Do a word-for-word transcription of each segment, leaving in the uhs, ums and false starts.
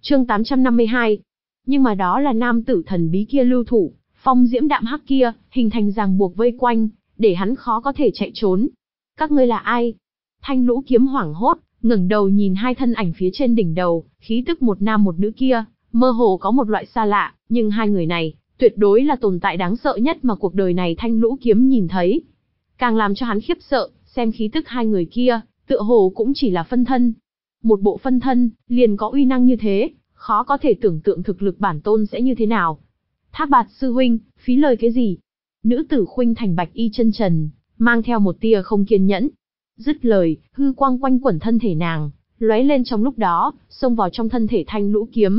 Chương tám trăm năm mươi hai. Nhưng mà đó là nam tử thần bí kia lưu thủ, phong diễm đạm hắc kia, hình thành ràng buộc vây quanh, để hắn khó có thể chạy trốn. Các ngươi là ai? Thanh Lũ Kiếm hoảng hốt, ngẩng đầu nhìn hai thân ảnh phía trên đỉnh đầu, khí tức một nam một nữ kia, mơ hồ có một loại xa lạ, nhưng hai người này, tuyệt đối là tồn tại đáng sợ nhất mà cuộc đời này Thanh Lũ Kiếm nhìn thấy. Càng làm cho hắn khiếp sợ, xem khí tức hai người kia, tựa hồ cũng chỉ là phân thân. Một bộ phân thân, liền có uy năng như thế, khó có thể tưởng tượng thực lực bản tôn sẽ như thế nào. Thác Bạt sư huynh, phí lời cái gì? Nữ tử khuynh thành bạch y chân trần, mang theo một tia không kiên nhẫn. Dứt lời, hư quang quanh quẩn thân thể nàng, lóe lên trong lúc đó, xông vào trong thân thể Thanh Lũ Kiếm.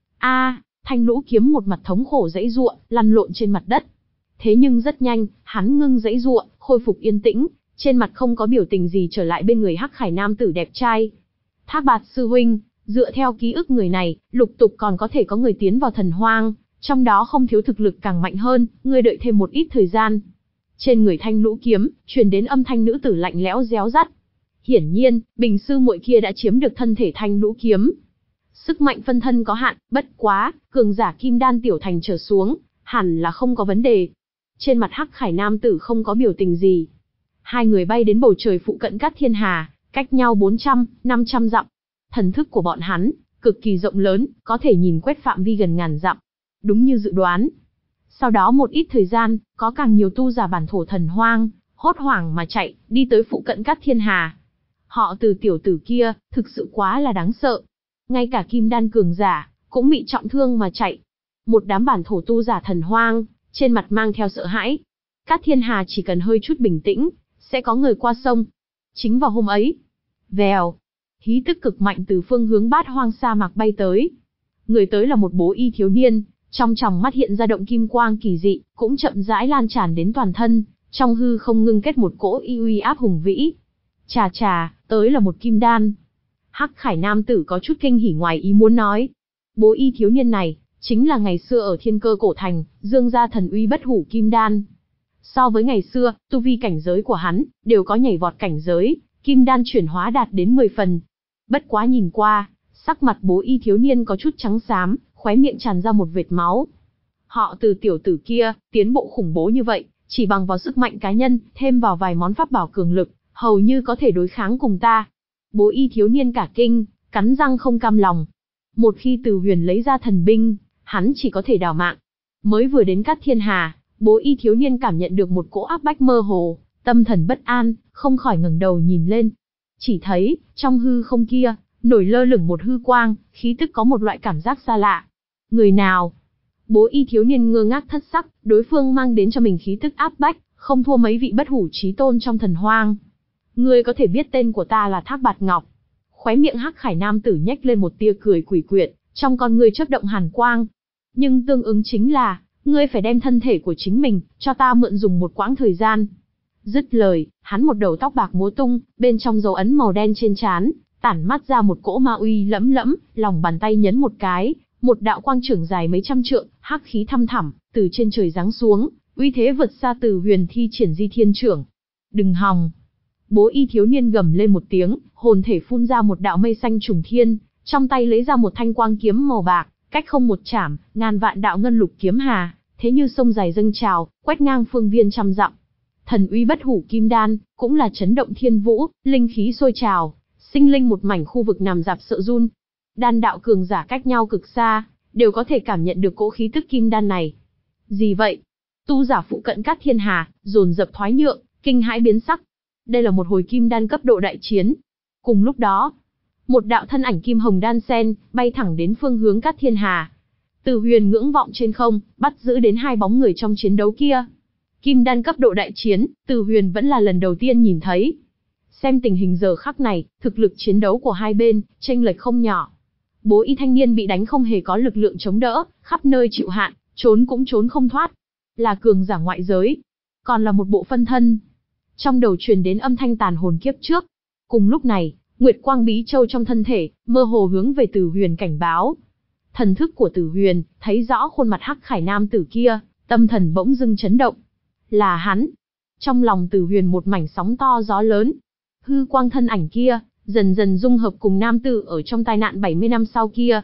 A, Thanh Lũ Kiếm một mặt thống khổ giãy giụa, lăn lộn trên mặt đất. Thế nhưng rất nhanh, hắn ngưng giãy giụa, khôi phục yên tĩnh, trên mặt không có biểu tình gì trở lại bên người Hắc Khải nam tử đẹp trai. Thác Bạt sư huynh, dựa theo ký ức người này, lục tục còn có thể có người tiến vào thần hoang, trong đó không thiếu thực lực càng mạnh hơn, ngươi đợi thêm một ít thời gian. Trên người Thanh Lũ Kiếm, truyền đến âm thanh nữ tử lạnh lẽo réo rắt. Hiển nhiên, Bình sư muội kia đã chiếm được thân thể Thanh Lũ Kiếm. Sức mạnh phân thân có hạn, bất quá, cường giả kim đan tiểu thành trở xuống, hẳn là không có vấn đề. Trên mặt Hắc Khải nam tử không có biểu tình gì. Hai người bay đến bầu trời phụ cận Cát Thiên Hà, cách nhau bốn trăm, năm trăm dặm. Thần thức của bọn hắn, cực kỳ rộng lớn, có thể nhìn quét phạm vi gần ngàn dặm. Đúng như dự đoán. Sau đó một ít thời gian, có càng nhiều tu giả bản thổ thần hoang, hốt hoảng mà chạy, đi tới phụ cận Cát Thiên Hà. Họ từ tiểu tử kia, thực sự quá là đáng sợ. Ngay cả kim đan cường giả, cũng bị trọng thương mà chạy. Một đám bản thổ tu giả thần hoang, trên mặt mang theo sợ hãi. Cát Thiên Hà chỉ cần hơi chút bình tĩnh, sẽ có người qua sông. Chính vào hôm ấy, vèo, khí tức cực mạnh từ phương hướng Bát Hoang sa mạc bay tới. Người tới là một bố y thiếu niên, trong tròng mắt hiện ra động kim quang kỳ dị, cũng chậm rãi lan tràn đến toàn thân, trong hư không ngưng kết một cỗ y uy áp hùng vĩ. Chà chà, tới là một kim đan. Hắc Khải nam tử có chút kinh hỉ ngoài ý muốn nói. Bố y thiếu niên này, chính là ngày xưa ở Thiên Cơ cổ thành, dương gia thần uy bất hủ kim đan. So với ngày xưa, tu vi cảnh giới của hắn, đều có nhảy vọt cảnh giới, kim đan chuyển hóa đạt đến mười phần. Bất quá nhìn qua, sắc mặt bố y thiếu niên có chút trắng xám, khóe miệng tràn ra một vệt máu. Họ từ tiểu tử kia, tiến bộ khủng bố như vậy, chỉ bằng vào sức mạnh cá nhân, thêm vào vài món pháp bảo cường lực, hầu như có thể đối kháng cùng ta. Bố y thiếu niên cả kinh, cắn răng không cam lòng. Một khi Từ Huyền lấy ra thần binh, hắn chỉ có thể đào mạng. Mới vừa đến Cát Thiên Hà, bố y thiếu niên cảm nhận được một cỗ áp bách mơ hồ, tâm thần bất an, không khỏi ngẩng đầu nhìn lên. Chỉ thấy, trong hư không kia, nổi lơ lửng một hư quang, khí tức có một loại cảm giác xa lạ. Người nào? Bố y thiếu niên ngơ ngác thất sắc, đối phương mang đến cho mình khí tức áp bách, không thua mấy vị bất hủ chí tôn trong thần hoang. Ngươi có thể biết tên của ta là Thác Bạt Ngọc. Khóe miệng Hắc Khải nam tử nhếch lên một tia cười quỷ quyệt, trong con ngươi chớp động hàn quang. Nhưng tương ứng chính là, ngươi phải đem thân thể của chính mình, cho ta mượn dùng một quãng thời gian. Dứt lời, hắn một đầu tóc bạc múa tung, bên trong dấu ấn màu đen trên trán, tản mắt ra một cỗ ma uy lẫm lẫm, lòng bàn tay nhấn một cái, một đạo quang trưởng dài mấy trăm trượng, hắc khí thăm thẳm, từ trên trời giáng xuống, uy thế vượt xa Từ Huyền thi triển Di Thiên Trưởng. Đừng hòng! Bố y thiếu niên gầm lên một tiếng, hồn thể phun ra một đạo mây xanh trùng thiên, trong tay lấy ra một thanh quang kiếm màu bạc, cách không một chảm, ngàn vạn đạo ngân lục kiếm hà, thế như sông dài dâng trào, quét ngang phương viên trăm dặm. Thần uy bất hủ kim đan, cũng là chấn động thiên vũ, linh khí sôi trào, sinh linh một mảnh khu vực nằm dạp sợ run. Đan đạo cường giả cách nhau cực xa, đều có thể cảm nhận được cỗ khí tức kim đan này. Gì vậy? Tu giả phụ cận Cát Thiên Hà, dồn dập thoái nhượng, kinh hãi biến sắc. Đây là một hồi kim đan cấp độ đại chiến. Cùng lúc đó, một đạo thân ảnh kim hồng đan sen, bay thẳng đến phương hướng Cát Thiên Hà. Từ Huyền ngưỡng vọng trên không, bắt giữ đến hai bóng người trong chiến đấu kia. Kim đan cấp độ đại chiến, Từ Huyền vẫn là lần đầu tiên nhìn thấy. Xem tình hình giờ khắc này, thực lực chiến đấu của hai bên, chênh lệch không nhỏ. Bố y thanh niên bị đánh không hề có lực lượng chống đỡ, khắp nơi chịu hạn, trốn cũng trốn không thoát. Là cường giả ngoại giới, còn là một bộ phân thân. Trong đầu truyền đến âm thanh tàn hồn kiếp trước. Cùng lúc này, Nguyệt Quang Bí Châu trong thân thể, mơ hồ hướng về Từ Huyền cảnh báo. Thần thức của Từ Huyền, thấy rõ khuôn mặt Hắc Khải nam tử kia, tâm thần bỗng dưng chấn động. Là hắn. Trong lòng Từ Huyền một mảnh sóng to gió lớn. Hư quang thân ảnh kia, dần dần dung hợp cùng nam tử ở trong tai nạn bảy mươi năm sau kia.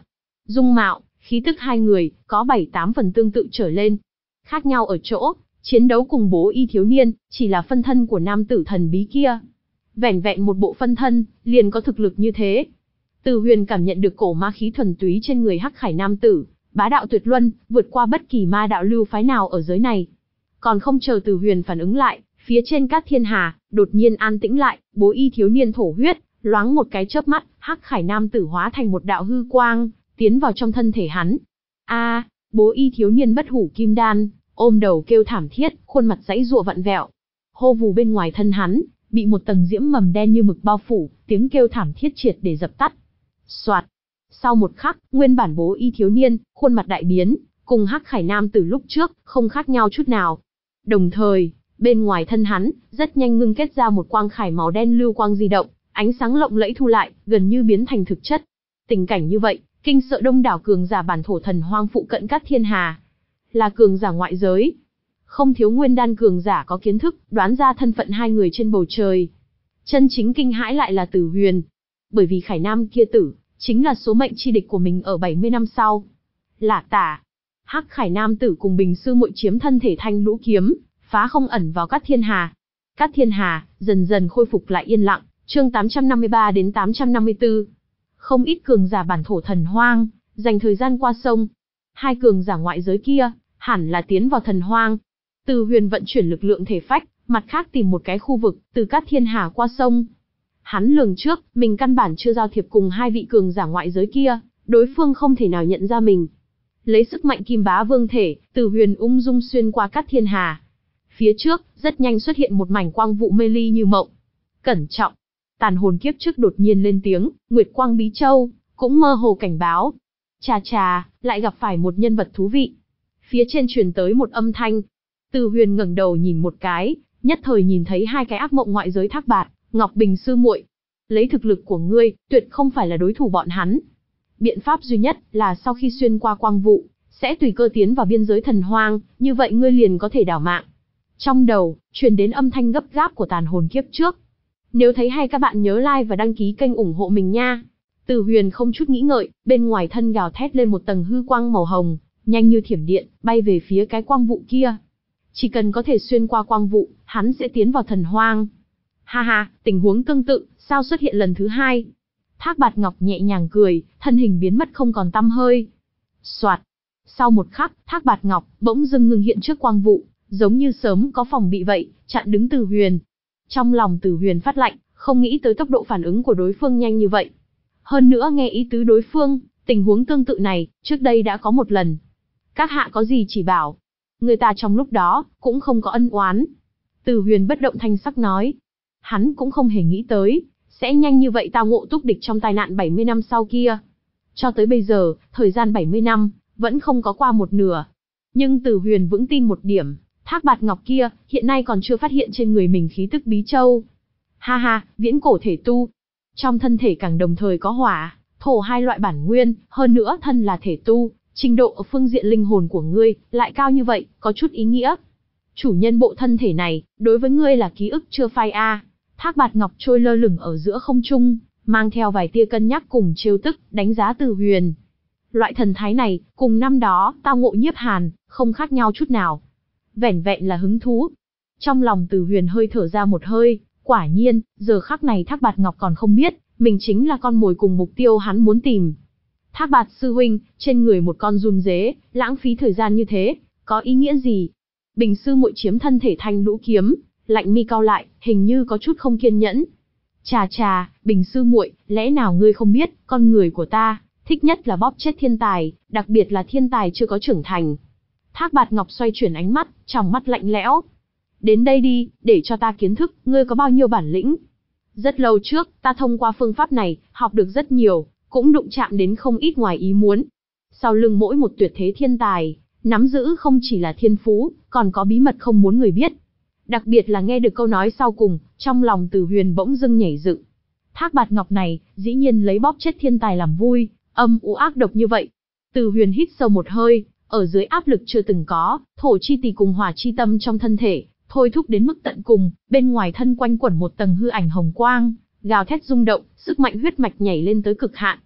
Dung mạo, khí tức hai người, có bảy tám phần tương tự trở lên. Khác nhau ở chỗ, chiến đấu cùng bố y thiếu niên, chỉ là phân thân của nam tử thần bí kia. Vẻn vẹn một bộ phân thân, liền có thực lực như thế. Từ Huyền cảm nhận được cổ ma khí thuần túy trên người hắc khải nam tử, bá đạo tuyệt luân, vượt qua bất kỳ ma đạo lưu phái nào ở giới này. Còn không chờ Từ Huyền phản ứng lại, phía trên Cát Thiên Hà, đột nhiên an tĩnh lại, bố y thiếu niên thổ huyết, loáng một cái chớp mắt, hắc khải nam tử hóa thành một đạo hư quang, tiến vào trong thân thể hắn. A, bố y thiếu niên bất hủ kim đan, ôm đầu kêu thảm thiết, khuôn mặt giãy giụa vặn vẹo. Hô vù bên ngoài thân hắn, bị một tầng diễm mầm đen như mực bao phủ, tiếng kêu thảm thiết triệt để dập tắt. Soạt. Sau một khắc, nguyên bản bố y thiếu niên, khuôn mặt đại biến, cùng hắc khải nam từ lúc trước, không khác nhau chút nào. Đồng thời, bên ngoài thân hắn, rất nhanh ngưng kết ra một quang khải màu đen lưu quang di động, ánh sáng lộng lẫy thu lại, gần như biến thành thực chất. Tình cảnh như vậy, kinh sợ đông đảo cường giả bản thổ thần hoang phụ cận Cát Thiên Hà. Là cường giả ngoại giới. Không thiếu nguyên đan cường giả có kiến thức, đoán ra thân phận hai người trên bầu trời. Chân chính kinh hãi lại là Từ Huyền. Bởi vì khải nam kia tử, chính là số mệnh chi địch của mình ở bảy mươi năm sau. Lạ tả. Hắc khải nam tử cùng Bình sư muội chiếm thân thể Thanh Lũ kiếm, phá không ẩn vào Cát Thiên Hà. Cát Thiên Hà, dần dần khôi phục lại yên lặng, chương tám trăm năm mươi ba đến tám trăm năm mươi tư. Không ít cường giả bản thổ thần hoang, dành thời gian qua sông. Hai cường giả ngoại giới kia, hẳn là tiến vào thần hoang. Từ Huyền vận chuyển lực lượng thể phách, mặt khác tìm một cái khu vực, từ Cát Thiên Hà qua sông. Hắn lường trước, mình căn bản chưa giao thiệp cùng hai vị cường giả ngoại giới kia, đối phương không thể nào nhận ra mình. Lấy sức mạnh kim bá vương thể, Từ Huyền ung dung xuyên qua Cát Thiên Hà. Phía trước, rất nhanh xuất hiện một mảnh quang vụ mê ly như mộng. Cẩn trọng! Tàn hồn kiếp trước đột nhiên lên tiếng, Nguyệt Quang Bí Châu, cũng mơ hồ cảnh báo. Chà chà, lại gặp phải một nhân vật thú vị. Phía trên truyền tới một âm thanh. Từ Huyền ngẩng đầu nhìn một cái, nhất thời nhìn thấy hai cái ác mộng ngoại giới Thác Bạt, Ngọc Bình sư muội. Lấy thực lực của ngươi, tuyệt không phải là đối thủ bọn hắn. Biện pháp duy nhất là sau khi xuyên qua quang vụ, sẽ tùy cơ tiến vào biên giới thần hoang, như vậy ngươi liền có thể đảo mạng. Trong đầu, truyền đến âm thanh gấp gáp của tàn hồn kiếp trước. Nếu thấy hay các bạn nhớ like và đăng ký kênh ủng hộ mình nha. Từ Huyền không chút nghĩ ngợi, bên ngoài thân gào thét lên một tầng hư quang màu hồng, nhanh như thiểm điện, bay về phía cái quang vụ kia. Chỉ cần có thể xuyên qua quang vụ, hắn sẽ tiến vào thần hoang. Ha ha, tình huống tương tự, sao xuất hiện lần thứ hai? Thác Bạt Ngọc nhẹ nhàng cười, thân hình biến mất không còn tăm hơi. Soạt. Sau một khắc, Thác Bạt Ngọc bỗng dưng ngừng hiện trước quang vụ, giống như sớm có phòng bị vậy, chặn đứng Từ Huyền. Trong lòng Từ Huyền phát lạnh, không nghĩ tới tốc độ phản ứng của đối phương nhanh như vậy. Hơn nữa nghe ý tứ đối phương, tình huống tương tự này, trước đây đã có một lần. Các hạ có gì chỉ bảo. Người ta trong lúc đó, cũng không có ân oán. Từ Huyền bất động thanh sắc nói. Hắn cũng không hề nghĩ tới, sẽ nhanh như vậy tao ngộ túc địch trong tai nạn bảy mươi năm sau kia. Cho tới bây giờ, thời gian bảy mươi năm, vẫn không có qua một nửa. Nhưng Từ Huyền vững tin một điểm, Thác Bạt Ngọc kia, hiện nay còn chưa phát hiện trên người mình khí tức bí châu. Ha ha, viễn cổ thể tu. Trong thân thể càng đồng thời có hỏa, thổ hai loại bản nguyên, hơn nữa thân là thể tu, trình độ ở phương diện linh hồn của ngươi, lại cao như vậy, có chút ý nghĩa. Chủ nhân bộ thân thể này, đối với ngươi là ký ức chưa phai a. Thác Bạt Ngọc trôi lơ lửng ở giữa không trung, mang theo vài tia cân nhắc cùng trêu tức, đánh giá Từ Huyền. Loại thần thái này, cùng năm đó, tao ngộ Nhiếp Hàn, không khác nhau chút nào. Vẻn vẹn là hứng thú. Trong lòng Từ Huyền hơi thở ra một hơi, quả nhiên, giờ khắc này Thác Bạt Ngọc còn không biết, mình chính là con mồi cùng mục tiêu hắn muốn tìm. Thác Bạt sư huynh, trên người một con giun dế, lãng phí thời gian như thế, có ý nghĩa gì? Bình sư muội chiếm thân thể Thanh Lũ kiếm, lạnh mi cau lại, hình như có chút không kiên nhẫn. Chà chà, Bình sư muội, lẽ nào ngươi không biết, con người của ta, thích nhất là bóp chết thiên tài, đặc biệt là thiên tài chưa có trưởng thành. Thác Bạt Ngọc xoay chuyển ánh mắt, trong mắt lạnh lẽo. Đến đây đi, để cho ta kiến thức, ngươi có bao nhiêu bản lĩnh. Rất lâu trước, ta thông qua phương pháp này, học được rất nhiều, cũng đụng chạm đến không ít ngoài ý muốn. Sau lưng mỗi một tuyệt thế thiên tài, nắm giữ không chỉ là thiên phú, còn có bí mật không muốn người biết. Đặc biệt là nghe được câu nói sau cùng, trong lòng Từ Huyền bỗng dưng nhảy dựng. Thác Bạt Ngọc này, dĩ nhiên lấy bóp chết thiên tài làm vui, âm u ác độc như vậy. Từ Huyền hít sâu một hơi, ở dưới áp lực chưa từng có, thổ chi tỷ cùng hỏa chi tâm trong thân thể, thôi thúc đến mức tận cùng, bên ngoài thân quanh quẩn một tầng hư ảnh hồng quang, gào thét rung động, sức mạnh huyết mạch nhảy lên tới cực hạn.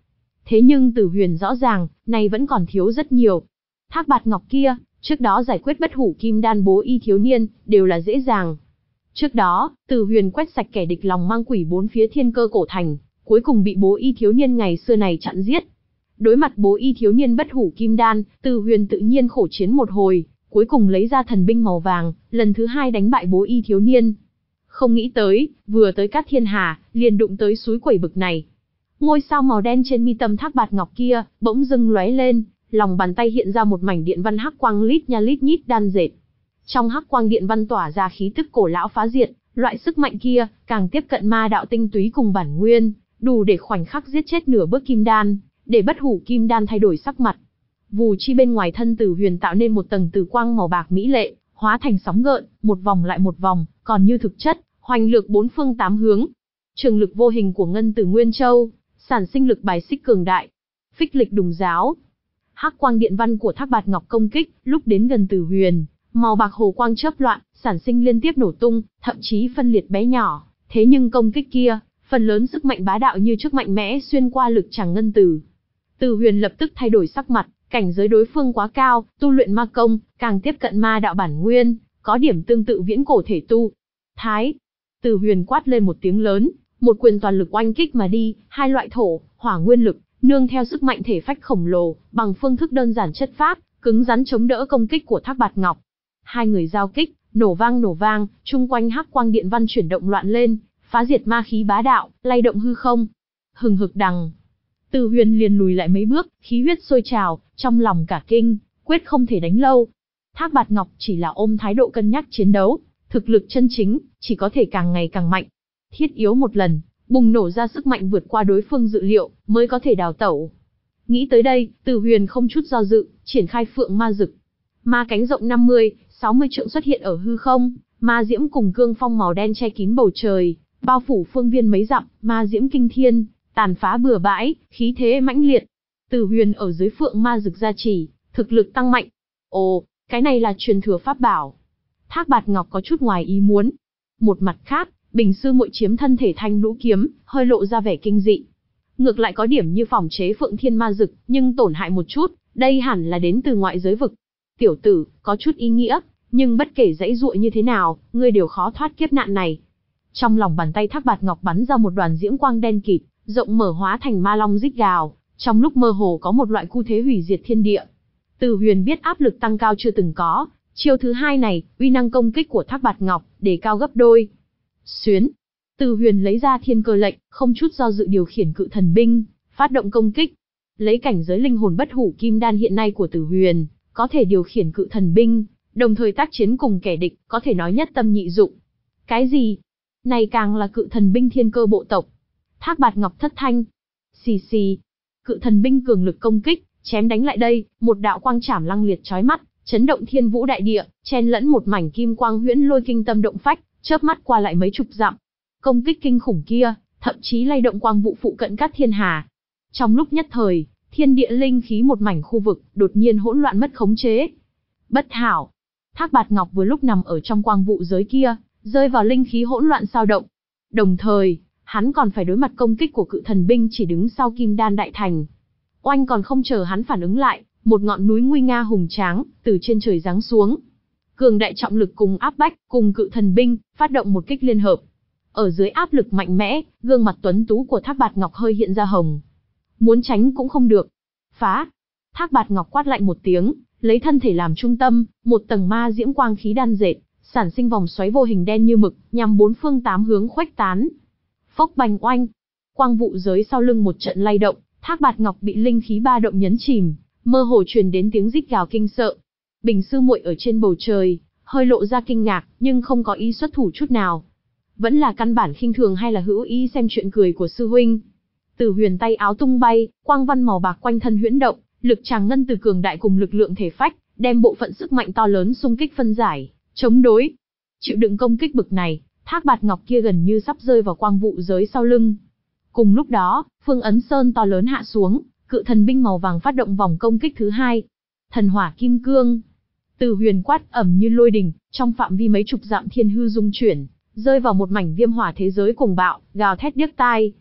Thế nhưng Tử Huyền rõ ràng, này vẫn còn thiếu rất nhiều. Thác bạt ngọc kia, trước đó giải quyết bất hủ kim đan bố y thiếu niên, đều là dễ dàng. Trước đó, Tử Huyền quét sạch kẻ địch lòng mang quỷ bốn phía thiên cơ cổ thành, cuối cùng bị bố y thiếu niên ngày xưa này chặn giết. Đối mặt bố y thiếu niên bất hủ kim đan, Tử Huyền tự nhiên khổ chiến một hồi, cuối cùng lấy ra thần binh màu vàng, lần thứ hai đánh bại bố y thiếu niên. Không nghĩ tới, vừa tới Cát Thiên Hà, liền đụng tới suối quẩy bực này. Ngôi sao màu đen trên mi tâm thác bạt ngọc kia, bỗng dưng lóe lên, lòng bàn tay hiện ra một mảnh điện văn hắc quang lít nha lít nhít đan dệt. Trong hắc quang điện văn tỏa ra khí tức cổ lão phá diệt, loại sức mạnh kia, càng tiếp cận ma đạo tinh túy cùng bản nguyên, đủ để khoảnh khắc giết chết nửa bước kim đan, để bất hủ kim đan thay đổi sắc mặt. Vù chi bên ngoài thân Tử Huyền tạo nên một tầng tử quang màu bạc mỹ lệ, hóa thành sóng gợn, một vòng lại một vòng, còn như thực chất, hoành lược bốn phương tám hướng. Trường lực vô hình của Ngân Tử Nguyên Châu, sản sinh lực bài xích cường đại. Phích lịch đùng giáo. Hắc quang điện văn của thác bạt ngọc công kích, lúc đến gần Tử Huyền, màu bạc hồ quang chớp loạn, sản sinh liên tiếp nổ tung, thậm chí phân liệt bé nhỏ. Thế nhưng công kích kia, phần lớn sức mạnh bá đạo như trước mạnh mẽ xuyên qua lực tràng ngân tử. Tử Huyền lập tức thay đổi sắc mặt, cảnh giới đối phương quá cao, tu luyện ma công, càng tiếp cận ma đạo bản nguyên, có điểm tương tự viễn cổ thể tu. Thái. Tử Huyền quát lên một tiếng lớn, một quyền toàn lực oanh kích mà đi, hai loại thổ, hỏa nguyên lực, nương theo sức mạnh thể phách khổng lồ, bằng phương thức đơn giản chất phác, cứng rắn chống đỡ công kích của thác bạt ngọc. Hai người giao kích, nổ vang nổ vang, chung quanh hắc quang điện văn chuyển động loạn lên, phá diệt ma khí bá đạo, lay động hư không. Hừng hực đằng. Tử Huyền liền lùi lại mấy bước, khí huyết sôi trào, trong lòng cả kinh, quyết không thể đánh lâu. Thác bạt ngọc chỉ là ôm thái độ cân nhắc chiến đấu, thực lực chân chính, chỉ có thể càng ngày càng mạnh. Thiết yếu một lần, bùng nổ ra sức mạnh vượt qua đối phương dự liệu, mới có thể đào tẩu. Nghĩ tới đây, Tử Huyền không chút do dự, triển khai phượng ma dực. Ma cánh rộng năm mươi, sáu mươi trượng xuất hiện ở hư không, ma diễm cùng cương phong màu đen che kín bầu trời, bao phủ phương viên mấy dặm, ma diễm kinh thiên, tàn phá bừa bãi, khí thế mãnh liệt. Tử Huyền ở dưới phượng ma dực gia trì, thực lực tăng mạnh. Ồ, cái này là truyền thừa pháp bảo. Thác bạt ngọc có chút ngoài ý muốn. Một mặt khác, Bình sư muội chiếm thân thể thanh lũ kiếm, hơi lộ ra vẻ kinh dị. Ngược lại có điểm như phòng chế phượng thiên ma dực, nhưng tổn hại một chút, đây hẳn là đến từ ngoại giới vực. Tiểu tử, có chút ý nghĩa, nhưng bất kể dãy dụa như thế nào, ngươi đều khó thoát kiếp nạn này. Trong lòng bàn tay thác bạt ngọc bắn ra một đoàn diễm quang đen kịt, rộng mở hóa thành ma long rít gào, trong lúc mơ hồ có một loại khu thế hủy diệt thiên địa. Tử Huyền biết áp lực tăng cao chưa từng có, chiêu thứ hai này, uy năng công kích của thác bạt ngọc, đề cao gấp đôi. Xuyến. Tử Huyền lấy ra thiên cơ lệnh, không chút do dự điều khiển cự thần binh, phát động công kích. Lấy cảnh giới linh hồn bất hủ kim đan hiện nay của Tử Huyền, có thể điều khiển cự thần binh, đồng thời tác chiến cùng kẻ địch, có thể nói nhất tâm nhị dụng. Cái gì? Này càng là cự thần binh thiên cơ bộ tộc. Thác bạt ngọc thất thanh. Xì xì. Cự thần binh cường lực công kích, chém đánh lại đây, một đạo quang trảm lăng liệt chói mắt, chấn động thiên vũ đại địa, chen lẫn một mảnh kim quang huyễn lôi kinh tâm động phách, chớp mắt qua lại mấy chục dặm. Công kích kinh khủng kia, thậm chí lay động quang vụ phụ cận Cát Thiên Hà. Trong lúc nhất thời, thiên địa linh khí một mảnh khu vực, đột nhiên hỗn loạn mất khống chế. Bất hảo. Thác bạt ngọc vừa lúc nằm ở trong quang vụ giới kia, rơi vào linh khí hỗn loạn sao động. Đồng thời, hắn còn phải đối mặt công kích của cự thần binh chỉ đứng sau kim đan đại thành. Oanh còn không chờ hắn phản ứng lại, một ngọn núi nguy nga hùng tráng, từ trên trời giáng xuống. Cường đại trọng lực cùng áp bách, cùng cự thần binh, phát động một kích liên hợp. Ở dưới áp lực mạnh mẽ, gương mặt tuấn tú của Thác bạt ngọc hơi hiện ra hồng. Muốn tránh cũng không được. Phá! Thác bạt ngọc quát lạnh một tiếng, lấy thân thể làm trung tâm, một tầng ma diễm quang khí đan dệt, sản sinh vòng xoáy vô hình đen như mực, nhằm bốn phương tám hướng khuếch tán. Phốc bành oanh! Quang vụ giới sau lưng một trận lay động, Thác bạt ngọc bị linh khí ba động nhấn chìm, mơ hồ truyền đến tiếng rít gào kinh sợ. Bình sư muội ở trên bầu trời, hơi lộ ra kinh ngạc, nhưng không có ý xuất thủ chút nào. Vẫn là căn bản khinh thường hay là hữu ý xem chuyện cười của sư huynh. Tử Huyền tay áo tung bay, quang văn màu bạc quanh thân huyễn động, lực tràng ngân từ cường đại cùng lực lượng thể phách, đem bộ phận sức mạnh to lớn xung kích phân giải, chống đối. Chịu đựng công kích bực này, Thác bạt ngọc kia gần như sắp rơi vào quang vụ giới sau lưng. Cùng lúc đó, Phương Ấn Sơn to lớn hạ xuống, cự thần binh màu vàng phát động vòng công kích thứ hai. Thần hỏa kim cương. Tử Huyền quát ầm như lôi đình, trong phạm vi mấy chục dặm thiên hư dung chuyển, rơi vào một mảnh viêm hỏa thế giới cuồng bạo, gào thét điếc tai.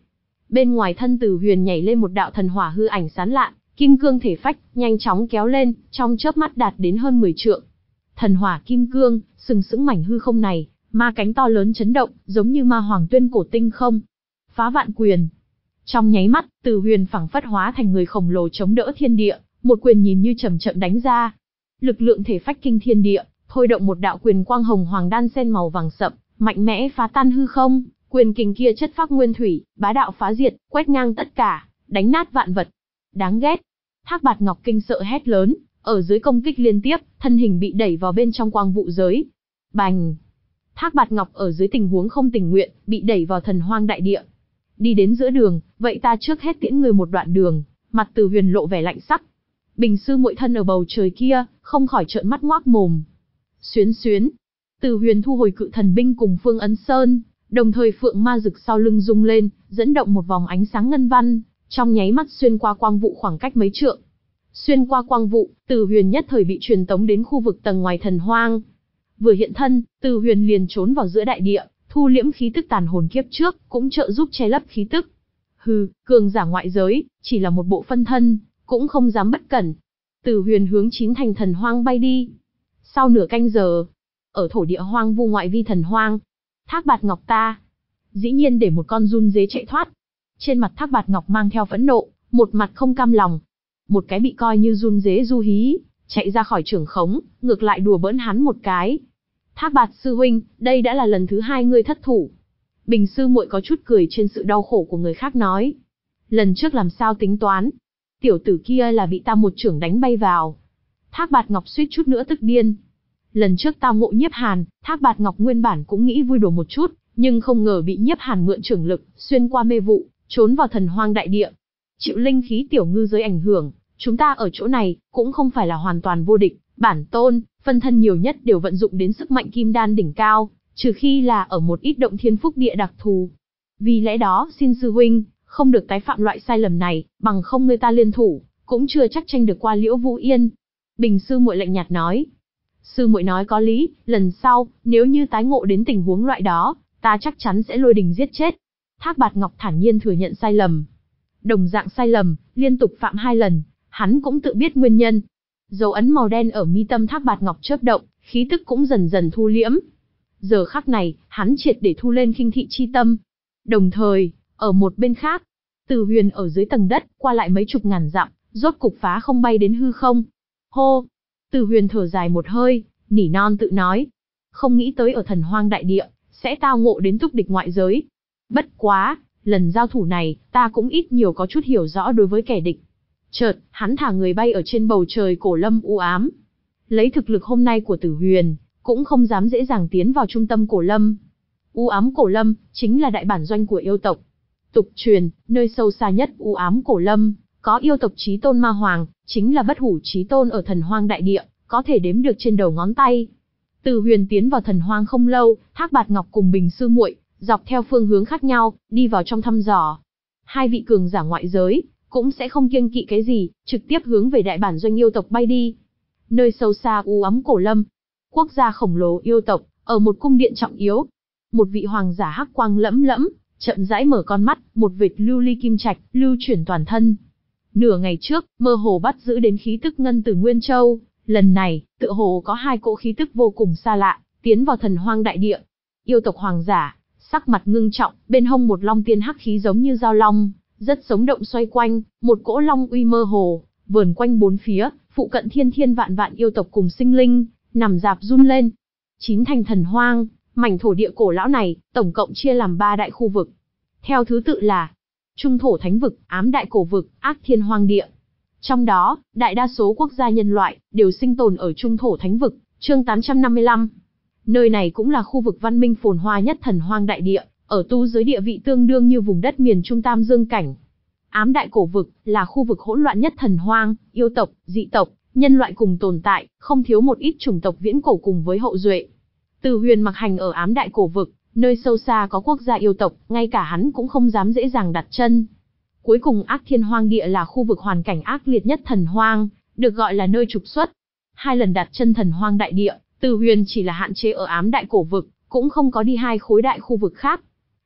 Bên ngoài thân Từ Huyền nhảy lên một đạo thần hỏa hư ảnh sáng lạn, kim cương thể phách, nhanh chóng kéo lên, trong chớp mắt đạt đến hơn mười trượng. Thần hỏa kim cương, sừng sững mảnh hư không này, ma cánh to lớn chấn động, giống như ma hoàng tuyên cổ tinh không. Phá vạn quyền. Trong nháy mắt, Từ Huyền phảng phất hóa thành người khổng lồ chống đỡ thiên địa, một quyền nhìn như chậm chậm đánh ra. Lực lượng thể phách kinh thiên địa, thôi động một đạo quyền quang hồng hoàng đan sen màu vàng sậm, mạnh mẽ phá tan hư không, quyền kình kia chất phác nguyên thủy, bá đạo phá diệt, quét ngang tất cả, đánh nát vạn vật. Đáng ghét. Thác Bạt Ngọc kinh sợ hét lớn, ở dưới công kích liên tiếp, thân hình bị đẩy vào bên trong quang vụ giới. Bành! Thác Bạt Ngọc ở dưới tình huống không tình nguyện, bị đẩy vào thần hoang đại địa. Đi đến giữa đường, vậy ta trước hết tiễn người một đoạn đường, mặt Từ Huyền lộ vẻ lạnh sắc. Bình sư muội thân ở bầu trời kia, không khỏi trợn mắt ngoác mồm. Xuyến xuyến. Từ Huyền thu hồi cự thần binh cùng Phương Ấn Sơn, đồng thời phượng ma rực sau lưng rung lên, dẫn động một vòng ánh sáng ngân văn, trong nháy mắt xuyên qua quang vụ khoảng cách mấy trượng. Xuyên qua quang vụ, Từ Huyền nhất thời bị truyền tống đến khu vực tầng ngoài thần hoang. Vừa hiện thân, Từ Huyền liền trốn vào giữa đại địa, thu liễm khí tức tàn hồn kiếp trước, cũng trợ giúp che lấp khí tức. Hừ, cường giả ngoại giới, chỉ là một bộ phân thân, cũng không dám bất cẩn. Từ Huyền hướng chín thành thần hoang bay đi. Sau nửa canh giờ, ở thổ địa hoang vu ngoại vi thần hoang, Thác Bạt Ngọc ta, dĩ nhiên để một con run dế chạy thoát. Trên mặt Thác Bạt Ngọc mang theo phẫn nộ, một mặt không cam lòng. Một cái bị coi như run dế du hí, chạy ra khỏi trường khống, ngược lại đùa bỡn hắn một cái. Thác Bạt sư huynh, đây đã là lần thứ hai ngươi thất thủ. Bình sư muội có chút cười trên sự đau khổ của người khác nói. Lần trước làm sao tính toán? Tiểu tử kia là bị ta một chưởng đánh bay vào. Thác Bạt Ngọc suýt chút nữa tức điên. Lần trước tao ngộ Nhiếp Hàn, Thác Bạt Ngọc nguyên bản cũng nghĩ vui đùa một chút, nhưng không ngờ bị Nhiếp Hàn mượn chưởng lực, xuyên qua mê vụ, trốn vào thần hoang đại địa. Chịu linh khí tiểu ngư giới ảnh hưởng, chúng ta ở chỗ này, cũng không phải là hoàn toàn vô địch, bản tôn, phân thân nhiều nhất đều vận dụng đến sức mạnh kim đan đỉnh cao, trừ khi là ở một ít động thiên phúc địa đặc thù. Vì lẽ đó, xin sư huynh, không được tái phạm loại sai lầm này, bằng không người ta liên thủ, cũng chưa chắc tranh được qua Liễu Vũ Yên. Bình sư muội lạnh nhạt nói. Sư muội nói có lý, lần sau, nếu như tái ngộ đến tình huống loại đó, ta chắc chắn sẽ lôi đình giết chết. Thác Bạt Ngọc thản nhiên thừa nhận sai lầm. Đồng dạng sai lầm, liên tục phạm hai lần, hắn cũng tự biết nguyên nhân. Dấu ấn màu đen ở mi tâm Thác Bạt Ngọc chớp động, khí tức cũng dần dần thu liễm. Giờ khắc này, hắn triệt để thu lên khinh thị chi tâm. Đồng thời, ở một bên khác, Từ Huyền ở dưới tầng đất, qua lại mấy chục ngàn dặm, rốt cục phá không bay đến hư không. Hô! Từ Huyền thở dài một hơi, nỉ non tự nói. Không nghĩ tới ở thần hoang đại địa, sẽ tao ngộ đến túc địch ngoại giới. Bất quá, lần giao thủ này, ta cũng ít nhiều có chút hiểu rõ đối với kẻ địch. Chợt, hắn thả người bay ở trên bầu trời cổ lâm u ám. Lấy thực lực hôm nay của Tử Huyền, cũng không dám dễ dàng tiến vào trung tâm cổ lâm. U ám cổ lâm, chính là đại bản doanh của yêu tộc. Tục truyền, nơi sâu xa nhất u ám cổ lâm, có yêu tộc chí tôn ma hoàng, chính là bất hủ chí tôn ở thần hoang đại địa, có thể đếm được trên đầu ngón tay. Từ Huyền tiến vào thần hoang không lâu, Thác Bạt Ngọc cùng Bình sư muội dọc theo phương hướng khác nhau, đi vào trong thăm dò. Hai vị cường giả ngoại giới, cũng sẽ không kiêng kỵ cái gì, trực tiếp hướng về đại bản doanh yêu tộc bay đi. Nơi sâu xa u ám cổ lâm, quốc gia khổng lồ yêu tộc, ở một cung điện trọng yếu. Một vị hoàng giả hắc quang lẫm lẫm, chậm rãi mở con mắt, một vệt lưu ly kim trạch, lưu chuyển toàn thân. Nửa ngày trước, mơ hồ bắt giữ đến khí tức ngân từ Nguyên Châu, lần này, tựa hồ có hai cỗ khí tức vô cùng xa lạ, tiến vào thần hoang đại địa. Yêu tộc hoàng giả, sắc mặt ngưng trọng, bên hông một long tiên hắc khí giống như dao long, rất sống động xoay quanh, một cỗ long uy mơ hồ, vờn quanh bốn phía, phụ cận thiên thiên vạn vạn yêu tộc cùng sinh linh, nằm dạp run lên. Chín thành thần hoang, mảnh thổ địa cổ lão này, tổng cộng chia làm ba đại khu vực. Theo thứ tự là Trung thổ thánh vực, Ám đại cổ vực, Ác thiên hoang địa. Trong đó, đại đa số quốc gia nhân loại đều sinh tồn ở Trung thổ thánh vực, chương tám trăm năm mươi lăm. Nơi này cũng là khu vực văn minh phồn hoa nhất thần hoang đại địa, ở tu giới địa vị tương đương như vùng đất miền Trung Tam Dương cảnh. Ám đại cổ vực là khu vực hỗn loạn nhất thần hoang, yêu tộc, dị tộc, nhân loại cùng tồn tại, không thiếu một ít chủng tộc viễn cổ cùng với hậu duệ. Từ Huyền mặc hành ở Ám đại cổ vực, nơi sâu xa có quốc gia yêu tộc, ngay cả hắn cũng không dám dễ dàng đặt chân. Cuối cùng Ác thiên hoang địa là khu vực hoàn cảnh ác liệt nhất thần hoang, được gọi là nơi trục xuất. Hai lần đặt chân thần hoang đại địa, Từ Huyền chỉ là hạn chế ở Ám đại cổ vực, cũng không có đi hai khối đại khu vực khác.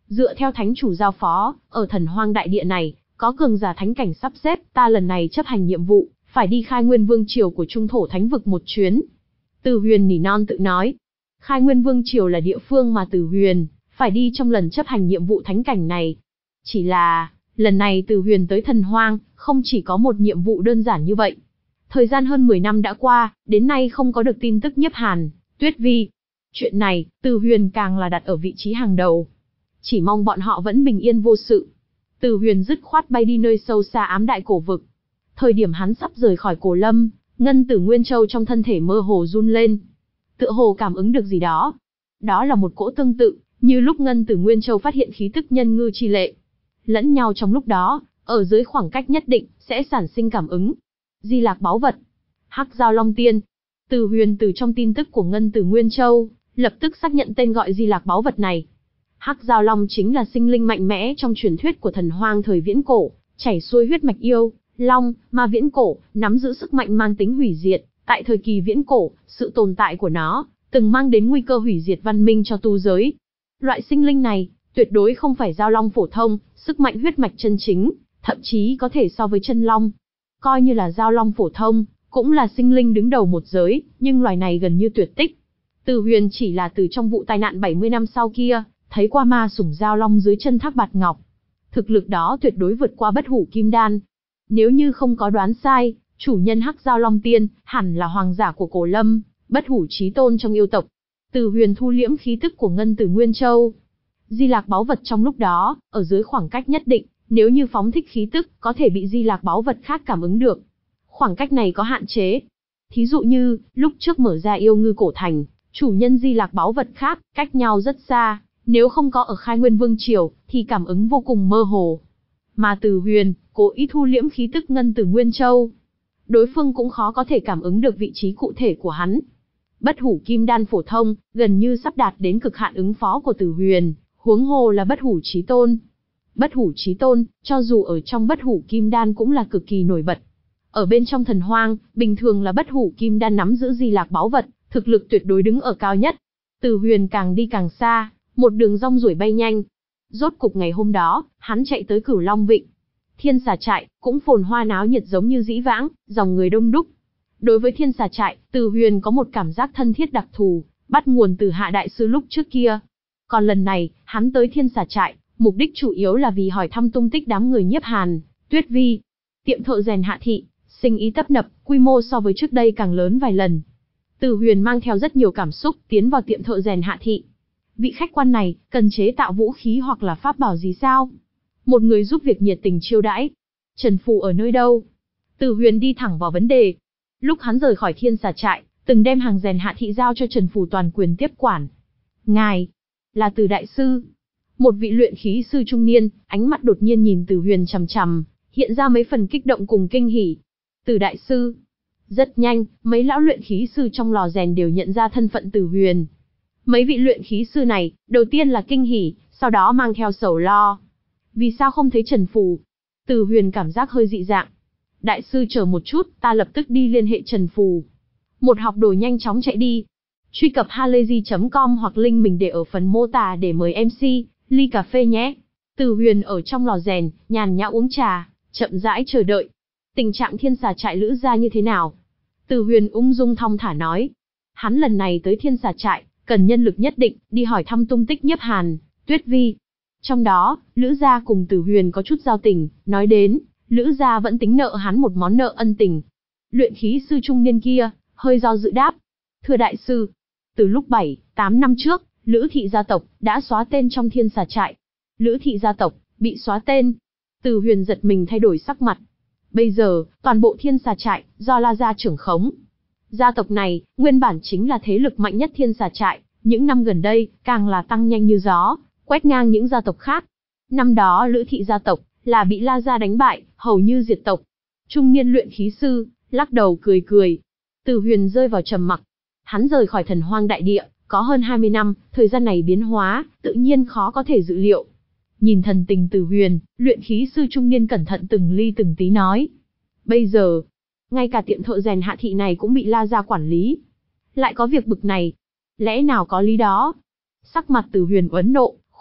Dựa theo thánh chủ giao phó, ở thần hoang đại địa này, có cường giả thánh cảnh sắp xếp, ta lần này chấp hành nhiệm vụ, phải đi khai nguyên vương triều của trung thổ thánh vực một chuyến. Từ Huyền nỉ non tự nói. Khai nguyên vương triều là địa phương mà Từ Huyền phải đi trong lần chấp hành nhiệm vụ thánh cảnh này. Chỉ là, lần này Từ Huyền tới thần hoang, không chỉ có một nhiệm vụ đơn giản như vậy. Thời gian hơn mười năm đã qua, đến nay không có được tin tức Nhiếp Hàn, Tuyết Vi. Chuyện này, Từ Huyền càng là đặt ở vị trí hàng đầu. Chỉ mong bọn họ vẫn bình yên vô sự. Từ Huyền dứt khoát bay đi nơi sâu xa ám đại cổ vực. Thời điểm hắn sắp rời khỏi Cổ Lâm, Ngân Tử Nguyên Châu trong thân thể mơ hồ run lên. Tựa hồ cảm ứng được gì đó. Đó là một cỗ tương tự, như lúc Ngân Tử Nguyên Châu phát hiện khí tức nhân ngư chi lệ. Lẫn nhau trong lúc đó, ở dưới khoảng cách nhất định, sẽ sản sinh cảm ứng. Di Lạc báu vật. Hắc Giao Long Tiên. Từ Huyền từ trong tin tức của Ngân Tử Nguyên Châu, lập tức xác nhận tên gọi Di Lạc báu vật này. Hắc Giao Long chính là sinh linh mạnh mẽ trong truyền thuyết của thần hoang thời viễn cổ, chảy xuôi huyết mạch yêu, long, ma viễn cổ, nắm giữ sức mạnh mang tính hủy diệt. Tại thời kỳ viễn cổ, sự tồn tại của nó từng mang đến nguy cơ hủy diệt văn minh cho tu giới. Loại sinh linh này, tuyệt đối không phải giao long phổ thông, sức mạnh huyết mạch chân chính, thậm chí có thể so với chân long. Coi như là giao long phổ thông, cũng là sinh linh đứng đầu một giới, nhưng loài này gần như tuyệt tích. Từ Huyền chỉ là từ trong vụ tai nạn bảy mươi năm sau kia, thấy qua ma sủng giao long dưới chân Thác Bạt Ngọc. Thực lực đó tuyệt đối vượt qua Bất Hủ Kim Đan. Nếu như không có đoán sai, chủ nhân Hắc Giao Long Tiên hẳn là hoàng giả của Cổ Lâm, Bất Hủ Chí Tôn trong yêu tộc. Từ Huyền thu liễm khí tức của Ngân Tử Nguyên Châu. Di Lạc báu vật trong lúc đó, ở dưới khoảng cách nhất định, nếu như phóng thích khí tức, có thể bị Di Lạc báu vật khác cảm ứng được. Khoảng cách này có hạn chế. Thí dụ như, lúc trước mở ra yêu ngư cổ thành, chủ nhân Di Lạc báu vật khác, cách nhau rất xa, nếu không có ở Khai Nguyên Vương Triều, thì cảm ứng vô cùng mơ hồ. Mà Từ Huyền, cố ý thu liễm khí tức Ngân Tử Nguyên Châu. Đối phương cũng khó có thể cảm ứng được vị trí cụ thể của hắn. Bất Hủ Kim Đan phổ thông, gần như sắp đạt đến cực hạn ứng phó của Từ Huyền, huống hồ là Bất Hủ Chí Tôn. Bất Hủ Chí Tôn, cho dù ở trong Bất Hủ Kim Đan cũng là cực kỳ nổi bật. Ở bên trong thần hoang, bình thường là Bất Hủ Kim Đan nắm giữ Di Lạc báu vật, thực lực tuyệt đối đứng ở cao nhất. Từ Huyền càng đi càng xa, một đường rong ruổi bay nhanh. Rốt cục ngày hôm đó, hắn chạy tới Cửu Long Vịnh. Thiên Xà Trại cũng phồn hoa náo nhiệt giống như dĩ vãng, dòng người đông đúc. Đối với Thiên Xà Trại, Từ Huyền có một cảm giác thân thiết đặc thù, bắt nguồn từ Hạ đại sư lúc trước kia. Còn lần này, hắn tới Thiên Xà Trại, mục đích chủ yếu là vì hỏi thăm tung tích đám người Nhiếp Hàn, Tuyết Vi. Tiệm thợ rèn Hạ thị, sinh ý tấp nập, quy mô so với trước đây càng lớn vài lần. Từ Huyền mang theo rất nhiều cảm xúc tiến vào tiệm thợ rèn Hạ thị. Vị khách quan này, cần chế tạo vũ khí hoặc là pháp bảo gì sao? Một người giúp việc nhiệt tình chiêu đãi. Trần Phù ở nơi đâu? Từ Huyền đi thẳng vào vấn đề. Lúc hắn rời khỏi Thiên Xà Trại, từng đem hàng rèn Hạ thị giao cho Trần Phù toàn quyền tiếp quản. Ngài, là Từ đại sư. Một vị luyện khí sư trung niên, ánh mắt đột nhiên nhìn Từ Huyền chằm chằm, hiện ra mấy phần kích động cùng kinh hỉ. Từ đại sư. Rất nhanh, mấy lão luyện khí sư trong lò rèn đều nhận ra thân phận Từ Huyền. Mấy vị luyện khí sư này, đầu tiên là kinh hỉ, sau đó mang theo sầu lo. Vì sao không thấy Trần Phù? Từ Huyền cảm giác hơi dị dạng. Đại sư chờ một chút, ta lập tức đi liên hệ Trần Phù. Một học đồ nhanh chóng chạy đi. Truy cập halayzi chấm com hoặc link mình để ở phần mô tả để mời em xê, ly cà phê nhé. Từ Huyền ở trong lò rèn, nhàn nhã uống trà, chậm rãi chờ đợi. Tình trạng Thiên Xà Trại Lữ gia như thế nào? Từ Huyền ung dung thong thả nói. Hắn lần này tới Thiên Xà Trại, cần nhân lực nhất định, đi hỏi thăm tung tích Nhiếp Hàn, Tuyết Vi. Trong đó, Lữ gia cùng Từ Huyền có chút giao tình, nói đến, Lữ gia vẫn tính nợ hắn một món nợ ân tình. Luyện khí sư trung niên kia, hơi do dự đáp. Thưa đại sư, từ lúc bảy, tám năm trước, Lữ thị gia tộc đã xóa tên trong Thiên Xà Trại. Lữ thị gia tộc bị xóa tên. Từ Huyền giật mình thay đổi sắc mặt. Bây giờ, toàn bộ Thiên Xà Trại do La gia trưởng khống. Gia tộc này, nguyên bản chính là thế lực mạnh nhất Thiên Xà Trại, những năm gần đây, càng là tăng nhanh như gió, quét ngang những gia tộc khác. Năm đó Lữ thị gia tộc là bị La gia đánh bại, hầu như diệt tộc. Trung niên luyện khí sư lắc đầu cười cười. Từ Huyền rơi vào trầm mặc. Hắn rời khỏi thần hoang đại địa, có hơn hai mươi năm, thời gian này biến hóa, tự nhiên khó có thể dự liệu. Nhìn thần tình Từ Huyền, luyện khí sư trung niên cẩn thận từng ly từng tí nói. Bây giờ, ngay cả tiệm thợ rèn Hạ thị này cũng bị La gia quản lý. Lại có việc bực này. Lẽ nào có lý đó? Sắc mặt Từ Huyền uốn nộ,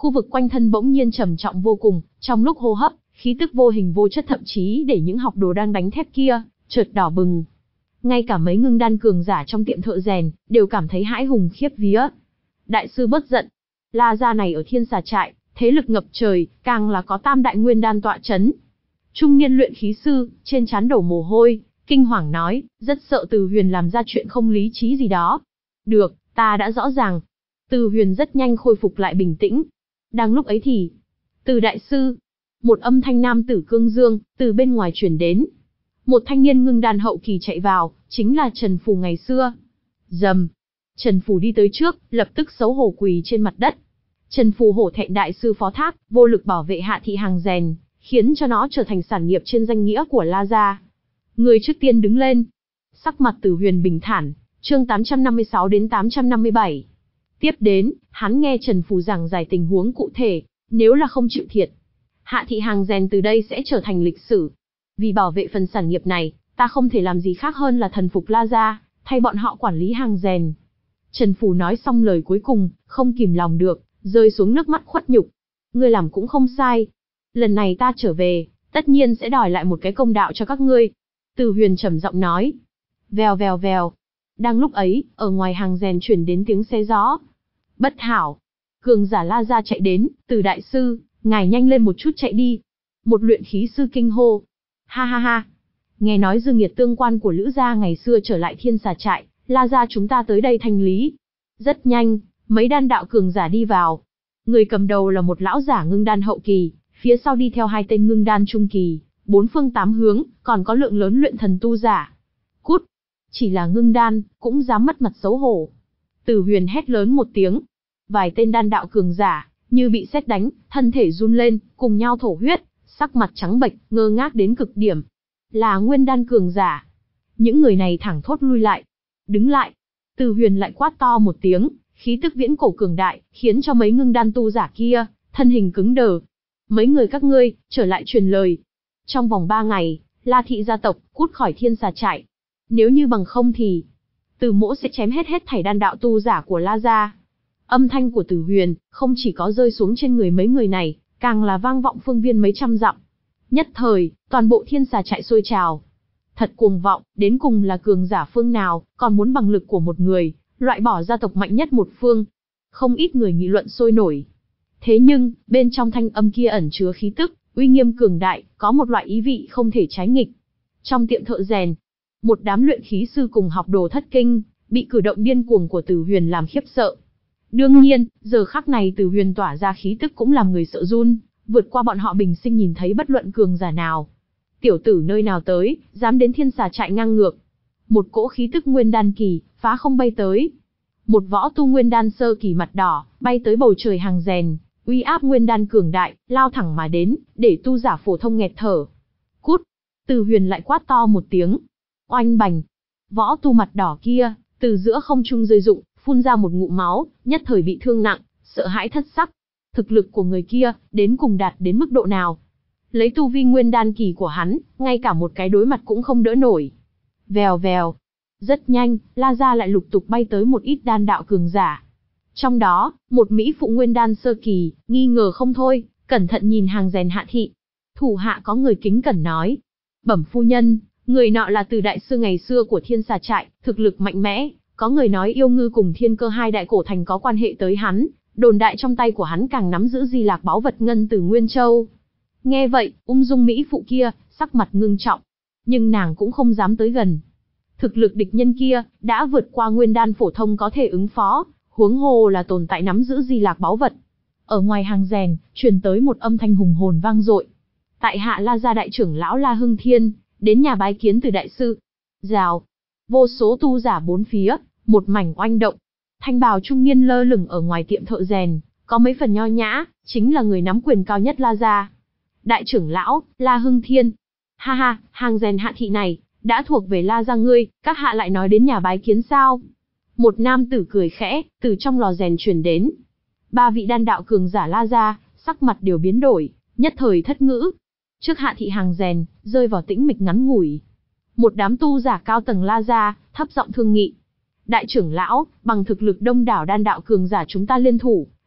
khu vực quanh thân bỗng nhiên trầm trọng vô cùng, trong lúc hô hấp, khí tức vô hình vô chất thậm chí để những học đồ đang đánh thép kia chợt đỏ bừng. Ngay cả mấy ngưng đan cường giả trong tiệm thợ rèn đều cảm thấy hãi hùng khiếp vía. Đại sư bớt giận, La gia này ở Thiên Xà Trại, thế lực ngập trời, càng là có tam đại nguyên đan tọa chấn. Trung niên luyện khí sư, trên trán đổ mồ hôi, kinh hoàng nói, rất sợ Từ Huyền làm ra chuyện không lý trí gì đó. Được, ta đã rõ ràng. Từ Huyền rất nhanh khôi phục lại bình tĩnh. Đang lúc ấy thì, Từ đại sư, một âm thanh nam tử cương dương, từ bên ngoài truyền đến. Một thanh niên ngưng đan hậu kỳ chạy vào, chính là Trần Phù ngày xưa. Rầm, Trần Phù đi tới trước, lập tức xấu hổ quỳ trên mặt đất. Trần Phù hổ thẹn đại sư phó thác, vô lực bảo vệ Hạ thị hàng rèn, khiến cho nó trở thành sản nghiệp trên danh nghĩa của La gia. Người trước tiên đứng lên. Sắc mặt Từ Huyền bình thản, chương tám trăm năm mươi sáu đến tám trăm năm mươi bảy. Tiếp đến, hắn nghe Trần Phù giảng giải tình huống cụ thể, nếu là không chịu thiệt, Hạ thị hàng rèn từ đây sẽ trở thành lịch sử. Vì bảo vệ phần sản nghiệp này, ta không thể làm gì khác hơn là thần phục La gia, thay bọn họ quản lý hàng rèn. Trần Phù nói xong lời cuối cùng, không kìm lòng được, rơi xuống nước mắt khuất nhục. Ngươi làm cũng không sai. Lần này ta trở về, tất nhiên sẽ đòi lại một cái công đạo cho các ngươi. Từ Huyền trầm giọng nói. Vèo vèo vèo. Đang lúc ấy, ở ngoài hàng rèn chuyển đến tiếng xe gió. Bất hảo. Cường giả La gia chạy đến, Từ đại sư, ngài nhanh lên một chút chạy đi. Một luyện khí sư kinh hô. Ha ha ha. Nghe nói Dương Nghiệt tương quan của Lữ gia ngày xưa trở lại Thiên Xà Trại, La gia chúng ta tới đây thanh lý. Rất nhanh, mấy đan đạo cường giả đi vào. Người cầm đầu là một lão giả ngưng đan hậu kỳ, phía sau đi theo hai tên ngưng đan trung kỳ, bốn phương tám hướng, còn có lượng lớn luyện thần tu giả. Cút! Chỉ là ngưng đan, cũng dám mất mặt xấu hổ. Từ Huyền hét lớn một tiếng. Vài tên đan đạo cường giả, như bị sét đánh, thân thể run lên, cùng nhau thổ huyết, sắc mặt trắng bệch, ngơ ngác đến cực điểm. Là nguyên đan cường giả. Những người này thẳng thốt lui lại. Đứng lại. Từ Huyền lại quát to một tiếng, khí tức viễn cổ cường đại, khiến cho mấy ngưng đan tu giả kia, thân hình cứng đờ. Mấy người các ngươi, trở lại truyền lời. Trong vòng ba ngày, La thị gia tộc, cút khỏi Thiên Xà Trại. Nếu như bằng không thì, Từ mỗ sẽ chém hết hết thảy đan đạo tu giả của La gia. Âm thanh của Từ Huyền, không chỉ có rơi xuống trên người mấy người này, càng là vang vọng phương viên mấy trăm dặm. Nhất thời, toàn bộ Thiên Xà Trại sôi trào. Thật cuồng vọng, đến cùng là cường giả phương nào, còn muốn bằng lực của một người, loại bỏ gia tộc mạnh nhất một phương. Không ít người nghị luận sôi nổi. Thế nhưng, bên trong thanh âm kia ẩn chứa khí tức, uy nghiêm cường đại, có một loại ý vị không thể trái nghịch. Trong tiệm thợ rèn, một đám luyện khí sư cùng học đồ thất kinh, bị cử động điên cuồng của Từ Huyền làm khiếp sợ. Đương nhiên, giờ khắc này Từ Huyền tỏa ra khí tức cũng làm người sợ run, vượt qua bọn họ bình sinh nhìn thấy bất luận cường giả nào. Tiểu tử nơi nào tới, dám đến Thiên Xà Trại ngang ngược. Một cỗ khí tức nguyên đan kỳ, phá không bay tới. Một võ tu nguyên đan sơ kỳ mặt đỏ, bay tới bầu trời hàng rèn, uy áp nguyên đan cường đại, lao thẳng mà đến, để tu giả phổ thông nghẹt thở. Cút! Từ Huyền lại quát to một tiếng. Oanh bành! Võ tu mặt đỏ kia, từ giữa không trung rơi rụng, phun ra một ngụm máu, nhất thời bị thương nặng, sợ hãi thất sắc. Thực lực của người kia, đến cùng đạt đến mức độ nào? Lấy tu vi nguyên đan kỳ của hắn, ngay cả một cái đối mặt cũng không đỡ nổi. Vèo vèo. Rất nhanh, La gia lại lục tục bay tới một ít đan đạo cường giả. Trong đó, một mỹ phụ nguyên đan sơ kỳ, nghi ngờ không thôi, cẩn thận nhìn hàng rèn Hạ thị. Thủ hạ có người kính cẩn nói. Bẩm phu nhân, người nọ là Từ đại sư ngày xưa của Thiên Xà Trại, thực lực mạnh mẽ. Có người nói Yêu Ngư cùng Thiên Cơ hai đại cổ thành có quan hệ tới hắn, đồn đại trong tay của hắn càng nắm giữ di lạc báu vật ngân từ Nguyên Châu. Nghe vậy, ung dung mỹ phụ kia, sắc mặt ngưng trọng. Nhưng nàng cũng không dám tới gần. Thực lực địch nhân kia, đã vượt qua nguyên đan phổ thông có thể ứng phó, huống hồ là tồn tại nắm giữ di lạc báu vật. Ở ngoài hàng rèn, truyền tới một âm thanh hùng hồn vang dội. Tại hạ La gia đại trưởng lão La Hưng Thiên, đến nhà bái kiến Từ đại sư. Rào. Vô số tu giả bốn phía, một mảnh oanh động. Thanh bào trung niên lơ lửng ở ngoài tiệm thợ rèn, có mấy phần nho nhã, chính là người nắm quyền cao nhất La gia. Đại trưởng lão, La Hưng Thiên. Ha ha, hàng rèn Hạ thị này, đã thuộc về La gia ngươi, các hạ lại nói đến nhà bái kiến sao? Một nam tử cười khẽ, từ trong lò rèn truyền đến. Ba vị đan đạo cường giả La gia, sắc mặt đều biến đổi, nhất thời thất ngữ. Trước Hạ thị hàng rèn, rơi vào tĩnh mịch ngắn ngủi. Một đám tu giả cao tầng La gia, thấp giọng thương nghị. Đại trưởng lão, bằng thực lực đông đảo đan đạo cường giả chúng ta liên thủ,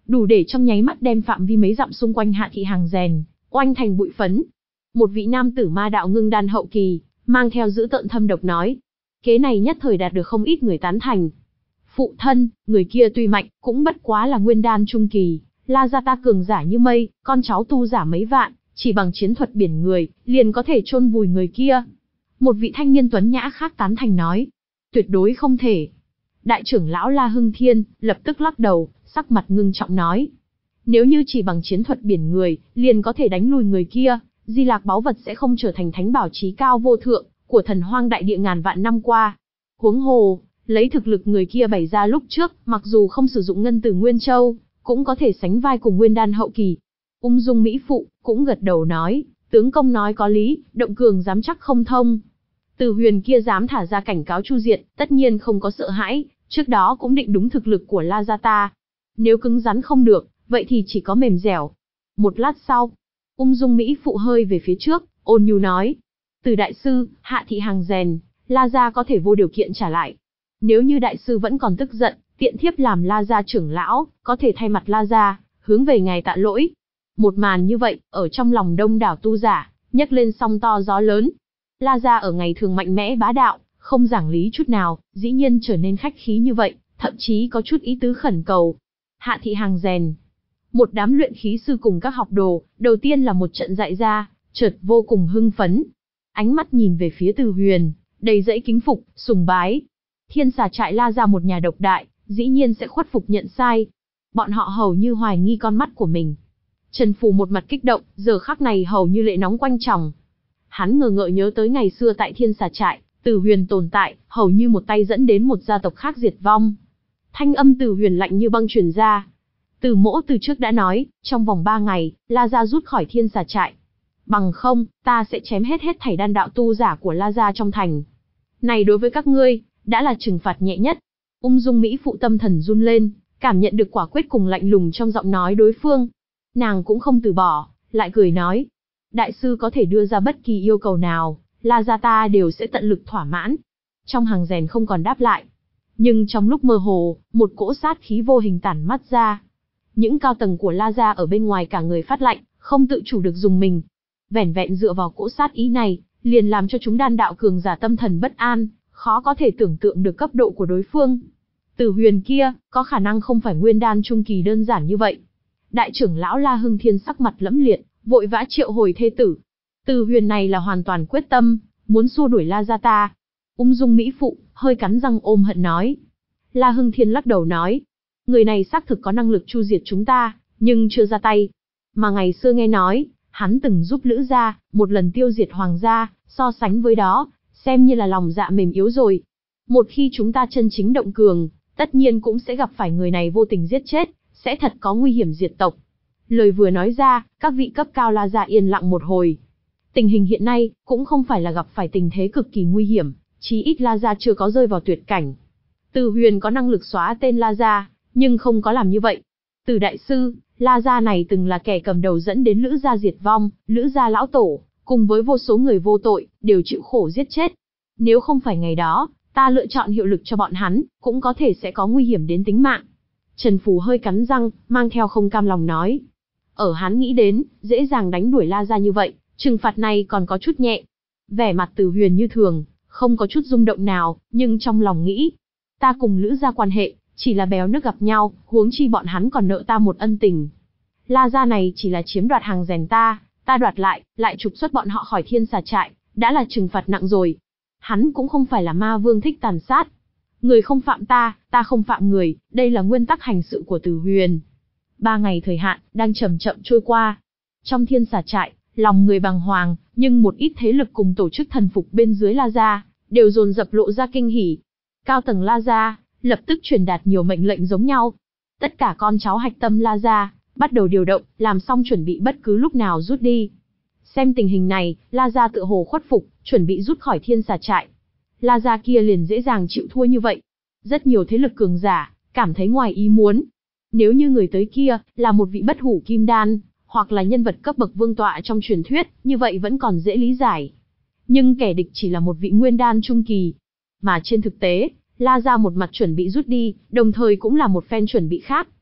đủ để trong nháy mắt đem phạm vi mấy dặm xung quanh Hạ Thị Hàng Rèn oanh thành bụi phấn. Một vị nam tử ma đạo ngưng đan hậu kỳ, mang theo dữ tợn thâm độc nói. Kế này nhất thời đạt được không ít người tán thành. Phụ thân, người kia tuy mạnh, cũng bất quá là nguyên đan trung kỳ, La gia ta cường giả như mây, con cháu tu giả mấy vạn, chỉ bằng chiến thuật biển người, liền có thể chôn vùi người kia. Một vị thanh niên tuấn nhã khác tán thành nói. Tuyệt đối không thể. Đại trưởng lão La Hưng Thiên, lập tức lắc đầu, sắc mặt ngưng trọng nói. Nếu như chỉ bằng chiến thuật biển người, liền có thể đánh lùi người kia, Di Lạc báu vật sẽ không trở thành thánh bảo chí cao vô thượng, của thần hoang đại địa ngàn vạn năm qua. Huống hồ, lấy thực lực người kia bày ra lúc trước, mặc dù không sử dụng ngân tử Nguyên Châu, cũng có thể sánh vai cùng nguyên đan hậu kỳ. Ung dung mỹ phụ, cũng gật đầu nói, tướng công nói có lý, động cường dám chắc không thông. Từ Huyền kia dám thả ra cảnh cáo chu diệt, tất nhiên không có sợ hãi, trước đó cũng định đúng thực lực của La gia ta. Nếu cứng rắn không được, vậy thì chỉ có mềm dẻo. Một lát sau, ung dung mỹ phụ hơi về phía trước, ôn nhu nói. Từ đại sư, Hạ Thị Hàng Rèn, La gia có thể vô điều kiện trả lại. Nếu như đại sư vẫn còn tức giận, tiện thiếp làm La gia trưởng lão, có thể thay mặt La gia, hướng về ngài tạ lỗi. Một màn như vậy, ở trong lòng đông đảo tu giả, nhấc lên sóng to gió lớn. La gia ở ngày thường mạnh mẽ bá đạo, không giảng lý chút nào, dĩ nhiên trở nên khách khí như vậy, thậm chí có chút ý tứ khẩn cầu. Hạ Thị Hàng Rèn, một đám luyện khí sư cùng các học đồ, đầu tiên là một trận dạy ra, chợt vô cùng hưng phấn. Ánh mắt nhìn về phía Từ Huyền, đầy dẫy kính phục, sùng bái. Thiên Xà Trại La gia một nhà độc đại, dĩ nhiên sẽ khuất phục nhận sai. Bọn họ hầu như hoài nghi con mắt của mình. Trần Phù một mặt kích động, giờ khắc này hầu như lệ nóng quanh tròng. Hắn ngờ ngợ nhớ tới ngày xưa tại Thiên Xà Trại, Từ Huyền tồn tại, hầu như một tay dẫn đến một gia tộc khác diệt vong. Thanh âm Từ Huyền lạnh như băng truyền ra. Từ Mỗ từ trước đã nói, trong vòng ba ngày, La gia rút khỏi Thiên Xà Trại. Bằng không, ta sẽ chém hết hết thảy đan đạo tu giả của La gia trong thành. Này đối với các ngươi, đã là trừng phạt nhẹ nhất. Ung dung mỹ phụ tâm thần run lên, cảm nhận được quả quyết cùng lạnh lùng trong giọng nói đối phương. Nàng cũng không từ bỏ, lại cười nói. Đại sư có thể đưa ra bất kỳ yêu cầu nào, La gia ta đều sẽ tận lực thỏa mãn. Trong hàng rèn không còn đáp lại. Nhưng trong lúc mơ hồ, một cỗ sát khí vô hình tản mắt ra. Những cao tầng của La gia ở bên ngoài cả người phát lạnh, không tự chủ được dùng mình. Vẻn vẹn dựa vào cỗ sát ý này, liền làm cho chúng đan đạo cường giả tâm thần bất an, khó có thể tưởng tượng được cấp độ của đối phương. Từ Huyền kia, có khả năng không phải nguyên đan trung kỳ đơn giản như vậy. Đại trưởng lão La Hưng Thiên sắc mặt lẫm liệt, vội vã triệu hồi thê tử. Từ Huyền này là hoàn toàn quyết tâm, muốn xua đuổi La gia ta. Ung dung mỹ phụ, hơi cắn răng ôm hận nói. La Hưng Thiên lắc đầu nói. Người này xác thực có năng lực chu diệt chúng ta, nhưng chưa ra tay. Mà ngày xưa nghe nói, hắn từng giúp Lữ gia, một lần tiêu diệt Hoàng gia, so sánh với đó, xem như là lòng dạ mềm yếu rồi. Một khi chúng ta chân chính động cường, tất nhiên cũng sẽ gặp phải người này vô tình giết chết, sẽ thật có nguy hiểm diệt tộc. Lời vừa nói ra, các vị cấp cao La gia yên lặng một hồi. Tình hình hiện nay, cũng không phải là gặp phải tình thế cực kỳ nguy hiểm, chí ít La gia chưa có rơi vào tuyệt cảnh. Từ Huyền có năng lực xóa tên La gia, nhưng không có làm như vậy. Từ đại sư, La gia này từng là kẻ cầm đầu dẫn đến Lữ gia diệt vong, Lữ gia lão tổ, cùng với vô số người vô tội, đều chịu khổ giết chết. Nếu không phải ngày đó, ta lựa chọn hiệu lực cho bọn hắn, cũng có thể sẽ có nguy hiểm đến tính mạng. Trần Phù hơi cắn răng, mang theo không cam lòng nói. Ở hắn nghĩ đến, dễ dàng đánh đuổi La gia như vậy, trừng phạt này còn có chút nhẹ. Vẻ mặt Từ Huyền như thường, không có chút rung động nào, nhưng trong lòng nghĩ. Ta cùng Lữ gia quan hệ, chỉ là bèo nước gặp nhau, huống chi bọn hắn còn nợ ta một ân tình. La gia này chỉ là chiếm đoạt hàng rèn ta, ta đoạt lại, lại trục xuất bọn họ khỏi Thiên Xà Trại, đã là trừng phạt nặng rồi. Hắn cũng không phải là ma vương thích tàn sát. Người không phạm ta, ta không phạm người, đây là nguyên tắc hành sự của Từ Huyền. Ba ngày thời hạn, đang chậm chậm trôi qua. Trong Thiên Xà Trại, lòng người bàng hoàng, nhưng một ít thế lực cùng tổ chức thần phục bên dưới La gia, đều dồn dập lộ ra kinh hỉ. Cao tầng La gia, lập tức truyền đạt nhiều mệnh lệnh giống nhau. Tất cả con cháu hạch tâm La gia, bắt đầu điều động, làm xong chuẩn bị bất cứ lúc nào rút đi. Xem tình hình này, La gia tựa hồ khuất phục, chuẩn bị rút khỏi Thiên Xà Trại. La gia kia liền dễ dàng chịu thua như vậy. Rất nhiều thế lực cường giả, cảm thấy ngoài ý muốn. Nếu như người tới kia, là một vị bất hủ kim đan, hoặc là nhân vật cấp bậc vương tọa trong truyền thuyết, như vậy vẫn còn dễ lý giải. Nhưng kẻ địch chỉ là một vị nguyên đan trung kỳ. Mà trên thực tế, La gia một mặt chuẩn bị rút đi, đồng thời cũng là một phen chuẩn bị khác.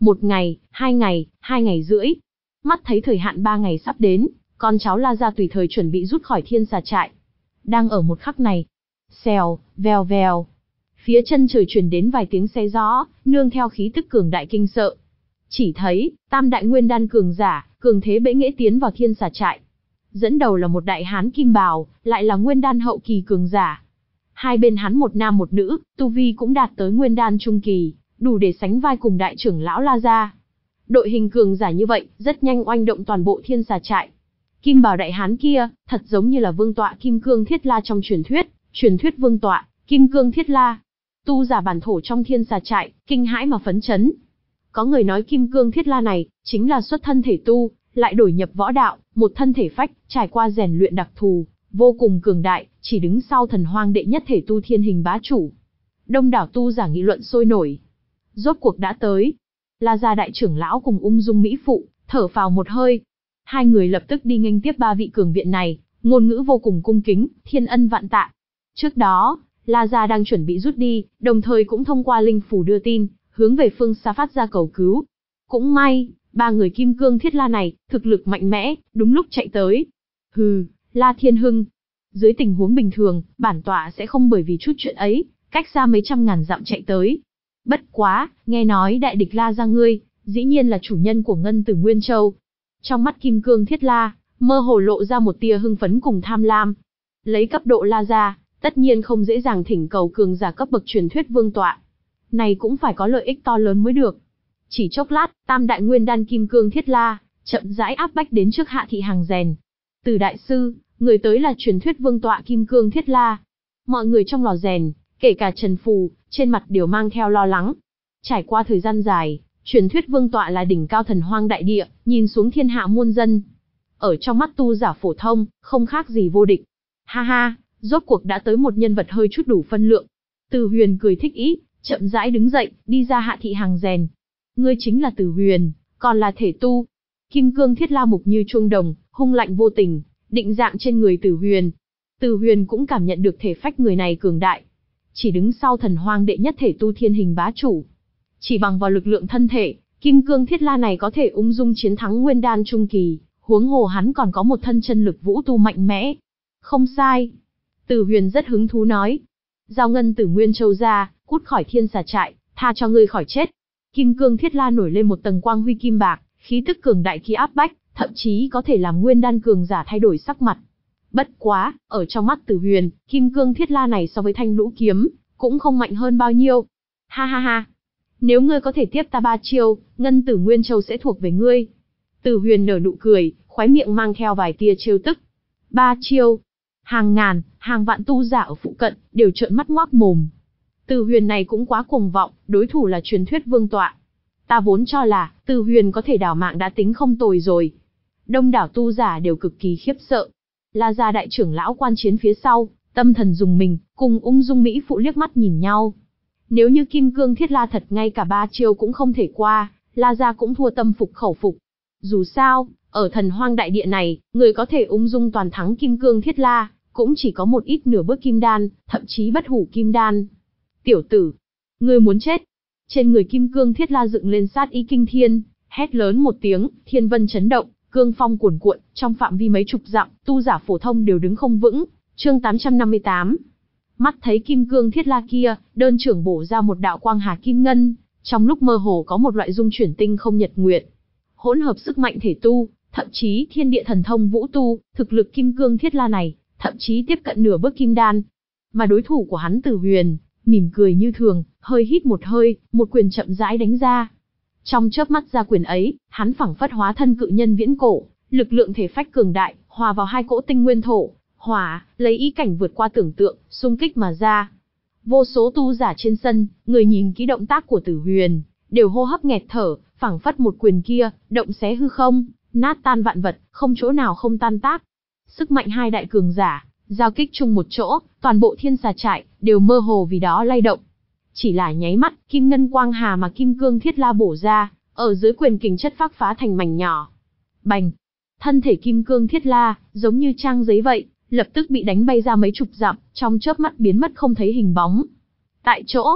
Một ngày, hai ngày, hai ngày rưỡi. Mắt thấy thời hạn ba ngày sắp đến, con cháu La Gia tùy thời chuẩn bị rút khỏi Thiên Xà trại. Đang ở một khắc này, xèo, vèo vèo, phía chân trời truyền đến vài tiếng xe gió, nương theo khí tức cường đại kinh sợ. Chỉ thấy, tam đại nguyên đan cường giả, cường thế bẽ nghễ tiến vào Thiên Xà trại. Dẫn đầu là một đại hán kim bào, lại là nguyên đan hậu kỳ cường giả. Hai bên hắn một nam một nữ, tu vi cũng đạt tới nguyên đan trung kỳ, đủ để sánh vai cùng đại trưởng lão La Gia. Đội hình cường giả như vậy, rất nhanh oanh động toàn bộ Thiên Xà trại. Kim bào đại hán kia, thật giống như là vương tọa Kim Cương Thiết La trong truyền thuyết, truyền thuyết vương tọa, Kim Cương Thiết La. Tu giả bản thổ trong Thiên Xà trại, kinh hãi mà phấn chấn. Có người nói Kim Cương Thiết La này, chính là xuất thân thể tu, lại đổi nhập võ đạo, một thân thể phách, trải qua rèn luyện đặc thù, vô cùng cường đại, chỉ đứng sau thần hoang đệ nhất thể tu thiên hình bá chủ. Đông đảo tu giả nghị luận sôi nổi. Rốt cuộc đã tới. La Gia đại trưởng lão cùng ung dung mỹ phụ, thở phào một hơi. Hai người lập tức đi nghênh tiếp ba vị cường viện này, ngôn ngữ vô cùng cung kính, thiên ân vạn tạ. Trước đó, La Gia đang chuẩn bị rút đi, đồng thời cũng thông qua linh phủ đưa tin, hướng về phương xa phát ra cầu cứu. Cũng may, ba người Kim Cương Thiết La này, thực lực mạnh mẽ, đúng lúc chạy tới. Hừ, La Thiên Hưng. Dưới tình huống bình thường, bản tọa sẽ không bởi vì chút chuyện ấy, cách xa mấy trăm ngàn dặm chạy tới. Bất quá, nghe nói đại địch La Gia ngươi, dĩ nhiên là chủ nhân của Ngân Tử Nguyên Châu. Trong mắt Kim Cương Thiết La, mơ hồ lộ ra một tia hưng phấn cùng tham lam. Lấy cấp độ La Gia, tất nhiên không dễ dàng thỉnh cầu cường giả cấp bậc truyền thuyết vương tọa. Này cũng phải có lợi ích to lớn mới được. Chỉ chốc lát, tam đại nguyên đan Kim Cương Thiết La, chậm rãi áp bách đến trước Hạ Thị Hàng rèn. Từ đại sư, người tới là truyền thuyết vương tọa Kim Cương Thiết La. Mọi người trong lò rèn, kể cả Trần Phù, trên mặt đều mang theo lo lắng. Trải qua thời gian dài, truyền thuyết vương tọa là đỉnh cao thần hoang đại địa, nhìn xuống thiên hạ muôn dân. Ở trong mắt tu giả phổ thông, không khác gì vô địch. Ha ha, rốt cuộc đã tới một nhân vật hơi chút đủ phân lượng. Từ Huyền cười thích ý, chậm rãi đứng dậy, đi ra Hạ Thị Hàng rèn. Ngươi chính là Từ Huyền, còn là thể tu. Kim Cương Thiết La mục như chuông đồng, hung lạnh vô tình, định dạng trên người Từ Huyền. Từ Huyền cũng cảm nhận được thể phách người này cường đại. Chỉ đứng sau thần hoang đệ nhất thể tu thiên hình bá chủ. Chỉ bằng vào lực lượng thân thể, Kim Cương Thiết La này có thể ung dung chiến thắng nguyên đan trung kỳ, huống hồ hắn còn có một thân chân lực vũ tu mạnh mẽ. Không sai. Từ Huyền rất hứng thú nói. Giao Ngân Tử Nguyên Châu ra, cút khỏi Thiên Xà trại, tha cho ngươi khỏi chết. Kim Cương Thiết La nổi lên một tầng quang huy kim bạc, khí tức cường đại khi áp bách, thậm chí có thể làm nguyên đan cường giả thay đổi sắc mặt. Bất quá, ở trong mắt Từ Huyền, Kim Cương Thiết La này so với Thanh Lũ kiếm, cũng không mạnh hơn bao nhiêu. Ha ha ha. Nếu ngươi có thể tiếp ta ba chiêu, Ngân Tử Nguyên Châu sẽ thuộc về ngươi. Từ Huyền nở nụ cười, khóe miệng mang theo vài tia trêu tức. Ba chiêu. Hàng ngàn, hàng vạn tu giả ở phụ cận, đều trợn mắt ngoác mồm. Từ Huyền này cũng quá cuồng vọng, đối thủ là truyền thuyết vương tọa. Ta vốn cho là, Từ Huyền có thể đảo mạng đã tính không tồi rồi. Đông đảo tu giả đều cực kỳ khiếp sợ. La Gia đại trưởng lão quan chiến phía sau, tâm thần dùng mình, cùng ung dung mỹ phụ liếc mắt nhìn nhau. Nếu như Kim Cương Thiết La thật ngay cả ba chiêu cũng không thể qua, La Gia cũng thua tâm phục khẩu phục. Dù sao, ở thần hoang đại địa này, người có thể ung dung toàn thắng Kim Cương Thiết La, cũng chỉ có một ít nửa bước kim đan, thậm chí bất hủ kim đan. Tiểu tử, ngươi muốn chết. Trên người Kim Cương Thiết La dựng lên sát ý kinh thiên, hét lớn một tiếng, thiên vân chấn động, cương phong cuồn cuộn, trong phạm vi mấy chục dặm, tu giả phổ thông đều đứng không vững. Chương tám trăm năm mươi tám. Mắt thấy Kim Cương Thiết La kia, đơn trưởng bổ ra một đạo quang hà kim ngân, trong lúc mơ hồ có một loại dung chuyển tinh không nhật nguyệt. Hỗn hợp sức mạnh thể tu, thậm chí thiên địa thần thông vũ tu, thực lực Kim Cương Thiết La này, thậm chí tiếp cận nửa bước kim đan. Mà đối thủ của hắn Từ Huyền, mỉm cười như thường, hơi hít một hơi, một quyền chậm rãi đánh ra. Trong chớp mắt ra quyền ấy, hắn phảng phất hóa thân cự nhân viễn cổ, lực lượng thể phách cường đại, hòa vào hai cỗ tinh nguyên thổ, hỏa, lấy ý cảnh vượt qua tưởng tượng, xung kích mà ra. Vô số tu giả trên sân, người nhìn kỹ động tác của Tử Huyền, đều hô hấp nghẹt thở, phảng phất một quyền kia, động xé hư không, nát tan vạn vật, không chỗ nào không tan tác. Sức mạnh hai đại cường giả, giao kích chung một chỗ, toàn bộ Thiên Xà trại, đều mơ hồ vì đó lay động. Chỉ là nháy mắt, kim ngân quang hà mà Kim Cương Thiết La bổ ra, ở dưới quyền kình chất phác phá thành mảnh nhỏ. Bành! Thân thể Kim Cương Thiết La, giống như trang giấy vậy, lập tức bị đánh bay ra mấy chục dặm, trong chớp mắt biến mất không thấy hình bóng. Tại chỗ,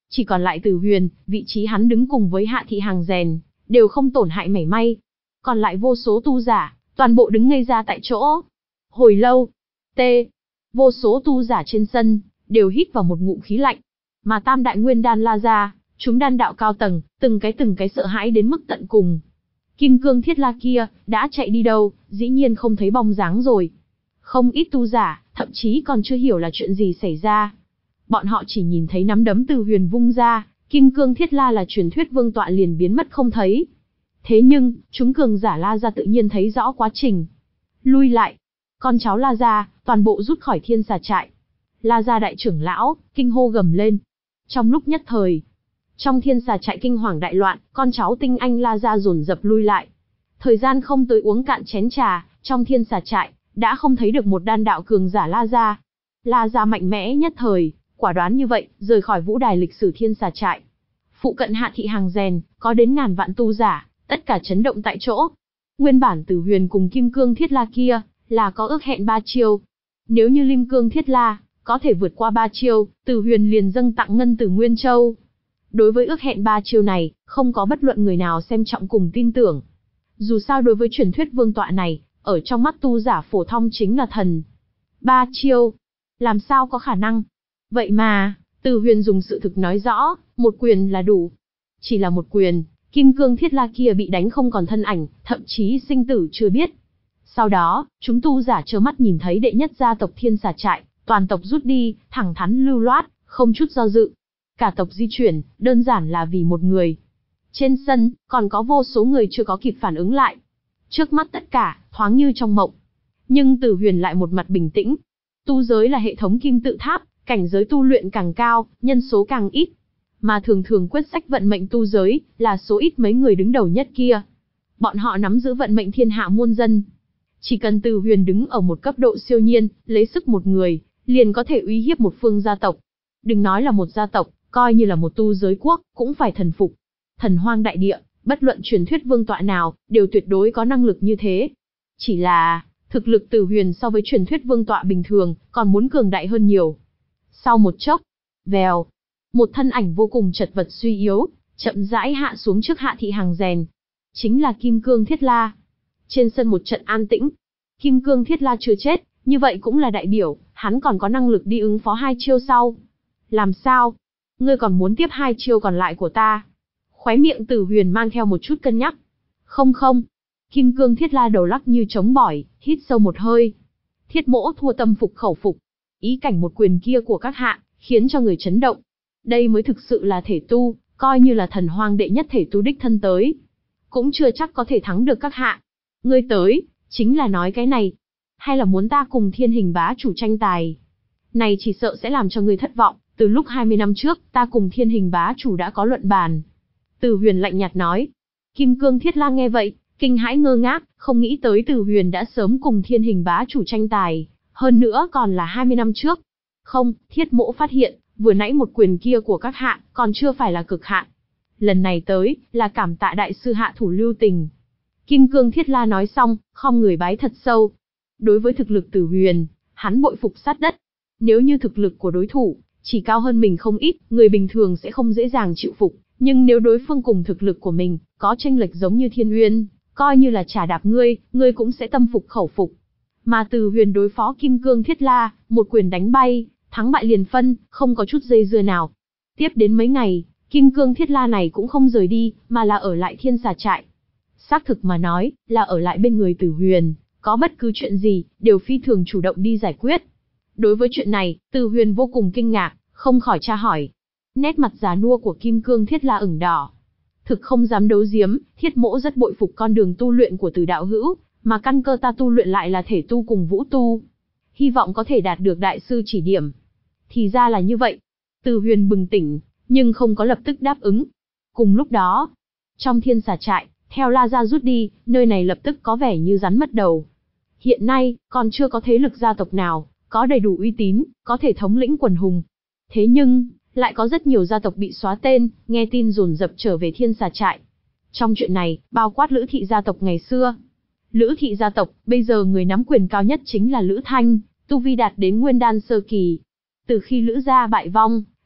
Chỉ còn lại Từ Huyền, vị trí hắn đứng cùng với Hạ Thị Hàng Rèn, đều không tổn hại mảy may. Còn lại vô số tu giả, toàn bộ đứng ngây ra tại chỗ. Hồi lâu, t, vô số tu giả trên sân, đều hít vào một ngụm khí lạnh. Mà Tam Đại Nguyên Đan la ra, chúng đan đạo cao tầng, từng cái từng cái sợ hãi đến mức tận cùng. Kim Cương Thiết La kia, đã chạy đi đâu, dĩ nhiên không thấy bóng dáng rồi. Không ít tu giả, thậm chí còn chưa hiểu là chuyện gì xảy ra. Bọn họ chỉ nhìn thấy nắm đấm Từ Huyền vung ra, Kim Cương Thiết La là truyền thuyết vương tọa liền biến mất không thấy. Thế nhưng, chúng cường giả La Gia tự nhiên thấy rõ quá trình. Lui lại. Con cháu La Gia, toàn bộ rút khỏi Thiên Xà Trại. La Gia đại trưởng lão, kinh hô gầm lên. Trong lúc nhất thời, trong Thiên Xà Trại kinh hoàng đại loạn, con cháu tinh anh La Gia dồn dập lui lại. Thời gian không tới uống cạn chén trà, trong Thiên Xà Trại, đã không thấy được một đan đạo cường giả La Gia. La Gia mạnh mẽ nhất thời, quả đoán như vậy, rời khỏi vũ đài lịch sử Thiên Xà Trại. Phụ cận Hạ Thị Hàng Rèn, có đến ngàn vạn tu giả, tất cả chấn động tại chỗ. Nguyên bản Từ Huyền cùng Kim Cương Thiết La kia, là có ước hẹn ba chiêu. Nếu như Kim Cương Thiết La, có thể vượt qua ba chiêu, Từ Huyền liền dâng tặng Ngân Tử Nguyên Châu. Đối với ước hẹn ba chiêu này, không có bất luận người nào xem trọng cùng tin tưởng. Dù sao đối với truyền thuyết vương tọa này, ở trong mắt tu giả phổ thông chính là thần. Ba chiêu, làm sao có khả năng? Vậy mà, Từ Huyền dùng sự thực nói rõ, một quyền là đủ. Chỉ là một quyền, Kim Cương Thiết La kia bị đánh không còn thân ảnh, thậm chí sinh tử chưa biết. Sau đó, chúng tu giả trơ mắt nhìn thấy đệ nhất gia tộc Thiên Xà Trại, toàn tộc rút đi, thẳng thắn lưu loát, không chút do dự. Cả tộc di chuyển, đơn giản là vì một người. Trên sân, còn có vô số người chưa có kịp phản ứng lại. Trước mắt tất cả, thoáng như trong mộng. Nhưng Từ Huyền lại một mặt bình tĩnh. Tu giới là hệ thống kim tự tháp, cảnh giới tu luyện càng cao, nhân số càng ít. Mà thường thường quyết sách vận mệnh tu giới, là số ít mấy người đứng đầu nhất kia. Bọn họ nắm giữ vận mệnh thiên hạ muôn dân. Chỉ cần Từ Huyền đứng ở một cấp độ siêu nhiên, lấy sức một người, liền có thể uy hiếp một phương gia tộc. Đừng nói là một gia tộc, coi như là một tu giới quốc, cũng phải thần phục. Thần hoang đại địa, bất luận truyền thuyết vương tọa nào, đều tuyệt đối có năng lực như thế. Chỉ là, thực lực Từ Huyền so với truyền thuyết vương tọa bình thường, còn muốn cường đại hơn nhiều. Sau một chốc, vèo, một thân ảnh vô cùng chật vật suy yếu, chậm rãi hạ xuống trước Hạ Thị Hàng Rèn. Chính là Kim Cương Thiết La. Trên sân một trận an tĩnh. Kim Cương Thiết La chưa chết, như vậy cũng là đại biểu, hắn còn có năng lực đi ứng phó hai chiêu sau. Làm sao? Ngươi còn muốn tiếp hai chiêu còn lại của ta? Khóe miệng Từ Huyền mang theo một chút cân nhắc. Không không. Kim Cương Thiết La đầu lắc như trống bỏi, hít sâu một hơi. Thiết mỗ thua tâm phục khẩu phục. Ý cảnh một quyền kia của các hạ, khiến cho người chấn động. Đây mới thực sự là thể tu, coi như là thần hoang đệ nhất thể tu đích thân tới. Cũng chưa chắc có thể thắng được các hạ. Ngươi tới, chính là nói cái này. Hay là muốn ta cùng Thiên Hình bá chủ tranh tài? Này chỉ sợ sẽ làm cho ngươi thất vọng, từ lúc hai mươi năm trước, ta cùng Thiên Hình bá chủ đã có luận bàn. Từ Huyền lạnh nhạt nói. Kim Cương Thiết La nghe vậy, kinh hãi ngơ ngác, không nghĩ tới Từ Huyền đã sớm cùng Thiên Hình bá chủ tranh tài, hơn nữa còn là hai mươi năm trước. Không, Thiết mỗ phát hiện, vừa nãy một quyền kia của các hạ, còn chưa phải là cực hạn. Lần này tới, là cảm tạ đại sư hạ thủ lưu tình. Kim Cương Thiết La nói xong, khom người bái thật sâu. Đối với thực lực Từ Huyền, hắn bội phục sát đất. Nếu như thực lực của đối thủ chỉ cao hơn mình không ít, người bình thường sẽ không dễ dàng chịu phục. Nhưng nếu đối phương cùng thực lực của mình, có chênh lệch giống như Thiên Uyên, coi như là trả đạp ngươi, ngươi cũng sẽ tâm phục khẩu phục. Mà Từ Huyền đối phó Kim Cương Thiết La, một quyền đánh bay, thắng bại liền phân, không có chút dây dưa nào. Tiếp đến mấy ngày, Kim Cương Thiết La này cũng không rời đi, mà là ở lại Thiên Xà Trại. Xác thực mà nói, là ở lại bên người Từ Huyền, có bất cứ chuyện gì, đều phi thường chủ động đi giải quyết. Đối với chuyện này, Từ Huyền vô cùng kinh ngạc, không khỏi tra hỏi. Nét mặt già nua của Kim Cương Thiết La ửng đỏ. Thực không dám đấu giếm, Thiết mỗ rất bội phục con đường tu luyện của Từ đạo hữu, mà căn cơ ta tu luyện lại là thể tu cùng vũ tu. Hy vọng có thể đạt được đại sư chỉ điểm. Thì ra là như vậy. Từ Huyền bừng tỉnh, nhưng không có lập tức đáp ứng. Cùng lúc đó, trong Thiên Xà Trại, theo La Gia rút đi, nơi này lập tức có vẻ như rắn mất đầu. Hiện nay, còn chưa có thế lực gia tộc nào, có đầy đủ uy tín, có thể thống lĩnh quần hùng. Thế nhưng, lại có rất nhiều gia tộc bị xóa tên, nghe tin dồn dập trở về Thiên Xà Trại. Trong chuyện này, bao quát Lữ Thị gia tộc ngày xưa. Lữ Thị gia tộc, bây giờ người nắm quyền cao nhất chính là Lữ Thanh, tu vi đạt đến Nguyên Đan sơ kỳ. Từ khi Lữ gia bại vong,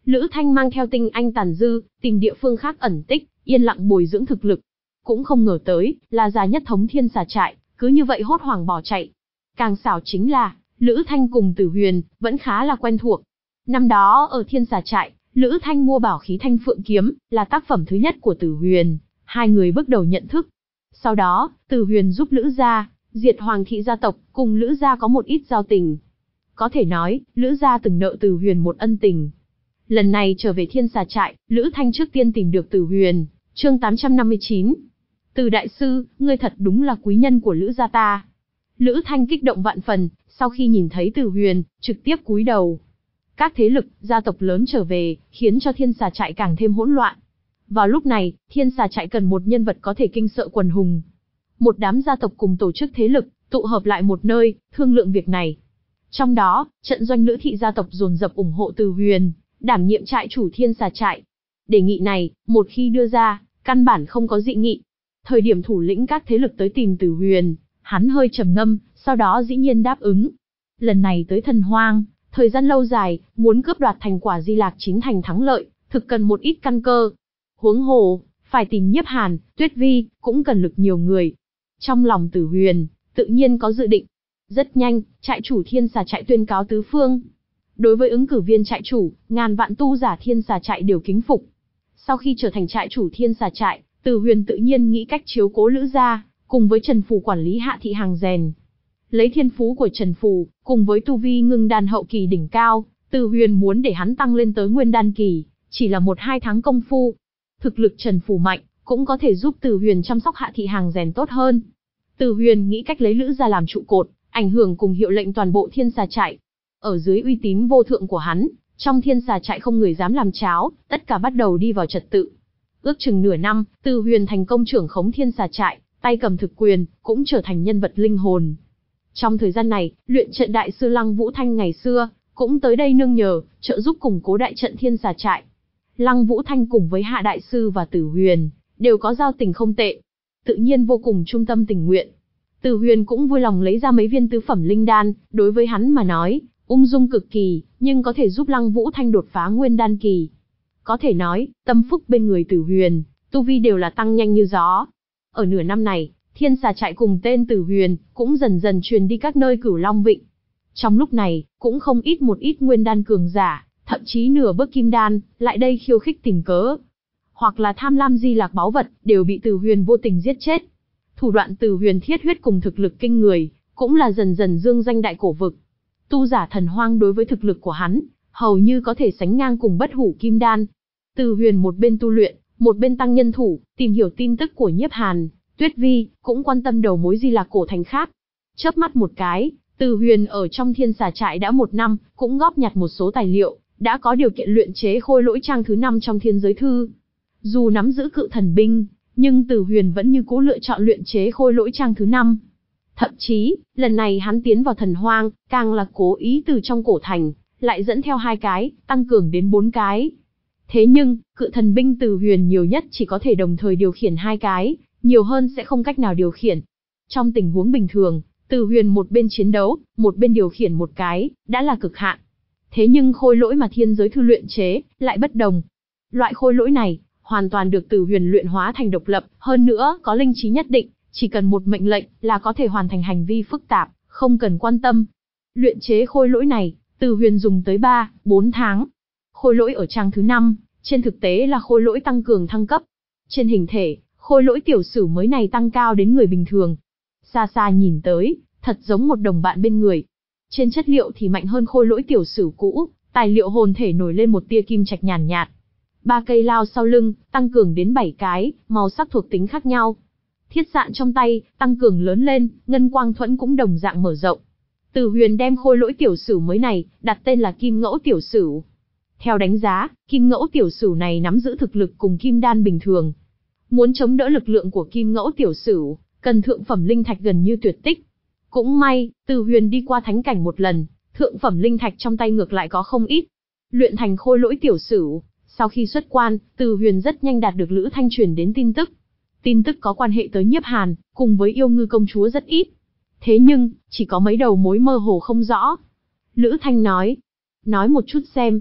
Lữ Thanh mang theo tinh anh tàn dư, tìm địa phương khác ẩn tích, yên lặng bồi dưỡng thực lực. Cũng không ngờ tới, là già nhất thống thiên xà trại, cứ như vậy hốt hoảng bỏ chạy. Càng xảo chính là, Lữ Thanh cùng Tử Huyền, vẫn khá là quen thuộc. Năm đó ở thiên xà trại, Lữ Thanh mua bảo khí Thanh Phượng Kiếm, là tác phẩm thứ nhất của Tử Huyền. Hai người bước đầu nhận thức. Sau đó, Tử Huyền giúp Lữ gia, diệt Hoàng thị gia tộc, cùng Lữ gia có một ít giao tình. Có thể nói, Lữ gia từng nợ Tử Huyền một ân tình. Lần này trở về thiên xà trại, Lữ Thanh trước tiên tìm được Tử Huyền. Chương tám trăm năm mươi chín. Từ đại sư, ngươi thật đúng là quý nhân của Lữ gia ta. Lữ Thanh kích động vạn phần, sau khi nhìn thấy Tử Huyền, trực tiếp cúi đầu. Các thế lực, gia tộc lớn trở về, khiến cho thiên xà trại càng thêm hỗn loạn. Vào lúc này, thiên xà trại cần một nhân vật có thể kinh sợ quần hùng. Một đám gia tộc cùng tổ chức thế lực, tụ hợp lại một nơi, thương lượng việc này. Trong đó, trận doanh Lữ thị gia tộc dồn dập ủng hộ Tử Huyền, đảm nhiệm trại chủ thiên xà trại. Đề nghị này, một khi đưa ra, căn bản không có dị nghị. Thời điểm thủ lĩnh các thế lực tới tìm Tử Huyền, hắn hơi trầm ngâm, sau đó dĩ nhiên đáp ứng. Lần này tới Thần Hoang, thời gian lâu dài, muốn cướp đoạt thành quả Di Lạc chính thành thắng lợi, thực cần một ít căn cơ. Huống hồ, phải tìm Nhiếp Hàn, Tuyết Vi, cũng cần lực nhiều người. Trong lòng Tử Huyền, tự nhiên có dự định. Rất nhanh, trại chủ thiên xà trại tuyên cáo tứ phương. Đối với ứng cử viên trại chủ, ngàn vạn tu giả thiên xà trại đều kính phục. Sau khi trở thành trại chủ thiên xà trại, Tử Huyền tự nhiên nghĩ cách chiếu cố Lữ gia, cùng với Trần Phù quản lý hạ thị hàng rèn. Lấy thiên phú của Trần Phù, cùng với tu vi ngưng đan hậu kỳ đỉnh cao, Tử Huyền muốn để hắn tăng lên tới nguyên đan kỳ, chỉ là một hai tháng công phu. Thực lực Trần Phù mạnh, cũng có thể giúp Tử Huyền chăm sóc hạ thị hàng rèn tốt hơn. Tử Huyền nghĩ cách lấy Lữ gia làm trụ cột, ảnh hưởng cùng hiệu lệnh toàn bộ thiên xà trại. Ở dưới uy tín vô thượng của hắn, trong thiên xà trại không người dám làm cháo, tất cả bắt đầu đi vào trật tự. Ước chừng nửa năm, Tử Huyền thành công trưởng khống thiên xà trại, tay cầm thực quyền, cũng trở thành nhân vật linh hồn. Trong thời gian này, luyện trận đại sư Lăng Vũ Thanh ngày xưa, cũng tới đây nương nhờ, trợ giúp củng cố đại trận thiên xà trại. Lăng Vũ Thanh cùng với Hạ đại sư và Tử Huyền, đều có giao tình không tệ. Tự nhiên vô cùng trung tâm tình nguyện. Tử Huyền cũng vui lòng lấy ra mấy viên tứ phẩm linh đan, đối với hắn mà nói, ung dung cực kỳ, nhưng có thể giúp Lăng Vũ Thanh đột phá nguyên đan kỳ. Có thể nói, tâm phúc bên người Tử Huyền, tu vi đều là tăng nhanh như gió. Ở nửa năm này, thiên xà trại cùng tên Tử Huyền, cũng dần dần truyền đi các nơi Cửu Long Vịnh. Trong lúc này, cũng không ít một ít nguyên đan cường giả, thậm chí nửa bước kim đan, lại đây khiêu khích tình cớ. Hoặc là tham lam Di Lạc báu vật, đều bị Tử Huyền vô tình giết chết. Thủ đoạn Tử Huyền thiết huyết cùng thực lực kinh người, cũng là dần dần dương danh đại cổ vực. Tu giả Thần Hoang đối với thực lực của hắn, hầu như có thể sánh ngang cùng bất hủ kim đan. Tử Huyền một bên tu luyện, một bên tăng nhân thủ, tìm hiểu tin tức của Nhiếp Hàn, Tuyết Vi, cũng quan tâm đầu mối Di Lạc cổ thành khác. Chớp mắt một cái, Tử Huyền ở trong thiên xà trại đã một năm, cũng góp nhặt một số tài liệu, đã có điều kiện luyện chế khôi lỗi trang thứ năm trong thiên giới thư. Dù nắm giữ cự thần binh, nhưng Tử Huyền vẫn như cũ lựa chọn luyện chế khôi lỗi trang thứ năm. Thậm chí, lần này hắn tiến vào Thần Hoang, càng là cố ý từ trong cổ thành, lại dẫn theo hai cái, tăng cường đến bốn cái. Thế nhưng, cự thần binh Tử Huyền nhiều nhất chỉ có thể đồng thời điều khiển hai cái, nhiều hơn sẽ không cách nào điều khiển. Trong tình huống bình thường, Tử Huyền một bên chiến đấu, một bên điều khiển một cái, đã là cực hạn. Thế nhưng khôi lỗi mà thiên giới thư luyện chế, lại bất đồng. Loại khôi lỗi này, hoàn toàn được Tử Huyền luyện hóa thành độc lập, hơn nữa có linh trí nhất định, chỉ cần một mệnh lệnh là có thể hoàn thành hành vi phức tạp, không cần quan tâm. Luyện chế khôi lỗi này, Tử Huyền dùng tới ba, bốn tháng. Khôi lỗi ở trang thứ năm, trên thực tế là khôi lỗi tăng cường thăng cấp. Trên hình thể, khôi lỗi tiểu sử mới này tăng cao đến người bình thường. Xa xa nhìn tới, thật giống một đồng bạn bên người. Trên chất liệu thì mạnh hơn khôi lỗi tiểu sử cũ, tài liệu hồn thể nổi lên một tia kim trạch nhàn nhạt. Ba cây lao sau lưng, tăng cường đến bảy cái, màu sắc thuộc tính khác nhau. Thiết dạn trong tay, tăng cường lớn lên, ngân quang thuẫn cũng đồng dạng mở rộng. Tử Huyền đem khôi lỗi tiểu sử mới này, đặt tên là Kim Ngẫu tiểu sử. Theo đánh giá, Kim Ngẫu tiểu sử này nắm giữ thực lực cùng kim đan bình thường. Muốn chống đỡ lực lượng của Kim Ngẫu tiểu sử, cần thượng phẩm linh thạch gần như tuyệt tích. Cũng may, Tử Huyền đi qua thánh cảnh một lần, thượng phẩm linh thạch trong tay ngược lại có không ít. Luyện thành khôi lỗi tiểu sử, sau khi xuất quan, Tử Huyền rất nhanh đạt được Lữ Thanh truyền đến tin tức. Tin tức có quan hệ tới Nhiếp Hàn, cùng với yêu ngư công chúa rất ít. Thế nhưng, chỉ có mấy đầu mối mơ hồ không rõ. Lữ Thanh nói, nói một chút xem.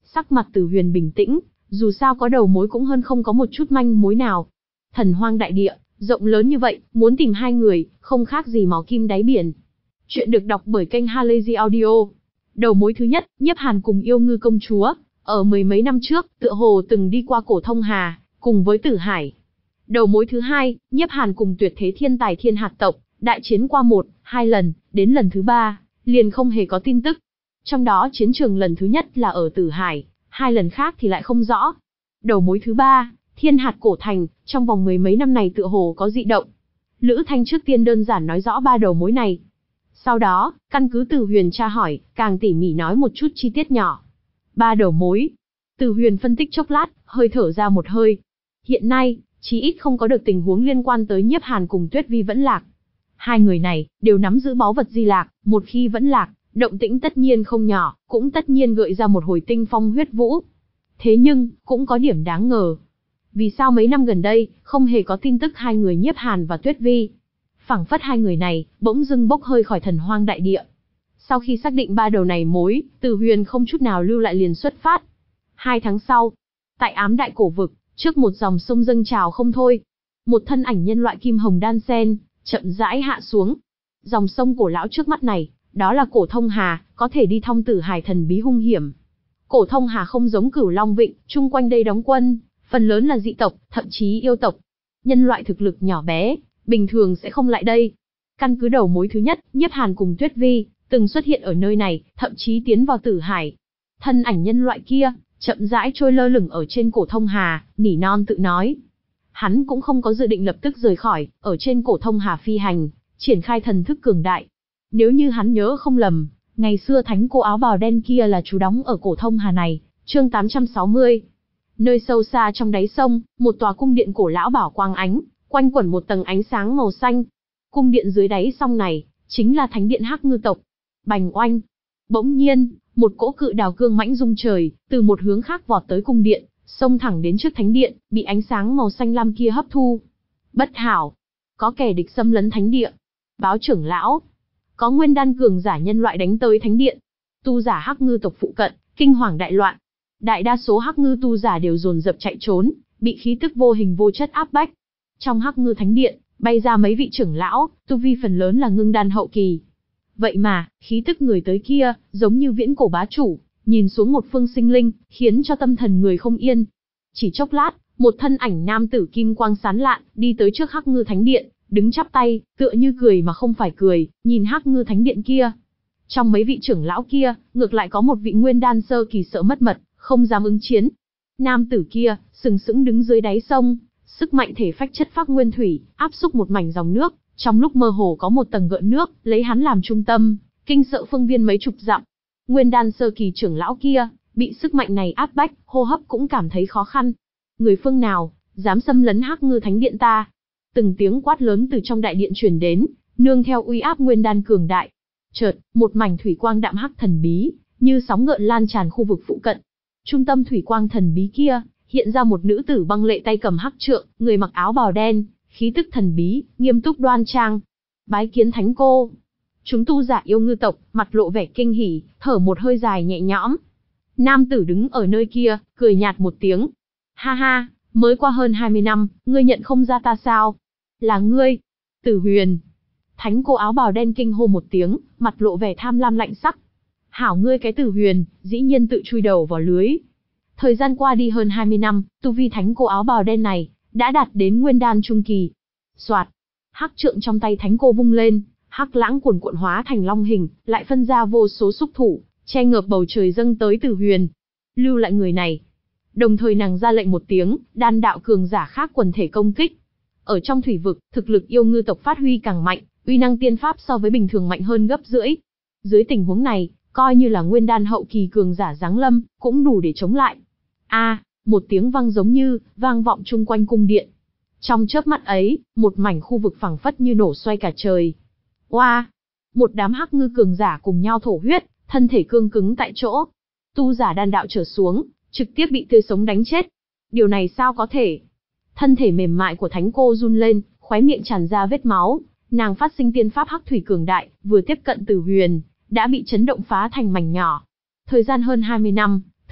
Sắc mặt Tử Huyền bình tĩnh, dù sao có đầu mối cũng hơn không có một chút manh mối nào. Thần hoang đại địa, rộng lớn như vậy, muốn tìm hai người, không khác gì mò kim đáy biển. Chuyện được đọc bởi kênh Halazy Audio. Đầu mối thứ nhất, Nhiếp Hàn cùng Yêu Ngư công chúa, ở mười mấy năm trước, tựa hồ từng đi qua cổ Thông Hà, cùng với Tử Hải. Đầu mối thứ hai, Nhiếp Hàn cùng tuyệt thế thiên tài Thiên Hạt tộc, đại chiến qua một, hai lần, đến lần thứ ba, liền không hề có tin tức. Trong đó chiến trường lần thứ nhất là ở Tử Hải, hai lần khác thì lại không rõ. Đầu mối thứ ba, Thiên Hạt cổ thành, trong vòng mười mấy năm này tựa hồ có dị động. Lữ Thanh trước tiên đơn giản nói rõ ba đầu mối này. Sau đó, căn cứ Tử Huyền tra hỏi, càng tỉ mỉ nói một chút chi tiết nhỏ. Ba đầu mối. Tử Huyền phân tích chốc lát, hơi thở ra một hơi. Hiện nay, chí ít không có được tình huống liên quan tới Nhiếp Hàn cùng Tuyết Vi vẫn lạc. Hai người này, đều nắm giữ báu vật di lạc, một khi vẫn lạc, động tĩnh tất nhiên không nhỏ, cũng tất nhiên gợi ra một hồi tinh phong huyết vũ. Thế nhưng, cũng có điểm đáng ngờ. Vì sao mấy năm gần đây, không hề có tin tức hai người Nhiếp Hàn và Tuyết Vi? Phảng phất hai người này, bỗng dưng bốc hơi khỏi thần hoang đại địa. Sau khi xác định ba đầu này mối, Tử Huyền không chút nào lưu lại liền xuất phát. Hai tháng sau, tại ám đại cổ vực, trước một dòng sông dâng trào không thôi, một thân ảnh nhân loại kim hồng đan sen, chậm rãi hạ xuống. Dòng sông cổ lão trước mắt này, đó là cổ Thông Hà, có thể đi thông Tử Hải thần bí hung hiểm. Cổ Thông Hà không giống Cửu Long Vịnh, chung quanh đây đóng quân, phần lớn là dị tộc, thậm chí yêu tộc. Nhân loại thực lực nhỏ bé, bình thường sẽ không lại đây. Căn cứ đầu mối thứ nhất, Nhiếp Hàn cùng Tuyết Vi, từng xuất hiện ở nơi này, thậm chí tiến vào Tử Hải. Thân ảnh nhân loại kia, chậm rãi trôi lơ lửng ở trên cổ Thông Hà, nỉ non tự nói. Hắn cũng không có dự định lập tức rời khỏi, ở trên cổ Thông Hà phi hành, triển khai thần thức cường đại. Nếu như hắn nhớ không lầm, ngày xưa thánh cô áo bào đen kia là trú đóng ở cổ Thông Hà này, chương tám trăm sáu mươi. Nơi sâu xa trong đáy sông, một tòa cung điện cổ lão bảo quang ánh, quanh quẩn một tầng ánh sáng màu xanh. Cung điện dưới đáy sông này, chính là thánh điện Hắc Ngư tộc. Bành oanh. Bỗng nhiên, một cỗ cự đào cương mãnh rung trời, từ một hướng khác vọt tới cung điện, xông thẳng đến trước thánh điện, bị ánh sáng màu xanh lam kia hấp thu. Bất hảo, có kẻ địch xâm lấn thánh địa. Báo trưởng lão, có nguyên đan cường giả nhân loại đánh tới thánh điện. Tu giả Hắc Ngư tộc phụ cận, kinh hoàng đại loạn. Đại đa số Hắc Ngư tu giả đều dồn dập chạy trốn, bị khí tức vô hình vô chất áp bách. Trong Hắc Ngư thánh điện, bay ra mấy vị trưởng lão, tu vi phần lớn là ngưng đan hậu kỳ. Vậy mà, khí tức người tới kia, giống như viễn cổ bá chủ, nhìn xuống một phương sinh linh, khiến cho tâm thần người không yên. Chỉ chốc lát, một thân ảnh nam tử kim quang sáng lạn, đi tới trước Hắc Ngư thánh điện, đứng chắp tay, tựa như cười mà không phải cười, nhìn Hắc Ngư thánh điện kia. Trong mấy vị trưởng lão kia, ngược lại có một vị nguyên đan sơ kỳ sợ mất mật, không dám ứng chiến. Nam tử kia, sừng sững đứng dưới đáy sông, sức mạnh thể phách chất phác nguyên thủy, áp xúc một mảnh dòng nước, trong lúc mơ hồ có một tầng gợn nước, lấy hắn làm trung tâm, kinh sợ phương viên mấy chục dặm. Nguyên đan sơ kỳ trưởng lão kia, bị sức mạnh này áp bách, hô hấp cũng cảm thấy khó khăn. Người phương nào, dám xâm lấn Hắc Ngư thánh điện ta? Từng tiếng quát lớn từ trong đại điện truyền đến, nương theo uy áp nguyên đan cường đại. Chợt, một mảnh thủy quang đạm hắc thần bí, như sóng gợn lan tràn khu vực phụ cận. Trung tâm thủy quang thần bí kia, hiện ra một nữ tử băng lệ tay cầm hắc trượng, người mặc áo bào đen, khí tức thần bí, nghiêm túc đoan trang. Bái kiến thánh cô. Chúng tu giả Yêu Ngư tộc, mặt lộ vẻ kinh hỉ, thở một hơi dài nhẹ nhõm. Nam tử đứng ở nơi kia, cười nhạt một tiếng. Ha ha, mới qua hơn hai mươi năm, ngươi nhận không ra ta sao? Là ngươi, Tử Huyền. Thánh cô áo bào đen kinh hô một tiếng, mặt lộ vẻ tham lam lạnh sắc. Hảo ngươi cái Tử Huyền, dĩ nhiên tự chui đầu vào lưới. Thời gian qua đi hơn hai mươi năm, tu vi thánh cô áo bào đen này, đã đạt đến nguyên đan trung kỳ. Soạt, hắc trượng trong tay thánh cô vung lên, hắc lãng cuồn cuộn hóa thành long hình, lại phân ra vô số xúc thủ, che ngợp bầu trời dâng tới Tử Huyền. Lưu lại người này. Đồng thời nàng ra lệnh một tiếng, đan đạo cường giả khác quần thể công kích. Ở trong thủy vực, thực lực Yêu Ngư tộc phát huy càng mạnh, uy năng tiên pháp so với bình thường mạnh hơn gấp rưỡi. Dưới tình huống này, coi như là nguyên đan hậu kỳ cường giả giáng lâm, cũng đủ để chống lại. A, à, một tiếng vang giống như vang vọng chung quanh cung điện. Trong chớp mắt ấy, một mảnh khu vực phẳng phất như nổ xoay cả trời. Oa, wow, một đám Hắc Ngư cường giả cùng nhau thổ huyết, thân thể cương cứng tại chỗ. Tu giả đan đạo trở xuống, trực tiếp bị tươi sống đánh chết. Điều này sao có thể? Thân thể mềm mại của thánh cô run lên, khóe miệng tràn ra vết máu. Nàng phát sinh tiên pháp hắc thủy cường đại, vừa tiếp cận Tử Huyền, đã bị chấn động phá thành mảnh nhỏ. Thời gian hơn hai mươi năm,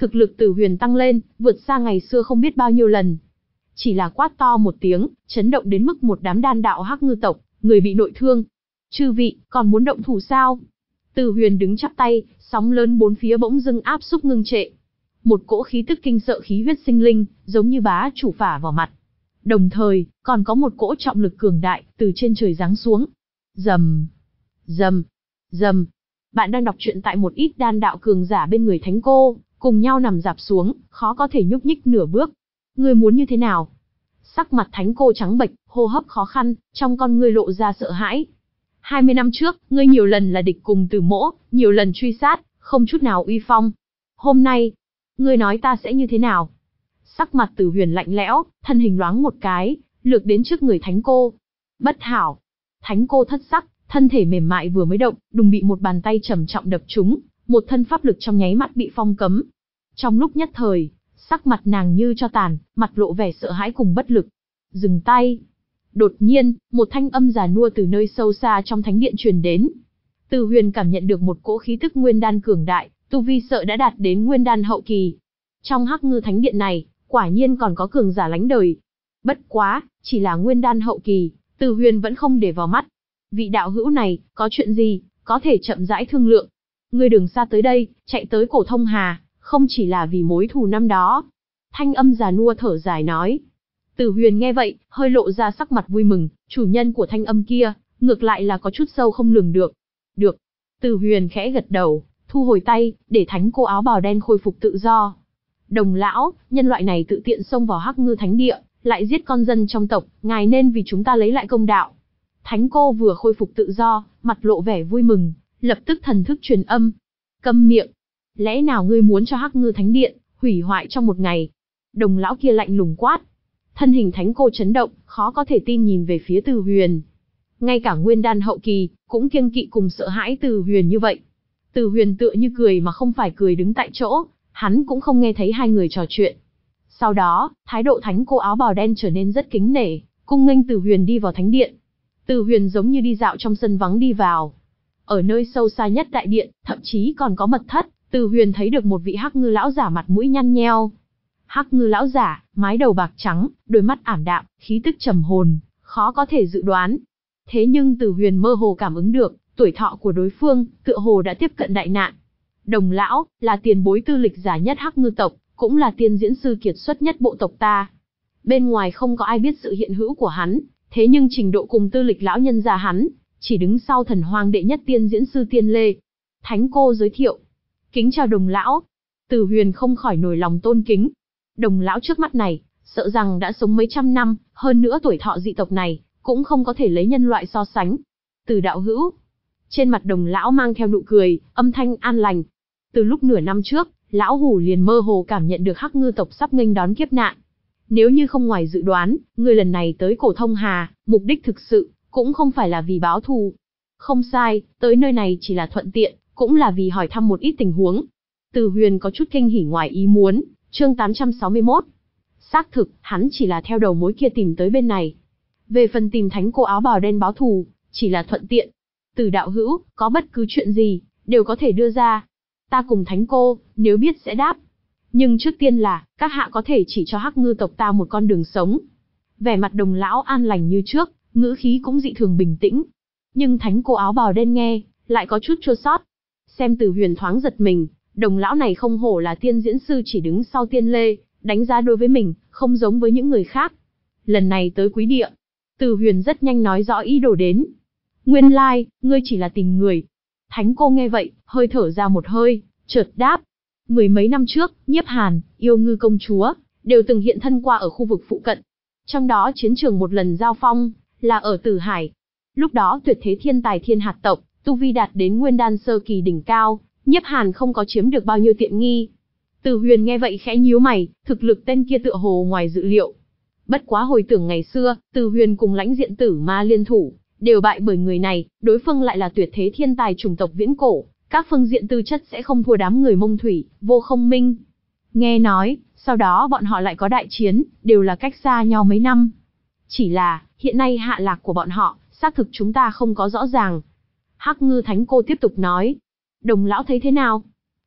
thực lực Từ Huyền tăng lên, vượt xa ngày xưa không biết bao nhiêu lần. Chỉ là quát to một tiếng, chấn động đến mức một đám đan đạo Hắc Ngư tộc, người bị nội thương. Chư vị, còn muốn động thủ sao? Từ Huyền đứng chắp tay, sóng lớn bốn phía bỗng dưng áp xúc ngưng trệ. Một cỗ khí tức kinh sợ khí huyết sinh linh, giống như bá chủ phả vào mặt. Đồng thời, còn có một cỗ trọng lực cường đại, từ trên trời giáng xuống. Rầm, rầm, rầm. Bạn đang đọc truyện tại một ít đan đạo cường giả bên người Thánh Cô, cùng nhau nằm dạp xuống, khó có thể nhúc nhích nửa bước. Ngươi muốn như thế nào? Sắc mặt Thánh Cô trắng bệch, hô hấp khó khăn, trong con ngươi lộ ra sợ hãi. hai mươi năm trước, ngươi nhiều lần là địch cùng Từ Mỗ, nhiều lần truy sát, không chút nào uy phong. Hôm nay, ngươi nói ta sẽ như thế nào? Sắc mặt Từ Huyền lạnh lẽo, thân hình loáng một cái, lược đến trước người Thánh Cô. Bất hảo! Thánh Cô thất sắc, thân thể mềm mại vừa mới động, đùng bị một bàn tay trầm trọng đập trúng, một thân pháp lực trong nháy mắt bị phong cấm. Trong lúc nhất thời, sắc mặt nàng như tro tàn, mặt lộ vẻ sợ hãi cùng bất lực. Dừng tay! Đột nhiên, một thanh âm già nua từ nơi sâu xa trong thánh điện truyền đến. Từ Huyền cảm nhận được một cỗ khí tức nguyên đan cường đại, tu vi sợ đã đạt đến nguyên đan hậu kỳ. Trong Hắc Ngư thánh điện này, quả nhiên còn có cường giả lánh đời. Bất quá, chỉ là nguyên đan hậu kỳ, Từ Huyền vẫn không để vào mắt. Vị đạo hữu này, có chuyện gì, có thể chậm rãi thương lượng. Ngươi đường xa tới đây, chạy tới Cổ Thông Hà, không chỉ là vì mối thù năm đó. Thanh âm già nua thở dài nói. Từ Huyền nghe vậy, hơi lộ ra sắc mặt vui mừng, chủ nhân của thanh âm kia, ngược lại là có chút sâu không lường được. Được. Từ Huyền khẽ gật đầu, thu hồi tay, để Thánh Cô áo bào đen khôi phục tự do. Đồng lão, nhân loại này tự tiện xông vào Hắc Ngư thánh địa, lại giết con dân trong tộc, ngài nên vì chúng ta lấy lại công đạo. Thánh Cô vừa khôi phục tự do, mặt lộ vẻ vui mừng, lập tức thần thức truyền âm. Câm miệng! Lẽ nào ngươi muốn cho Hắc Ngư thánh điện hủy hoại trong một ngày? Đồng lão kia lạnh lùng quát. Thân hình Thánh Cô chấn động, khó có thể tin nhìn về phía Từ Huyền. Ngay cả nguyên đan hậu kỳ, cũng kiêng kỵ cùng sợ hãi Từ Huyền như vậy. Từ Huyền tựa như cười mà không phải cười đứng tại chỗ, hắn cũng không nghe thấy hai người trò chuyện. Sau đó, thái độ Thánh Cô áo bào đen trở nên rất kính nể, cung nghênh Từ Huyền đi vào thánh điện. Từ Huyền giống như đi dạo trong sân vắng đi vào. Ở nơi sâu xa nhất đại điện, thậm chí còn có mật thất, Từ Huyền thấy được một vị Hắc Ngư lão giả mặt mũi nhăn nheo. Hắc Ngư lão giả, mái đầu bạc trắng, đôi mắt ảm đạm, khí tức trầm hồn, khó có thể dự đoán. Thế nhưng Từ Huyền mơ hồ cảm ứng được, tuổi thọ của đối phương, tựa hồ đã tiếp cận đại nạn. Đồng lão, là tiền bối tư lịch giả nhất Hắc Ngư tộc, cũng là tiên diễn sư kiệt xuất nhất bộ tộc ta. Bên ngoài không có ai biết sự hiện hữu của hắn, thế nhưng trình độ cùng tư lịch lão nhân già hắn, chỉ đứng sau thần hoang đệ nhất tiên diễn sư Tiên Lê. Thánh Cô giới thiệu. Kính chào đồng lão. Từ Huyền không khỏi nổi lòng tôn kính. Đồng lão trước mắt này, sợ rằng đã sống mấy trăm năm, hơn nữa tuổi thọ dị tộc này, cũng không có thể lấy nhân loại so sánh. Từ đạo hữu. Trên mặt đồng lão mang theo nụ cười, âm thanh an lành. Từ lúc nửa năm trước, lão hủ liền mơ hồ cảm nhận được Hắc Ngư tộc sắp nghênh đón kiếp nạn. Nếu như không ngoài dự đoán, người lần này tới Cổ Thông Hà, mục đích thực sự, cũng không phải là vì báo thù. Không sai, tới nơi này chỉ là thuận tiện, cũng là vì hỏi thăm một ít tình huống. Từ Huyền có chút kinh hỉ ngoài ý muốn, chương tám trăm sáu mươi mốt. Xác thực, hắn chỉ là theo đầu mối kia tìm tới bên này. Về phần tìm Thánh Cô áo bào đen báo thù, chỉ là thuận tiện. Từ đạo hữu, có bất cứ chuyện gì, đều có thể đưa ra. Ta cùng Thánh Cô, nếu biết sẽ đáp. Nhưng trước tiên là, các hạ có thể chỉ cho Hắc Ngư tộc ta một con đường sống. Vẻ mặt đồng lão an lành như trước, ngữ khí cũng dị thường bình tĩnh. Nhưng Thánh Cô áo bào đen nghe, lại có chút chua xót. Xem Từ Huyền thoáng giật mình, đồng lão này không hổ là tiên diễn sư chỉ đứng sau Tiên Lê, đánh giá đối với mình, không giống với những người khác. Lần này tới Quý Địa, Từ Huyền rất nhanh nói rõ ý đồ đến. Nguyên lai, ngươi chỉ là tình người. Thánh Cô nghe vậy, hơi thở ra một hơi, chợt đáp. Mười mấy năm trước, Nhiếp Hàn, Yêu Ngư công chúa, đều từng hiện thân qua ở khu vực phụ cận. Trong đó chiến trường một lần giao phong, là ở Tử Hải. Lúc đó tuyệt thế thiên tài thiên hạt tộc, tu vi đạt đến nguyên đan sơ kỳ đỉnh cao, Nhiếp Hàn không có chiếm được bao nhiêu tiện nghi. Từ Huyền nghe vậy khẽ nhíu mày, thực lực tên kia tựa hồ ngoài dự liệu. Bất quá hồi tưởng ngày xưa, Từ Huyền cùng Lãnh Diện Tử Ma liên thủ, đều bại bởi người này, đối phương lại là tuyệt thế thiên tài chủng tộc viễn cổ, các phương diện tư chất sẽ không thua đám người Mông Thủy, Vô Không Minh. Nghe nói, sau đó bọn họ lại có đại chiến, đều là cách xa nhau mấy năm. Chỉ là, hiện nay hạ lạc của bọn họ, xác thực chúng ta không có rõ ràng. Hắc Ngư Thánh Cô tiếp tục nói. Đồng lão thấy thế nào?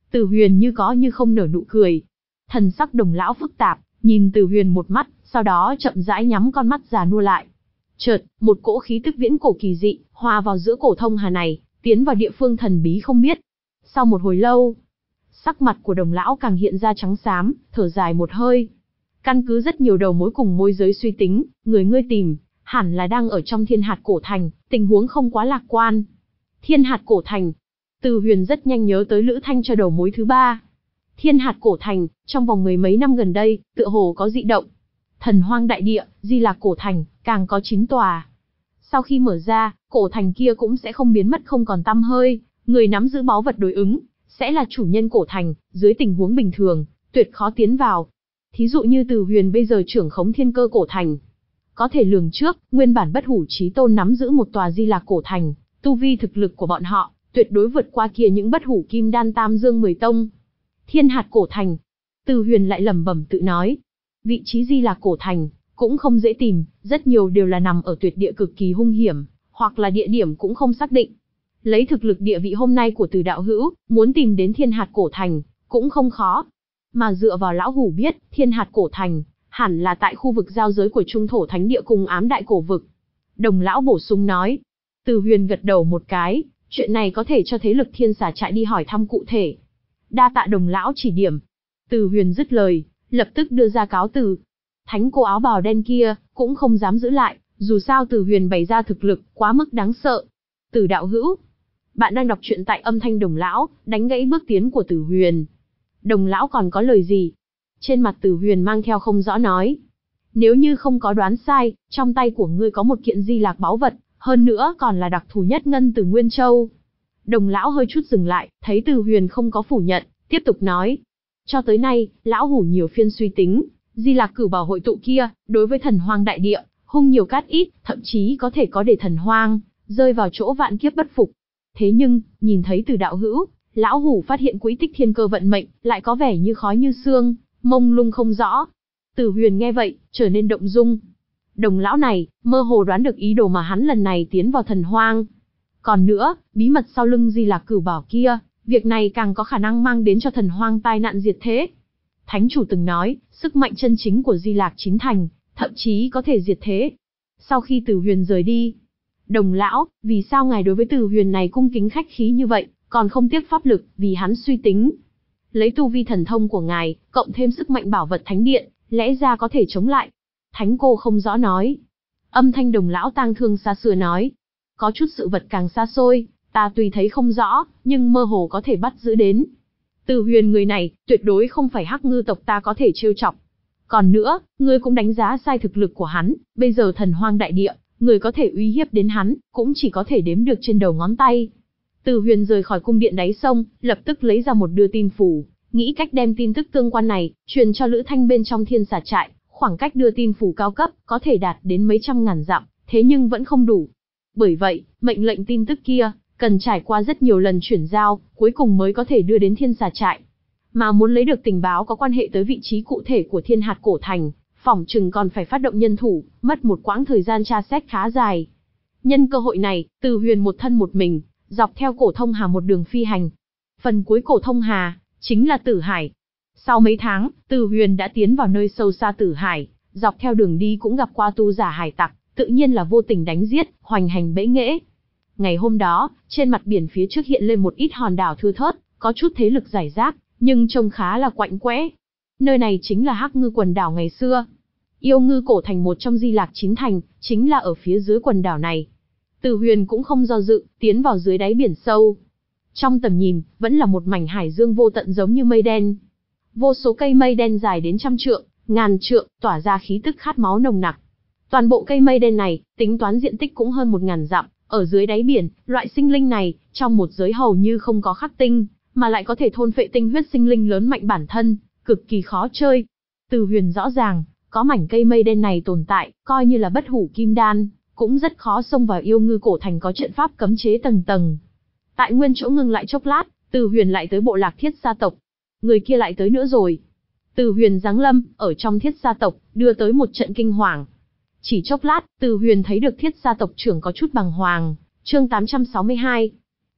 Từ Huyền như có như không nở nụ cười. Thần sắc Đồng lão phức tạp, nhìn Từ Huyền một mắt, sau đó chậm rãi nhắm con mắt già nua lại. Chợt, một cỗ khí tức viễn cổ kỳ dị, hòa vào giữa cổ thông hà này, tiến vào địa phương thần bí không biết. Sau một hồi lâu, sắc mặt của Đồng lão càng hiện ra trắng xám, thở dài một hơi. Căn cứ rất nhiều đầu mối cùng môi giới suy tính, người ngươi tìm, hẳn là đang ở trong Thiên Hạt Cổ Thành, tình huống không quá lạc quan. Thiên Hạt Cổ Thành. Từ Huyền rất nhanh nhớ tới Lữ Thanh cho đầu mối thứ ba. Thiên Hạt Cổ Thành, trong vòng mười mấy năm gần đây, tựa hồ có dị động. Thần Hoang Đại Địa, Di Lạc Cổ Thành, càng có chín tòa. Sau khi mở ra, cổ thành kia cũng sẽ không biến mất không còn tăm hơi, người nắm giữ báu vật đối ứng, sẽ là chủ nhân cổ thành, dưới tình huống bình thường, tuyệt khó tiến vào. Thí dụ như Từ Huyền bây giờ trưởng khống Thiên Cơ Cổ Thành. Có thể lường trước, nguyên bản Bất Hủ Chí Tôn nắm giữ một tòa Di Lạc Cổ Thành, tu vi thực lực của bọn họ, tuyệt đối vượt qua kia những Bất Hủ Kim Đan Tam Dương mười tông. Thiên Hạt Cổ Thành. Từ Huyền lại lẩm bẩm tự nói. Vị trí Di Lạc Cổ Thành cũng không dễ tìm, rất nhiều đều là nằm ở tuyệt địa cực kỳ hung hiểm, hoặc là địa điểm cũng không xác định. Lấy thực lực địa vị hôm nay của Từ đạo hữu, muốn tìm đến Thiên Hạt Cổ Thành, cũng không khó. Mà dựa vào lão hủ biết, Thiên Hạt Cổ Thành, hẳn là tại khu vực giao giới của Trung Thổ Thánh Địa cùng Ám Đại Cổ Vực. Đồng lão bổ sung nói. Từ Huyền gật đầu một cái, chuyện này có thể cho thế lực Thiên Xà Trại đi hỏi thăm cụ thể. Đa tạ Đồng lão chỉ điểm. Từ Huyền dứt lời, lập tức đưa ra cáo từ. Thánh cô áo bào đen kia, cũng không dám giữ lại, dù sao Từ Huyền bày ra thực lực, quá mức đáng sợ. Từ đạo hữu, bạn đang đọc truyện tại Âm Thanh Đồng lão, đánh gãy bước tiến của Từ Huyền. Đồng lão còn có lời gì? Trên mặt Từ Huyền mang theo không rõ nói. Nếu như không có đoán sai, trong tay của ngươi có một kiện Di Lạc báu vật, hơn nữa còn là đặc thù nhất ngân từ Nguyên Châu. Đồng lão hơi chút dừng lại, thấy Từ Huyền không có phủ nhận, tiếp tục nói. Cho tới nay, lão hủ nhiều phiên suy tính, Di Lạc Cửu Bảo hội tụ kia, đối với Thần Hoang Đại Địa, hung nhiều cát ít, thậm chí có thể có để Thần Hoang rơi vào chỗ vạn kiếp bất phục. Thế nhưng, nhìn thấy Từ đạo hữu, lão hủ phát hiện quỹ tích thiên cơ vận mệnh, lại có vẻ như khói như sương, mông lung không rõ. Từ Huyền nghe vậy, trở nên động dung. Đồng lão này, mơ hồ đoán được ý đồ mà hắn lần này tiến vào Thần Hoang. Còn nữa, bí mật sau lưng Di Lạc Cửu Bảo kia, việc này càng có khả năng mang đến cho Thần Hoang tai nạn diệt thế. Thánh chủ từng nói, sức mạnh chân chính của Di Lạc chín thành, thậm chí có thể diệt thế. Sau khi Từ Huyền rời đi, Đồng lão, vì sao ngài đối với Từ Huyền này cung kính khách khí như vậy, còn không tiếc pháp lực, vì hắn suy tính. Lấy tu vi thần thông của ngài, cộng thêm sức mạnh bảo vật thánh điện, lẽ ra có thể chống lại. Thánh cô không rõ nói. Âm thanh Đồng lão tang thương xa xưa nói. Có chút sự vật càng xa xôi, ta tuy thấy không rõ, nhưng mơ hồ có thể bắt giữ đến. Từ Huyền người này, tuyệt đối không phải Hắc Ngư tộc ta có thể trêu chọc. Còn nữa, ngươi cũng đánh giá sai thực lực của hắn, bây giờ Thần Hoang Đại Địa, người có thể uy hiếp đến hắn, cũng chỉ có thể đếm được trên đầu ngón tay. Từ Huyền rời khỏi cung điện đáy sông, lập tức lấy ra một đưa tin phủ, nghĩ cách đem tin tức tương quan này, truyền cho Lữ Thanh bên trong Thiên Xà Trại, khoảng cách đưa tin phủ cao cấp, có thể đạt đến mấy trăm ngàn dặm, thế nhưng vẫn không đủ. Bởi vậy, mệnh lệnh tin tức kia, cần trải qua rất nhiều lần chuyển giao, cuối cùng mới có thể đưa đến Thiên Xà Trại. Mà muốn lấy được tình báo có quan hệ tới vị trí cụ thể của Thiên Hạt Cổ Thành, phỏng chừng còn phải phát động nhân thủ, mất một quãng thời gian tra xét khá dài. Nhân cơ hội này, Từ Huyền một thân một mình, dọc theo cổ thông hà một đường phi hành. Phần cuối cổ thông hà, chính là Tử Hải. Sau mấy tháng, Từ Huyền đã tiến vào nơi sâu xa Tử Hải, dọc theo đường đi cũng gặp qua tu giả hải tặc, tự nhiên là vô tình đánh giết, hoành hành bẫy nghễ. Ngày hôm đó, trên mặt biển phía trước hiện lên một ít hòn đảo thưa thớt, có chút thế lực rải rác, nhưng trông khá là quạnh quẽ. Nơi này chính là Hắc Ngư quần đảo ngày xưa. Yêu Ngư cổ thành một trong Di Lạc chín thành, chính là ở phía dưới quần đảo này. Từ Huyền cũng không do dự, tiến vào dưới đáy biển sâu. Trong tầm nhìn, vẫn là một mảnh hải dương vô tận giống như mây đen. Vô số cây mây đen dài đến trăm trượng, ngàn trượng, tỏa ra khí tức khát máu nồng nặc. Toàn bộ cây mây đen này, tính toán diện tích cũng hơn một ngàn dặm. Ở dưới đáy biển, loại sinh linh này, trong một giới hầu như không có khắc tinh, mà lại có thể thôn phệ tinh huyết sinh linh lớn mạnh bản thân, cực kỳ khó chơi. Từ Huyền rõ ràng, có mảnh cây mây đen này tồn tại, coi như là bất hủ kim đan, cũng rất khó xông vào Yêu Ngư cổ thành có trận pháp cấm chế tầng tầng. Tại nguyên chỗ ngừng lại chốc lát, Từ Huyền lại tới bộ lạc Thiết Sa tộc. Người kia lại tới nữa rồi. Từ Huyền giáng lâm, ở trong Thiết Sa tộc, đưa tới một trận kinh hoàng. Chỉ chốc lát, Từ Huyền thấy được Thiết Sa tộc trưởng có chút bàng hoàng. Chương tám trăm sáu mươi hai.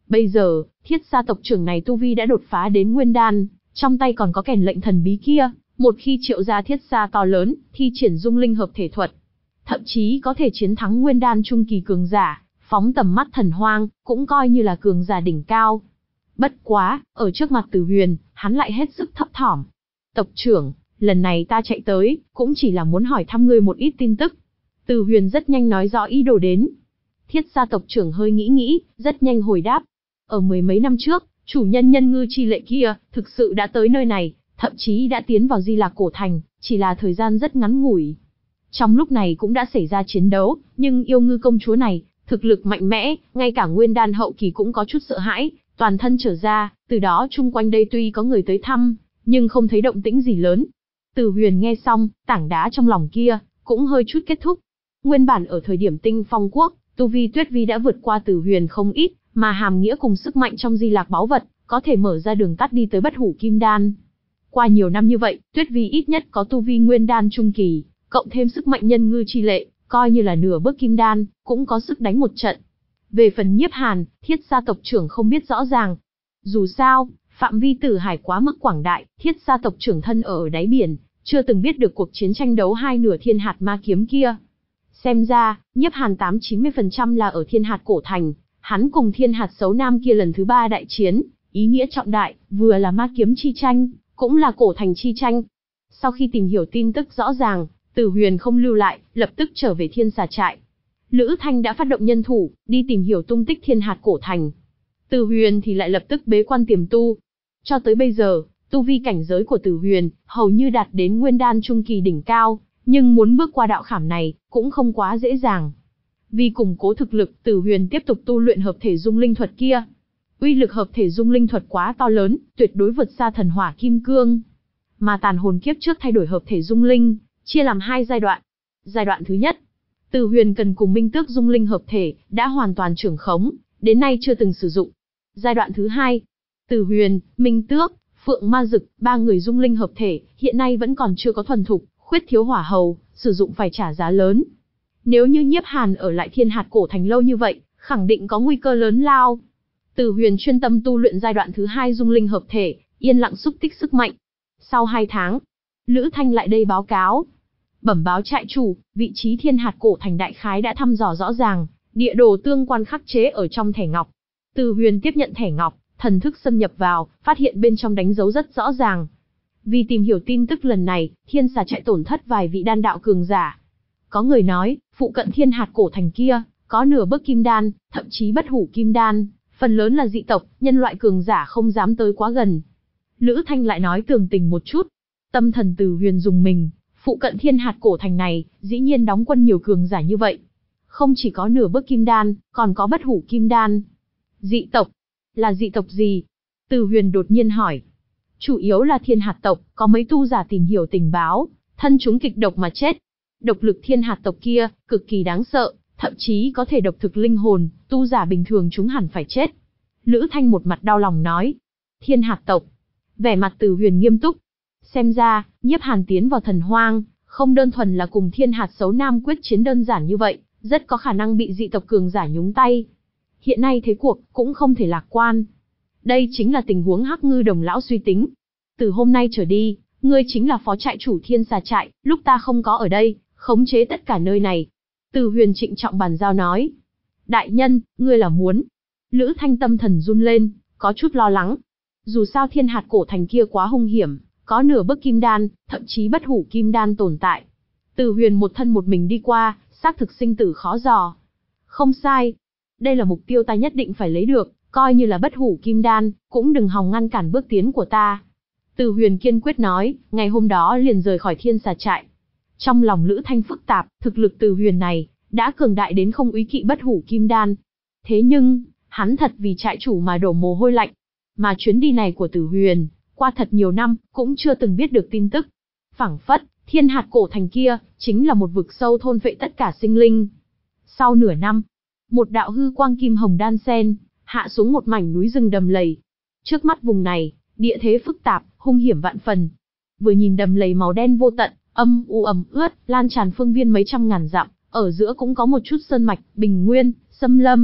Bây giờ, Thiết gia tộc trưởng này tu vi đã đột phá đến nguyên đan, trong tay còn có kèn lệnh thần bí kia, một khi triệu ra thiết gia to lớn, thi triển dung linh hợp thể thuật, thậm chí có thể chiến thắng nguyên đan trung kỳ cường giả, phóng tầm mắt thần hoang, cũng coi như là cường giả đỉnh cao. Bất quá, ở trước mặt Từ Huyền, hắn lại hết sức thấp thỏm. Tộc trưởng, lần này ta chạy tới, cũng chỉ là muốn hỏi thăm ngươi một ít tin tức. Từ Huyền rất nhanh nói rõ ý đồ đến. Thiết gia tộc trưởng hơi nghĩ nghĩ, rất nhanh hồi đáp. Ở mười mấy năm trước, chủ nhân nhân ngư chi lệ kia, thực sự đã tới nơi này, thậm chí đã tiến vào Di Lạc Cổ Thành, chỉ là thời gian rất ngắn ngủi. Trong lúc này cũng đã xảy ra chiến đấu, nhưng yêu ngư công chúa này, thực lực mạnh mẽ, ngay cả nguyên đan hậu kỳ cũng có chút sợ hãi, toàn thân trở ra, từ đó chung quanh đây tuy có người tới thăm, nhưng không thấy động tĩnh gì lớn. Từ Huyền nghe xong, tảng đá trong lòng kia, cũng hơi chút kết thúc. Nguyên bản ở thời điểm Tinh Phong Quốc, tu vi Tuyết Vi đã vượt qua Từ Huyền không ít, mà hàm nghĩa cùng sức mạnh trong Di Lạc báu vật, có thể mở ra đường tắt đi tới bất hủ kim đan. Qua nhiều năm như vậy, Tuyết Vi ít nhất có tu vi nguyên đan trung kỳ, cộng thêm sức mạnh nhân ngư chi lệ, coi như là nửa bước kim đan, cũng có sức đánh một trận. Về phần Nhiếp Hàn, Thiết gia tộc trưởng không biết rõ ràng. Dù sao, phạm vi tử hải quá mức quảng đại, Thiết gia tộc trưởng thân ở, ở đáy biển, chưa từng biết được cuộc chiến tranh đấu hai nửa thiên hạt ma kiếm kia. Xem ra, Nhiếp Hàn tám chín mươi phần trăm là ở thiên hạt cổ thành, hắn cùng thiên hạt xấu nam kia lần thứ ba đại chiến, ý nghĩa trọng đại, vừa là ma kiếm chi tranh, cũng là cổ thành chi tranh. Sau khi tìm hiểu tin tức rõ ràng, Từ Huyền không lưu lại, lập tức trở về thiên xà trại. Lữ Thanh đã phát động nhân thủ, đi tìm hiểu tung tích thiên hạt cổ thành. Từ Huyền thì lại lập tức bế quan tiềm tu. Cho tới bây giờ, tu vi cảnh giới của Từ Huyền, hầu như đạt đến nguyên đan trung kỳ đỉnh cao, nhưng muốn bước qua đạo khảm này, cũng không quá dễ dàng. Vì củng cố thực lực, Từ Huyền tiếp tục tu luyện hợp thể dung linh thuật kia. Uy lực hợp thể dung linh thuật quá to lớn, tuyệt đối vượt xa thần hỏa kim cương. Mà tàn hồn kiếp trước thay đổi hợp thể dung linh, chia làm hai giai đoạn. Giai đoạn thứ nhất, Từ Huyền cần cùng Minh Tước dung linh hợp thể, đã hoàn toàn trưởng khống, đến nay chưa từng sử dụng. Giai đoạn thứ hai, Từ Huyền, Minh Tước, Phượng Ma Dực, ba người dung linh hợp thể, hiện nay vẫn còn chưa có thuần thục, khuyết thiếu hỏa hầu, sử dụng phải trả giá lớn. Nếu như Nhiếp Hàn ở lại thiên hạt cổ thành lâu như vậy, khẳng định có nguy cơ lớn lao. Từ Huyền chuyên tâm tu luyện giai đoạn thứ hai dung linh hợp thể, yên lặng xúc tích sức mạnh. Sau hai tháng, Lữ Thanh lại đây báo cáo. Bẩm báo trại chủ, vị trí thiên hạt cổ thành đại khái đã thăm dò rõ ràng, địa đồ tương quan khắc chế ở trong thẻ ngọc. Từ Huyền tiếp nhận thẻ ngọc, thần thức xâm nhập vào, phát hiện bên trong đánh dấu rất rõ ràng. Vì tìm hiểu tin tức lần này, thiên xà trại tổn thất vài vị đan đạo cường giả. Có người nói, phụ cận thiên hạt cổ thành kia, có nửa bước kim đan, thậm chí bất hủ kim đan, phần lớn là dị tộc, nhân loại cường giả không dám tới quá gần. Lữ Thanh lại nói tường tình một chút. Tâm thần Từ Huyền dùng mình, phụ cận thiên hạt cổ thành này, dĩ nhiên đóng quân nhiều cường giả như vậy. Không chỉ có nửa bước kim đan, còn có bất hủ kim đan. Dị tộc? Là dị tộc gì? Từ Huyền đột nhiên hỏi. Chủ yếu là thiên hạt tộc, có mấy tu giả tìm hiểu tình báo, thân chúng kịch độc mà chết. Độc lực thiên hạt tộc kia, cực kỳ đáng sợ, thậm chí có thể độc thực linh hồn, tu giả bình thường chúng hẳn phải chết. Lữ Thanh một mặt đau lòng nói. Thiên hạt tộc. Vẻ mặt Từ Huyền nghiêm túc. Xem ra, Nhiếp Hàn tiến vào thần hoang, không đơn thuần là cùng thiên hạt xấu nam quyết chiến đơn giản như vậy, rất có khả năng bị dị tộc cường giả nhúng tay. Hiện nay thế cuộc, cũng không thể lạc quan. Đây chính là tình huống Hắc Ngư Đồng lão suy tính. Từ hôm nay trở đi, ngươi chính là phó trại chủ thiên xà trại, lúc ta không có ở đây, khống chế tất cả nơi này. Từ Huyền trịnh trọng bàn giao nói. Đại nhân, ngươi là muốn. Lữ Thanh tâm thần run lên, có chút lo lắng. Dù sao thiên hạt cổ thành kia quá hung hiểm, có nửa bước kim đan, thậm chí bất hủ kim đan tồn tại. Từ Huyền một thân một mình đi qua, xác thực sinh tử khó dò. Không sai. Đây là mục tiêu ta nhất định phải lấy được, coi như là bất hủ kim đan, cũng đừng hòng ngăn cản bước tiến của ta. Từ Huyền kiên quyết nói, ngày hôm đó liền rời khỏi thiên xà trại. Trong lòng Lữ Thanh phức tạp, thực lực Từ Huyền này, đã cường đại đến không úy kỵ bất hủ kim đan. Thế nhưng, hắn thật vì trại chủ mà đổ mồ hôi lạnh. Mà chuyến đi này của Từ Huyền, qua thật nhiều năm, cũng chưa từng biết được tin tức. Phảng phất, thiên hạt cổ thành kia, chính là một vực sâu thôn phệ tất cả sinh linh. Sau nửa năm, một đạo hư quang kim hồng đan sen, hạ xuống một mảnh núi rừng đầm lầy. Trước mắt vùng này, địa thế phức tạp, hung hiểm vạn phần. Vừa nhìn đầm lầy màu đen vô tận, âm u ẩm ướt, lan tràn phương viên mấy trăm ngàn dặm, ở giữa cũng có một chút sơn mạch, bình nguyên, xâm lâm,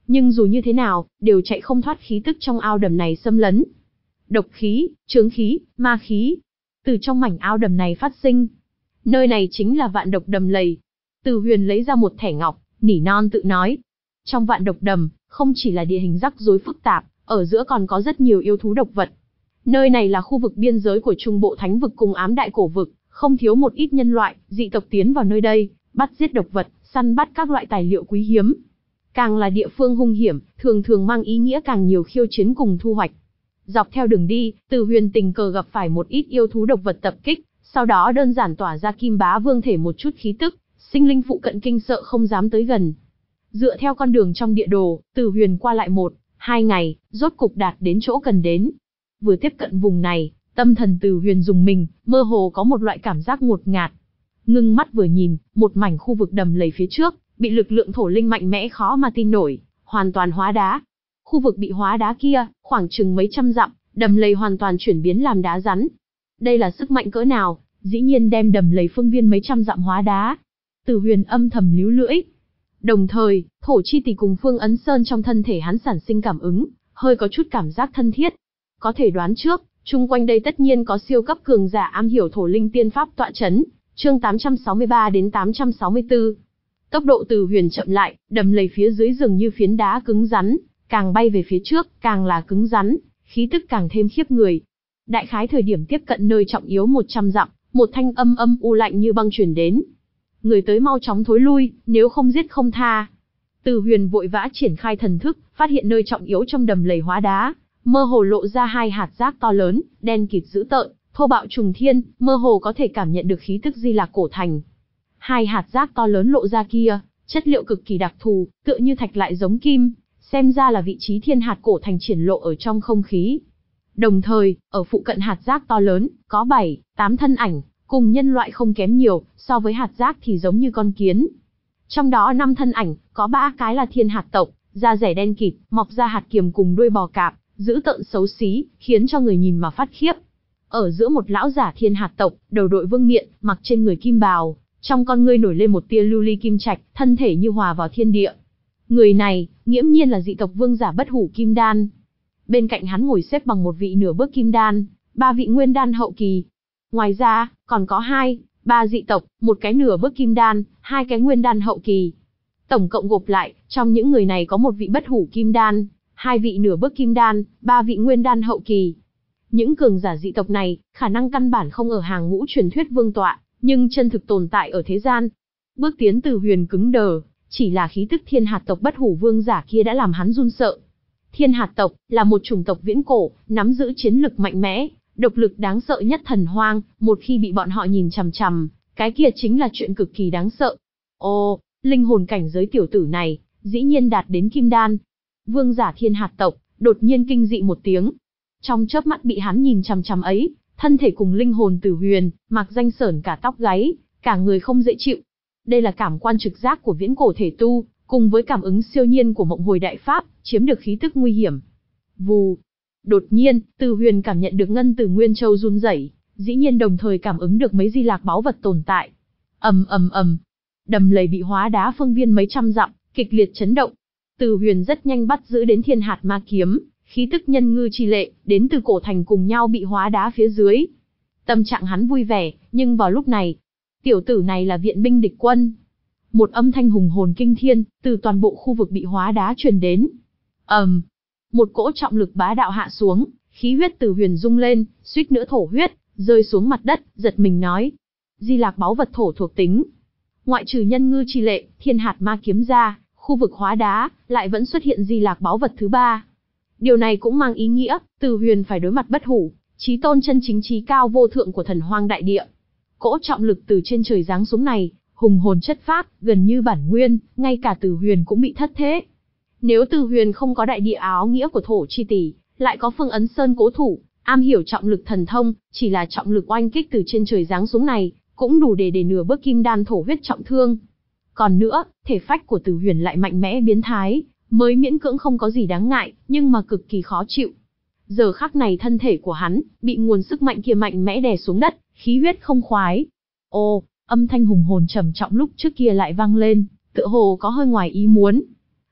Nhưng dù như thế nào, đều chạy không thoát khí tức trong ao đầm này xâm lấn. Độc khí, chướng khí, ma khí, từ trong mảnh ao đầm này phát sinh. Nơi này chính là vạn độc đầm lầy. Từ Huyền lấy ra một thẻ ngọc, nỉ non tự nói. Trong vạn độc đầm, không chỉ là địa hình rắc rối phức tạp, ở giữa còn có rất nhiều yêu thú độc vật. Nơi này là khu vực biên giới của Trung Bộ Thánh vực cùng Ám Đại Cổ vực, không thiếu một ít nhân loại, dị tộc tiến vào nơi đây, bắt giết độc vật, săn bắt các loại tài liệu quý hiếm. Càng là địa phương hung hiểm, thường thường mang ý nghĩa càng nhiều khiêu chiến cùng thu hoạch. Dọc theo đường đi, Từ Huyền tình cờ gặp phải một ít yêu thú độc vật tập kích, sau đó đơn giản tỏa ra Kim Bá Vương thể một chút khí tức, sinh linh phụ cận kinh sợ không dám tới gần. Dựa theo con đường trong địa đồ, Từ Huyền qua lại một, hai ngày, rốt cục đạt đến chỗ cần đến. Vừa tiếp cận vùng này, tâm thần Từ Huyền rùng mình, mơ hồ có một loại cảm giác ngột ngạt. Ngưng mắt vừa nhìn, một mảnh khu vực đầm lầy phía trước, bị lực lượng thổ linh mạnh mẽ khó mà tin nổi, hoàn toàn hóa đá. Khu vực bị hóa đá kia, khoảng chừng mấy trăm dặm, đầm lầy hoàn toàn chuyển biến làm đá rắn. Đây là sức mạnh cỡ nào, dĩ nhiên đem đầm lầy phương viên mấy trăm dặm hóa đá. Từ Huyền âm thầm líu lưỡi. Đồng thời, thổ chi tỷ cùng Phương Ấn Sơn trong thân thể hắn sản sinh cảm ứng, hơi có chút cảm giác thân thiết. Có thể đoán trước, chung quanh đây tất nhiên có siêu cấp cường giả am hiểu thổ linh tiên pháp tọa chấn. Chương tám trăm sáu mươi ba đến tám trăm sáu mươi tư. Tốc độ Từ Huyền chậm lại, đầm lầy phía dưới dường như phiến đá cứng rắn, càng bay về phía trước, càng là cứng rắn, khí tức càng thêm khiếp người. Đại khái thời điểm tiếp cận nơi trọng yếu một trăm dặm, một thanh âm âm u lạnh như băng truyền đến. Người tới mau chóng thối lui, nếu không giết không tha. Từ Huyền vội vã triển khai thần thức, phát hiện nơi trọng yếu trong đầm lầy hóa đá, mơ hồ lộ ra hai hạt rác to lớn, đen kịt dữ tợn, thô bạo trùng thiên, mơ hồ có thể cảm nhận được khí tức Di Lạc cổ thành. Hai hạt rác to lớn lộ ra kia, chất liệu cực kỳ đặc thù, tựa như thạch lại giống kim, xem ra là vị trí thiên hạt cổ thành triển lộ ở trong không khí. Đồng thời, ở phụ cận hạt rác to lớn, có bảy, tám thân ảnh, cùng nhân loại không kém nhiều, so với hạt rác thì giống như con kiến. Trong đó năm thân ảnh, có ba cái là thiên hạt tộc, da rẻ đen kịt, mọc ra hạt kiềm cùng đuôi bò cạp, dữ tợn xấu xí, khiến cho người nhìn mà phát khiếp. Ở giữa một lão giả thiên hạt tộc, đầu đội vương miện, mặc trên người kim bào, trong con ngươi nổi lên một tia lưu ly kim trạch, thân thể như hòa vào thiên địa. Người này, nghiễm nhiên là dị tộc vương giả Bất Hủ Kim Đan. Bên cạnh hắn ngồi xếp bằng một vị nửa bước kim đan, ba vị nguyên đan hậu kỳ. Ngoài ra, còn có hai, ba dị tộc, một cái nửa bước kim đan, hai cái nguyên đan hậu kỳ. Tổng cộng gộp lại, trong những người này có một vị Bất Hủ Kim Đan, hai vị nửa bước kim đan, ba vị nguyên đan hậu kỳ. Những cường giả dị tộc này, khả năng căn bản không ở hàng ngũ truyền thuyết vương tọa, nhưng chân thực tồn tại ở thế gian. Bước tiến Từ Huyền cứng đờ, chỉ là khí tức thiên hạt tộc Bất Hủ vương giả kia đã làm hắn run sợ. Thiên hạt tộc là một chủng tộc viễn cổ, nắm giữ chiến lực mạnh mẽ, độc lực đáng sợ nhất thần hoang, một khi bị bọn họ nhìn chằm chằm, cái kia chính là chuyện cực kỳ đáng sợ. Ô, linh hồn cảnh giới tiểu tử này, dĩ nhiên đạt đến kim đan. Vương giả thiên hạt tộc, đột nhiên kinh dị một tiếng. Trong chớp mắt bị hắn nhìn chằm chằm ấy, thân thể cùng linh hồn Từ Huyền, mặc danh sởn cả tóc gáy, cả người không dễ chịu. Đây là cảm quan trực giác của viễn cổ thể tu, cùng với cảm ứng siêu nhiên của mộng hồi đại pháp, chiếm được khí tức nguy hiểm. Vù. Đột nhiên, Từ Huyền cảm nhận được ngân tử Nguyên Châu run rẩy, dĩ nhiên đồng thời cảm ứng được mấy di lạc báu vật tồn tại. Ầm ầm ầm. Đầm lầy bị hóa đá phương viên mấy trăm dặm, kịch liệt chấn động. Từ Huyền rất nhanh bắt giữ đến thiên hạt ma kiếm, khí tức nhân ngư chi lệ, đến từ cổ thành cùng nhau bị hóa đá phía dưới. Tâm trạng hắn vui vẻ, nhưng vào lúc này, tiểu tử này là viện binh địch quân. Một âm thanh hùng hồn kinh thiên, từ toàn bộ khu vực bị hóa đá truyền đến. ầm, um, một cỗ trọng lực bá đạo hạ xuống, khí huyết Từ Huyền rung lên, suýt nữa thổ huyết, rơi xuống mặt đất, giật mình nói: Di lạc báu vật thổ thuộc tính. Ngoại trừ nhân ngư chi lệ, thiên hạt ma kiếm ra, khu vực hóa đá lại vẫn xuất hiện di lạc báu vật thứ ba. Điều này cũng mang ý nghĩa, Từ Huyền phải đối mặt Bất Hủ, chí tôn chân chính trí cao vô thượng của thần hoang đại địa. Cỗ trọng lực từ trên trời giáng xuống này, hùng hồn chất phát, gần như bản nguyên, ngay cả Từ Huyền cũng bị thất thế. Nếu Từ Huyền không có đại địa áo nghĩa của thổ chi tỷ, lại có Phương Ấn Sơn cố thủ, am hiểu trọng lực thần thông, chỉ là trọng lực oanh kích từ trên trời giáng xuống này, cũng đủ để để nửa bước kim đan thổ huyết trọng thương. Còn nữa, thể phách của Từ Huyền lại mạnh mẽ biến thái, mới miễn cưỡng không có gì đáng ngại, nhưng mà cực kỳ khó chịu. Giờ khắc này thân thể của hắn, bị nguồn sức mạnh kia mạnh mẽ đè xuống đất, khí huyết không khoái. Ô, âm thanh hùng hồn trầm trọng lúc trước kia lại vang lên, tựa hồ có hơi ngoài ý muốn.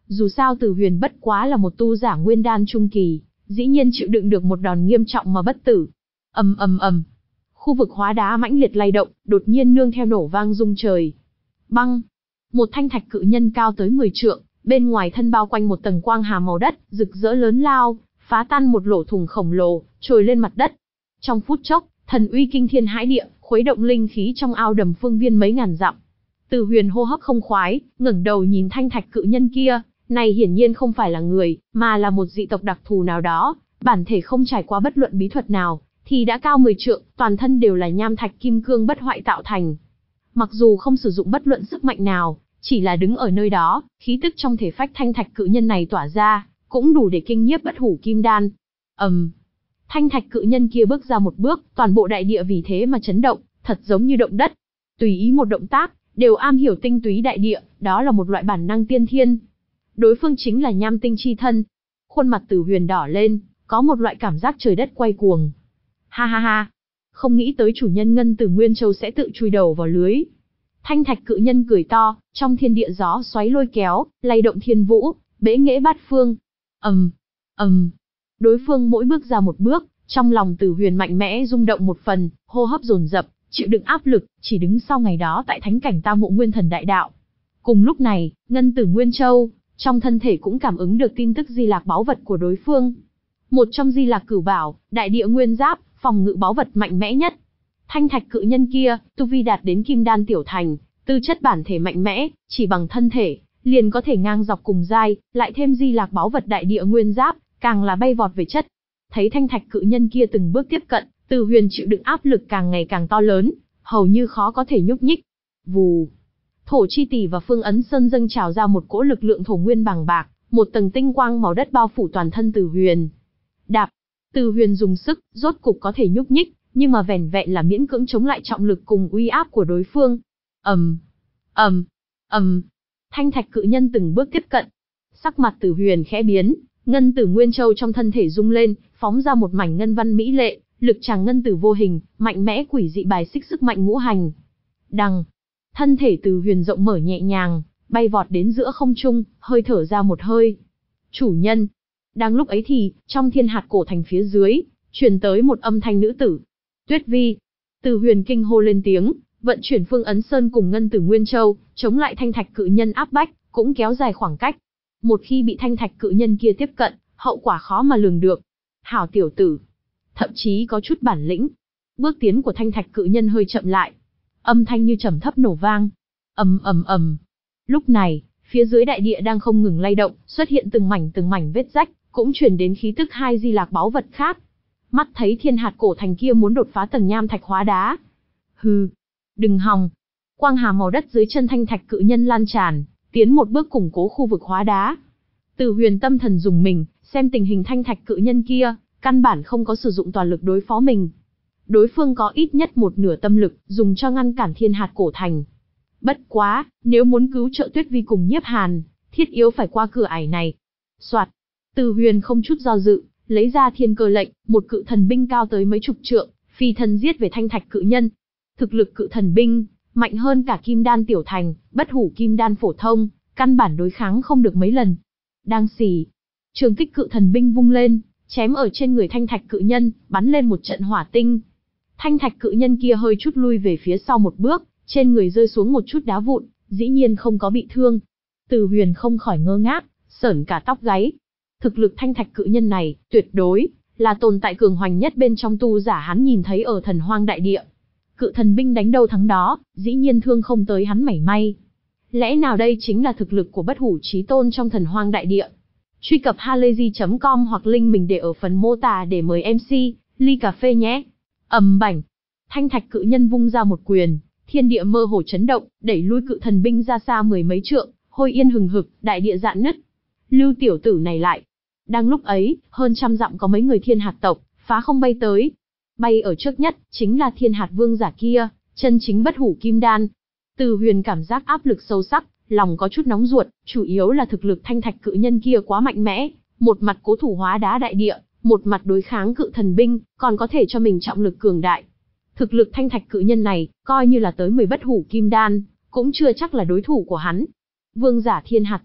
Dù sao Từ Huyền bất quá là một tu giả nguyên đan trung kỳ, dĩ nhiên chịu đựng được một đòn nghiêm trọng mà bất tử. Ầm ầm ầm. Khu vực hóa đá mãnh liệt lay động, đột nhiên nương theo nổ vang rung trời. Băng. Một thanh thạch cự nhân cao tới mười trượng, bên ngoài thân bao quanh một tầng quang hà màu đất, rực rỡ lớn lao, phá tan một lỗ thủng khổng lồ, trồi lên mặt đất. Trong phút chốc, thần uy kinh thiên hãi địa, khuấy động linh khí trong ao đầm phương viên mấy ngàn dặm. Từ Huyền hô hấp không khoái, ngẩng đầu nhìn thanh thạch cự nhân kia, này hiển nhiên không phải là người, mà là một dị tộc đặc thù nào đó, bản thể không trải qua bất luận bí thuật nào, thì đã cao mười trượng, toàn thân đều là nham thạch kim cương bất hoại tạo thành. Mặc dù không sử dụng bất luận sức mạnh nào, chỉ là đứng ở nơi đó, khí tức trong thể phách thanh thạch cự nhân này tỏa ra, cũng đủ để kinh nhiếp bất hủ kim đan. ầm, um, thanh thạch cự nhân kia bước ra một bước, toàn bộ đại địa vì thế mà chấn động, thật giống như động đất. Tùy ý một động tác, đều am hiểu tinh túy đại địa, đó là một loại bản năng tiên thiên. Đối phương chính là nham tinh chi thân. Khuôn mặt Từ Huyền đỏ lên, có một loại cảm giác trời đất quay cuồng. Ha ha ha, không nghĩ tới chủ nhân Ngân Tử Nguyên Châu sẽ tự chui đầu vào lưới. Thanh thạch cự nhân cười to, trong thiên địa gió xoáy lôi kéo, lay động thiên vũ, bẽ nghễ bát phương. ầm, ầm. Đối phương mỗi bước ra một bước, trong lòng Từ Huyền mạnh mẽ rung động một phần, hô hấp dồn dập, chịu đựng áp lực, chỉ đứng sau ngày đó tại thánh cảnh Tam Mộ Nguyên Thần Đại Đạo. Cùng lúc này, Ngân Tử Nguyên Châu, trong thân thể cũng cảm ứng được tin tức di lạc báu vật của đối phương. Một trong di lạc cửu bảo, đại địa nguyên giáp, phòng ngự báu vật mạnh mẽ nhất. Thanh thạch cự nhân kia, tu vi đạt đến kim đan tiểu thành, tư chất bản thể mạnh mẽ, chỉ bằng thân thể, liền có thể ngang dọc cùng giai, lại thêm di lạc báu vật đại địa nguyên giáp, càng là bay vọt về chất. Thấy thanh thạch cự nhân kia từng bước tiếp cận, Từ Huyền chịu đựng áp lực càng ngày càng to lớn, hầu như khó có thể nhúc nhích. Vù. Thổ chi tỷ và Phương Ấn Sơn dâng trào ra một cỗ lực lượng thổ nguyên bằng bạc, một tầng tinh quang màu đất bao phủ toàn thân Từ Huyền. Đạp. Từ Huyền dùng sức, rốt cục có thể nhúc nhích, nhưng mà vẻn vẹn là miễn cưỡng chống lại trọng lực cùng uy áp của đối phương. ầm, ầm, ầm. Thanh thạch cự nhân từng bước tiếp cận. Sắc mặt Từ Huyền khẽ biến, Ngân Tử Nguyên Châu trong thân thể rung lên, phóng ra một mảnh ngân văn mỹ lệ, lực tràng ngân tử vô hình, mạnh mẽ quỷ dị bài xích sức mạnh ngũ hành. Đằng. Thân thể Từ Huyền rộng mở nhẹ nhàng, bay vọt đến giữa không trung, hơi thở ra một hơi. Chủ nhân. Đang lúc ấy thì, trong thiên hạt cổ thành phía dưới, truyền tới một âm thanh nữ tử. Tuyết Vi. Từ Huyền kinh hô lên tiếng, vận chuyển Phương Ấn Sơn cùng Ngân Tử Nguyên Châu, chống lại thanh thạch cự nhân áp bách, cũng kéo dài khoảng cách. Một khi bị thanh thạch cự nhân kia tiếp cận, hậu quả khó mà lường được. Hảo tiểu tử. Thậm chí có chút bản lĩnh. Bước tiến của thanh thạch cự nhân hơi chậm lại. Âm thanh như trầm thấp nổ vang. ầm ầm ầm. Lúc này, phía dưới đại địa đang không ngừng lay động, xuất hiện từng mảnh từng mảnh vết rách, cũng truyền đến khí tức hai di lạc báu vật khác. Mắt thấy thiên hạt cổ thành kia muốn đột phá tầng nham thạch hóa đá. Hừ, đừng hòng. Quang hà màu đất dưới chân thanh thạch cự nhân lan tràn, tiến một bước củng cố khu vực hóa đá. Từ Huyền tâm thần dùng mình, xem tình hình thanh thạch cự nhân kia, căn bản không có sử dụng toàn lực đối phó mình. Đối phương có ít nhất một nửa tâm lực, dùng cho ngăn cản thiên hạt cổ thành. Bất quá, nếu muốn cứu trợ Tuyết Vi cùng Nhiếp Hàn, thiết yếu phải qua cửa ải này. Soạt. Từ Huyền không chút do dự, lấy ra thiên cơ lệnh, một cự thần binh cao tới mấy chục trượng, phi thân giết về thanh thạch cự nhân. Thực lực cự thần binh, mạnh hơn cả kim đan tiểu thành, bất hủ kim đan phổ thông, căn bản đối kháng không được mấy lần. Đang xì. Trường kích cự thần binh vung lên, chém ở trên người thanh thạch cự nhân, bắn lên một trận hỏa tinh. Thanh thạch cự nhân kia hơi chút lui về phía sau một bước, trên người rơi xuống một chút đá vụn, dĩ nhiên không có bị thương. Từ Huyền không khỏi ngơ ngác, sởn cả tóc gáy. Thực lực thanh thạch cự nhân này, tuyệt đối là tồn tại cường hoành nhất bên trong tu giả hắn nhìn thấy ở Thần Hoang đại địa. Cự thần binh đánh đâu thắng đó, dĩ nhiên thương không tới hắn mảy may. Lẽ nào đây chính là thực lực của bất hủ chí tôn trong Thần Hoang đại địa? Truy cập halayzi chấm com hoặc link mình để ở phần mô tả để mời em xê, ly cà phê nhé. Ầm bảnh. Thanh thạch cự nhân vung ra một quyền, thiên địa mơ hồ chấn động, đẩy lui cự thần binh ra xa mười mấy trượng, hôi yên hừng hực, đại địa rạn nứt. Lưu tiểu tử này lại. Đang lúc ấy, hơn trăm dặm có mấy người thiên hạt tộc, phá không bay tới. Bay ở trước nhất, chính là thiên hạt vương giả kia, chân chính bất hủ kim đan. Từ Huyền cảm giác áp lực sâu sắc, lòng có chút nóng ruột, chủ yếu là thực lực thanh thạch cự nhân kia quá mạnh mẽ, một mặt cố thủ hóa đá đại địa, một mặt đối kháng cự thần binh, còn có thể cho mình trọng lực cường đại. Thực lực thanh thạch cự nhân này, coi như là tới mười bất hủ kim đan, cũng chưa chắc là đối thủ của hắn. Vương giả thiên hạt tộc,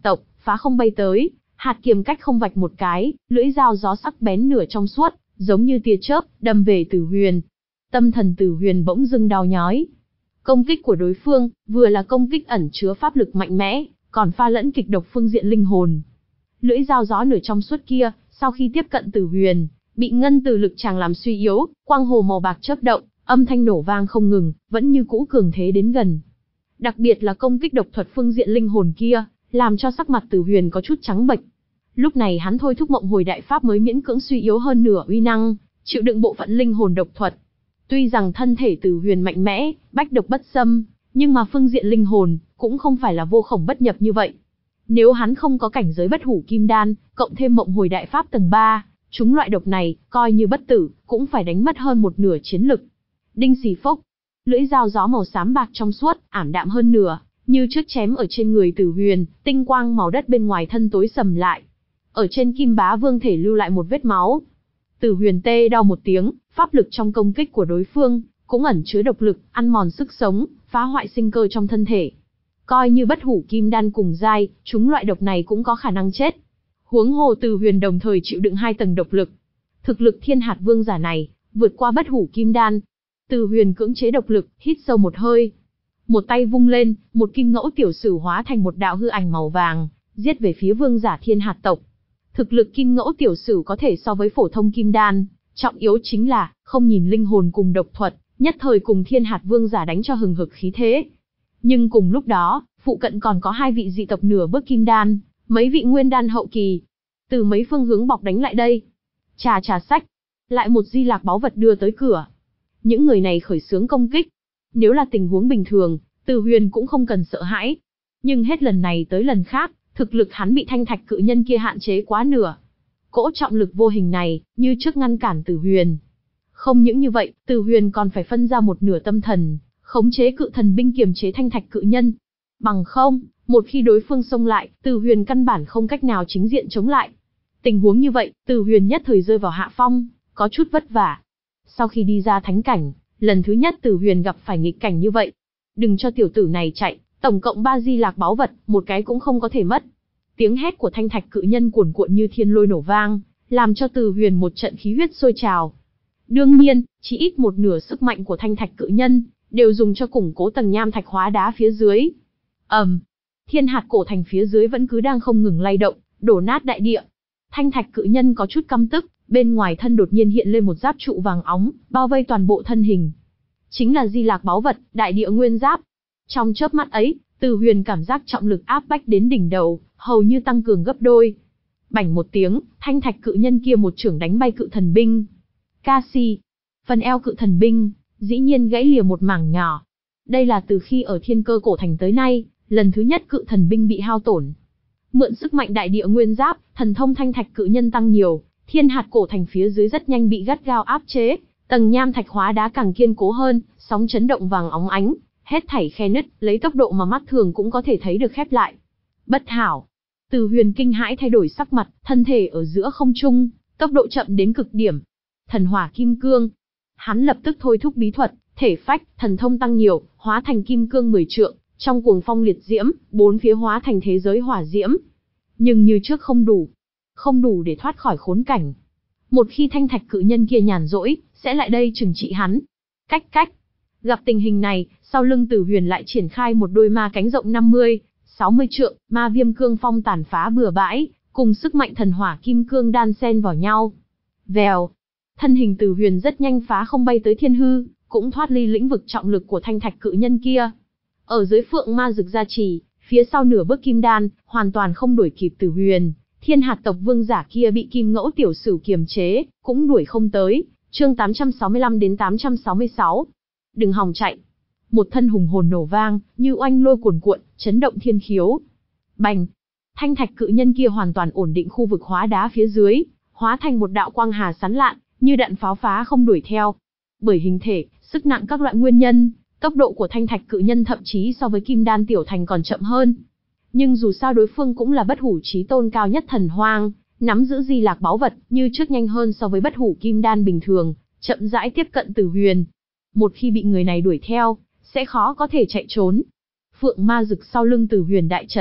phá không bay tới, hạt kiềm cách không vạch một cái, lưỡi dao gió sắc bén nửa trong suốt, giống như tia chớp, đâm về Tử Huyền. Tâm thần Tử Huyền bỗng dưng đau nhói. Công kích của đối phương, vừa là công kích ẩn chứa pháp lực mạnh mẽ, còn pha lẫn kịch độc phương diện linh hồn. Lưỡi dao gió nửa trong suốt kia, sau khi tiếp cận Tử Huyền, bị ngân từ lực chàng làm suy yếu, quang hồ màu bạc chớp động, âm thanh nổ vang không ngừng, vẫn như cũ cường thế đến gần. Đặc biệt là công kích độc thuật phương diện linh hồn kia, làm cho sắc mặt Tử Huyền có chút trắng bệch. Lúc này hắn thôi thúc mộng hồi đại pháp mới miễn cưỡng suy yếu hơn nửa uy năng, chịu đựng bộ phận linh hồn độc thuật. Tuy rằng thân thể Tử Huyền mạnh mẽ, bách độc bất xâm, nhưng mà phương diện linh hồn cũng không phải là vô khổng bất nhập như vậy. Nếu hắn không có cảnh giới bất hủ kim đan, cộng thêm mộng hồi đại pháp tầng ba, chúng loại độc này, coi như bất tử, cũng phải đánh mất hơn một nửa chiến lực. Đinh xì phốc, lưỡi dao gió màu xám bạc trong suốt, ảm đạm hơn nửa, như trước chém ở trên người Tử Huyền, tinh quang màu đất bên ngoài thân tối sầm lại. Ở trên Kim Bá Vương thể lưu lại một vết máu. Tử Huyền tê đau một tiếng, pháp lực trong công kích của đối phương cũng ẩn chứa độc lực, ăn mòn sức sống, phá hoại sinh cơ trong thân thể. Coi như bất hủ kim đan cùng giai, chúng loại độc này cũng có khả năng chết. Huống hồ Tử Huyền đồng thời chịu đựng hai tầng độc lực. Thực lực Thiên Hạt Vương giả này, vượt qua bất hủ kim đan. Tử Huyền cưỡng chế độc lực, hít sâu một hơi. Một tay vung lên, một kim ngẫu tiểu sử hóa thành một đạo hư ảnh màu vàng, giết về phía vương giả Thiên Hạt tộc. Thực lực kim ngẫu tiểu sử có thể so với phổ thông kim đan, trọng yếu chính là, không nhìn linh hồn cùng độc thuật, nhất thời cùng Thiên Hạt Vương giả đánh cho hừng hực khí thế. Nhưng cùng lúc đó, phụ cận còn có hai vị dị tộc nửa bước kim đan, mấy vị nguyên đan hậu kỳ. Từ mấy phương hướng bọc đánh lại đây. Trà trà sách, lại một di lạc báu vật đưa tới cửa. Những người này khởi xướng công kích. Nếu là tình huống bình thường, Tử Huyền cũng không cần sợ hãi. Nhưng hết lần này tới lần khác, thực lực hắn bị thanh thạch cự nhân kia hạn chế quá nửa. Cỗ trọng lực vô hình này, như trước ngăn cản Tử Huyền. Không những như vậy, Tử Huyền còn phải phân ra một nửa tâm thần, khống chế cự thần binh kiềm chế thanh thạch cự nhân. Bằng không, một khi đối phương xông lại, Tử Huyền căn bản không cách nào chính diện chống lại. Tình huống như vậy, Tử Huyền nhất thời rơi vào hạ phong, có chút vất vả. Sau khi đi ra thánh cảnh, lần thứ nhất Tử Huyền gặp phải nghịch cảnh như vậy. Đừng cho tiểu tử này chạy, tổng cộng ba di lạc báu vật, một cái cũng không có thể mất. Tiếng hét của thanh thạch cự nhân cuồn cuộn như thiên lôi nổ vang, làm cho Tử Huyền một trận khí huyết sôi trào. Đương nhiên, chỉ ít một nửa sức mạnh của thanh thạch cự nhân, đều dùng cho củng cố tầng nham thạch hóa đá phía dưới. ầm, um, Thiên Hạt cổ thành phía dưới vẫn cứ đang không ngừng lay động, đổ nát đại địa. Thanh thạch cự nhân có chút căm tức, bên ngoài thân đột nhiên hiện lên một giáp trụ vàng óng, bao vây toàn bộ thân hình. Chính là di lạc báu vật, đại địa nguyên giáp. Trong chớp mắt ấy, Tử Huyền cảm giác trọng lực áp bách đến đỉnh đầu, hầu như tăng cường gấp đôi. Bảnh một tiếng, thanh thạch cự nhân kia một chưởng đánh bay cự thần binh. Ca-si, phần eo cự thần binh, dĩ nhiên gãy lìa một mảng nhỏ. Đây là từ khi ở Thiên Cơ cổ thành tới nay, lần thứ nhất cự thần binh bị hao tổn. Mượn sức mạnh đại địa nguyên giáp, thần thông thanh thạch cự nhân tăng nhiều, Thiên Hạt cổ thành phía dưới rất nhanh bị gắt gao áp chế, tầng nham thạch hóa đá càng kiên cố hơn, sóng chấn động vàng óng ánh, hết thảy khe nứt, lấy tốc độ mà mắt thường cũng có thể thấy được khép lại. Bất hảo. Tử Huyền kinh hãi thay đổi sắc mặt, thân thể ở giữa không trung, tốc độ chậm đến cực điểm. Thần hỏa kim cương. Hắn lập tức thôi thúc bí thuật, thể phách, thần thông tăng nhiều, hóa thành kim cương mười trượng, trong cuồng phong liệt diễm, bốn phía hóa thành thế giới hỏa diễm. Nhưng như trước không đủ, không đủ để thoát khỏi khốn cảnh. Một khi thanh thạch cự nhân kia nhàn rỗi, sẽ lại đây trừng trị hắn. Cách cách. Gặp tình hình này, sau lưng Tử Huyền lại triển khai một đôi ma cánh rộng năm mươi, sáu mươi trượng, ma viêm cương phong tàn phá bừa bãi, cùng sức mạnh thần hỏa kim cương đan xen vào nhau. Vèo. Thân hình Tử Huyền rất nhanh phá không bay tới thiên hư, cũng thoát ly lĩnh vực trọng lực của thanh thạch cự nhân kia. Ở dưới phượng ma dực gia trì, phía sau nửa bước kim đan, hoàn toàn không đuổi kịp Tử Huyền. Thiên Hạt tộc vương giả kia bị kim ngẫu tiểu sử kiềm chế, cũng đuổi không tới. Chương tám trăm sáu mươi lăm đến tám trăm sáu mươi sáu. Đừng hòng chạy. Một thân hùng hồn nổ vang, như oanh lôi cuồn cuộn, chấn động thiên khiếu. Bành. Thanh thạch cự nhân kia hoàn toàn ổn định khu vực hóa đá phía dưới, hóa thành một đạo quang hà sán lạn, như đạn pháo phá không đuổi theo. Bởi hình thể, sức nặng các loại nguyên nhân, tốc độ của thanh thạch cự nhân thậm chí so với kim đan tiểu thành còn chậm hơn. Nhưng dù sao đối phương cũng là bất hủ chí tôn cao nhất thần hoang, nắm giữ di lạc báu vật, như trước nhanh hơn so với bất hủ kim đan bình thường, chậm rãi tiếp cận Tử Huyền. Một khi bị người này đuổi theo, sẽ khó có thể chạy trốn. Phượng ma dực sau lưng Tử Huyền đại chấn,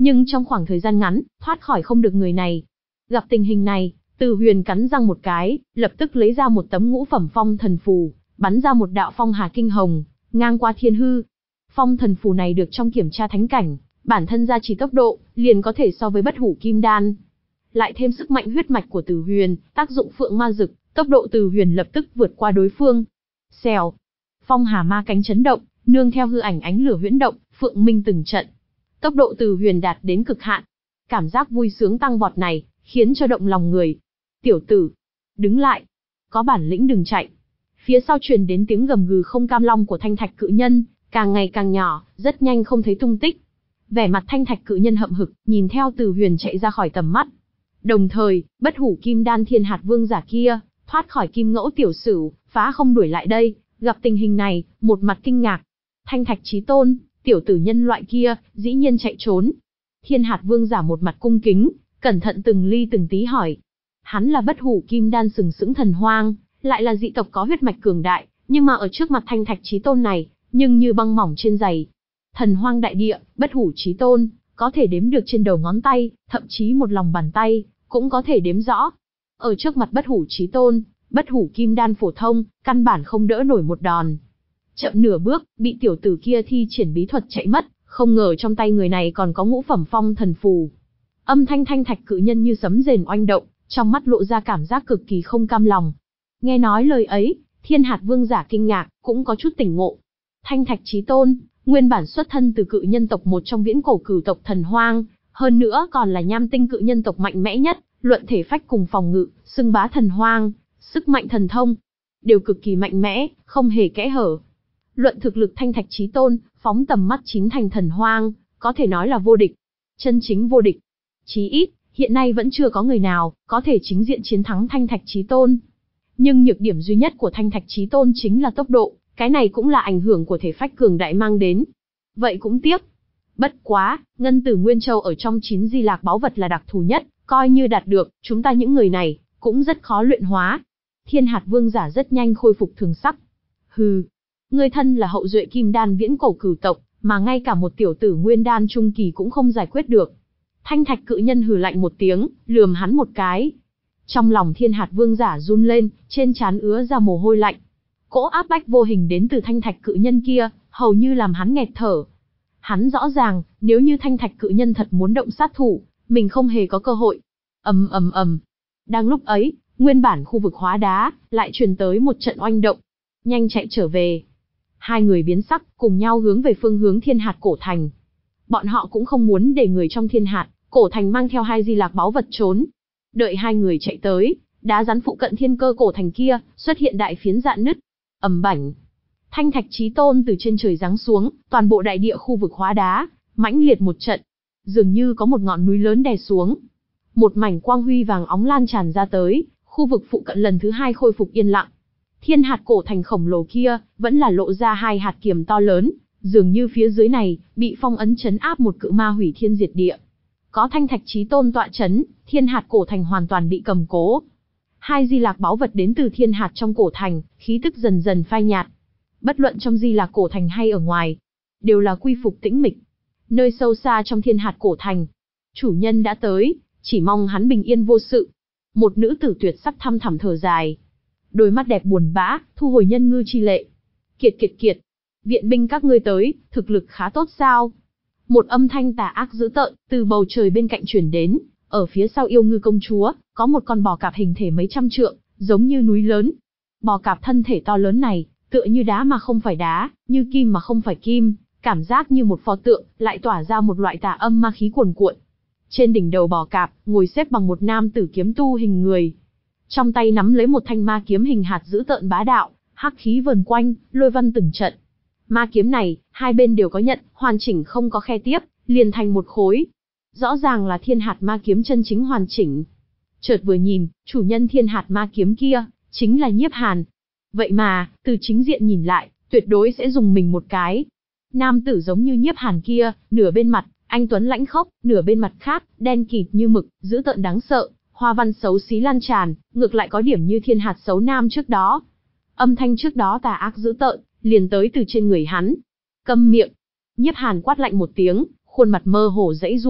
nhưng trong khoảng thời gian ngắn, thoát khỏi không được người này. Gặp tình hình này, Từ Huyền cắn răng một cái, lập tức lấy ra một tấm ngũ phẩm phong thần phù, bắn ra một đạo phong hà kinh hồng, ngang qua thiên hư. Phong thần phù này được trong kiểm tra thánh cảnh, bản thân gia trì tốc độ, liền có thể so với bất hủ kim đan. Lại thêm sức mạnh huyết mạch của Từ Huyền, tác dụng phượng ma dực, tốc độ Từ Huyền lập tức vượt qua đối phương. Xèo, phong hà ma cánh chấn động, nương theo hư ảnh ánh lửa huyễn động, phượng minh từng trận. Tốc độ Từ Huyền đạt đến cực hạn. Cảm giác vui sướng tăng vọt này, khiến cho động lòng người. Tiểu tử, đứng lại, có bản lĩnh đừng chạy. Phía sau truyền đến tiếng gầm gừ không cam long của Thanh Thạch cự nhân, càng ngày càng nhỏ, rất nhanh không thấy tung tích. Vẻ mặt Thanh Thạch cự nhân hậm hực, nhìn theo Từ Huyền chạy ra khỏi tầm mắt. Đồng thời, bất hủ kim đan thiên hạt vương giả kia, thoát khỏi kim ngẫu tiểu sửu, phá không đuổi lại đây, gặp tình hình này, một mặt kinh ngạc. Thanh Thạch chí tôn, tiểu tử nhân loại kia, dĩ nhiên chạy trốn. Thiên hạt vương giả một mặt cung kính, cẩn thận từng ly từng tí hỏi. Hắn là bất hủ kim đan sừng sững thần hoang, lại là dị tộc có huyết mạch cường đại, nhưng mà ở trước mặt Thanh Thạch chí tôn này, nhưng như băng mỏng trên giày. Thần hoang đại địa, bất hủ chí tôn, có thể đếm được trên đầu ngón tay, thậm chí một lòng bàn tay, cũng có thể đếm rõ. Ở trước mặt bất hủ chí tôn, bất hủ kim đan phổ thông, căn bản không đỡ nổi một đòn. Chậm nửa bước, bị tiểu tử kia thi triển bí thuật chạy mất, không ngờ trong tay người này còn có ngũ phẩm phong thần phù. Âm thanh Thanh Thạch cự nhân như sấm rền oanh động, trong mắt lộ ra cảm giác cực kỳ không cam lòng. Nghe nói lời ấy, thiên hạt vương giả kinh ngạc, cũng có chút tỉnh ngộ. Thanh Thạch chí tôn, nguyên bản xuất thân từ cự nhân tộc một trong viễn cổ cửu tộc thần hoang, hơn nữa còn là nham tinh cự nhân tộc mạnh mẽ nhất, luận thể phách cùng phòng ngự, xưng bá thần hoang, sức mạnh thần thông, đều cực kỳ mạnh mẽ, không hề kẽ hở. Luận thực lực Thanh Thạch chí tôn, phóng tầm mắt chín thành thần hoang, có thể nói là vô địch. Chân chính vô địch. Chí ít, hiện nay vẫn chưa có người nào, có thể chính diện chiến thắng Thanh Thạch chí tôn. Nhưng nhược điểm duy nhất của Thanh Thạch chí tôn chính là tốc độ, cái này cũng là ảnh hưởng của thể phách cường đại mang đến. Vậy cũng tiếc. Bất quá, ngân tử Nguyên Châu ở trong chín di lạc báu vật là đặc thù nhất, coi như đạt được, chúng ta những người này, cũng rất khó luyện hóa. Thiên hạt vương giả rất nhanh khôi phục thường sắc. Hừ, ngươi thân là hậu duệ kim đan viễn cổ cửu tộc, mà ngay cả một tiểu tử nguyên đan trung kỳ cũng không giải quyết được. Thanh Thạch cự nhân hừ lạnh một tiếng, lườm hắn một cái. Trong lòng thiên hạt vương giả run lên, trên trán ứa ra mồ hôi lạnh. Cỗ áp bách vô hình đến từ Thanh Thạch cự nhân kia, hầu như làm hắn nghẹt thở. Hắn rõ ràng, nếu như Thanh Thạch cự nhân thật muốn động sát thủ, mình không hề có cơ hội. Ầm ầm ầm. Đang lúc ấy, nguyên bản khu vực hóa đá, lại truyền tới một trận oanh động. Nhanh chạy trở về. Hai người biến sắc, cùng nhau hướng về phương hướng thiên hạt cổ thành. Bọn họ cũng không muốn để người trong thiên hạt, cổ thành mang theo hai di lạc báu vật trốn. Đợi hai người chạy tới, đá rắn phụ cận thiên cơ cổ thành kia, xuất hiện đại phiến rạn nứt. Ầm bảnh. Thanh Thạch chí tôn từ trên trời giáng xuống, toàn bộ đại địa khu vực hóa đá, mãnh liệt một trận. Dường như có một ngọn núi lớn đè xuống. Một mảnh quang huy vàng óng lan tràn ra tới, khu vực phụ cận lần thứ hai khôi phục yên lặng. Thiên hạt cổ thành khổng lồ kia, vẫn là lộ ra hai hạt kiềm to lớn, dường như phía dưới này, bị phong ấn chấn áp một cự ma hủy thiên diệt địa. Có Thanh Thạch chí tôn tọa chấn, thiên hạt cổ thành hoàn toàn bị cầm cố. Hai di lạc báu vật đến từ thiên hạt trong cổ thành, khí tức dần dần phai nhạt. Bất luận trong di lạc cổ thành hay ở ngoài, đều là quy phục tĩnh mịch. Nơi sâu xa trong thiên hạt cổ thành, chủ nhân đã tới, chỉ mong hắn bình yên vô sự. Một nữ tử tuyệt sắc thăm thẳm thở dài. Đôi mắt đẹp buồn bã, thu hồi nhân ngư chi lệ. Kiệt kiệt kiệt, viện binh các ngươi tới, thực lực khá tốt sao? Một âm thanh tà ác dữ tợn, từ bầu trời bên cạnh truyền đến, ở phía sau yêu ngư công chúa, có một con bò cạp hình thể mấy trăm trượng, giống như núi lớn. Bò cạp thân thể to lớn này, tựa như đá mà không phải đá, như kim mà không phải kim, cảm giác như một pho tượng, lại tỏa ra một loại tà âm ma khí cuồn cuộn. Trên đỉnh đầu bò cạp, ngồi xếp bằng một nam tử kiếm tu hình người. Trong tay nắm lấy một thanh ma kiếm hình hạt dữ tợn bá đạo, hắc khí vần quanh, lôi văn từng trận. Ma kiếm này, hai bên đều có nhận, hoàn chỉnh không có khe tiếp, liền thành một khối. Rõ ràng là thiên hạt ma kiếm chân chính hoàn chỉnh. Chợt vừa nhìn, chủ nhân thiên hạt ma kiếm kia, chính là Nhiếp Hàn. Vậy mà, từ chính diện nhìn lại, tuyệt đối sẽ dùng mình một cái. Nam tử giống như Nhiếp Hàn kia, nửa bên mặt, anh tuấn lãnh khốc, nửa bên mặt khác, đen kịt như mực, dữ tợn đáng sợ, hoa văn xấu xí lan tràn, ngược lại có điểm như thiên hạt xấu nam trước đó. Âm thanh trước đó tà ác dữ tợn, liền tới từ trên người hắn. Câm miệng. Nhiếp Hàn quát lạnh một tiếng, khuôn mặt mơ hồ dãy giụa,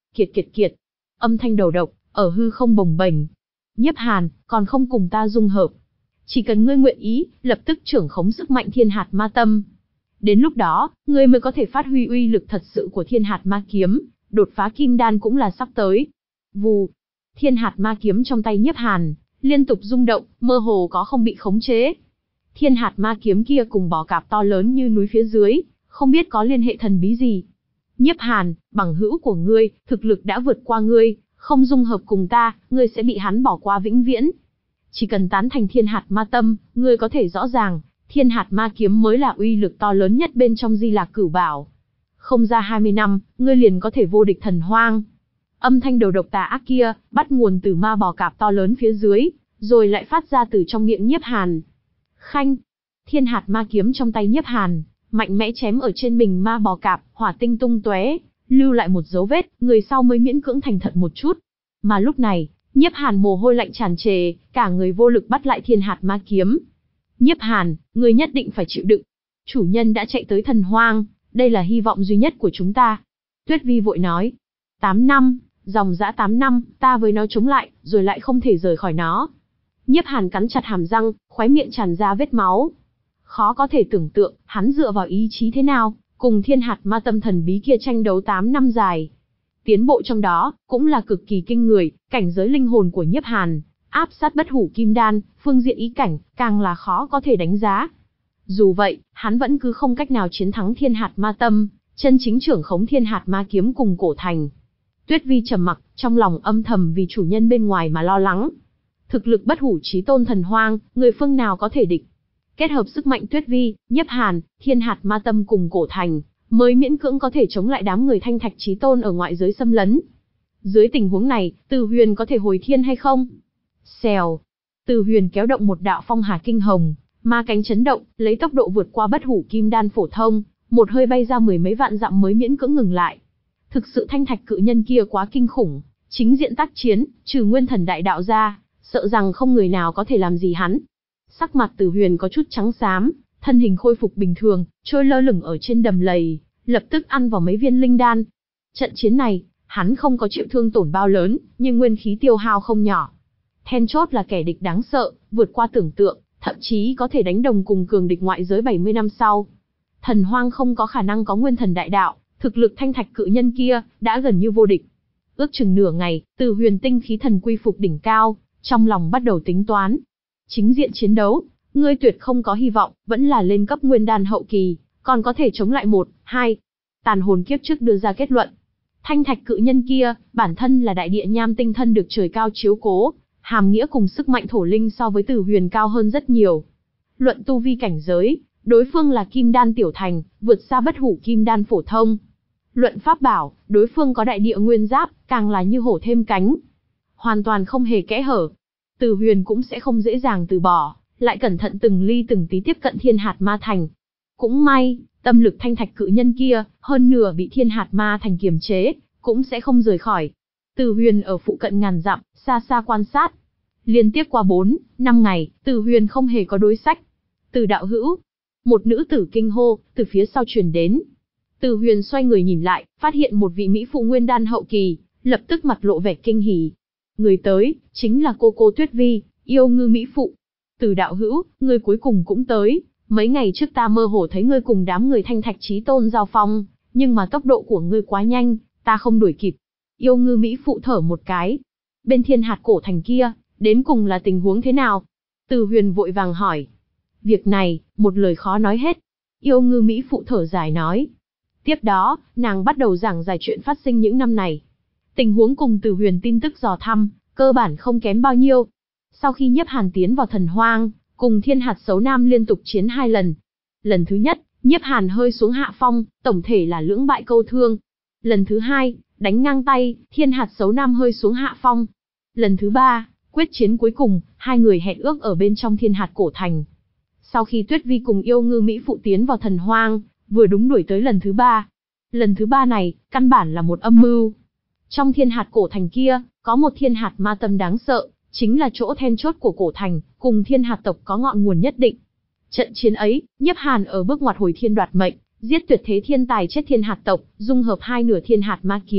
Kiệt kiệt kiệt. Âm thanh đầu độc, ở hư không bồng bềnh. Nhiếp Hàn, còn không cùng ta dung hợp. Chỉ cần ngươi nguyện ý, lập tức trưởng khống sức mạnh thiên hạt ma tâm. Đến lúc đó, ngươi mới có thể phát huy uy lực thật sự của thiên hạt ma kiếm, đột phá kim đan cũng là sắp tới. Vù. Thiên hạt ma kiếm trong tay Nhiếp Hàn, liên tục rung động, mơ hồ có không bị khống chế. Thiên hạt ma kiếm kia cùng bò cạp to lớn như núi phía dưới, không biết có liên hệ thần bí gì. Nhiếp Hàn, bằng hữu của ngươi, thực lực đã vượt qua ngươi, không dung hợp cùng ta, ngươi sẽ bị hắn bỏ qua vĩnh viễn. Chỉ cần tán thành thiên hạt ma tâm, ngươi có thể rõ ràng, thiên hạt ma kiếm mới là uy lực to lớn nhất bên trong Di Lạc Cửu Bảo. Không ra hai mươi năm, ngươi liền có thể vô địch thần hoang. Âm thanh đầu độc tà ác kia, bắt nguồn từ ma bò cạp to lớn phía dưới, rồi lại phát ra từ trong miệng Nhiếp Hàn. Khanh. Thiên hạt ma kiếm trong tay Nhiếp Hàn, mạnh mẽ chém ở trên mình ma bò cạp, hỏa tinh tung tóe, lưu lại một dấu vết, người sau mới miễn cưỡng thành thật một chút. Mà lúc này, Nhiếp Hàn mồ hôi lạnh tràn trề, cả người vô lực bắt lại thiên hạt ma kiếm. Nhiếp Hàn, người nhất định phải chịu đựng. Chủ nhân đã chạy tới thần hoang, đây là hy vọng duy nhất của chúng ta. Tuyết Vi vội nói. Tám năm, dòng dã tám năm, ta với nó chống lại, rồi lại không thể rời khỏi nó. Nhiếp Hàn cắn chặt hàm răng, khóe miệng tràn ra vết máu. Khó có thể tưởng tượng, hắn dựa vào ý chí thế nào, cùng thiên hạt ma tâm thần bí kia tranh đấu tám năm dài. Tiến bộ trong đó, cũng là cực kỳ kinh người, cảnh giới linh hồn của Nhiếp Hàn, áp sát bất hủ kim đan, phương diện ý cảnh, càng là khó có thể đánh giá. Dù vậy, hắn vẫn cứ không cách nào chiến thắng thiên hạt ma tâm, chân chính trưởng khống thiên hạt ma kiếm cùng cổ thành. Tuyết Vi trầm mặc, trong lòng âm thầm vì chủ nhân bên ngoài mà lo lắng. Thực lực bất hủ chí tôn thần hoang, người phương nào có thể địch. Kết hợp sức mạnh Tuyết Vi, Nhiếp Hàn, thiên hạt ma tâm cùng cổ thành, mới miễn cưỡng có thể chống lại đám người thanh thạch chí tôn ở ngoại giới xâm lấn. Dưới tình huống này, Từ Huyền có thể hồi thiên hay không? Xèo. Từ Huyền kéo động một đạo phong hà kinh hồng, ma cánh chấn động, lấy tốc độ vượt qua bất hủ kim đan phổ thông, một hơi bay ra mười mấy vạn dặm mới miễn cưỡng ngừng lại. Thực sự thanh thạch cự nhân kia quá kinh khủng, chính diện tác chiến, trừ nguyên thần đại đạo ra, sợ rằng không người nào có thể làm gì hắn. Sắc mặt Từ Huyền có chút trắng xám, thân hình khôi phục bình thường, trôi lơ lửng ở trên đầm lầy, lập tức ăn vào mấy viên linh đan. Trận chiến này, hắn không có chịu thương tổn bao lớn, nhưng nguyên khí tiêu hao không nhỏ. Then chốt là kẻ địch đáng sợ, vượt qua tưởng tượng, thậm chí có thể đánh đồng cùng cường địch ngoại giới bảy mươi năm sau. Thần hoang không có khả năng có nguyên thần đại đạo, thực lực thanh thạch cự nhân kia đã gần như vô địch. Ước chừng nửa ngày, Từ Huyền tinh khí thần quy phục đỉnh cao, trong lòng bắt đầu tính toán. Chính diện chiến đấu, ngươi tuyệt không có hy vọng, vẫn là lên cấp nguyên đan hậu kỳ, còn có thể chống lại một, hai. Tàn hồn kiếp trước đưa ra kết luận. Thanh thạch cự nhân kia, bản thân là đại địa nham tinh thân được trời cao chiếu cố, hàm nghĩa cùng sức mạnh thổ linh so với Từ Huyền cao hơn rất nhiều. Luận tu vi cảnh giới, đối phương là kim đan tiểu thành, vượt xa bất hủ kim đan phổ thông. Luận pháp bảo, đối phương có đại địa nguyên giáp, càng là như hổ thêm cánh. Hoàn toàn không hề kẽ hở. Từ Huyền cũng sẽ không dễ dàng từ bỏ, lại cẩn thận từng ly từng tí tiếp cận thiên hạt ma thành. Cũng may, tâm lực thanh thạch cự nhân kia, hơn nửa bị thiên hạt ma thành kiềm chế, cũng sẽ không rời khỏi. Từ Huyền ở phụ cận ngàn dặm, xa xa quan sát. Liên tiếp qua bốn, năm ngày, Từ Huyền không hề có đối sách. Từ đạo hữu, một nữ tử kinh hô, từ phía sau truyền đến. Từ Huyền xoay người nhìn lại, phát hiện một vị mỹ phụ nguyên đan hậu kỳ, lập tức mặt lộ vẻ kinh hỉ. Người tới, chính là cô cô Tuyết Vi, yêu ngư mỹ phụ. Từ đạo hữu, người cuối cùng cũng tới. Mấy ngày trước ta mơ hồ thấy ngươi cùng đám người thanh thạch chí tôn giao phong, nhưng mà tốc độ của ngươi quá nhanh, ta không đuổi kịp. Yêu ngư mỹ phụ thở một cái. Bên thiên hạt cổ thành kia, đến cùng là tình huống thế nào? Từ Huyền vội vàng hỏi. Việc này, một lời khó nói hết. Yêu ngư mỹ phụ thở dài nói. Tiếp đó, nàng bắt đầu giảng giải chuyện phát sinh những năm này. Tình huống cùng Từ Huyền tin tức dò thăm, cơ bản không kém bao nhiêu. Sau khi Nhiếp Hàn tiến vào thần hoang, cùng thiên hạt xấu nam liên tục chiến hai lần. Lần thứ nhất, Nhiếp Hàn hơi xuống hạ phong, tổng thể là lưỡng bại câu thương. Lần thứ hai, đánh ngang tay, thiên hạt xấu nam hơi xuống hạ phong. Lần thứ ba, quyết chiến cuối cùng, hai người hẹn ước ở bên trong thiên hạt cổ thành. Sau khi Tuyết Vi cùng yêu ngư mỹ phụ tiến vào thần hoang, vừa đúng đuổi tới lần thứ ba. Lần thứ ba này, căn bản là một âm mưu. Trong thiên hạt cổ thành kia, có một thiên hạt ma tâm đáng sợ, chính là chỗ then chốt của cổ thành, cùng thiên hạt tộc có ngọn nguồn nhất định. Trận chiến ấy, Nhiếp Hàn ở bước ngoặt hồi thiên đoạt mệnh, giết tuyệt thế thiên tài chết thiên hạt tộc, dung hợp hai nửa thiên hạt ma kiếm,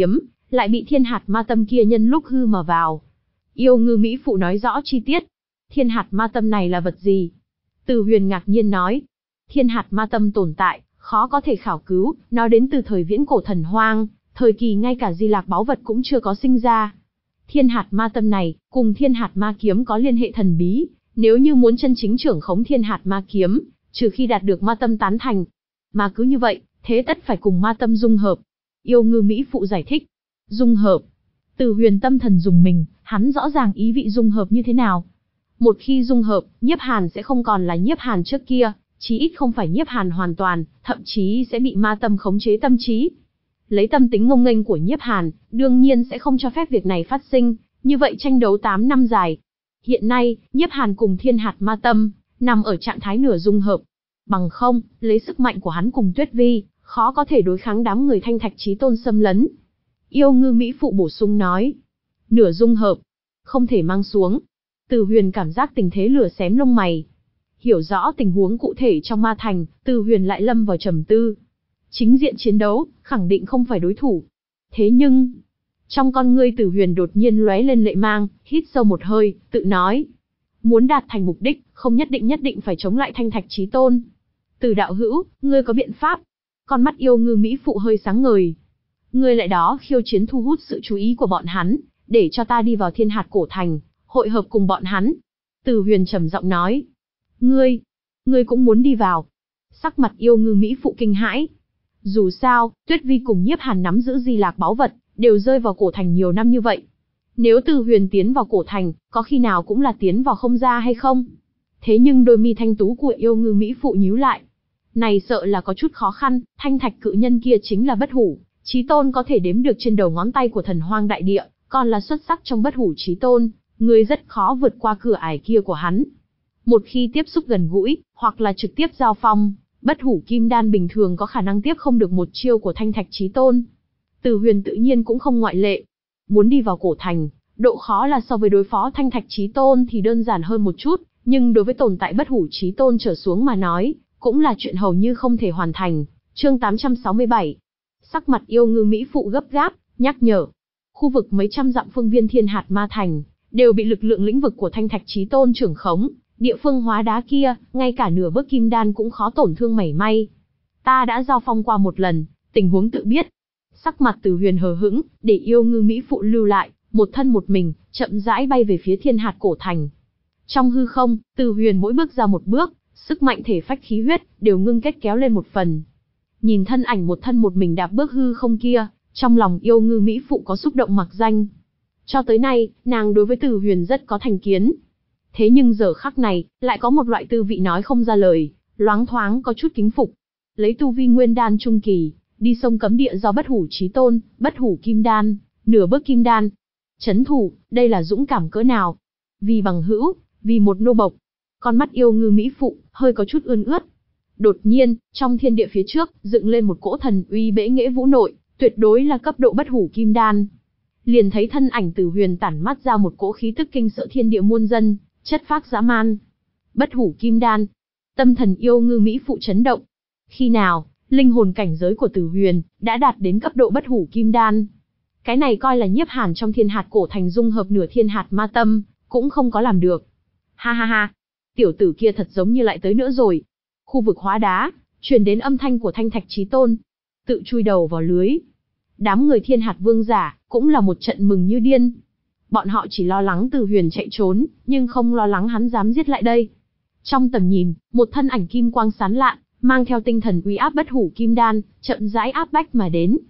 lại bị thiên hạt ma tâm kia nhân lúc hư mà vào. Yêu ngư Mỹ Phụ nói rõ chi tiết. Thiên hạt ma tâm này là vật gì? Từ Huyền ngạc nhiên nói. Thiên hạt ma tâm tồn tại, khó có thể khảo cứu, nó đến từ thời viễn cổ thần hoang, thời kỳ ngay cả di lạc báu vật cũng chưa có sinh ra. Thiên hạt ma tâm này, cùng thiên hạt ma kiếm có liên hệ thần bí, nếu như muốn chân chính trưởng khống thiên hạt ma kiếm, trừ khi đạt được ma tâm tán thành. Mà cứ như vậy, thế tất phải cùng ma tâm dung hợp. Yêu ngư Mỹ Phụ giải thích. Dung hợp. Từ Huyền tâm thần dùng mình, hắn rõ ràng ý vị dung hợp như thế nào. Một khi dung hợp, Nhiếp Hàn sẽ không còn là Nhiếp Hàn trước kia, chí ít không phải Nhiếp Hàn hoàn toàn, thậm chí sẽ bị ma tâm khống chế tâm trí. Lấy tâm tính ngông nghênh của Nhiếp Hàn, đương nhiên sẽ không cho phép việc này phát sinh, như vậy tranh đấu tám năm dài. Hiện nay, Nhiếp Hàn cùng thiên hạt ma tâm, nằm ở trạng thái nửa dung hợp. Bằng không, lấy sức mạnh của hắn cùng Tuyết Vi, khó có thể đối kháng đám người Thanh Thạch Chí Tôn xâm lấn. Yêu ngư Mỹ Phụ bổ sung nói. Nửa dung hợp, không thể mang xuống. Từ Huyền cảm giác tình thế lửa xém lông mày. Hiểu rõ tình huống cụ thể trong ma thành, Từ Huyền lại lâm vào trầm tư. Chính diện chiến đấu, khẳng định không phải đối thủ. Thế nhưng, trong con ngươi Từ Huyền đột nhiên lóe lên lệ mang, hít sâu một hơi, tự nói. Muốn đạt thành mục đích, không nhất định nhất định phải chống lại Thanh Thạch Chí Tôn. Từ đạo hữu, ngươi có biện pháp? Con mắt yêu ngư Mỹ Phụ hơi sáng ngời. Ngươi lại đó khiêu chiến thu hút sự chú ý của bọn hắn, để cho ta đi vào thiên hạt cổ thành, hội hợp cùng bọn hắn. Từ Huyền trầm giọng nói. Ngươi, ngươi cũng muốn đi vào. Sắc mặt yêu ngư Mỹ Phụ kinh hãi. Dù sao, Tuyết Vi cùng Nhiếp Hàn nắm giữ di lạc báu vật, đều rơi vào cổ thành nhiều năm như vậy. Nếu Từ Huyền tiến vào cổ thành, có khi nào cũng là tiến vào không ra hay không? Thế nhưng đôi mi thanh tú của yêu ngư Mỹ Phụ nhíu lại. Này sợ là có chút khó khăn, thanh thạch cự nhân kia chính là bất hủ, Chí Tôn có thể đếm được trên đầu ngón tay của thần hoang đại địa, còn là xuất sắc trong bất hủ Chí Tôn, người rất khó vượt qua cửa ải kia của hắn. Một khi tiếp xúc gần gũi, hoặc là trực tiếp giao phong, bất hủ kim đan bình thường có khả năng tiếp không được một chiêu của Thanh Thạch Chí Tôn. Từ Huyền tự nhiên cũng không ngoại lệ. Muốn đi vào cổ thành, độ khó là so với đối phó Thanh Thạch Chí Tôn thì đơn giản hơn một chút, nhưng đối với tồn tại bất hủ Chí Tôn trở xuống mà nói, cũng là chuyện hầu như không thể hoàn thành. Chương tám trăm sáu mươi bảy. Sắc mặt yêu ngư Mỹ Phụ gấp gáp, nhắc nhở. Khu vực mấy trăm dặm phương viên thiên hạt ma thành, đều bị lực lượng lĩnh vực của Thanh Thạch Chí Tôn trưởng khống, địa phương hóa đá kia, ngay cả nửa bước kim đan cũng khó tổn thương mảy may. Ta đã giao phong qua một lần, tình huống tự biết. Sắc mặt Từ Huyền hờ hững, để yêu ngư Mỹ Phụ lưu lại, một thân một mình, chậm rãi bay về phía thiên hạt cổ thành. Trong hư không, Từ Huyền mỗi bước ra một bước, sức mạnh thể phách khí huyết, đều ngưng kết kéo lên một phần. Nhìn thân ảnh một thân một mình đạp bước hư không kia, trong lòng yêu ngư Mỹ Phụ có xúc động mặc danh. Cho tới nay, nàng đối với Từ Huyền rất có thành kiến. Thế nhưng giờ khắc này, lại có một loại tư vị nói không ra lời, loáng thoáng có chút kính phục. Lấy tu vi nguyên đan trung kỳ, đi sông cấm địa do bất hủ Chí Tôn, bất hủ kim đan, nửa bước kim đan. Chấn thủ, đây là dũng cảm cỡ nào? Vì bằng hữu, vì một nô bộc. Con mắt yêu ngư Mỹ Phụ, hơi có chút ươn ướt. Đột nhiên, trong thiên địa phía trước, dựng lên một cỗ thần uy bẽ nghệ vũ nội, tuyệt đối là cấp độ bất hủ kim đan. Liền thấy thân ảnh Từ Huyền tản mắt ra một cỗ khí tức kinh sợ thiên địa muôn dân, chất phác dã man. Bất hủ kim đan. Tâm thần yêu ngư Mỹ Phụ chấn động. Khi nào, linh hồn cảnh giới của Từ Huyền đã đạt đến cấp độ bất hủ kim đan. Cái này coi là Nhiếp Hàn trong thiên hạt cổ thành dung hợp nửa thiên hạt ma tâm, cũng không có làm được. Ha ha ha, tiểu tử kia thật giống như lại tới nữa rồi. Khu vực hóa đá, truyền đến âm thanh của Thanh Thạch Chí Tôn, tự chui đầu vào lưới. Đám người thiên hạt vương giả, cũng là một trận mừng như điên. Bọn họ chỉ lo lắng Từ Huyền chạy trốn, nhưng không lo lắng hắn dám giết lại đây. Trong tầm nhìn, một thân ảnh kim quang sáng lạn, mang theo tinh thần uy áp bất hủ kim đan, chậm rãi áp bách mà đến.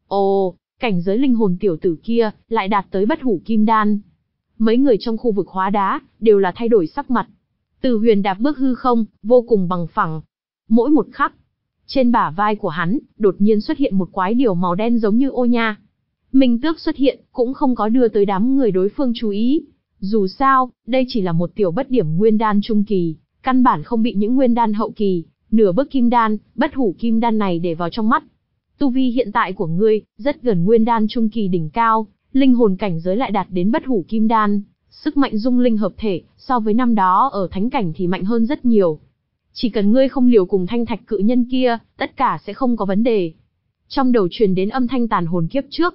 Ồ, cảnh giới linh hồn tiểu tử kia, lại đạt tới bất hủ kim đan. Mấy người trong khu vực hóa đá, đều là thay đổi sắc mặt. Từ Huyền đạp bước hư không, vô cùng bằng phẳng. Mỗi một khắc, trên bả vai của hắn, đột nhiên xuất hiện một quái điểu màu đen giống như ô nha. Minh Tước xuất hiện, cũng không có đưa tới đám người đối phương chú ý. Dù sao, đây chỉ là một tiểu bất điểm nguyên đan trung kỳ, căn bản không bị những nguyên đan hậu kỳ, nửa bước kim đan, bất hủ kim đan này để vào trong mắt. Tu vi hiện tại của ngươi, rất gần nguyên đan trung kỳ đỉnh cao, linh hồn cảnh giới lại đạt đến bất hủ kim đan. Sức mạnh dung linh hợp thể, so với năm đó ở thánh cảnh thì mạnh hơn rất nhiều. Chỉ cần ngươi không liều cùng thanh thạch cự nhân kia, tất cả sẽ không có vấn đề. Trong đầu truyền đến âm thanh tàn hồn kiếp trước.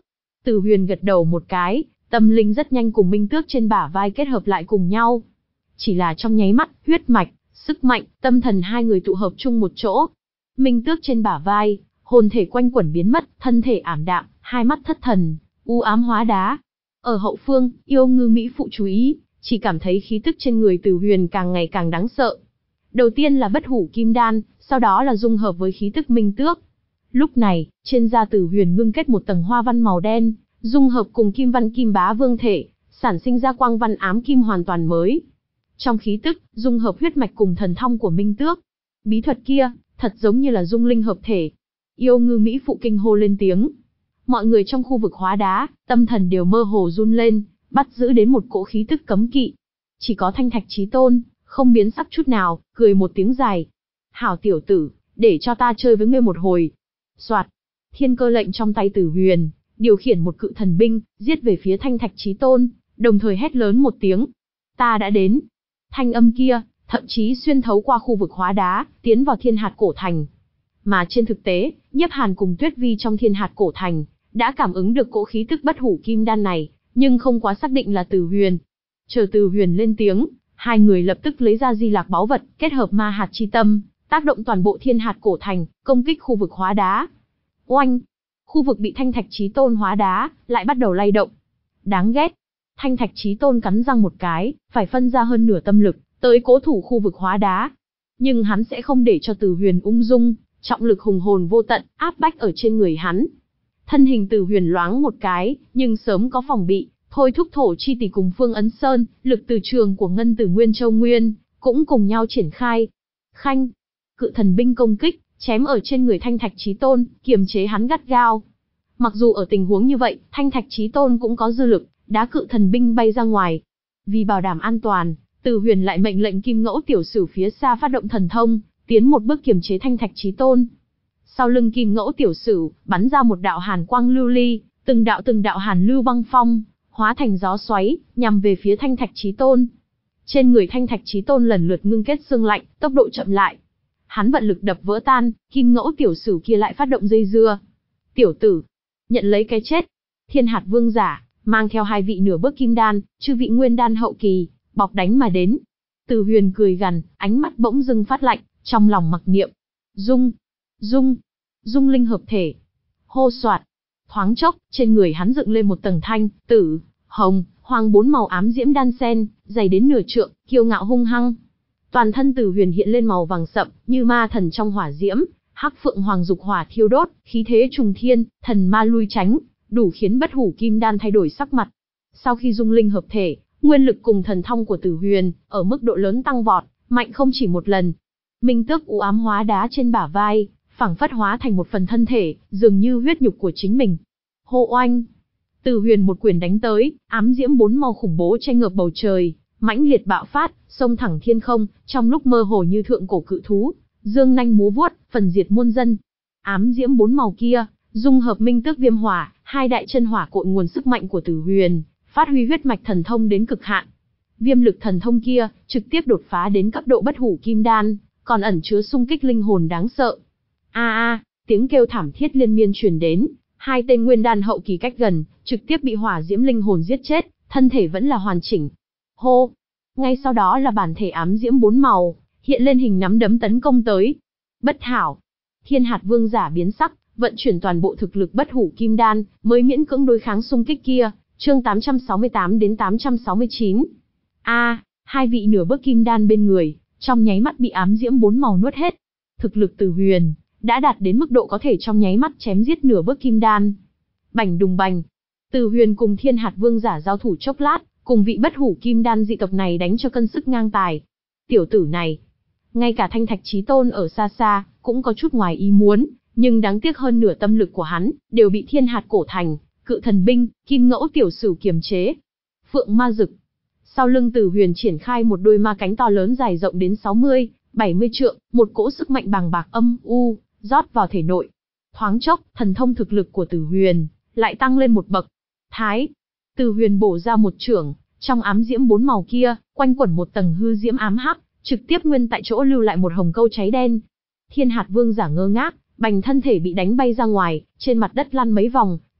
Từ Huyền gật đầu một cái, tâm linh rất nhanh cùng Minh Tước trên bả vai kết hợp lại cùng nhau. Chỉ là trong nháy mắt, huyết mạch, sức mạnh, tâm thần hai người tụ hợp chung một chỗ. Minh Tước trên bả vai, hồn thể quanh quẩn biến mất, thân thể ảm đạm, hai mắt thất thần, u ám hóa đá. Ở hậu phương, Yêu Ngư mỹ phụ chú ý, chỉ cảm thấy khí tức trên người Từ Huyền càng ngày càng đáng sợ. Đầu tiên là bất hủ kim đan, sau đó là dung hợp với khí tức Minh Tước. Lúc này, trên da Từ Huyền ngưng kết một tầng hoa văn màu đen, dung hợp cùng kim văn Kim Bá Vương thể, sản sinh ra quang văn ám kim hoàn toàn mới. Trong khí tức, dung hợp huyết mạch cùng thần thông của Minh Tước. Bí thuật kia, thật giống như là dung linh hợp thể. Yêu Ngư mỹ phụ kinh hô lên tiếng. Mọi người trong khu vực hóa đá, tâm thần đều mơ hồ run lên, bắt giữ đến một cỗ khí tức cấm kỵ. Chỉ có Thanh Thạch Chí Tôn, không biến sắc chút nào, cười một tiếng dài. Hảo tiểu tử, để cho ta chơi với ngươi một hồi. Soạt, thiên cơ lệnh trong tay Từ Huyền, điều khiển một cự thần binh, giết về phía Thanh Thạch Chí Tôn, đồng thời hét lớn một tiếng. Ta đã đến. Thanh âm kia, thậm chí xuyên thấu qua khu vực hóa đá, tiến vào Thiên Hạt Cổ Thành. Mà trên thực tế, Nhiếp Hàn cùng Tuyết Vi trong Thiên Hạt Cổ Thành, đã cảm ứng được cỗ khí tức bất hủ kim đan này, nhưng không quá xác định là Từ Huyền. Chờ Từ Huyền lên tiếng, hai người lập tức lấy ra Di Lạc báu vật, kết hợp ma hạt chi tâm, tác động toàn bộ Thiên Hạt Cổ Thành, công kích khu vực hóa đá. Oanh! Khu vực bị Thanh Thạch Chí Tôn hóa đá, lại bắt đầu lay động. Đáng ghét! Thanh Thạch Chí Tôn cắn răng một cái, phải phân ra hơn nửa tâm lực, tới cố thủ khu vực hóa đá. Nhưng hắn sẽ không để cho Từ Huyền ung dung, trọng lực hùng hồn vô tận, áp bách ở trên người hắn. Thân hình Từ Huyền loáng một cái, nhưng sớm có phòng bị, thôi thúc thổ chi tỷ cùng Phương Ấn Sơn, lực từ trường của Ngân Tử Nguyên Châu Nguyên, cũng cùng nhau triển khai. Khanh! Cự thần binh công kích, chém ở trên người Thanh Thạch Chí Tôn, kiềm chế hắn gắt gao. Mặc dù ở tình huống như vậy, Thanh Thạch Chí Tôn cũng có dư lực, đá cự thần binh bay ra ngoài. Vì bảo đảm an toàn, Từ Huyền lại mệnh lệnh Kim Ngẫu tiểu sử phía xa phát động thần thông, tiến một bước kiềm chế Thanh Thạch Chí Tôn. Sau lưng Kim Ngẫu tiểu sử, bắn ra một đạo hàn quang lưu ly, từng đạo từng đạo hàn lưu băng phong, hóa thành gió xoáy, nhằm về phía Thanh Thạch Chí Tôn. Trên người Thanh Thạch Chí Tôn lần lượt ngưng kết xương lạnh, tốc độ chậm lại. Hắn vận lực đập vỡ tan, Kim Ngẫu tiểu sử kia lại phát động dây dưa. Tiểu tử, nhận lấy cái chết. Thiên Hạt Vương giả, mang theo hai vị nửa bước kim đan, chư vị nguyên đan hậu kỳ, bọc đánh mà đến. Từ Huyền cười gằn, ánh mắt bỗng dưng phát lạnh, trong lòng mặc niệm. Dung, dung, dung linh hợp thể. Hô soạt, thoáng chốc, trên người hắn dựng lên một tầng thanh, tử, hồng, hoàng bốn màu ám diễm đan sen, dày đến nửa trượng, kiêu ngạo hung hăng. Toàn thân Từ Huyền hiện lên màu vàng sậm, như ma thần trong hỏa diễm, hắc phượng hoàng dục hỏa thiêu đốt, khí thế trùng thiên, thần ma lui tránh, đủ khiến bất hủ kim đan thay đổi sắc mặt. Sau khi dung linh hợp thể, nguyên lực cùng thần thông của Từ Huyền ở mức độ lớn tăng vọt, mạnh không chỉ một lần. Minh Tước u ám hóa đá trên bả vai, phảng phất hóa thành một phần thân thể, dường như huyết nhục của chính mình. Hô oanh! Từ Huyền một quyền đánh tới, ám diễm bốn màu khủng bố che ngợp bầu trời, mãnh liệt bạo phát, xông thẳng thiên không, trong lúc mơ hồ như thượng cổ cự thú, dương nanh múa vuốt, phần diệt muôn dân. Ám diễm bốn màu kia, dung hợp Minh Tước viêm hỏa, hai đại chân hỏa cội nguồn sức mạnh của Từ Huyền, phát huy huyết mạch thần thông đến cực hạn. Viêm lực thần thông kia, trực tiếp đột phá đến cấp độ bất hủ kim đan, còn ẩn chứa xung kích linh hồn đáng sợ. A a, tiếng kêu thảm thiết liên miên truyền đến, hai tên nguyên đan hậu kỳ cách gần, trực tiếp bị hỏa diễm linh hồn giết chết, thân thể vẫn là hoàn chỉnh. Hô! Ngay sau đó là bản thể ám diễm bốn màu, hiện lên hình nắm đấm tấn công tới. Bất hảo! Thiên Hạt Vương giả biến sắc, vận chuyển toàn bộ thực lực bất hủ kim đan, mới miễn cưỡng đối kháng xung kích kia. Chương tám trăm sáu mươi tám đến tám trăm sáu mươi chín. A, à, hai vị nửa bước kim đan bên người, trong nháy mắt bị ám diễm bốn màu nuốt hết. Thực lực Từ Huyền đã đạt đến mức độ có thể trong nháy mắt chém giết nửa bước kim đan. Bành đùng bành. Từ Huyền cùng Thiên Hạt Vương giả giao thủ chốc lát, cùng vị bất hủ kim đan dị tộc này đánh cho cân sức ngang tài. Tiểu tử này, ngay cả Thanh Thạch Chí Tôn ở xa xa cũng có chút ngoài ý muốn, nhưng đáng tiếc hơn nửa tâm lực của hắn đều bị Thiên Hạt Cổ Thành, cự thần binh, Kim Ngẫu tiểu sử kiềm chế. Phượng ma dực. Sau lưng Từ Huyền triển khai một đôi ma cánh to lớn dài rộng đến sáu mươi, bảy mươi trượng, một cỗ sức mạnh bàng bạc âm u rót vào thể nội. Thoáng chốc, thần thông thực lực của Từ Huyền lại tăng lên một bậc. Thái. Từ Huyền bổ ra một chưởng, trong ám diễm bốn màu kia, quanh quẩn một tầng hư diễm ám hắc, trực tiếp nguyên tại chỗ lưu lại một hồng câu cháy đen. Thiên Hạt Vương giả ngơ ngác, bành thân thể bị đánh bay ra ngoài, trên mặt đất lăn mấy vòng,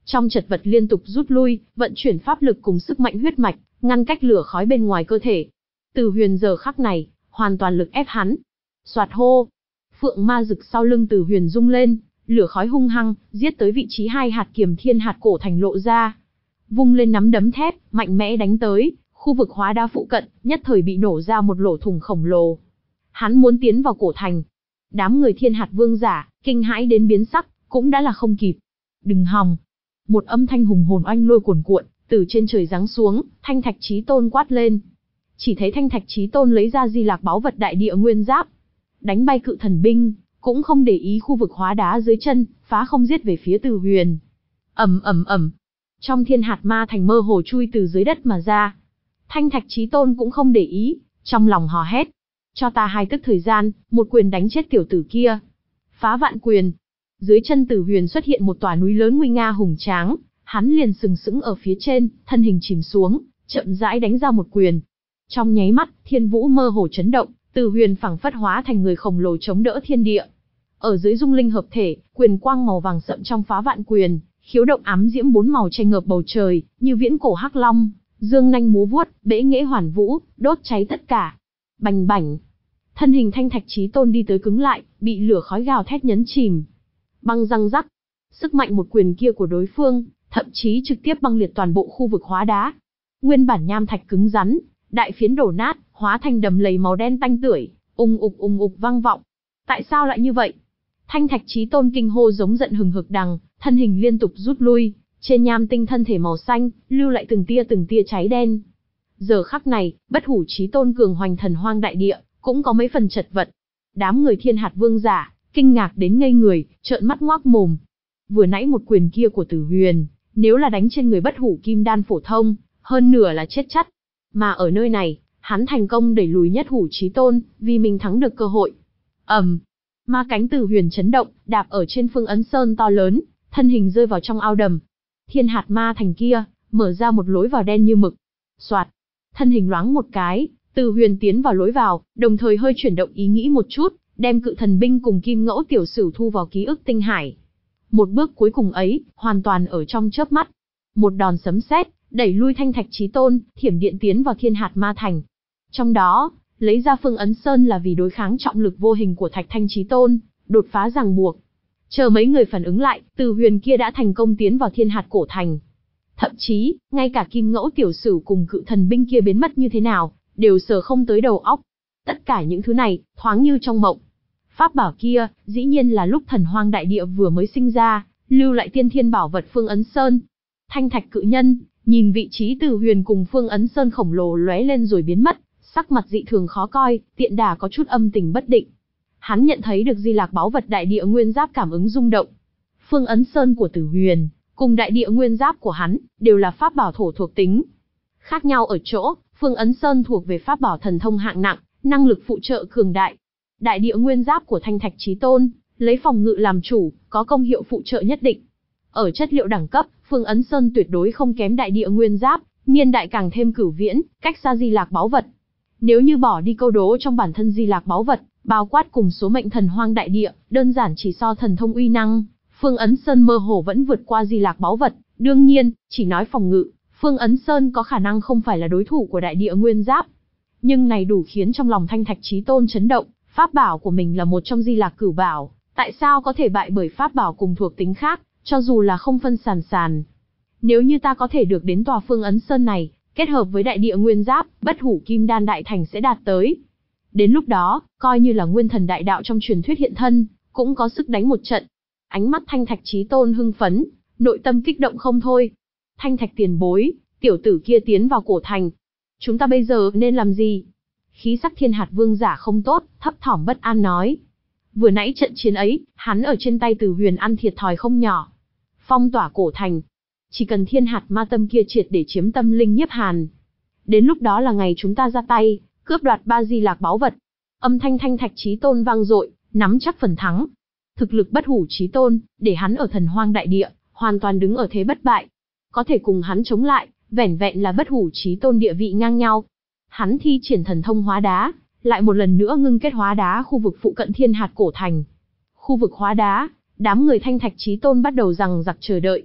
Trong chật vật liên tục rút lui, vận chuyển pháp lực cùng sức mạnh huyết mạch, ngăn cách lửa khói bên ngoài cơ thể. Từ Huyền giờ khắc này, hoàn toàn lực ép hắn. Soạt hô, phượng ma rực sau lưng Từ Huyền rung lên, lửa khói hung hăng, giết tới vị trí hai hạt kiềm thiên hạt cổ thành lộ ra. Vung lên nắm đấm thép, mạnh mẽ đánh tới, khu vực hóa đá phụ cận, nhất thời bị nổ ra một lỗ thủng khổng lồ. Hắn muốn tiến vào cổ thành. Đám người thiên hạt vương giả, kinh hãi đến biến sắc, cũng đã là không kịp. Đừng hòng. Một âm thanh hùng hồn oanh lôi cuồn cuộn, từ trên trời giáng xuống, Thanh Thạch Chí Tôn quát lên. Chỉ thấy Thanh Thạch Chí Tôn lấy ra di lạc báu vật đại địa nguyên giáp, đánh bay cự thần binh, cũng không để ý khu vực hóa đá dưới chân, phá không giết về phía Từ Huyền. Ầm ầm ầm, trong thiên hạt ma thành mơ hồ chui từ dưới đất mà ra. Thanh Thạch Chí Tôn cũng không để ý, trong lòng hò hét: cho ta hai tức thời gian, một quyền đánh chết tiểu tử kia. Phá vạn quyền. Dưới chân Từ Huyền xuất hiện một tòa núi lớn nguy nga hùng tráng, hắn liền sừng sững ở phía trên, thân hình chìm xuống, chậm rãi đánh ra một quyền. Trong nháy mắt, thiên vũ mơ hồ chấn động, Từ Huyền phảng phất hóa thành người khổng lồ chống đỡ thiên địa. Ở dưới dung linh hợp thể, quyền quang màu vàng sậm trong phá vạn quyền, khiếu động ám diễm bốn màu tranh ngợp bầu trời, như viễn cổ hắc long, dương nanh múa vuốt, bẽ nghệ hoàn vũ, đốt cháy tất cả. Bành bảnh. Thân hình Thanh Thạch Chí Tôn đi tới cứng lại, bị lửa khói gào thét nhấn chìm. Băng răng rắc. Sức mạnh một quyền kia của đối phương, thậm chí trực tiếp băng liệt toàn bộ khu vực hóa đá. Nguyên bản nham thạch cứng rắn, đại phiến đổ nát, hóa thành đầm lầy màu đen tanh tưởi, ùng ục ùng ục vang vọng. Tại sao lại như vậy? Thanh Thạch Chí Tôn kinh hô giống giận hừng hực đằng, thân hình liên tục rút lui, trên nham tinh thân thể màu xanh, lưu lại từng tia từng tia cháy đen. Giờ khắc này, Bất Hủ Chí Tôn cường hoành thần hoang đại địa, cũng có mấy phần chật vật. Đám người thiên hạt vương giả, kinh ngạc đến ngây người, trợn mắt ngoác mồm. Vừa nãy một quyền kia của Tử Huyền, nếu là đánh trên người Bất Hủ Kim Đan phổ thông, hơn nửa là chết chắc. Mà ở nơi này, hắn thành công đẩy lùi Nhất Hủ Chí Tôn, vì mình thắng được cơ hội. ầm, um, ma cánh Tử Huyền chấn động, đạp ở trên phương ấn sơn to lớn, thân hình rơi vào trong ao đầm. Thiên hạt ma thành kia, mở ra một lối vào đen như mực. Soạt, thân hình loáng một cái, Tử Huyền tiến vào lối vào, đồng thời hơi chuyển động ý nghĩ một chút, đem cự thần binh cùng kim ngẫu tiểu sử thu vào ký ức tinh hải. Một bước cuối cùng ấy, hoàn toàn ở trong chớp mắt. Một đòn sấm sét, đẩy lui Thanh Thạch Chí Tôn, thiểm điện tiến vào thiên hạt ma thành. Trong đó, lấy ra phương ấn sơn là vì đối kháng trọng lực vô hình của Thạch Thanh Chí Tôn, đột phá ràng buộc. Chờ mấy người phản ứng lại, Từ Huyền kia đã thành công tiến vào thiên hạt cổ thành. Thậm chí, ngay cả kim ngẫu tiểu sử cùng cự thần binh kia biến mất như thế nào, đều sờ không tới đầu óc. Tất cả những thứ này, thoáng như trong mộng. Pháp bảo kia, dĩ nhiên là lúc thần hoang đại địa vừa mới sinh ra, lưu lại tiên thiên bảo vật phương ấn sơn. Thanh Thạch cự nhân, nhìn vị trí Từ Huyền cùng phương ấn sơn khổng lồ lóe lên rồi biến mất, sắc mặt dị thường khó coi, tiện đà có chút âm tình bất định. Hắn nhận thấy được di lạc báu vật đại địa nguyên giáp cảm ứng rung động. Phương ấn sơn của Tử Huyền, cùng đại địa nguyên giáp của hắn, đều là pháp bảo thổ thuộc tính. Khác nhau ở chỗ, phương ấn sơn thuộc về pháp bảo thần thông hạng nặng, năng lực phụ trợ cường đại. Đại địa nguyên giáp của Thanh Thạch Chí Tôn, lấy phòng ngự làm chủ, có công hiệu phụ trợ nhất định. Ở chất liệu đẳng cấp, phương ấn sơn tuyệt đối không kém đại địa nguyên giáp, niên đại càng thêm cửu viễn, cách xa di lạc báu vật. Nếu như bỏ đi câu đố trong bản thân di lạc báu vật, bao quát cùng số mệnh thần hoang đại địa, đơn giản chỉ so thần thông uy năng, phương ấn sơn mơ hồ vẫn vượt qua di lạc báu vật. Đương nhiên, chỉ nói phòng ngự, phương ấn sơn có khả năng không phải là đối thủ của đại địa nguyên giáp. Nhưng này đủ khiến trong lòng Thanh Thạch Chí Tôn chấn động, pháp bảo của mình là một trong di lạc cửu bảo, tại sao có thể bại bởi pháp bảo cùng thuộc tính khác, cho dù là không phân sàn sàn. Nếu như ta có thể được đến tòa phương ấn sơn này, kết hợp với đại địa nguyên giáp, Bất Hủ Kim Đan đại thành sẽ đạt tới. Đến lúc đó, coi như là nguyên thần đại đạo trong truyền thuyết hiện thân, cũng có sức đánh một trận. Ánh mắt Thanh Thạch Chí Tôn hưng phấn, nội tâm kích động không thôi. Thanh Thạch tiền bối, tiểu tử kia tiến vào cổ thành. Chúng ta bây giờ nên làm gì? Khí sắc thiên hạt vương giả không tốt, thấp thỏm bất an nói. Vừa nãy trận chiến ấy, hắn ở trên tay Từ Huyền ăn thiệt thòi không nhỏ. Phong tỏa cổ thành. Chỉ cần thiên hạt ma tâm kia triệt để chiếm tâm linh nhiếp hàn. Đến lúc đó là ngày chúng ta ra tay, cướp đoạt ba di lạc báu vật. Âm thanh Thanh Thạch Chí Tôn vang dội, nắm chắc phần thắng. Thực lực Bất Hủ Chí Tôn, để hắn ở thần hoang đại địa, hoàn toàn đứng ở thế bất bại. Có thể cùng hắn chống lại, vẻn vẹn là Bất Hủ Chí Tôn địa vị ngang nhau. Hắn thi triển thần thông hóa đá, lại một lần nữa ngưng kết hóa đá khu vực phụ cận thiên hạt cổ thành. Khu vực hóa đá, đám người Thanh Thạch Chí Tôn bắt đầu rằng giặc chờ đợi.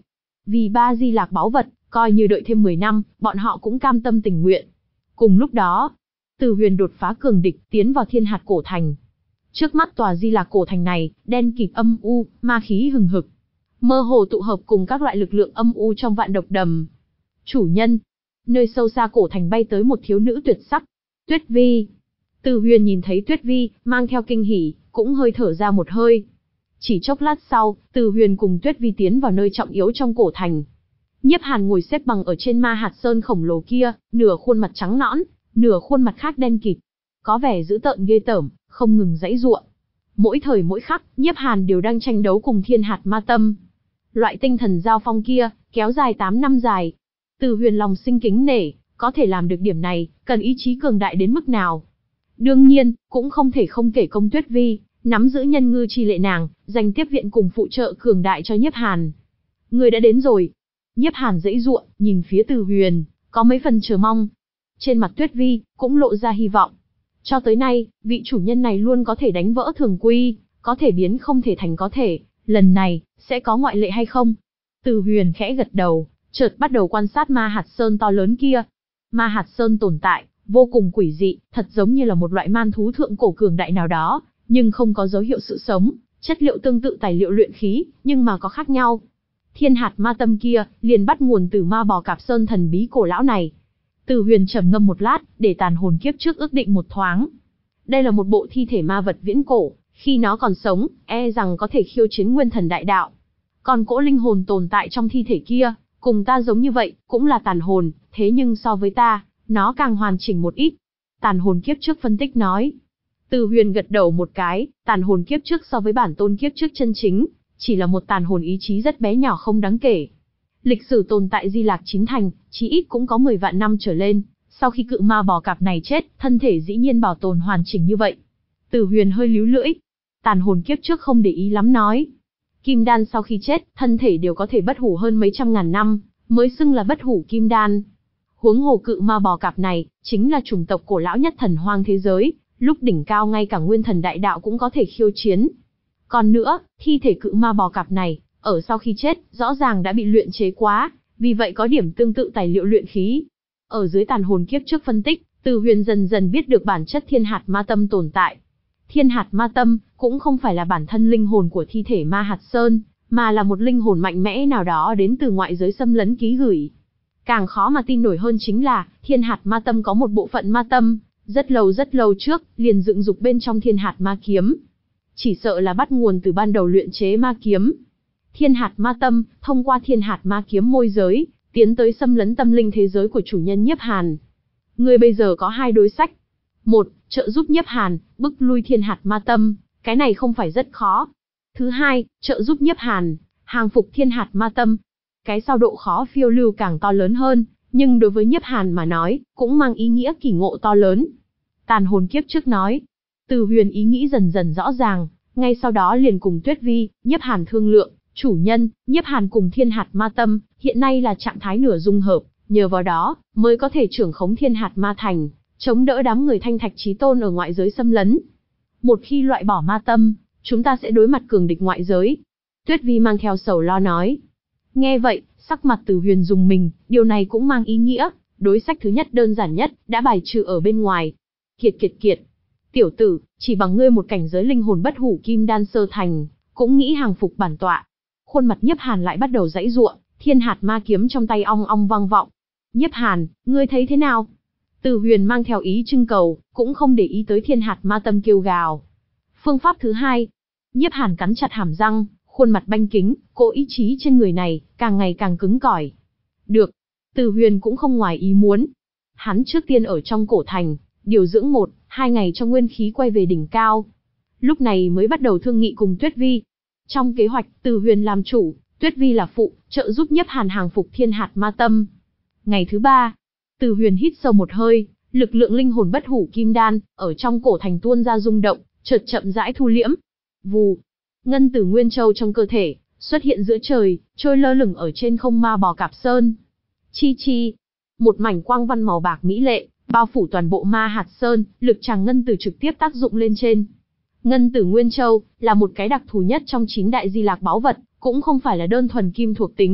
Vì ba di lạc báu vật, coi như đợi thêm mười năm, bọn họ cũng cam tâm tình nguyện. Cùng lúc đó, Từ Huyền đột phá cường địch, tiến vào Thiên Hạt cổ thành. Trước mắt tòa di lạc cổ thành này, đen kịt âm u, ma khí hừng hực, mơ hồ tụ hợp cùng các loại lực lượng âm u trong vạn độc đầm. Chủ nhân, nơi sâu xa cổ thành bay tới một thiếu nữ tuyệt sắc, Tuyết Vi. Từ Huyền nhìn thấy Tuyết Vi, mang theo kinh hỉ, cũng hơi thở ra một hơi. Chỉ chốc lát sau, Từ Huyền cùng Tuyết Vi tiến vào nơi trọng yếu trong cổ thành. Nhiếp Hàn ngồi xếp bằng ở trên ma hạt sơn khổng lồ kia, nửa khuôn mặt trắng nõn, nửa khuôn mặt khác đen kịt, có vẻ dữ tợn ghê tởm, không ngừng giãy giụa. Mỗi thời mỗi khắc, Nhiếp Hàn đều đang tranh đấu cùng Thiên Hạt Ma Tâm. Loại tinh thần giao phong kia, kéo dài tám năm dài. Từ Huyền lòng sinh kính nể, có thể làm được điểm này, cần ý chí cường đại đến mức nào. Đương nhiên, cũng không thể không kể công Tuyết Vi, nắm giữ nhân ngư chi lệ nàng, dành tiếp viện cùng phụ trợ cường đại cho Nhiếp Hàn. Người đã đến rồi. Nhiếp Hàn giãy giụa, nhìn phía Từ Huyền, có mấy phần chờ mong. Trên mặt Tuyết Vi, cũng lộ ra hy vọng. Cho tới nay, vị chủ nhân này luôn có thể đánh vỡ thường quy, có thể biến không thể thành có thể, lần này, sẽ có ngoại lệ hay không? Từ Huyền khẽ gật đầu, chợt bắt đầu quan sát ma hạt sơn to lớn kia. Ma hạt sơn tồn tại, vô cùng quỷ dị, thật giống như là một loại man thú thượng cổ cường đại nào đó, nhưng không có dấu hiệu sự sống, chất liệu tương tự tài liệu luyện khí, nhưng mà có khác nhau. Thiên hạt ma tâm kia, liền bắt nguồn từ ma bò cạp sơn thần bí cổ lão này. Từ Huyền trầm ngâm một lát, để tàn hồn kiếp trước ước định một thoáng. Đây là một bộ thi thể ma vật viễn cổ, khi nó còn sống, e rằng có thể khiêu chiến nguyên thần đại đạo. Còn cỗ linh hồn tồn tại trong thi thể kia, cùng ta giống như vậy, cũng là tàn hồn, thế nhưng so với ta, nó càng hoàn chỉnh một ít. Tàn hồn kiếp trước phân tích nói. Từ Huyền gật đầu một cái, tàn hồn kiếp trước so với bản tôn kiếp trước chân chính, chỉ là một tàn hồn ý chí rất bé nhỏ không đáng kể. Lịch sử tồn tại Di Lạc Chín Thành, chí ít cũng có mười vạn năm trở lên, sau khi cự ma bò cạp này chết, thân thể dĩ nhiên bảo tồn hoàn chỉnh như vậy. Từ Huyền hơi líu lưỡi. Tàn hồn kiếp trước không để ý lắm nói. Kim đan sau khi chết, thân thể đều có thể bất hủ hơn mấy trăm ngàn năm, mới xưng là bất hủ kim đan. Huống hồ cự ma bò cạp này, chính là chủng tộc cổ lão nhất thần hoang thế giới, lúc đỉnh cao ngay cả nguyên thần đại đạo cũng có thể khiêu chiến. Còn nữa, thi thể cự ma bò cạp này, ở sau khi chết, rõ ràng đã bị luyện chế quá, vì vậy có điểm tương tự tài liệu luyện khí. Ở dưới tàn hồn kiếp trước phân tích, Từ Huyền dần dần biết được bản chất thiên hạt ma tâm tồn tại. Thiên hạt ma tâm, cũng không phải là bản thân linh hồn của thi thể ma hạt sơn, mà là một linh hồn mạnh mẽ nào đó đến từ ngoại giới xâm lấn ký gửi. Càng khó mà tin nổi hơn chính là, thiên hạt ma tâm có một bộ phận ma tâm, rất lâu rất lâu trước, liền dựng dục bên trong thiên hạt ma kiếm. Chỉ sợ là bắt nguồn từ ban đầu luyện chế ma kiếm. Thiên hạt ma tâm, thông qua thiên hạt ma kiếm môi giới, tiến tới xâm lấn tâm linh thế giới của chủ nhân Nhiếp Hàn. Người bây giờ có hai đối sách. Một, trợ giúp Nhiếp Hàn, bức lui thiên hạt ma tâm, cái này không phải rất khó. Thứ hai, trợ giúp Nhiếp Hàn, hàng phục thiên hạt ma tâm. Cái sau độ khó phiêu lưu càng to lớn hơn, nhưng đối với Nhiếp Hàn mà nói, cũng mang ý nghĩa kỳ ngộ to lớn. Tàn hồn kiếp trước nói. Từ Huyền ý nghĩ dần dần rõ ràng, ngay sau đó liền cùng Tuyết Vi, Nhiếp Hàn thương lượng. Chủ nhân, Nhiếp Hàn cùng thiên hạt ma tâm, hiện nay là trạng thái nửa dung hợp, nhờ vào đó, mới có thể trưởng khống thiên hạt ma thành, chống đỡ đám người thanh thạch chí tôn ở ngoại giới xâm lấn. Một khi loại bỏ ma tâm, chúng ta sẽ đối mặt cường địch ngoại giới. Tuyết Vi mang theo sầu lo nói. Nghe vậy, sắc mặt Từ Huyền rùng mình, điều này cũng mang ý nghĩa, đối sách thứ nhất đơn giản nhất, đã bài trừ ở bên ngoài. Kiệt kiệt kiệt, tiểu tử, chỉ bằng ngươi một cảnh giới linh hồn bất hủ kim đan sơ thành, cũng nghĩ hàng phục bản tọa. Khuôn mặt Nhiếp Hàn lại bắt đầu giãy giụa, thiên hạt ma kiếm trong tay ong ong vang vọng. Nhiếp Hàn, ngươi thấy thế nào? Từ Huyền mang theo ý trưng cầu, cũng không để ý tới thiên hạt ma tâm kêu gào. Phương pháp thứ hai. Nhiếp Hàn cắn chặt hàm răng, khuôn mặt banh kính, cỗ ý chí trên người này, càng ngày càng cứng cỏi. Được. Từ Huyền cũng không ngoài ý muốn. Hắn trước tiên ở trong cổ thành, điều dưỡng một, hai ngày cho nguyên khí quay về đỉnh cao. Lúc này mới bắt đầu thương nghị cùng Tuyết Vi. Trong kế hoạch, Từ Huyền làm chủ, Tuyết Vi là phụ, trợ giúp Nhiếp Hàn hàng phục thiên hạt ma tâm. Ngày thứ ba, Từ Huyền hít sâu một hơi, lực lượng linh hồn bất hủ kim đan, ở trong cổ thành tuôn ra rung động, chợt chậm rãi thu liễm. Vù, ngân tử nguyên châu trong cơ thể, xuất hiện giữa trời, trôi lơ lửng ở trên không ma bò cạp sơn. Chi chi, một mảnh quang văn màu bạc mỹ lệ, bao phủ toàn bộ ma hạt sơn, lực tràng ngân tử trực tiếp tác dụng lên trên. Ngân tử Nguyên Châu, là một cái đặc thù nhất trong chín đại di lạc báu vật, cũng không phải là đơn thuần kim thuộc tính,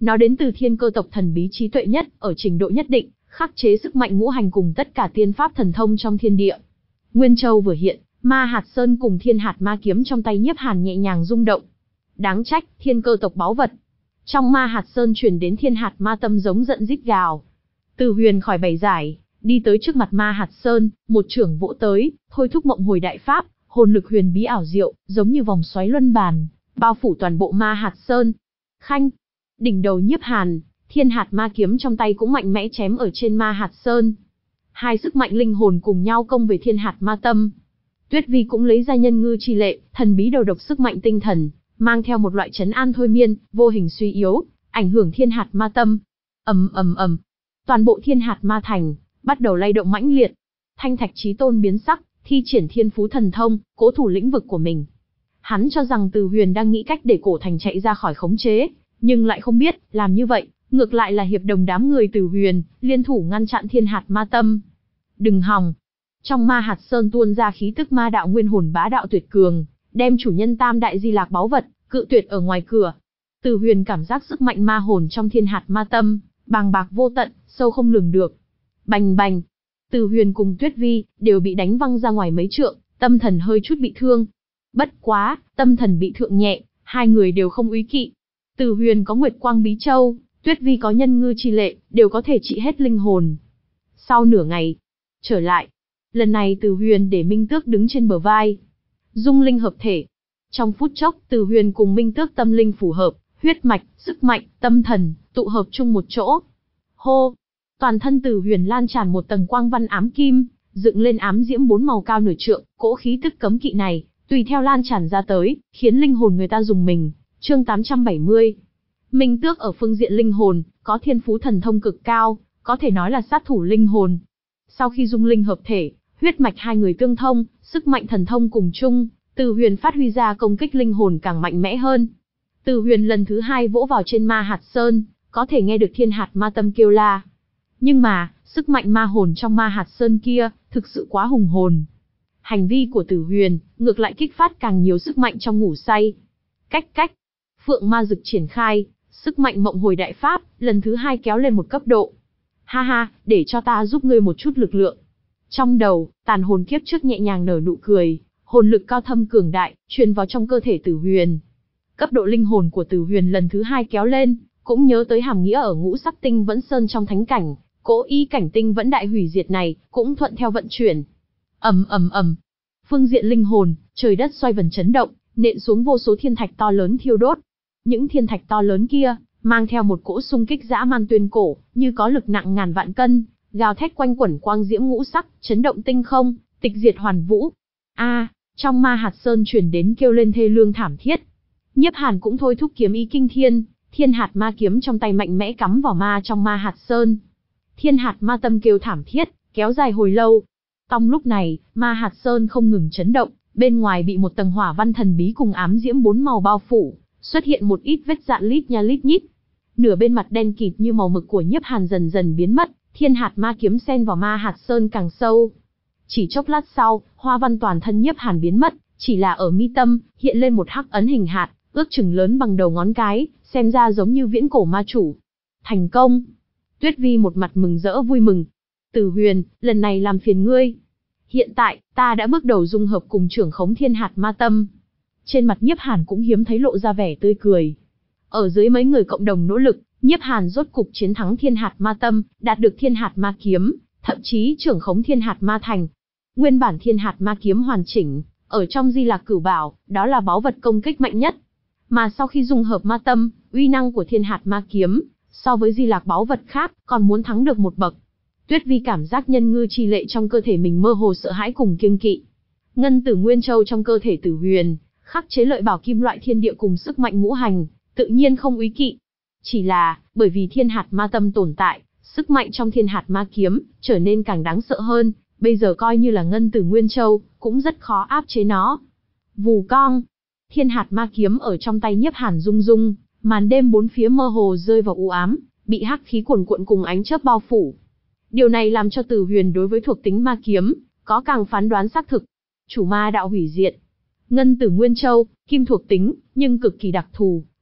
Nó đến từ thiên cơ tộc thần bí trí tuệ nhất, ở trình độ nhất định, khắc chế sức mạnh ngũ hành cùng tất cả tiên pháp thần thông trong thiên địa. Nguyên Châu vừa hiện, Ma Hạt Sơn cùng Thiên Hạt Ma Kiếm trong tay Nhiếp Hàn nhẹ nhàng rung động. Đáng trách, thiên cơ tộc báu vật. Trong Ma Hạt Sơn truyền đến Thiên Hạt Ma Tâm giống giận rít gào. Từ Huyền khỏi bày giải, đi tới trước mặt Ma Hạt Sơn, một chưởng vỗ tới, thôi thúc mộng hồi đại pháp, hồn lực huyền bí ảo diệu, giống như vòng xoáy luân bàn, bao phủ toàn bộ Ma Hạt Sơn. Khanh, đỉnh đầu Nhiếp Hàn, Thiên Hạt Ma Kiếm trong tay cũng mạnh mẽ chém ở trên Ma Hạt Sơn. Hai sức mạnh linh hồn cùng nhau công về Thiên Hạt Ma Tâm. Tuyết Vi cũng lấy ra nhân ngư chi lệ, thần bí đầu độc sức mạnh tinh thần, mang theo một loại trấn an thôi miên, vô hình suy yếu, ảnh hưởng Thiên Hạt Ma Tâm. Ầm ầm ầm, toàn bộ Thiên Hạt Ma Thành bắt đầu lay động mãnh liệt. Thanh Thạch Chí Tôn biến sắc, thi triển thiên phú thần thông, cố thủ lĩnh vực của mình. Hắn cho rằng Từ Huyền đang nghĩ cách để cổ thành chạy ra khỏi khống chế, nhưng lại không biết, làm như vậy, ngược lại là hiệp đồng đám người Từ Huyền, liên thủ ngăn chặn Thiên Hạt Ma Tâm. Đừng hòng. Trong Ma Hạt Sơn tuôn ra khí tức ma đạo nguyên hồn bá đạo tuyệt cường, đem chủ nhân Tam Đại Di Lạc báu vật, cự tuyệt ở ngoài cửa. Từ Huyền cảm giác sức mạnh ma hồn trong Thiên Hạt Ma Tâm, bàng bạc vô tận, sâu không lường được. Bành bành. Từ Huyền cùng Tuyết Vi, đều bị đánh văng ra ngoài mấy trượng, tâm thần hơi chút bị thương. Bất quá, tâm thần bị thương nhẹ, hai người đều không úy kỵ. Từ Huyền có Nguyệt Quang Bí Châu, Tuyết Vi có nhân ngư chi lệ, đều có thể trị hết linh hồn. Sau nửa ngày, trở lại. Lần này Từ Huyền để Minh Tước đứng trên bờ vai. Dung linh hợp thể. Trong phút chốc, Từ Huyền cùng Minh Tước tâm linh phù hợp, huyết mạch, sức mạnh, tâm thần, tụ hợp chung một chỗ. Hô! Toàn thân Từ Huyền lan tràn một tầng quang văn ám kim, dựng lên ám diễm bốn màu cao nửa trượng, cỗ khí tức cấm kỵ này, tùy theo lan tràn ra tới, khiến linh hồn người ta rùng mình. Chương tám trăm bảy mươi. Minh Tước ở phương diện linh hồn, có thiên phú thần thông cực cao, có thể nói là sát thủ linh hồn. Sau khi dung linh hợp thể, huyết mạch hai người tương thông, sức mạnh thần thông cùng chung, Từ Huyền phát huy ra công kích linh hồn càng mạnh mẽ hơn. Từ Huyền lần thứ hai vỗ vào trên Ma Hạt Sơn, có thể nghe được Thiên Hạt Ma Tâm kêu la. Nhưng mà, sức mạnh ma hồn trong Ma Hạt Sơn kia, thực sự quá hùng hồn. Hành vi của Từ Huyền, ngược lại kích phát càng nhiều sức mạnh trong ngủ say. Cách cách, Phượng Ma Dực triển khai, sức mạnh mộng hồi đại pháp, lần thứ hai kéo lên một cấp độ. Ha ha, để cho ta giúp ngươi một chút lực lượng. Trong đầu, tàn hồn kiếp trước nhẹ nhàng nở nụ cười, hồn lực cao thâm cường đại, truyền vào trong cơ thể Từ Huyền. Cấp độ linh hồn của Từ Huyền lần thứ hai kéo lên, cũng nhớ tới hàm nghĩa ở ngũ sắc tinh vẫn sơn trong thánh cảnh, cỗ y cảnh tinh vẫn đại hủy diệt này, cũng thuận theo vận chuyển. Ầm ầm ầm. Phương diện linh hồn, trời đất xoay vần chấn động, nện xuống vô số thiên thạch to lớn thiêu đốt. Những thiên thạch to lớn kia, mang theo một cỗ xung kích dã man tuyên cổ, như có lực nặng ngàn vạn cân, gào thét quanh quẩn quang diễm ngũ sắc, chấn động tinh không, tịch diệt hoàn vũ. A, trong Ma Hạt Sơn truyền đến kêu lên thê lương thảm thiết. Nhiếp Hàn cũng thôi thúc kiếm ý kinh thiên, Thiên Hạt Ma Kiếm trong tay mạnh mẽ cắm vào ma trong Ma Hạt Sơn. Thiên Hạt Ma Tâm kêu thảm thiết, kéo dài hồi lâu. Trong lúc này, Ma Hạt Sơn không ngừng chấn động, bên ngoài bị một tầng hỏa văn thần bí cùng ám diễm bốn màu bao phủ, xuất hiện một ít vết dạn lít nha lít nhít. Nửa bên mặt đen kịt như màu mực của Nhiếp Hàn dần dần biến mất, Thiên Hạt Ma Kiếm xen vào Ma Hạt Sơn càng sâu. Chỉ chốc lát sau, hoa văn toàn thân Nhiếp Hàn biến mất, chỉ là ở mi tâm hiện lên một hắc ấn hình hạt, ước chừng lớn bằng đầu ngón cái, xem ra giống như viễn cổ ma chủ. Thành công! Tuyết Vi một mặt mừng rỡ vui mừng. Từ Huyền, lần này làm phiền ngươi. Hiện tại, ta đã bước đầu dung hợp cùng trưởng khống Thiên Hạt Ma Tâm. Trên mặt Nhiếp Hàn cũng hiếm thấy lộ ra vẻ tươi cười. Ở dưới mấy người cộng đồng nỗ lực, Nhiếp Hàn rốt cục chiến thắng Thiên Hạt Ma Tâm, đạt được Thiên Hạt Ma Kiếm, thậm chí trưởng khống Thiên Hạt Ma Thành. Nguyên bản Thiên Hạt Ma Kiếm hoàn chỉnh, ở trong Di Lạc Cửu Bảo, đó là báu vật công kích mạnh nhất. Mà sau khi dung hợp ma tâm, uy năng của Thiên Hạt Ma Kiếm, so với Di Lạc báu vật khác, còn muốn thắng được một bậc. Tuyết Vi cảm giác nhân ngư chi lệ trong cơ thể mình mơ hồ sợ hãi cùng kiêng kỵ. Ngân Tử Nguyên Châu trong cơ thể Từ Huyền, khắc chế lợi bảo kim loại thiên địa cùng sức mạnh ngũ hành, tự nhiên không úy kỵ. Chỉ là, bởi vì Thiên Hạt Ma Tâm tồn tại, sức mạnh trong Thiên Hạt Ma Kiếm trở nên càng đáng sợ hơn, bây giờ coi như là Ngân Tử Nguyên Châu, cũng rất khó áp chế nó. Vù cong, Thiên Hạt Ma Kiếm ở trong tay Nhiếp Hàn rung rung, màn đêm bốn phía mơ hồ rơi vào u ám, bị hắc khí cuồn cuộn cùng ánh chớp bao phủ. Điều này làm cho Từ Huyền đối với thuộc tính ma kiếm có càng phán đoán xác thực. Chủ ma đạo hủy diệt. Ngân Tử Nguyên Châu, kim thuộc tính, nhưng cực kỳ đặc thù,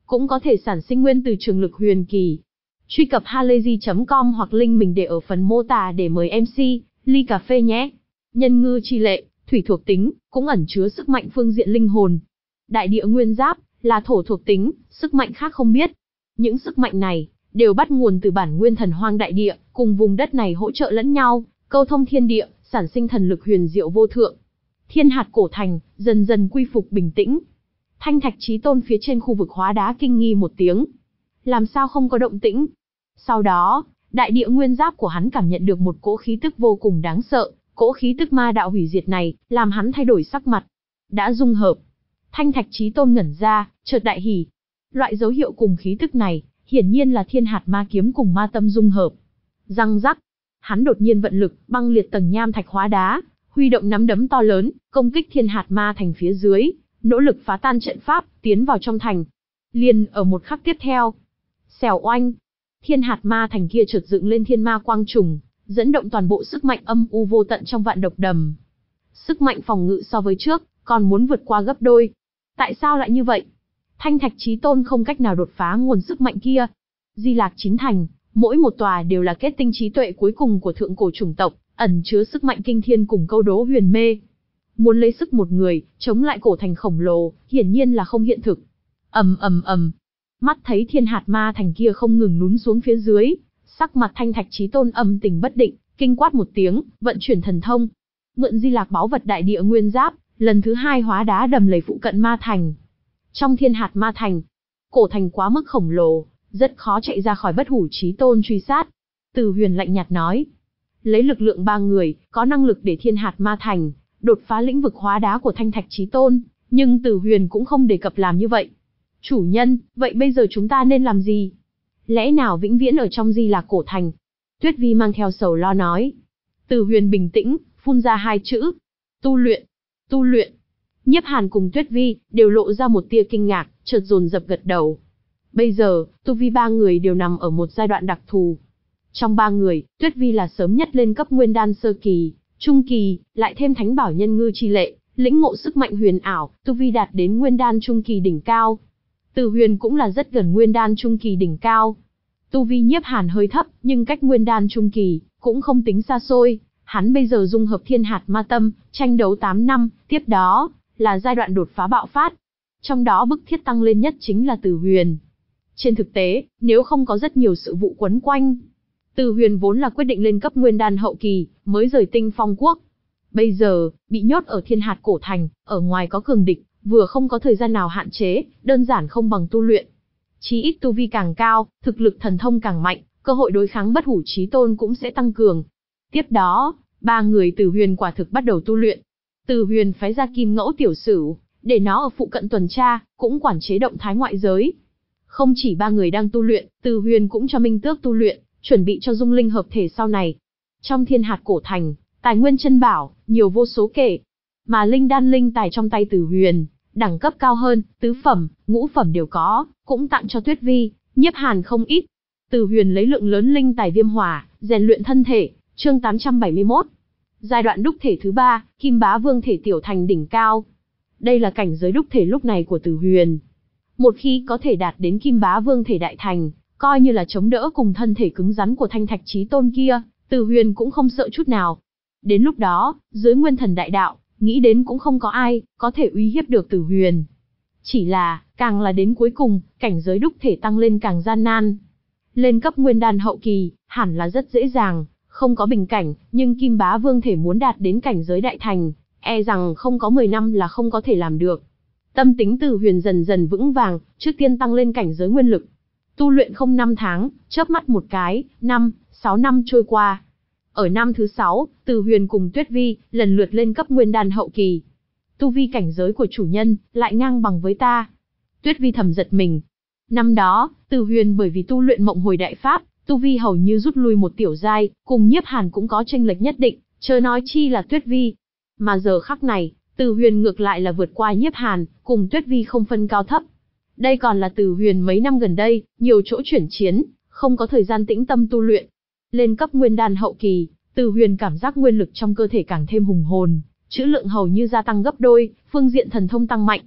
cũng có thể sản sinh nguyên từ trường lực huyền kỳ. Truy cập halayzi chấm com hoặc link mình để ở phần mô tả để mời em xê, ly cà phê nhé. Nhân ngư chi lệ, thủy thuộc tính, cũng ẩn chứa sức mạnh phương diện linh hồn. Đại địa nguyên giáp, là thổ thuộc tính, sức mạnh khác không biết. Những sức mạnh này, đều bắt nguồn từ bản nguyên thần hoang đại địa, cùng vùng đất này hỗ trợ lẫn nhau, câu thông thiên địa, sản sinh thần lực huyền diệu vô thượng. Thiên hạt cổ thành, dần dần quy phục bình tĩnh. Thanh Thạch Chí Tôn phía trên khu vực hóa đá kinh nghi một tiếng. Làm sao không có động tĩnh? Sau đó, đại địa nguyên giáp của hắn cảm nhận được một cỗ khí tức vô cùng đáng sợ, cỗ khí tức ma đạo hủy diệt này, làm hắn thay đổi sắc mặt. Đã dung hợp. Thanh Thạch Chí Tôn ngẩn ra, chợt đại hỉ. Loại dấu hiệu cùng khí tức này, hiển nhiên là thiên hạt ma kiếm cùng ma tâm dung hợp. Răng rắc. Hắn đột nhiên vận lực, băng liệt tầng nham thạch hóa đá, huy động nắm đấm to lớn, công kích thiên hạt ma thành phía dưới, nỗ lực phá tan trận pháp, tiến vào trong thành. Liền ở một khắc tiếp theo, xèo oanh, thiên hạt ma thành kia chợt dựng lên thiên ma quang trùng, dẫn động toàn bộ sức mạnh âm u vô tận trong vạn độc đầm. Sức mạnh phòng ngự so với trước, còn muốn vượt qua gấp đôi. Tại sao lại như vậy? Thanh Thạch Chí Tôn không cách nào đột phá nguồn sức mạnh kia. Di Lạc Chín Thành, mỗi một tòa đều là kết tinh trí tuệ cuối cùng của thượng cổ chủng tộc, ẩn chứa sức mạnh kinh thiên cùng câu đố huyền mê. Muốn lấy sức một người, chống lại cổ thành khổng lồ, hiển nhiên là không hiện thực. Ầm ầm ầm. Mắt thấy thiên hạt ma thành kia không ngừng lún xuống phía dưới, sắc mặt Thanh Thạch Chí Tôn âm tình bất định, kinh quát một tiếng, vận chuyển thần thông. Mượn Di Lạc báu vật đại địa nguyên giáp, lần thứ hai hóa đá đầm lầy phụ cận ma thành. Trong thiên hạt ma thành, cổ thành quá mức khổng lồ, rất khó chạy ra khỏi Bất Hủ Chí Tôn truy sát. Từ Huyền lạnh nhạt nói, lấy lực lượng ba người, có năng lực để thiên hạt ma thành đột phá lĩnh vực hóa đá của Thanh Thạch Chí Tôn, nhưng Từ Huyền cũng không đề cập làm như vậy. Chủ nhân, vậy bây giờ chúng ta nên làm gì? Lẽ nào vĩnh viễn ở trong Di Lạc cổ thành? Tuyết Vi mang theo sầu lo nói. Từ Huyền bình tĩnh, phun ra hai chữ. Tu luyện. Tu luyện. Nhiếp Hàn cùng Tuyết Vi đều lộ ra một tia kinh ngạc, chợt dồn dập gật đầu. Bây giờ, tu vi ba người đều nằm ở một giai đoạn đặc thù. Trong ba người, Tuyết Vi là sớm nhất lên cấp nguyên đan sơ kỳ, trung kỳ, lại thêm thánh bảo nhân ngư chi lệ, lĩnh ngộ sức mạnh huyền ảo, tu vi đạt đến nguyên đan trung kỳ đỉnh cao. Từ Huyền cũng là rất gần nguyên đan trung kỳ đỉnh cao. Tu vi Nhiếp Hàn hơi thấp, nhưng cách nguyên đan trung kỳ cũng không tính xa xôi. Hắn bây giờ dung hợp thiên hạt ma tâm, tranh đấu tám năm, tiếp đó là giai đoạn đột phá bạo phát. Trong đó bức thiết tăng lên nhất chính là Từ Huyền. Trên thực tế, nếu không có rất nhiều sự vụ quấn quanh, Từ Huyền vốn là quyết định lên cấp nguyên đan hậu kỳ, mới rời Tinh Phong Quốc. Bây giờ, bị nhốt ở thiên hạt cổ thành, ở ngoài có cường địch, vừa không có thời gian nào hạn chế, đơn giản không bằng tu luyện. Chí ít tu vi càng cao, thực lực thần thông càng mạnh, cơ hội đối kháng Bất Hủ Chí Tôn cũng sẽ tăng cường. Tiếp đó, ba người Từ Huyền quả thực bắt đầu tu luyện. Từ Huyền phái ra Kim Ngẫu Tiểu Sửu, để nó ở phụ cận tuần tra, cũng quản chế động thái ngoại giới. Không chỉ ba người đang tu luyện, Từ Huyền cũng cho Minh Tước tu luyện, chuẩn bị cho dung linh hợp thể sau này. Trong thiên hạt cổ thành, tài nguyên chân bảo, nhiều vô số kể. Mà linh đan linh tài trong tay Từ Huyền, đẳng cấp cao hơn, tứ phẩm, ngũ phẩm đều có, cũng tặng cho Tuyết Vi, Nhiếp Hàn không ít. Từ Huyền lấy lượng lớn linh tài viêm hỏa, rèn luyện thân thể, chương tám trăm bảy mươi mốt. Giai đoạn đúc thể thứ ba, Kim Bá Vương thể tiểu thành đỉnh cao. Đây là cảnh giới đúc thể lúc này của Từ Huyền. Một khi có thể đạt đến Kim Bá Vương thể đại thành, coi như là chống đỡ cùng thân thể cứng rắn của Thanh Thạch Chí Tôn kia, Từ Huyền cũng không sợ chút nào. Đến lúc đó, dưới nguyên thần đại đạo, nghĩ đến cũng không có ai có thể uy hiếp được Từ Huyền. Chỉ là, càng là đến cuối cùng, cảnh giới đúc thể tăng lên càng gian nan. Lên cấp nguyên đan hậu kỳ, hẳn là rất dễ dàng, không có bình cảnh, nhưng Kim Bá Vương thể muốn đạt đến cảnh giới đại thành, e rằng không có mười năm là không có thể làm được. Tâm tính Từ Huyền dần dần vững vàng, trước tiên tăng lên cảnh giới nguyên lực. Tu luyện không năm tháng, chớp mắt một cái, năm, sáu năm trôi qua. Ở năm thứ sáu, Từ Huyền cùng Tuyết Vi lần lượt lên cấp nguyên đan hậu kỳ. Tu vi cảnh giới của chủ nhân lại ngang bằng với ta. Tuyết Vi thầm giật mình. Năm đó, Từ Huyền bởi vì tu luyện Mộng Hồi Đại Pháp, tu vi hầu như rút lui một tiểu giai, cùng Nhiếp Hàn cũng có chênh lệch nhất định, chớ nói chi là Tuyết Vi. Mà giờ khắc này, Từ Huyền ngược lại là vượt qua Nhiếp Hàn, cùng Tuyết Vi không phân cao thấp. Đây còn là Từ Huyền mấy năm gần đây, nhiều chỗ chuyển chiến, không có thời gian tĩnh tâm tu luyện. Lên cấp nguyên đan hậu kỳ, Từ Huyền cảm giác nguyên lực trong cơ thể càng thêm hùng hồn, trữ lượng hầu như gia tăng gấp đôi, phương diện thần thông tăng mạnh.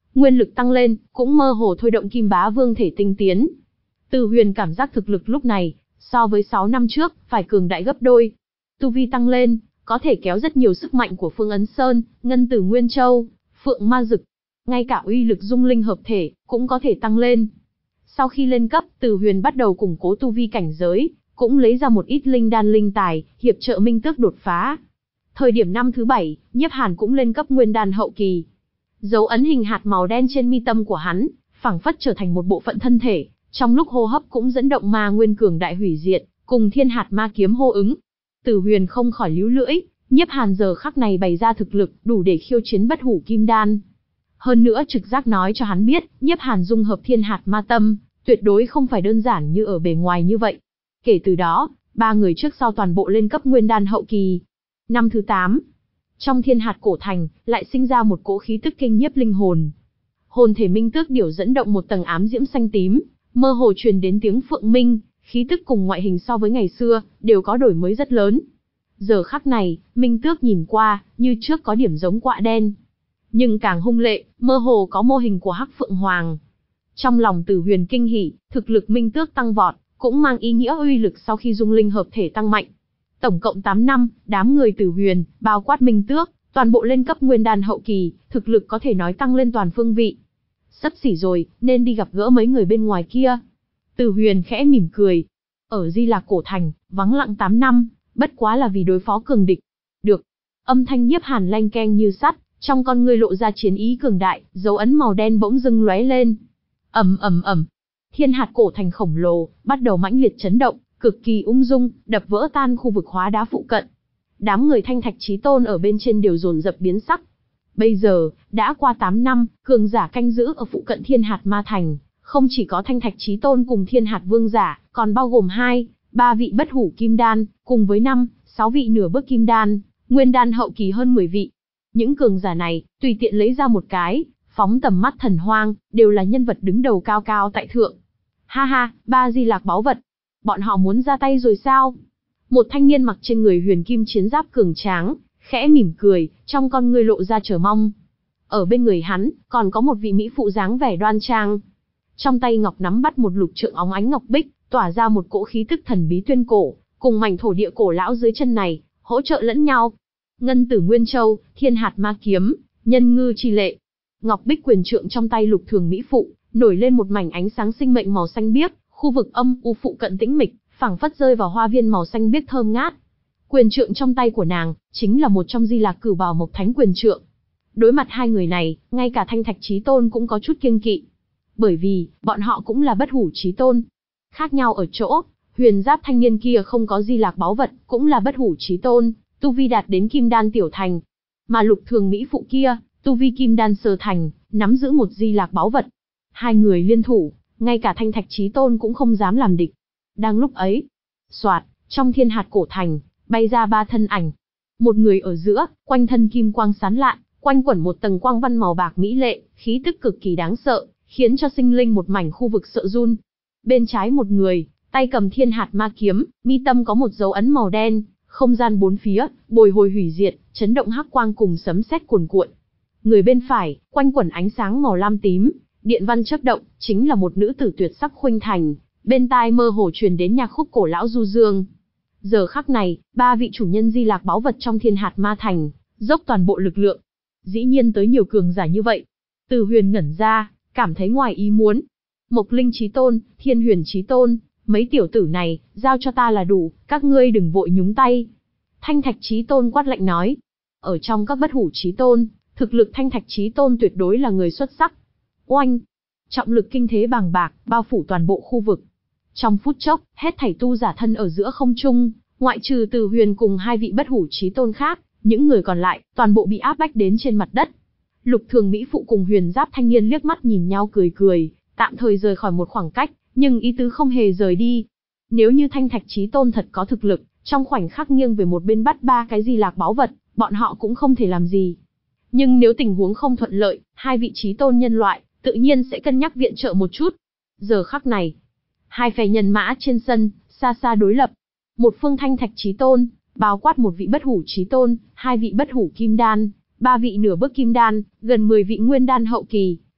nguyên lực tăng lên, cũng mơ hồ thôi động Kim Bá Vương thể tinh tiến. Từ Huyền cảm giác thực lực lúc này, so với sáu năm trước, phải cường đại gấp đôi. Tu vi tăng lên, có thể kéo rất nhiều sức mạnh của Phương Ấn Sơn, Ngân Tử Nguyên Châu, Phượng Ma Dực. Ngay cả uy lực dung linh hợp thể, cũng có thể tăng lên. Sau khi lên cấp, Từ Huyền bắt đầu củng cố tu vi cảnh giới, cũng lấy ra một ít linh đan linh tài, hiệp trợ Minh Tước đột phá. Thời điểm năm thứ bảy, Nhiếp Hàn cũng lên cấp nguyên đan hậu kỳ. Dấu ấn hình hạt màu đen trên mi tâm của hắn, phảng phất trở thành một bộ phận thân thể, trong lúc hô hấp cũng dẫn động ma nguyên cường đại hủy diệt, cùng thiên hạt ma kiếm hô ứng. Từ Huyền không khỏi líu lưỡi, Nhiếp Hàn giờ khắc này bày ra thực lực, đủ để khiêu chiến bất hủ kim đan. Hơn nữa trực giác nói cho hắn biết, Nhiếp Hàn dung hợp thiên hạt ma tâm, tuyệt đối không phải đơn giản như ở bề ngoài như vậy. Kể từ đó, ba người trước sau toàn bộ lên cấp nguyên đan hậu kỳ. Năm thứ tám, trong thiên hạt cổ thành, lại sinh ra một cỗ khí tức kinh nhiếp linh hồn. Hồn thể Minh Tước điểu dẫn động một tầng ám diễm xanh tím, mơ hồ truyền đến tiếng phượng minh, khí tức cùng ngoại hình so với ngày xưa, đều có đổi mới rất lớn. Giờ khắc này, Minh Tước nhìn qua, như trước có điểm giống quạ đen. Nhưng càng hung lệ, mơ hồ có mô hình của Hắc Phượng Hoàng. Trong lòng Từ Huyền kinh hỉ, thực lực Minh Tước tăng vọt, cũng mang ý nghĩa uy lực sau khi dung linh hợp thể tăng mạnh. Tổng cộng tám năm, đám người Từ Huyền, bao quát Minh Tước, toàn bộ lên cấp nguyên đan hậu kỳ, thực lực có thể nói tăng lên toàn phương vị. Sắp xỉ rồi, nên đi gặp gỡ mấy người bên ngoài kia. Từ Huyền khẽ mỉm cười. Ở Di Lạc Cổ Thành, vắng lặng tám năm, bất quá là vì đối phó cường địch. Được. Âm thanh Nhiếp Hàn lanh keng như sắt, trong con ngươi lộ ra chiến ý cường đại, dấu ấn màu đen bỗng dưng lóe lên. Ầm ầm ầm. Thiên hạt cổ thành khổng lồ, bắt đầu mãnh liệt chấn động, cực kỳ ung dung, đập vỡ tan khu vực hóa đá phụ cận. Đám người Thanh Thạch Chí Tôn ở bên trên đều dồn dập biến sắc. Bây giờ, đã qua tám năm, cường giả canh giữ ở phụ cận Thiên Hạt Ma Thành, không chỉ có Thanh Thạch Chí Tôn cùng Thiên Hạt Vương giả, còn bao gồm hai, ba vị bất hủ kim đan, cùng với năm, sáu vị nửa bước kim đan, nguyên đan hậu kỳ hơn mười vị. Những cường giả này, tùy tiện lấy ra một cái, phóng tầm mắt thần hoang, đều là nhân vật đứng đầu cao cao tại thượng. Ha ha, ba di lạc báu vật. Bọn họ muốn ra tay rồi sao? Một thanh niên mặc trên người huyền kim chiến giáp cường tráng, khẽ mỉm cười, trong con ngươi lộ ra chờ mong. Ở bên người hắn, còn có một vị mỹ phụ dáng vẻ đoan trang. Trong tay ngọc nắm bắt một lục trượng óng ánh ngọc bích, tỏa ra một cỗ khí tức thần bí tuyên cổ, cùng mảnh thổ địa cổ lão dưới chân này, hỗ trợ lẫn nhau. Ngân Tử Nguyên Châu, Thiên Hạt Ma Kiếm, Nhân Ngư Chi Lệ. Ngọc bích quyền trượng trong tay lục thường mỹ phụ, nổi lên một mảnh ánh sáng sinh mệnh màu xanh biếc, khu vực âm u phụ cận tĩnh mịch, phảng phất rơi vào hoa viên màu xanh biếc thơm ngát. Quyền trượng trong tay của nàng, chính là một trong Di Lạc Cửu Bảo Mộc Thánh quyền trượng. Đối mặt hai người này, ngay cả Thanh Thạch Chí Tôn cũng có chút kiêng kỵ. Bởi vì, bọn họ cũng là bất hủ chí tôn. Khác nhau ở chỗ, huyền giáp thanh niên kia không có Di Lạc báu vật, cũng là bất hủ chí tôn, tu vi đạt đến kim đan tiểu thành. Mà lục thường mỹ phụ kia, tu vi kim đan sơ thành, nắm giữ một Di Lạc báu vật. Hai người liên thủ, ngay cả Thanh Thạch Chí Tôn cũng không dám làm địch. Đang lúc ấy, soạt, trong thiên hạt cổ thành, bay ra ba thân ảnh. Một người ở giữa, quanh thân kim quang sáng lạn, quanh quẩn một tầng quang văn màu bạc mỹ lệ, khí tức cực kỳ đáng sợ, khiến cho sinh linh một mảnh khu vực sợ run. Bên trái một người, tay cầm thiên hạt ma kiếm, mi tâm có một dấu ấn màu đen, không gian bốn phía, bồi hồi hủy diệt, chấn động hắc quang cùng sấm sét cuồn cuộn. Người bên phải, quanh quẩn ánh sáng màu lam tím, điện văn chớp động, chính là một nữ tử tuyệt sắc khuynh thành, bên tai mơ hồ truyền đến nhạc khúc cổ lão du dương. Giờ khắc này, ba vị chủ nhân Di Lạc báu vật trong Thiên Hạt Ma Thành, dốc toàn bộ lực lượng. Dĩ nhiên tới nhiều cường giả như vậy. Từ Huyền ngẩn ra, cảm thấy ngoài ý muốn. Mộc Linh Chí Tôn, Thiên Huyền Chí Tôn, mấy tiểu tử này, giao cho ta là đủ, các ngươi đừng vội nhúng tay. Thanh Thạch Chí Tôn quát lạnh nói. Ở trong các bất hủ chí tôn, thực lực Thanh Thạch Chí Tôn tuyệt đối là người xuất sắc. Oanh! Trọng lực kinh thế bàng bạc, bao phủ toàn bộ khu vực. Trong phút chốc, hết thảy tu giả thân ở giữa không trung, ngoại trừ Từ Huyền cùng hai vị bất hủ chí tôn khác, những người còn lại, toàn bộ bị áp bách đến trên mặt đất. Lục thường mỹ phụ cùng huyền giáp thanh niên liếc mắt nhìn nhau cười cười, tạm thời rời khỏi một khoảng cách, nhưng ý tứ không hề rời đi. Nếu như Thanh Thạch Chí Tôn thật có thực lực, trong khoảnh khắc nghiêng về một bên bắt ba cái Di Lạc báu vật, bọn họ cũng không thể làm gì. Nhưng nếu tình huống không thuận lợi, hai vị chí tôn nhân loại, tự nhiên sẽ cân nhắc viện trợ một chút. Giờ khắc này, hai phe nhân mã trên sân, xa xa đối lập. Một phương Thanh Thạch Chí Tôn, bao quát một vị bất hủ chí tôn, hai vị bất hủ kim đan, ba vị nửa bước kim đan, gần mười vị nguyên đan hậu kỳ,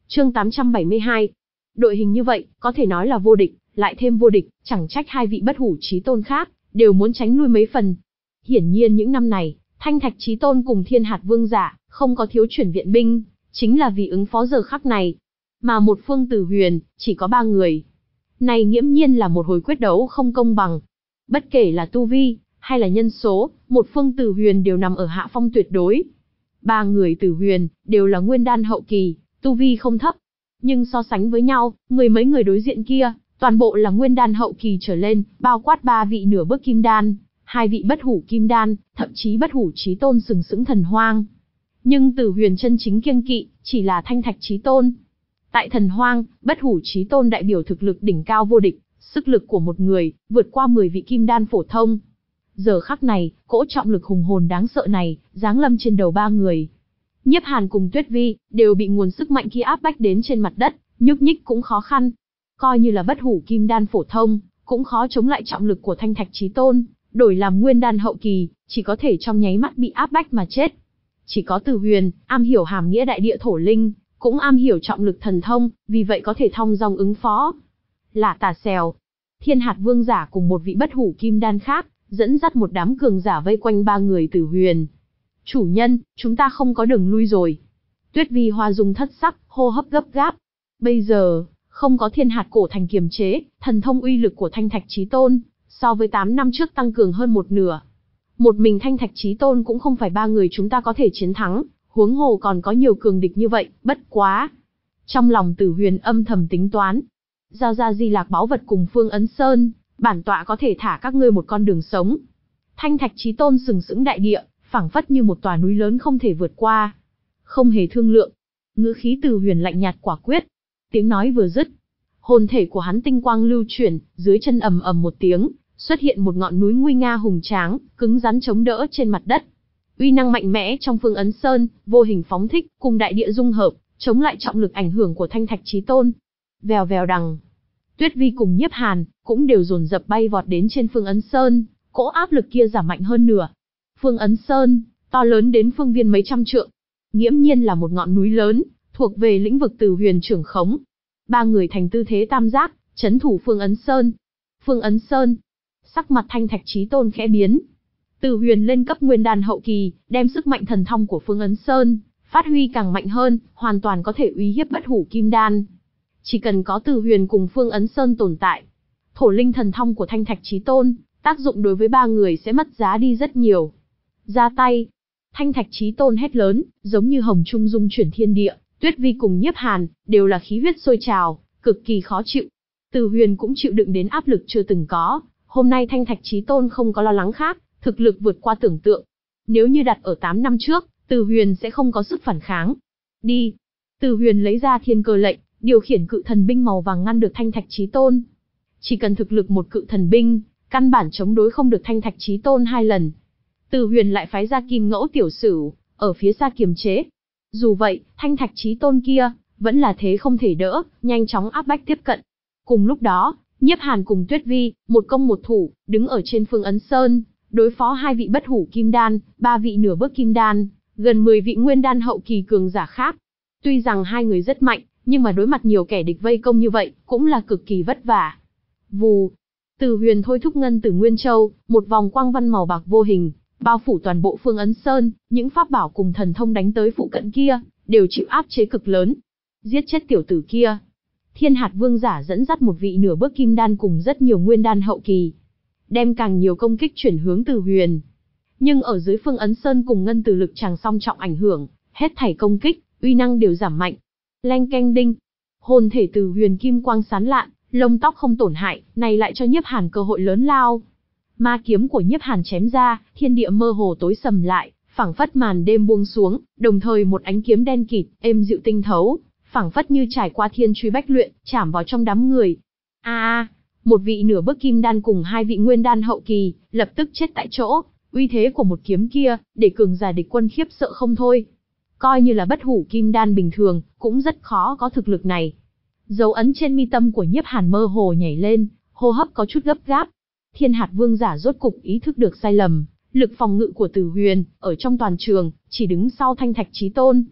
Chương tám trăm bảy mươi hai. Đội hình như vậy, có thể nói là vô địch, lại thêm vô địch, chẳng trách hai vị bất hủ chí tôn khác đều muốn tránh lui mấy phần. Hiển nhiên những năm này, Thanh Thạch Chí Tôn cùng Thiên Hạt Vương Giả không có thiếu chuyển viện binh, chính là vì ứng phó giờ khắc này. Mà một phương Tử Huyền chỉ có ba người. Này nghiễm nhiên là một hồi quyết đấu không công bằng. Bất kể là tu vi hay là nhân số, một phương Tử Huyền đều nằm ở hạ phong tuyệt đối. Ba người Tử Huyền đều là nguyên đan hậu kỳ, tu vi không thấp. Nhưng so sánh với nhau, mười mấy người đối diện kia, toàn bộ là nguyên đan hậu kỳ trở lên, bao quát ba vị nửa bước kim đan, hai vị bất hủ kim đan, thậm chí bất hủ chí tôn sừng sững thần hoang. Nhưng Tử Huyền chân chính kiêng kỵ, chỉ là Thanh Thạch Chí Tôn. Tại thần hoang, bất hủ chí tôn đại biểu thực lực đỉnh cao vô địch, sức lực của một người, vượt qua mười vị kim đan phổ thông. Giờ khắc này, cỗ trọng lực hùng hồn đáng sợ này, giáng lâm trên đầu ba người. Nhiếp Hàn cùng Tuyết Vi, đều bị nguồn sức mạnh kia áp bách đến trên mặt đất, nhúc nhích cũng khó khăn. Coi như là bất hủ kim đan phổ thông, cũng khó chống lại trọng lực của Thanh Thạch Chí Tôn, đổi làm nguyên đan hậu kỳ, chỉ có thể trong nháy mắt bị áp bách mà chết. Chỉ có Tử Huyền, am hiểu hàm nghĩa đại địa thổ linh, cũng am hiểu trọng lực thần thông, vì vậy có thể thong dong ứng phó. Lả tà xèo, Thiên Hạt Vương Giả cùng một vị bất hủ kim đan khác, dẫn dắt một đám cường giả vây quanh ba người Tử Huyền. Chủ nhân, chúng ta không có đường lui rồi. Tuyết Vi Hoa dung thất sắc, hô hấp gấp gáp. Bây giờ, không có Thiên Hạt cổ thành kiềm chế, thần thông uy lực của Thanh Thạch Chí Tôn, so với tám năm trước tăng cường hơn một nửa. Một mình Thanh Thạch Chí Tôn cũng không phải ba người chúng ta có thể chiến thắng, huống hồ còn có nhiều cường địch như vậy, bất quá. Trong lòng Tử Huyền âm thầm tính toán. Giao ra Di Lạc báu vật cùng Phương Ấn Sơn, bản tọa có thể thả các ngươi một con đường sống. Thanh Thạch Chí Tôn sừng sững đại địa, phảng phất như một tòa núi lớn không thể vượt qua. Không hề thương lượng. Ngữ khí Tử Huyền lạnh nhạt quả quyết. Tiếng nói vừa dứt, hồn thể của hắn tinh quang lưu chuyển, dưới chân ầm ầm một tiếng, xuất hiện một ngọn núi nguy nga hùng tráng, cứng rắn chống đỡ trên mặt đất. Uy năng mạnh mẽ trong Phương Ấn Sơn, vô hình phóng thích, cùng đại địa dung hợp, chống lại trọng lực ảnh hưởng của Thanh Thạch Chí Tôn. Vèo vèo đằng. Tuyết Vi cùng Nhiếp Hàn, cũng đều dồn dập bay vọt đến trên Phương Ấn Sơn, cỗ áp lực kia giảm mạnh hơn nửa. Phương Ấn Sơn, to lớn đến phương viên mấy trăm trượng. Nghiễm nhiên là một ngọn núi lớn, thuộc về lĩnh vực Tử Huyền trưởng khống. Ba người thành tư thế tam giác, chấn thủ Phương Ấn Sơn. Phương Ấn Sơn. Sắc mặt Thanh Thạch Chí Tôn khẽ biến. Tử Huyền lên cấp nguyên đan hậu kỳ, đem sức mạnh thần thông của Phương Ấn Sơn phát huy càng mạnh hơn, hoàn toàn có thể uy hiếp bất hủ kim đan. Chỉ cần có Tử Huyền cùng Phương Ấn Sơn tồn tại, thổ linh thần thông của Thanh Thạch Chí Tôn, tác dụng đối với ba người sẽ mất giá đi rất nhiều. Ra tay. Thanh Thạch Chí Tôn hét lớn, giống như hồng trung dung chuyển thiên địa. Tuyết Vi cùng Nhiếp Hàn đều là khí huyết sôi trào, cực kỳ khó chịu. Tử Huyền cũng chịu đựng đến áp lực chưa từng có. Hôm nay Thanh Thạch Chí Tôn không có lo lắng khác, thực lực vượt qua tưởng tượng. Nếu như đặt ở tám năm trước, Tử Huyền sẽ không có sức phản kháng. Đi. Tử Huyền lấy ra thiên cơ lệnh, điều khiển cự thần binh màu vàng ngăn được Thanh Thạch Chí Tôn. Chỉ cần thực lực một cự thần binh, căn bản chống đối không được Thanh Thạch Chí Tôn hai lần. Tử Huyền lại phái ra Kim Ngẫu Tiểu Sửu, ở phía xa kiềm chế. Dù vậy, Thanh Thạch Chí Tôn kia, vẫn là thế không thể đỡ, nhanh chóng áp bách tiếp cận. Cùng lúc đó, Nhiếp Hàn cùng Tuyết Vi, một công một thủ, đứng ở trên Phương Ấn Sơn, đối phó hai vị bất hủ kim đan, ba vị nửa bước kim đan, gần mười vị nguyên đan hậu kỳ cường giả khác. Tuy rằng hai người rất mạnh, nhưng mà đối mặt nhiều kẻ địch vây công như vậy, cũng là cực kỳ vất vả. Vù. Tử Huyền thôi thúc ngân Tử Nguyên Châu, một vòng quang văn màu bạc vô hình, bao phủ toàn bộ Phương Ấn Sơn, những pháp bảo cùng thần thông đánh tới phụ cận kia, đều chịu áp chế cực lớn. Giết chết tiểu tử kia. Thiên Hạt Vương Giả dẫn dắt một vị nửa bước kim đan cùng rất nhiều nguyên đan hậu kỳ, đem càng nhiều công kích chuyển hướng Tử Huyền. Nhưng ở dưới Phương Ấn Sơn cùng ngân tử lực chàng song trọng ảnh hưởng, hết thảy công kích, uy năng đều giảm mạnh. Leng keng đinh. Hồn thể Tử Huyền kim quang sáng lạn, lông tóc không tổn hại, này lại cho Nhiếp Hàn cơ hội lớn lao. Ma kiếm của Nhiếp Hàn chém ra, thiên địa mơ hồ tối sầm lại, phảng phất màn đêm buông xuống, đồng thời một ánh kiếm đen kịt, êm dịu tinh thấu, phảng phất như trải qua thiên truy bách luyện, chạm vào trong đám người. A a, một vị nửa bước kim đan cùng hai vị nguyên đan hậu kỳ, lập tức chết tại chỗ. Uy thế của một kiếm kia, để cường giả địch quân khiếp sợ không thôi. Coi như là bất hủ kim đan bình thường, cũng rất khó có thực lực này. Dấu ấn trên mi tâm của Nhiếp Hàn mơ hồ nhảy lên, hô hấp có chút gấp gáp. Thiên Hạt Vương Giả rốt cục ý thức được sai lầm, lực phòng ngự của Tử Huyền, ở trong toàn trường, chỉ đứng sau Thanh Thạch Chí Tôn.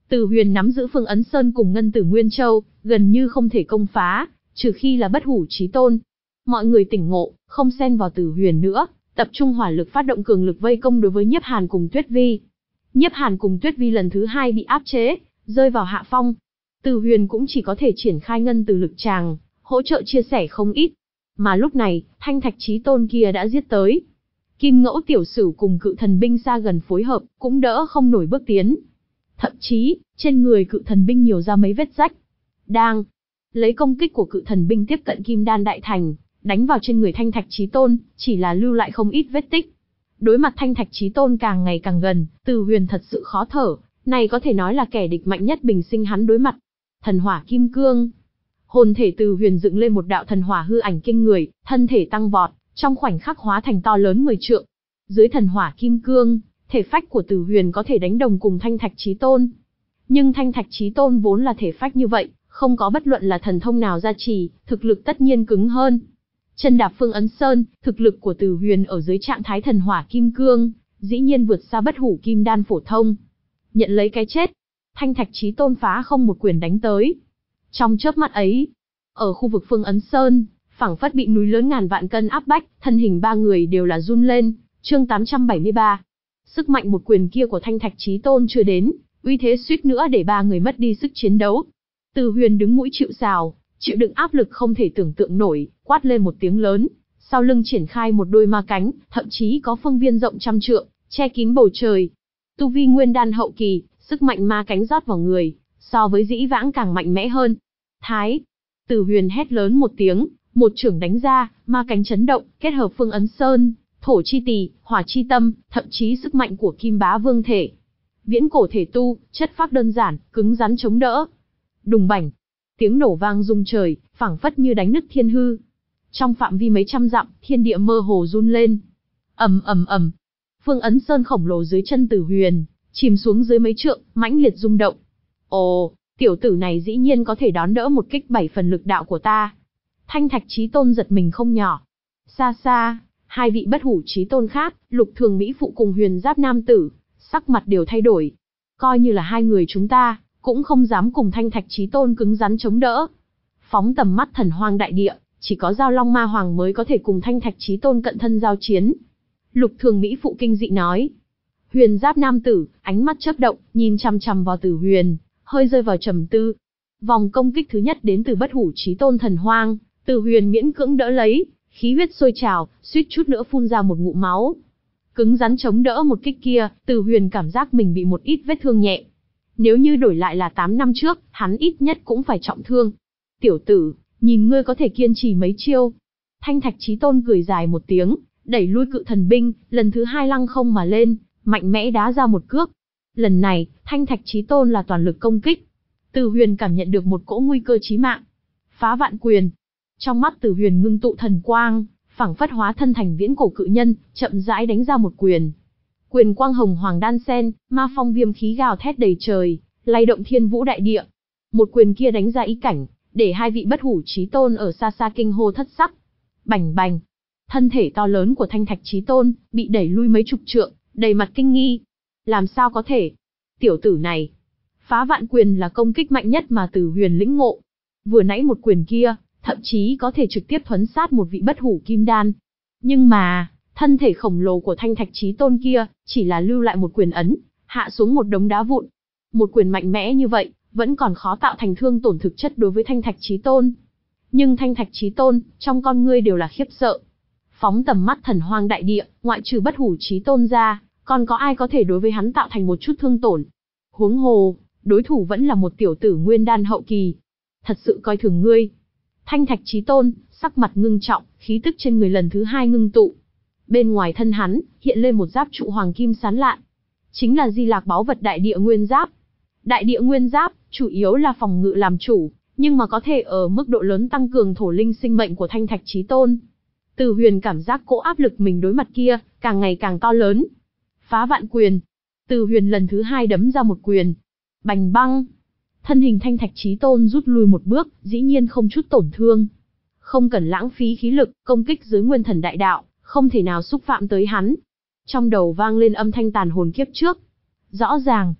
Từ Huyền nắm giữ Phương Ấn Sơn cùng Ngân Tử Nguyên Châu, gần như không thể công phá, trừ khi là Bất Hủ Chí Tôn. Mọi người tỉnh ngộ, không xen vào Từ Huyền nữa, tập trung hỏa lực phát động cường lực vây công đối với Nhiếp Hàn cùng Tuyết Vi. Nhiếp Hàn cùng Tuyết Vi lần thứ hai bị áp chế, rơi vào hạ phong. Từ Huyền cũng chỉ có thể triển khai Ngân Từ lực tràng, hỗ trợ chia sẻ không ít. Mà lúc này, Thanh Thạch Chí Tôn kia đã giết tới. Kim Ngẫu Tiểu Sửu cùng Cự Thần binh xa gần phối hợp, cũng đỡ không nổi bước tiến. Thậm chí, trên người Cự Thần binh nhiều ra mấy vết rách. Đang lấy công kích của Cự Thần binh tiếp cận Kim Đan Đại Thành, đánh vào trên người Thanh Thạch Chí Tôn, chỉ là lưu lại không ít vết tích. Đối mặt Thanh Thạch Chí Tôn càng ngày càng gần, Từ Huyền thật sự khó thở, này có thể nói là kẻ địch mạnh nhất bình sinh hắn đối mặt. Thần Hỏa Kim Cương. Hồn thể Từ Huyền dựng lên một đạo thần hỏa hư ảnh kinh người, thân thể tăng vọt, trong khoảnh khắc hóa thành to lớn mười trượng. Dưới thần hỏa kim cương, thể phách của Từ Huyền có thể đánh đồng cùng Thanh Thạch Chí Tôn. Nhưng Thanh Thạch Chí Tôn vốn là thể phách như vậy, không có bất luận là thần thông nào gia trì, thực lực tất nhiên cứng hơn. Chân đạp Phương Ấn Sơn, thực lực của Từ Huyền ở dưới trạng thái thần hỏa kim cương, dĩ nhiên vượt xa Bất Hủ Kim Đan phổ thông. Nhận lấy cái chết, Thanh Thạch Chí Tôn phá không một quyền đánh tới. Trong chớp mắt ấy, ở khu vực Phương Ấn Sơn, phảng phất bị núi lớn ngàn vạn cân áp bách, thân hình ba người đều là run lên. Chương tám trăm bảy mươi ba. Sức mạnh một quyền kia của Thanh Thạch Chí Tôn chưa đến, uy thế suýt nữa để ba người mất đi sức chiến đấu. Từ Huyền đứng mũi chịu sào, chịu đựng áp lực không thể tưởng tượng nổi, quát lên một tiếng lớn, sau lưng triển khai một đôi ma cánh, thậm chí có phương viên rộng trăm trượng, che kín bầu trời. Tu vi Nguyên Đan hậu kỳ, sức mạnh ma cánh rót vào người, so với dĩ vãng càng mạnh mẽ hơn. Thái! Từ Huyền hét lớn một tiếng, một chưởng đánh ra, ma cánh chấn động, kết hợp Phương Ấn Sơn, thổ chi tỳ, hỏa chi tâm, thậm chí sức mạnh của Kim Bá Vương thể. Viễn cổ thể tu, chất phác đơn giản, cứng rắn chống đỡ. Đùng bảnh! Tiếng nổ vang rung trời, phảng phất như đánh nứt thiên hư. Trong phạm vi mấy trăm dặm, thiên địa mơ hồ run lên. Ầm ầm ầm. Phương Ấn Sơn khổng lồ dưới chân Từ Huyền, chìm xuống dưới mấy trượng, mãnh liệt rung động. Ồ, tiểu tử này dĩ nhiên có thể đón đỡ một kích bảy phần lực đạo của ta. Thanh Thạch Chí Tôn giật mình không nhỏ. Xa xa, hai vị Bất Hủ Chí Tôn khác, Lục Thường Mỹ Phụ cùng Huyền Giáp Nam Tử, sắc mặt đều thay đổi. Coi như là hai người chúng ta, cũng không dám cùng Thanh Thạch Chí Tôn cứng rắn chống đỡ. Phóng tầm mắt thần hoang đại địa, chỉ có Giao Long Ma Hoàng mới có thể cùng Thanh Thạch Chí Tôn cận thân giao chiến. Lục Thường Mỹ Phụ kinh dị nói. Huyền Giáp Nam Tử, ánh mắt chớp động, nhìn chằm chằm vào Từ Huyền, hơi rơi vào trầm tư. Vòng công kích thứ nhất đến từ Bất Hủ Chí Tôn thần hoang, Từ Huyền miễn cưỡng đỡ lấy, khí huyết sôi trào, suýt chút nữa phun ra một ngụm máu. Cứng rắn chống đỡ một kích kia, Từ Huyền cảm giác mình bị một ít vết thương nhẹ. Nếu như đổi lại là tám năm trước, hắn ít nhất cũng phải trọng thương. Tiểu tử, nhìn ngươi có thể kiên trì mấy chiêu. Thanh Thạch Chí Tôn cười dài một tiếng, đẩy lui Cự Thần binh, lần thứ hai lăng không mà lên, mạnh mẽ đá ra một cước. Lần này, Thanh Thạch Chí Tôn là toàn lực công kích. Từ Huyền cảm nhận được một cỗ nguy cơ chí mạng. Phá vạn quyền. Trong mắt Từ Huyền ngưng tụ thần quang, phảng phất hóa thân thành viễn cổ cự nhân, chậm rãi đánh ra một quyền. Quyền quang hồng hoàng đan sen, ma phong viêm khí gào thét đầy trời, lay động thiên vũ đại địa. Một quyền kia đánh ra ý cảnh, để hai vị Bất Hủ Chí Tôn ở xa xa kinh hô thất sắc. Bành bành. Thân thể to lớn của Thanh Thạch Chí Tôn bị đẩy lui mấy chục trượng, đầy mặt kinh nghi. Làm sao có thể? Tiểu tử này. Phá vạn quyền là công kích mạnh nhất mà Từ Huyền lĩnh ngộ. Vừa nãy một quyền kia, thậm chí có thể trực tiếp thuấn sát một vị Bất Hủ Kim Đan. Nhưng mà, thân thể khổng lồ của Thanh Thạch Chí Tôn kia, chỉ là lưu lại một quyền ấn, hạ xuống một đống đá vụn. Một quyền mạnh mẽ như vậy, vẫn còn khó tạo thành thương tổn thực chất đối với Thanh Thạch Chí Tôn. Nhưng Thanh Thạch Chí Tôn, trong con ngươi đều là khiếp sợ. Phóng tầm mắt thần hoang đại địa, ngoại trừ Bất Hủ Chí Tôn ra, còn có ai có thể đối với hắn tạo thành một chút thương tổn. Huống hồ, đối thủ vẫn là một tiểu tử Nguyên Đan hậu kỳ. Thật sự coi thường ngươi. Thanh Thạch Chí Tôn, sắc mặt ngưng trọng, khí tức trên người lần thứ hai ngưng tụ. Bên ngoài thân hắn, hiện lên một giáp trụ hoàng kim sáng lạn. Chính là Di Lạc báu vật Đại Địa Nguyên Giáp. Đại Địa Nguyên Giáp, chủ yếu là phòng ngự làm chủ, nhưng mà có thể ở mức độ lớn tăng cường thổ linh sinh mệnh của Thanh Thạch Chí Tôn. Từ Huyền cảm giác cỗ áp lực mình đối mặt kia, càng ngày càng to lớn. Phá vạn quyền. Từ Huyền lần thứ hai đấm ra một quyền. Bành băng. Thân hình Thanh Thạch Chí Tôn rút lui một bước, dĩ nhiên không chút tổn thương. Không cần lãng phí khí lực, công kích dưới Nguyên Thần Đại Đạo, không thể nào xúc phạm tới hắn. Trong đầu vang lên âm thanh tàn hồn kiếp trước. Rõ ràng.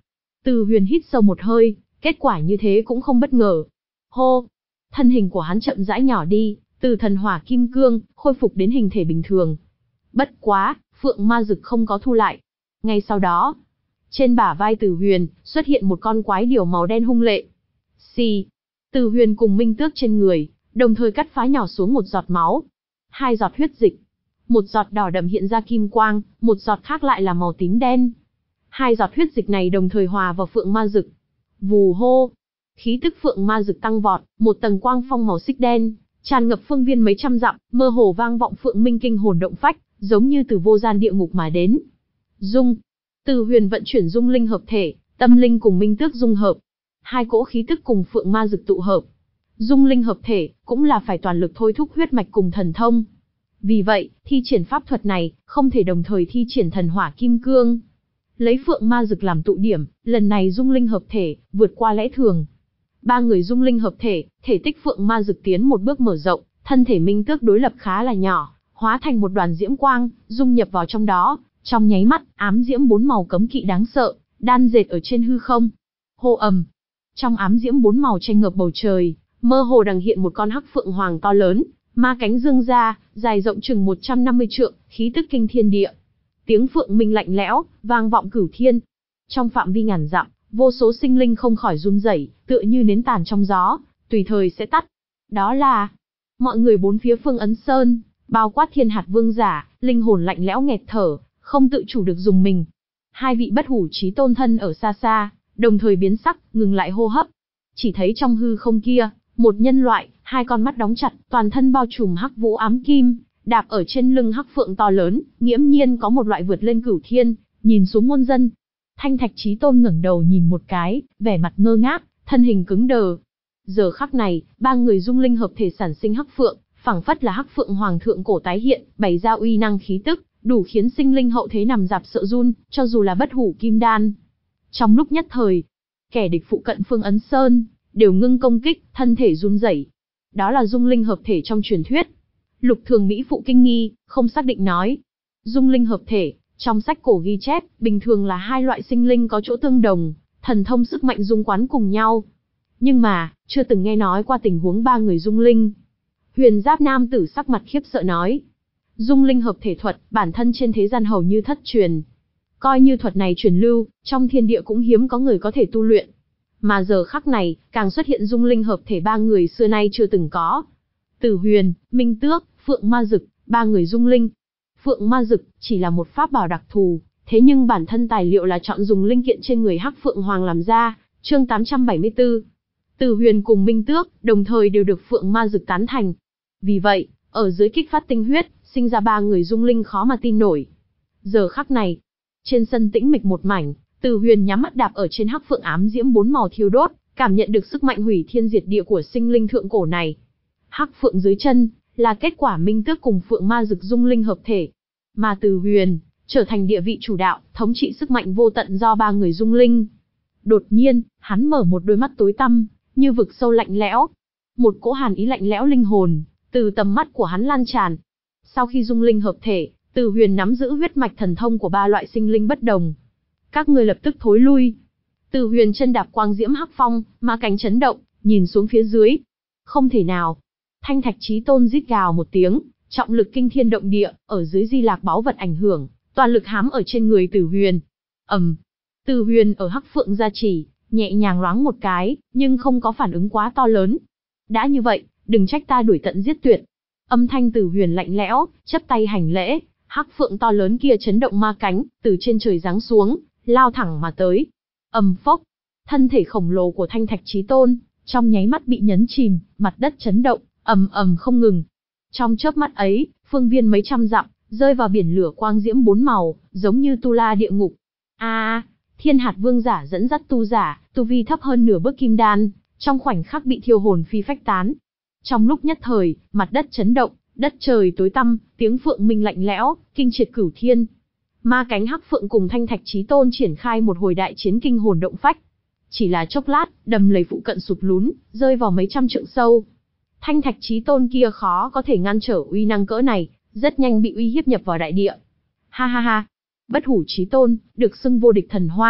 Từ Huyền hít sâu một hơi, kết quả như thế cũng không bất ngờ. Hô! Thân hình của hắn chậm rãi nhỏ đi, từ thần hỏa kim cương, khôi phục đến hình thể bình thường. Bất quá, phượng ma dực không có thu lại. Ngay sau đó, trên bả vai Từ Huyền, xuất hiện một con quái điểu màu đen hung lệ. Xì! Từ Huyền cùng Minh Tước trên người, đồng thời cắt phá nhỏ xuống một giọt máu. Hai giọt huyết dịch. Một giọt đỏ đậm hiện ra kim quang, một giọt khác lại là màu tím đen. Hai giọt huyết dịch này đồng thời hòa vào phượng ma dực. Vù hô! Khí tức phượng ma dực tăng vọt, một tầng quang phong màu xích đen, tràn ngập phương viên mấy trăm dặm, mơ hồ vang vọng phượng minh kinh hồn động phách, giống như từ vô gian địa ngục mà đến. Dung! Từ Huyền vận chuyển dung linh hợp thể, tâm linh cùng Minh Tước dung hợp. Hai cỗ khí tức cùng phượng ma dực tụ hợp. Dung linh hợp thể, cũng là phải toàn lực thôi thúc huyết mạch cùng thần thông. Vì vậy, thi triển pháp thuật này, không thể đồng thời thi triển thần hỏa kim cương. Lấy phượng ma dực làm tụ điểm, lần này dung linh hợp thể, vượt qua lẽ thường. Ba người dung linh hợp thể, thể tích phượng ma dực tiến một bước mở rộng, thân thể Minh Tước đối lập khá là nhỏ, hóa thành một đoàn diễm quang, dung nhập vào trong đó, trong nháy mắt, ám diễm bốn màu cấm kỵ đáng sợ, đan dệt ở trên hư không. Hô ầm. Trong ám diễm bốn màu tranh ngập bầu trời, mơ hồ đằng hiện một con hắc phượng hoàng to lớn, ma cánh dương ra, dài rộng chừng một trăm năm mươi trượng, khí tức kinh thiên địa. Tiếng phượng minh lạnh lẽo, vang vọng cửu thiên. Trong phạm vi ngàn dặm, vô số sinh linh không khỏi run rẩy, tựa như nến tàn trong gió, tùy thời sẽ tắt. Đó là mọi người bốn phía Phương Ấn Sơn, bao quát Thiên Hạt Vương giả, linh hồn lạnh lẽo nghẹt thở, không tự chủ được dùng mình. Hai vị bất hủ chí tôn thân ở xa xa, đồng thời biến sắc, ngừng lại hô hấp. Chỉ thấy trong hư không kia, một nhân loại, hai con mắt đóng chặt, toàn thân bao trùm hắc vũ ám kim, đạp ở trên lưng hắc phượng to lớn, nghiễm nhiên có một loại vượt lên cửu thiên, nhìn xuống muôn dân. Thanh Thạch Chí Tôn ngẩng đầu nhìn một cái, vẻ mặt ngơ ngác, thân hình cứng đờ. Giờ khắc này, ba người dung linh hợp thể sản sinh hắc phượng, phảng phất là hắc phượng hoàng thượng cổ tái hiện, bày ra uy năng khí tức, đủ khiến sinh linh hậu thế nằm dạp sợ run, cho dù là bất hủ kim đan. Trong lúc nhất thời, kẻ địch phụ cận Phương Ấn Sơn đều ngưng công kích, thân thể run rẩy. Đó là dung linh hợp thể trong truyền thuyết. Lục Thường Mỹ phụ kinh nghi, không xác định nói. Dung linh hợp thể, trong sách cổ ghi chép, bình thường là hai loại sinh linh có chỗ tương đồng, thần thông sức mạnh dung quán cùng nhau. Nhưng mà, chưa từng nghe nói qua tình huống ba người dung linh. Huyền Giáp nam tử sắc mặt khiếp sợ nói. Dung linh hợp thể thuật, bản thân trên thế gian hầu như thất truyền. Coi như thuật này truyền lưu, trong thiên địa cũng hiếm có người có thể tu luyện. Mà giờ khắc này, càng xuất hiện dung linh hợp thể ba người xưa nay chưa từng có. Từ Huyền, Minh Tước, Phượng Ma Dực, ba người dung linh. Phượng Ma Dực chỉ là một pháp bảo đặc thù, thế nhưng bản thân tài liệu là chọn dùng linh kiện trên người Hắc Phượng Hoàng làm ra. Chương tám trăm bảy mươi tư. Từ Huyền cùng Minh Tước đồng thời đều được Phượng Ma Dực tán thành. Vì vậy, ở dưới kích phát tinh huyết, sinh ra ba người dung linh khó mà tin nổi. Giờ khắc này, trên sân tĩnh mịch một mảnh, Từ Huyền nhắm mắt đạp ở trên hắc phượng ám diễm bốn màu thiêu đốt, cảm nhận được sức mạnh hủy thiên diệt địa của sinh linh thượng cổ này. Hắc phượng dưới chân là kết quả Minh Tước cùng Phượng Ma Dực dung linh hợp thể, mà Từ Huyền trở thành địa vị chủ đạo, thống trị sức mạnh vô tận do ba người dung linh. Đột nhiên, hắn mở một đôi mắt tối tăm, như vực sâu lạnh lẽo. Một cỗ hàn ý lạnh lẽo linh hồn từ tầm mắt của hắn lan tràn. Sau khi dung linh hợp thể, Từ Huyền nắm giữ huyết mạch thần thông của ba loại sinh linh bất đồng. Các người lập tức thối lui. Từ Huyền chân đạp quang diễm hắc phong, ma cánh chấn động, nhìn xuống phía dưới. Không thể nào. Thanh Thạch Chí Tôn rít gào một tiếng, trọng lực kinh thiên động địa, ở dưới di lạc báu vật ảnh hưởng, toàn lực hám ở trên người Từ Huyền. ầm, Từ Huyền ở hắc phượng gia trì, nhẹ nhàng loáng một cái, nhưng không có phản ứng quá to lớn. Đã như vậy, đừng trách ta đuổi tận giết tuyệt. Âm thanh Từ Huyền lạnh lẽo, chắp tay hành lễ, hắc phượng to lớn kia chấn động ma cánh, từ trên trời giáng xuống, lao thẳng mà tới. Ầm phốc, thân thể khổng lồ của Thanh Thạch Chí Tôn trong nháy mắt bị nhấn chìm, mặt đất chấn động, ầm ầm không ngừng. Trong chớp mắt ấy, phương viên mấy trăm dặm rơi vào biển lửa quang diễm bốn màu, giống như tu la địa ngục. A, à, Thiên Hạt Vương giả dẫn dắt tu giả, tu vi thấp hơn nửa bước kim đan, trong khoảnh khắc bị thiêu hồn phi phách tán. Trong lúc nhất thời, mặt đất chấn động, đất trời tối tăm, tiếng phượng minh lạnh lẽo, kinh triệt cửu thiên. Ma cánh hắc phượng cùng Thanh Thạch Chí Tôn triển khai một hồi đại chiến kinh hồn động phách. Chỉ là chốc lát, đầm lầy phụ cận sụp lún, rơi vào mấy trăm trượng sâu. Thanh Thạch Chí Tôn kia khó có thể ngăn trở uy năng cỡ này, rất nhanh bị uy hiếp nhập vào đại địa. Ha ha ha, bất hủ Chí Tôn, được xưng vô địch thần hoang,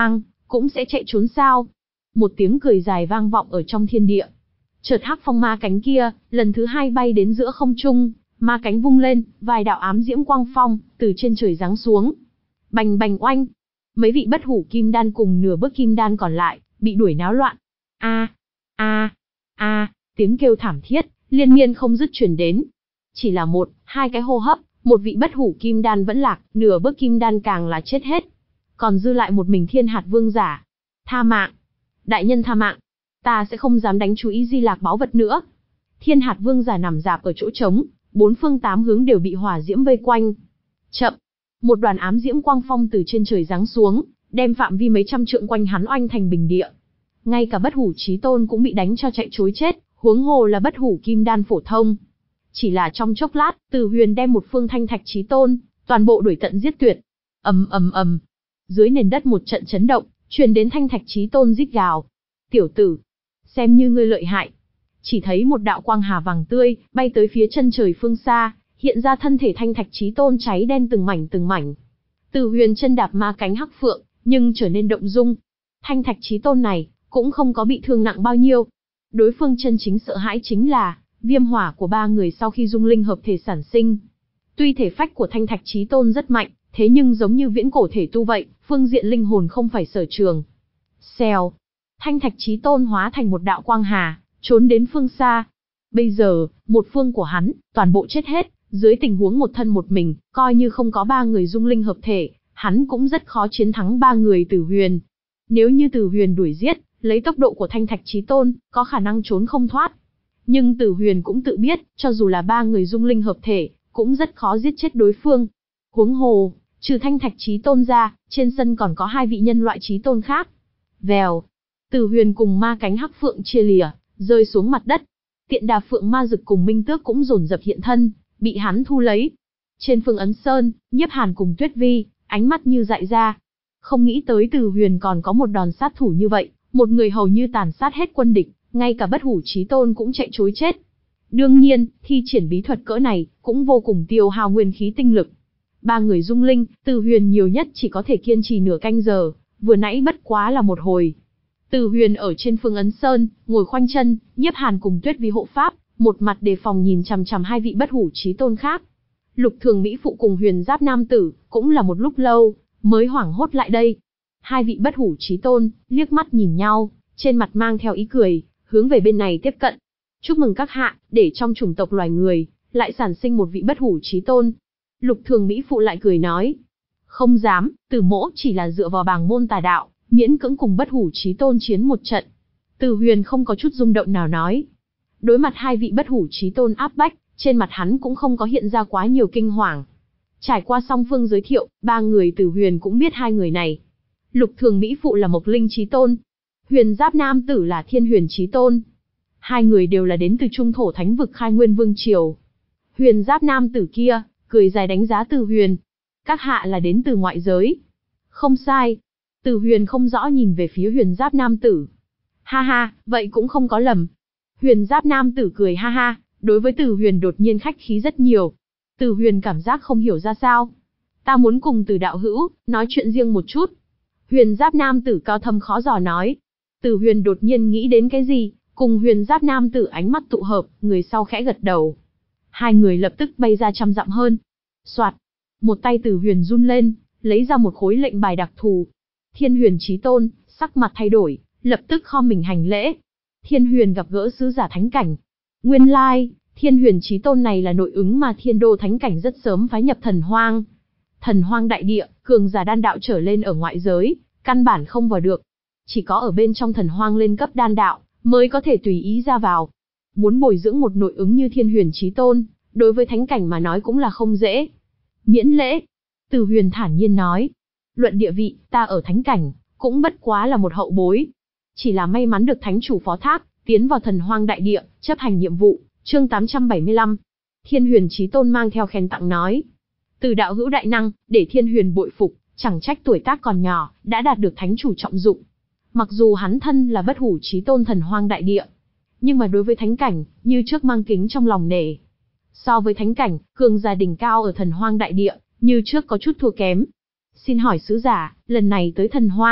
cũng sẽ chạy trốn sao? Một tiếng cười dài vang vọng ở trong thiên địa. Chợt hắc phong ma cánh kia, lần thứ hai bay đến giữa không trung, ma cánh vung lên, vài đạo ám diễm quang phong, từ trên trời giáng xuống. Bành bành oanh. Mấy vị bất hủ kim đan cùng nửa bước kim đan còn lại, bị đuổi náo loạn. A, a, a, tiếng kêu thảm thiết, liên miên không dứt truyền đến. Chỉ là một, hai cái hô hấp, một vị bất hủ kim đan vẫn lạc, nửa bước kim đan càng là chết hết. Còn dư lại một mình Thiên Hạt Vương giả. Tha mạng. Đại nhân tha mạng. Ta sẽ không dám đánh chú ý Di Lạc báu vật nữa. Thiên Hạt Vương giả nằm rạp ở chỗ trống, bốn phương tám hướng đều bị hỏa diễm vây quanh. Chậm. Một đoàn ám diễm quang phong từ trên trời giáng xuống, đem phạm vi mấy trăm trượng quanh hắn oanh thành bình địa. Ngay cả bất hủ chí tôn cũng bị đánh cho chạy trối chết, huống hồ là bất hủ kim đan phổ thông. Chỉ là trong chốc lát, Từ Huyền đem một phương thanh thạch chí tôn, toàn bộ đuổi tận giết tuyệt. Ầm ầm ầm. Dưới nền đất một trận chấn động, truyền đến thanh thạch chí tôn rít gào. Tiểu tử, xem như ngươi lợi hại. Chỉ thấy một đạo quang hà vàng tươi, bay tới phía chân trời phương xa, hiện ra thân thể thanh thạch chí tôn cháy đen từng mảnh từng mảnh. Từ Huyền chân đạp ma cánh hắc phượng, nhưng trở nên động dung. Thanh thạch chí tôn này, cũng không có bị thương nặng bao nhiêu. Đối phương chân chính sợ hãi chính là, viêm hỏa của ba người sau khi dung linh hợp thể sản sinh. Tuy thể phách của thanh thạch chí tôn rất mạnh, thế nhưng giống như viễn cổ thể tu vậy, phương diện linh hồn không phải sở trường. Xèo. Thanh thạch chí tôn hóa thành một đạo quang hà, trốn đến phương xa. Bây giờ, một phương của hắn, toàn bộ chết hết, dưới tình huống một thân một mình, coi như không có ba người dung linh hợp thể, hắn cũng rất khó chiến thắng ba người Tử Huyền. Nếu như Tử Huyền đuổi giết, lấy tốc độ của thanh thạch chí tôn, có khả năng trốn không thoát. Nhưng Tử Huyền cũng tự biết, cho dù là ba người dung linh hợp thể, cũng rất khó giết chết đối phương. Huống hồ, trừ thanh thạch chí tôn ra, trên sân còn có hai vị nhân loại chí tôn khác. Vèo. Tử Huyền cùng ma cánh hắc phượng chia lìa, rơi xuống mặt đất. Tiện đà phượng ma dực cùng minh tước cũng dồn dập hiện thân, bị hắn thu lấy. Trên phương ấn sơn, Nhiếp Hàn cùng Tuyết Vi, ánh mắt như dại ra. Không nghĩ tới Tử Huyền còn có một đòn sát thủ như vậy, một người hầu như tàn sát hết quân địch, ngay cả bất hủ chí tôn cũng chạy trối chết. Đương nhiên, thi triển bí thuật cỡ này, cũng vô cùng tiêu hao nguyên khí tinh lực. Ba người dung linh, Tử Huyền nhiều nhất chỉ có thể kiên trì nửa canh giờ, vừa nãy bất quá là một hồi. Tử Huyền ở trên phương ấn sơn, ngồi khoanh chân, Nhiếp Hàn cùng Tuyết Vi hộ pháp, một mặt đề phòng nhìn chằm chằm hai vị bất hủ chí tôn khác. Lục Thường Mỹ phụ cùng Huyền Giáp nam tử, cũng là một lúc lâu, mới hoảng hốt lại đây. Hai vị bất hủ chí tôn, liếc mắt nhìn nhau, trên mặt mang theo ý cười, hướng về bên này tiếp cận. Chúc mừng các hạ, để trong chủng tộc loài người, lại sản sinh một vị bất hủ chí tôn. Lục Thường Mỹ phụ lại cười nói. Không dám, Từ mỗ chỉ là dựa vào bảng môn tà đạo, miễn cưỡng cùng bất hủ chí tôn chiến một trận. Từ Huyền không có chút rung động nào nói. Đối mặt hai vị bất hủ chí tôn áp bách, trên mặt hắn cũng không có hiện ra quá nhiều kinh hoàng. Trải qua song phương giới thiệu, ba người Từ Huyền cũng biết hai người này. Lục Thường Mỹ phụ là Mộc Linh chí tôn, Huyền Giáp nam tử là Thiên Huyền chí tôn. Hai người đều là đến từ Trung Thổ Thánh vực Khai Nguyên Vương triều. Huyền Giáp nam tử kia, cười dài đánh giá Từ Huyền. Các hạ là đến từ ngoại giới. Không sai. Từ Huyền không rõ nhìn về phía Huyền Giáp nam tử. Ha ha, vậy cũng không có lầm. Huyền Giáp nam tử cười ha ha, đối với Từ Huyền đột nhiên khách khí rất nhiều. Từ Huyền cảm giác không hiểu ra sao. Ta muốn cùng Từ đạo hữu, nói chuyện riêng một chút. Huyền Giáp nam tử cao thâm khó dò nói. Từ Huyền đột nhiên nghĩ đến cái gì, cùng Huyền Giáp nam tử ánh mắt tụ hợp, người sau khẽ gật đầu. Hai người lập tức bay ra trăm dặm hơn. Soạt, một tay Từ Huyền run lên, lấy ra một khối lệnh bài đặc thù. Thiên Huyền chí tôn, sắc mặt thay đổi, lập tức khom mình hành lễ. Thiên Huyền gặp gỡ sứ giả thánh cảnh. Nguyên lai, Thiên Huyền chí tôn này là nội ứng mà Thiên Đô thánh cảnh rất sớm phái nhập Thần Hoang. Thần Hoang đại địa, cường giả đan đạo trở lên ở ngoại giới, căn bản không vào được. Chỉ có ở bên trong Thần Hoang lên cấp đan đạo, mới có thể tùy ý ra vào. Muốn bồi dưỡng một nội ứng như Thiên Huyền chí tôn, đối với thánh cảnh mà nói cũng là không dễ. Miễn lễ. Từ Huyền thản nhiên nói. Luận địa vị, ta ở thánh cảnh, cũng bất quá là một hậu bối. Chỉ là may mắn được thánh chủ phó thác, tiến vào Thần Hoang đại địa, chấp hành nhiệm vụ. Chương tám trăm bảy mươi lăm. Thiên Huyền chí tôn mang theo khen tặng nói. Từ đạo hữu đại năng, để Thiên Huyền bội phục, chẳng trách tuổi tác còn nhỏ, đã đạt được thánh chủ trọng dụng. Mặc dù hắn thân là bất hủ chí tôn Thần Hoang đại địa, nhưng mà đối với thánh cảnh, như trước mang kính trong lòng nể. So với thánh cảnh, cường giả đỉnh cao ở Thần Hoang đại địa, như trước có chút thua kém. Xin hỏi sứ giả, lần này tới Thần Hoang,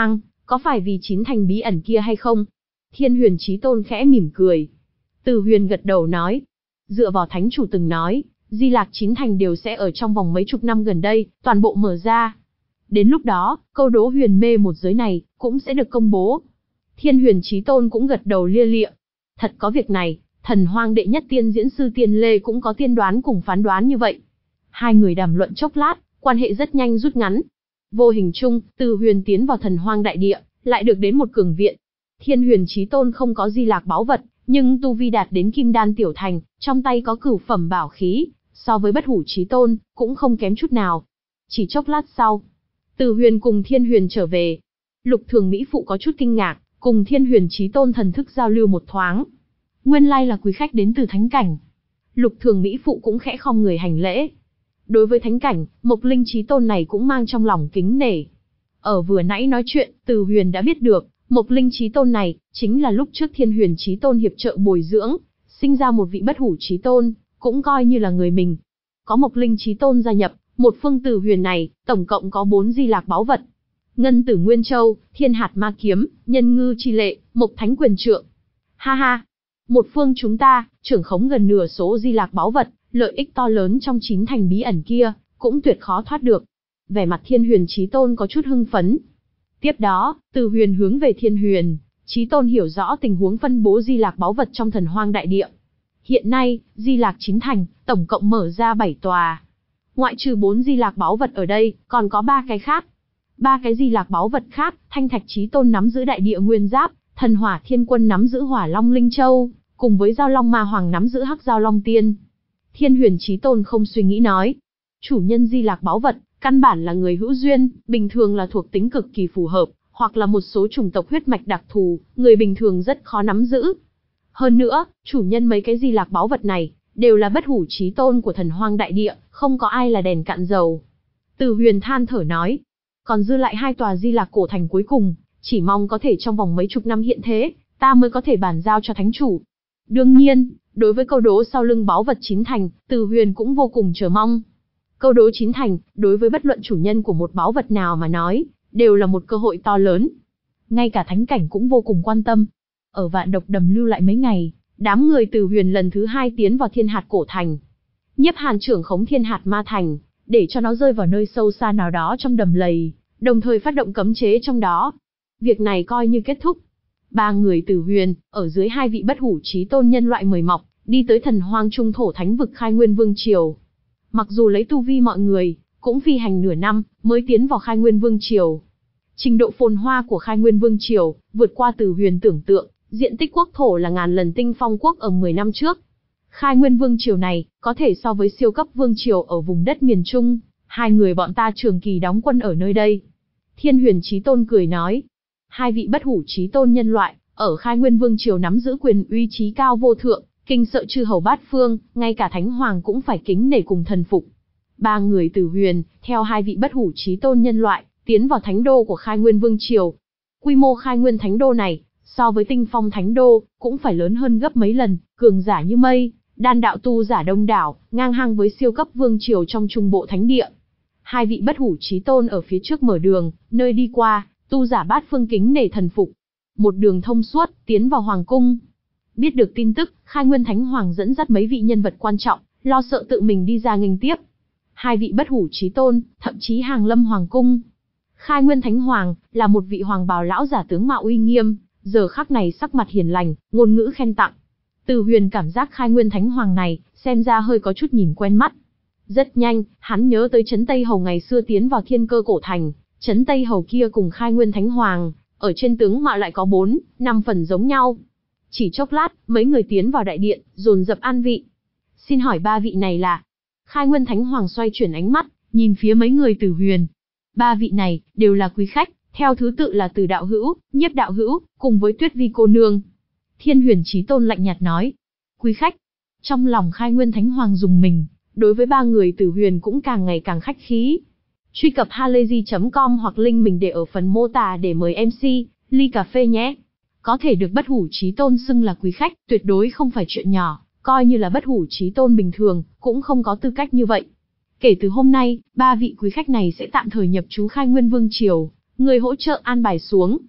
có phải vì chín thành bí ẩn kia hay không? Thiên Huyền Chí Tôn khẽ mỉm cười. Từ Huyền gật đầu nói, dựa vào thánh chủ từng nói, Di Lạc chín thành đều sẽ ở trong vòng mấy chục năm gần đây, toàn bộ mở ra. Đến lúc đó, câu đố huyền mê một giới này, cũng sẽ được công bố. Thiên Huyền Chí Tôn cũng gật đầu lia lịa. Thật có việc này, Thần Hoang đệ nhất tiên diễn sư Tiên Lê cũng có tiên đoán cùng phán đoán như vậy. Hai người đàm luận chốc lát, quan hệ rất nhanh rút ngắn. Vô hình chung, Từ Huyền tiến vào Thần Hoang đại địa, lại được đến một cường viện. Thiên Huyền Chí Tôn không có Di Lạc báu vật, nhưng tu vi đạt đến Kim Đan tiểu thành, trong tay có cửu phẩm bảo khí, so với Bất Hủ Chí Tôn, cũng không kém chút nào. Chỉ chốc lát sau, Từ Huyền cùng Thiên Huyền trở về. Lục Thường Mỹ Phụ có chút kinh ngạc, cùng Thiên Huyền Chí Tôn thần thức giao lưu một thoáng. Nguyên lai là quý khách đến từ thánh cảnh. Lục Thường Mỹ Phụ cũng khẽ khom người hành lễ. Đối với thánh cảnh, Mộc Linh Chí Tôn này cũng mang trong lòng kính nể. Ở vừa nãy nói chuyện, Từ Huyền đã biết được, Mộc Linh Chí Tôn này, chính là lúc trước Thiên Huyền Chí Tôn hiệp trợ bồi dưỡng, sinh ra một vị Bất Hủ Chí Tôn, cũng coi như là người mình. Có Mộc Linh Chí Tôn gia nhập, một phương Từ Huyền này, tổng cộng có bốn Di Lạc báu vật. Ngân Tử Nguyên Châu, Thiên Hạt Ma Kiếm, Nhân Ngư Chi Lệ, Mộc Thánh Quyền Trượng. Ha ha! Một phương chúng ta, trưởng khống gần nửa số Di Lạc báu vật, lợi ích to lớn trong chín thành bí ẩn kia, cũng tuyệt khó thoát được. Vẻ mặt Thiên Huyền Chí Tôn có chút hưng phấn. Tiếp đó, Từ Huyền hướng về Thiên Huyền Chí Tôn hiểu rõ tình huống phân bố Di Lạc báu vật trong Thần Hoang đại địa. Hiện nay, Di Lạc chín thành, tổng cộng mở ra bảy tòa. Ngoại trừ bốn Di Lạc báu vật ở đây, còn có ba cái khác. Ba cái Di Lạc báu vật khác, Thanh Thạch Chí Tôn nắm giữ Đại Địa Nguyên Giáp, Thần Hỏa Thiên Quân nắm giữ Hỏa Long Linh Châu, cùng với Giao Long Ma Hoàng nắm giữ Hắc Giao Long Tiên. Thiên Huyền Chí Tôn không suy nghĩ nói, chủ nhân Di Lạc báu vật, căn bản là người hữu duyên, bình thường là thuộc tính cực kỳ phù hợp, hoặc là một số chủng tộc huyết mạch đặc thù, người bình thường rất khó nắm giữ. Hơn nữa, chủ nhân mấy cái Di Lạc báu vật này, đều là Bất Hủ Chí Tôn của Thần Hoang đại địa, không có ai là đèn cạn dầu. Từ Huyền than thở nói, còn dư lại hai tòa Di Lạc cổ thành cuối cùng, chỉ mong có thể trong vòng mấy chục năm hiện thế, ta mới có thể bàn giao cho thánh chủ. Đương nhiên, đối với câu đố sau lưng báu vật chín thành, Từ Huyền cũng vô cùng chờ mong. Câu đố chín thành, đối với bất luận chủ nhân của một báu vật nào mà nói, đều là một cơ hội to lớn. Ngay cả thánh cảnh cũng vô cùng quan tâm. Ở Vạn Độc Đầm lưu lại mấy ngày, đám người Từ Huyền lần thứ hai tiến vào Thiên Hạt cổ thành. Nhiếp Hàn trưởng khống Thiên Hạt ma thành, để cho nó rơi vào nơi sâu xa nào đó trong đầm lầy, đồng thời phát động cấm chế trong đó. Việc này coi như kết thúc. Ba người Từ Huyền, ở dưới hai vị Bất Hủ Chí Tôn nhân loại mời mọc, đi tới Thần Hoang Trung thổ thánh vực Khai Nguyên Vương Triều. Mặc dù lấy tu vi mọi người, cũng phi hành nửa năm, mới tiến vào Khai Nguyên Vương Triều. Trình độ phồn hoa của Khai Nguyên Vương Triều, vượt qua Từ Huyền tưởng tượng, diện tích quốc thổ là ngàn lần Tinh Phong quốc ở mười năm trước. Khai Nguyên Vương Triều này, có thể so với siêu cấp Vương Triều ở vùng đất miền Trung, hai người bọn ta trường kỳ đóng quân ở nơi đây. Thiên Huyền Chí Tôn cười nói, hai vị Bất Hủ Chí Tôn nhân loại, ở Khai Nguyên Vương Triều nắm giữ quyền uy trí cao vô thượng, kinh sợ chư hầu bát phương, ngay cả Thánh Hoàng cũng phải kính nể cùng thần phục. Ba người Từ Huyền, theo hai vị Bất Hủ Chí Tôn nhân loại, tiến vào Thánh Đô của Khai Nguyên Vương Triều. Quy mô Khai Nguyên Thánh Đô này, so với Tinh Phong Thánh Đô, cũng phải lớn hơn gấp mấy lần, cường giả như mây, đan đạo tu giả đông đảo, ngang hàng với siêu cấp Vương Triều trong Trung Bộ Thánh Địa. Hai vị Bất Hủ Chí Tôn ở phía trước mở đường, nơi đi qua, tu giả bát phương kính nể thần phục. Một đường thông suốt, tiến vào Hoàng Cung. Biết được tin tức, Khai Nguyên Thánh Hoàng dẫn dắt mấy vị nhân vật quan trọng, lo sợ tự mình đi ra nghênh tiếp. Hai vị Bất Hủ Chí Tôn, thậm chí hàng lâm Hoàng Cung. Khai Nguyên Thánh Hoàng, là một vị hoàng bào lão giả tướng mạo uy nghiêm, giờ khắc này sắc mặt hiền lành, ngôn ngữ khen tặng. Từ Huyền cảm giác Khai Nguyên Thánh Hoàng này, xem ra hơi có chút nhìn quen mắt. Rất nhanh, hắn nhớ tới Trấn Tây Hầu ngày xưa tiến vào Thiên Cơ cổ thành, Trấn Tây Hầu kia cùng Khai Nguyên Thánh Hoàng, ở trên tướng mạo lại có bốn, năm phần giống nhau. Chỉ chốc lát, mấy người tiến vào đại điện, dồn dập an vị. Xin hỏi ba vị này là? Khai Nguyên Thánh Hoàng xoay chuyển ánh mắt, nhìn phía mấy người Từ Huyền. Ba vị này, đều là quý khách, theo thứ tự là Từ đạo hữu, Nhiếp đạo hữu, cùng với Tuyết Vi cô nương. Thiên Huyền Chí Tôn lạnh nhạt nói. Quý khách. Trong lòng Khai Nguyên Thánh Hoàng rùng mình, đối với ba người Từ Huyền cũng càng ngày càng khách khí. Truy cập halayzi chấm com hoặc link mình để ở phần mô tả để mời em xê, ly cà phê nhé. Có thể được Bất Hủ Chí Tôn xưng là quý khách, tuyệt đối không phải chuyện nhỏ, coi như là Bất Hủ Chí Tôn bình thường, cũng không có tư cách như vậy. Kể từ hôm nay, ba vị quý khách này sẽ tạm thời nhập trú Khai Nguyên Vương Triều, người hỗ trợ an bài xuống.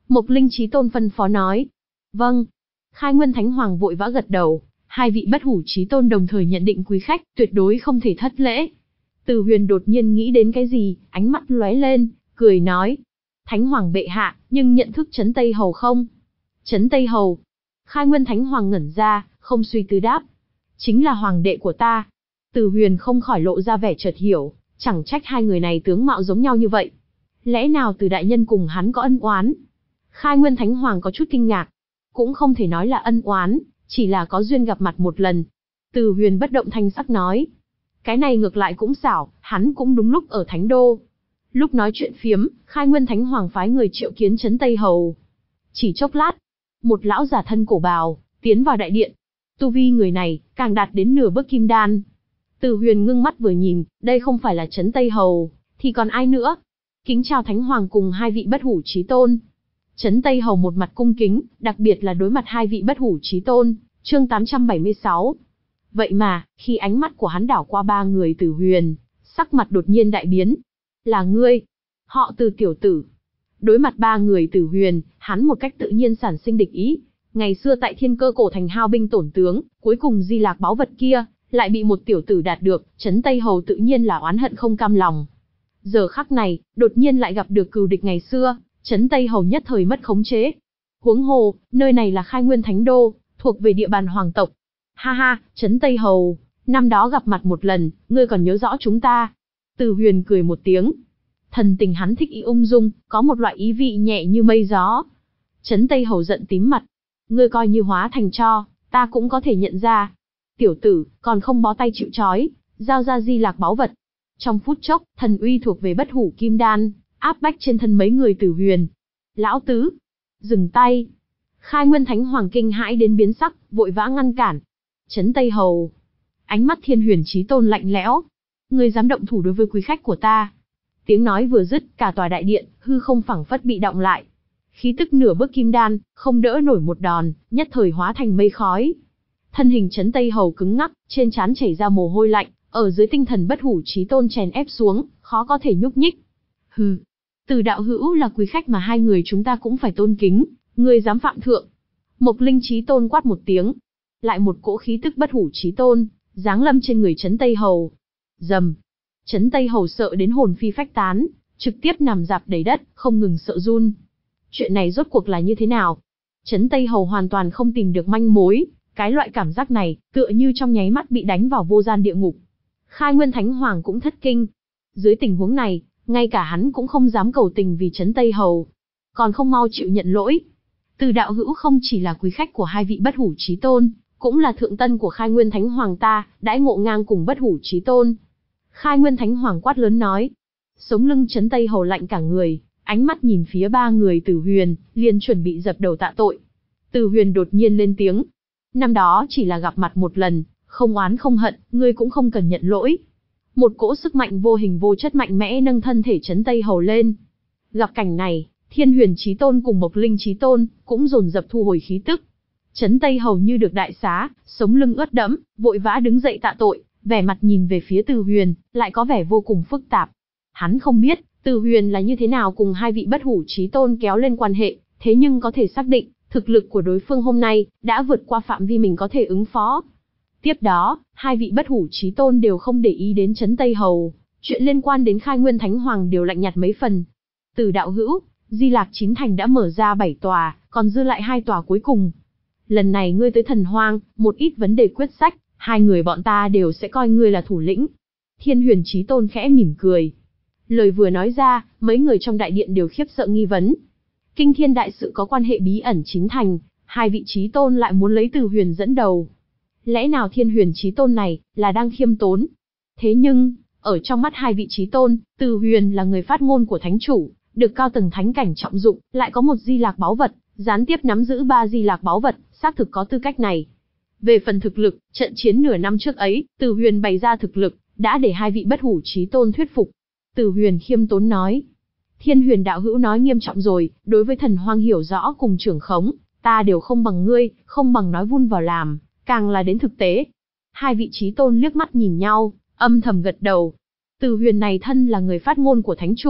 Mộc Linh Chí Tôn phân phó nói. Vâng. Khai Nguyên Thánh Hoàng vội vã gật đầu, hai vị bất hủ chí tôn đồng thời nhận định quý khách tuyệt đối không thể thất lễ. Từ Huyền đột nhiên nghĩ đến cái gì, ánh mắt lóe lên, cười nói. Thánh Hoàng bệ hạ, nhưng nhận thức Trấn Tây Hầu không? Trấn Tây Hầu. Khai Nguyên Thánh Hoàng ngẩn ra, không suy tư đáp. Chính là hoàng đệ của ta. Từ Huyền không khỏi lộ ra vẻ chợt hiểu, chẳng trách hai người này tướng mạo giống nhau như vậy. Lẽ nào Từ đại nhân cùng hắn có ân oán? Khai Nguyên Thánh Hoàng có chút kinh ngạc. Cũng không thể nói là ân oán, chỉ là có duyên gặp mặt một lần. Từ Huyền bất động thanh sắc nói. Cái này ngược lại cũng xảo, hắn cũng đúng lúc ở Thánh Đô. Lúc nói chuyện phiếm, Khai Nguyên Thánh Hoàng phái người triệu kiến Trấn Tây Hầu. Chỉ chốc lát, một lão giả thân cổ bào, tiến vào đại điện. Tu vi người này, càng đạt đến nửa bước kim đan. Từ Huyền ngưng mắt vừa nhìn, đây không phải là Trấn Tây Hầu, thì còn ai nữa? Kính chào Thánh Hoàng cùng hai vị bất hủ chí tôn. Trấn Tây Hầu một mặt cung kính, đặc biệt là đối mặt hai vị bất hủ chí tôn, chương tám trăm bảy mươi sáu. Vậy mà, khi ánh mắt của hắn đảo qua ba người Từ Huyền, sắc mặt đột nhiên đại biến. Là ngươi? Họ Từ tiểu tử. Đối mặt ba người Từ Huyền, hắn một cách tự nhiên sản sinh địch ý. Ngày xưa tại Thiên Cơ Cổ Thành hao binh tổn tướng, cuối cùng di lạc báu vật kia, lại bị một tiểu tử đạt được, Trấn Tây Hầu tự nhiên là oán hận không cam lòng. Giờ khắc này, đột nhiên lại gặp được cừu địch ngày xưa, Trấn Tây Hầu nhất thời mất khống chế. Huống hồ, nơi này là Khai Nguyên Thánh Đô, thuộc về địa bàn hoàng tộc. Ha ha, Trấn Tây Hầu, năm đó gặp mặt một lần, ngươi còn nhớ rõ chúng ta. Từ Huyền cười một tiếng. Thần tình hắn thích ý ung dung, có một loại ý vị nhẹ như mây gió. Trấn Tây Hầu giận tím mặt. Ngươi coi như hóa thành tro, ta cũng có thể nhận ra. Tiểu tử, còn không bó tay chịu trói, giao ra di lạc báu vật. Trong phút chốc, thần uy thuộc về bất hủ kim đan, áp bách trên thân mấy người Từ Huyền. Lão tứ, dừng tay. Khai Nguyên Thánh Hoàng kinh hãi đến biến sắc, vội vã ngăn cản. Trấn Tây Hầu. Ánh mắt Thiên Huyền Chí Tôn lạnh lẽo. Ngươi dám động thủ đối với quý khách của ta? Tiếng nói vừa dứt, cả tòa đại điện, hư không phẳng phất bị động lại. Khí tức nửa bước kim đan, không đỡ nổi một đòn, nhất thời hóa thành mây khói. Thân hình Trấn Tây Hầu cứng ngắc, trên trán chảy ra mồ hôi lạnh, ở dưới tinh thần bất hủ chí tôn chèn ép xuống, khó có thể nhúc nhích. Hừ, Từ đạo hữu là quý khách mà hai người chúng ta cũng phải tôn kính, ngươi dám phạm thượng. Mộc Linh Chí Tôn quát một tiếng, lại một cỗ khí tức bất hủ chí tôn giáng lâm trên người Trấn Tây Hầu. Rầm, Trấn Tây Hầu sợ đến hồn phi phách tán, trực tiếp nằm rạp đầy đất, không ngừng sợ run. Chuyện này rốt cuộc là như thế nào? Trấn Tây Hầu hoàn toàn không tìm được manh mối, cái loại cảm giác này, tựa như trong nháy mắt bị đánh vào vô gian địa ngục. Khai Nguyên Thánh Hoàng cũng thất kinh. Dưới tình huống này, ngay cả hắn cũng không dám cầu tình vì Trấn Tây Hầu. Còn không mau chịu nhận lỗi. Từ đạo hữu không chỉ là quý khách của hai vị bất hủ chí tôn, cũng là thượng tân của Khai Nguyên Thánh Hoàng ta, đãi ngộ ngang cùng bất hủ chí tôn. Khai Nguyên Thánh Hoàng quát lớn nói. Sống lưng Trấn Tây Hầu lạnh cả người, ánh mắt nhìn phía ba người Từ Huyền, liền chuẩn bị dập đầu tạ tội. Từ Huyền đột nhiên lên tiếng. Năm đó chỉ là gặp mặt một lần, không oán không hận, ngươi cũng không cần nhận lỗi. Một cỗ sức mạnh vô hình vô chất mạnh mẽ nâng thân thể Trấn Tây Hầu lên. Gặp cảnh này, Thiên Huyền Chí Tôn cùng Mộc Linh Chí Tôn cũng dồn dập thu hồi khí tức. Trấn Tây Hầu như được đại xá, sống lưng ướt đẫm, vội vã đứng dậy tạ tội, vẻ mặt nhìn về phía Từ Huyền, lại có vẻ vô cùng phức tạp. Hắn không biết, Từ Huyền là như thế nào cùng hai vị bất hủ chí tôn kéo lên quan hệ, thế nhưng có thể xác định, thực lực của đối phương hôm nay đã vượt qua phạm vi mình có thể ứng phó. Tiếp đó, hai vị bất hủ chí tôn đều không để ý đến Trấn Tây Hầu, chuyện liên quan đến Khai Nguyên Thánh Hoàng đều lạnh nhạt mấy phần. Từ đạo hữu, Di Lạc Chín Thành đã mở ra bảy tòa, còn dư lại hai tòa cuối cùng. Lần này ngươi tới Thần Hoang, một ít vấn đề quyết sách, hai người bọn ta đều sẽ coi ngươi là thủ lĩnh. Thiên Huyền Chí Tôn khẽ mỉm cười. Lời vừa nói ra, mấy người trong đại điện đều khiếp sợ nghi vấn. Kinh thiên đại sự có quan hệ bí ẩn chín thành, hai vị chí tôn lại muốn lấy Từ Huyền dẫn đầu. Lẽ nào Thiên Huyền Chí Tôn này là đang khiêm tốn? Thế nhưng, ở trong mắt hai vị chí tôn, Từ Huyền là người phát ngôn của thánh chủ, được cao tầng thánh cảnh trọng dụng, lại có một di lạc báu vật, gián tiếp nắm giữ ba di lạc báu vật, xác thực có tư cách này. Về phần thực lực, trận chiến nửa năm trước ấy, Từ Huyền bày ra thực lực, đã để hai vị bất hủ chí tôn thuyết phục. Từ Huyền khiêm tốn nói. Thiên Huyền đạo hữu nói nghiêm trọng rồi, đối với Thần Hoang hiểu rõ cùng trưởng khống, ta đều không bằng ngươi, không bằng nói vun vào làm, càng là đến thực tế. Hai vị chí tôn liếc mắt nhìn nhau, âm thầm gật đầu. Từ Huyền này thân là người phát ngôn của thánh chủ,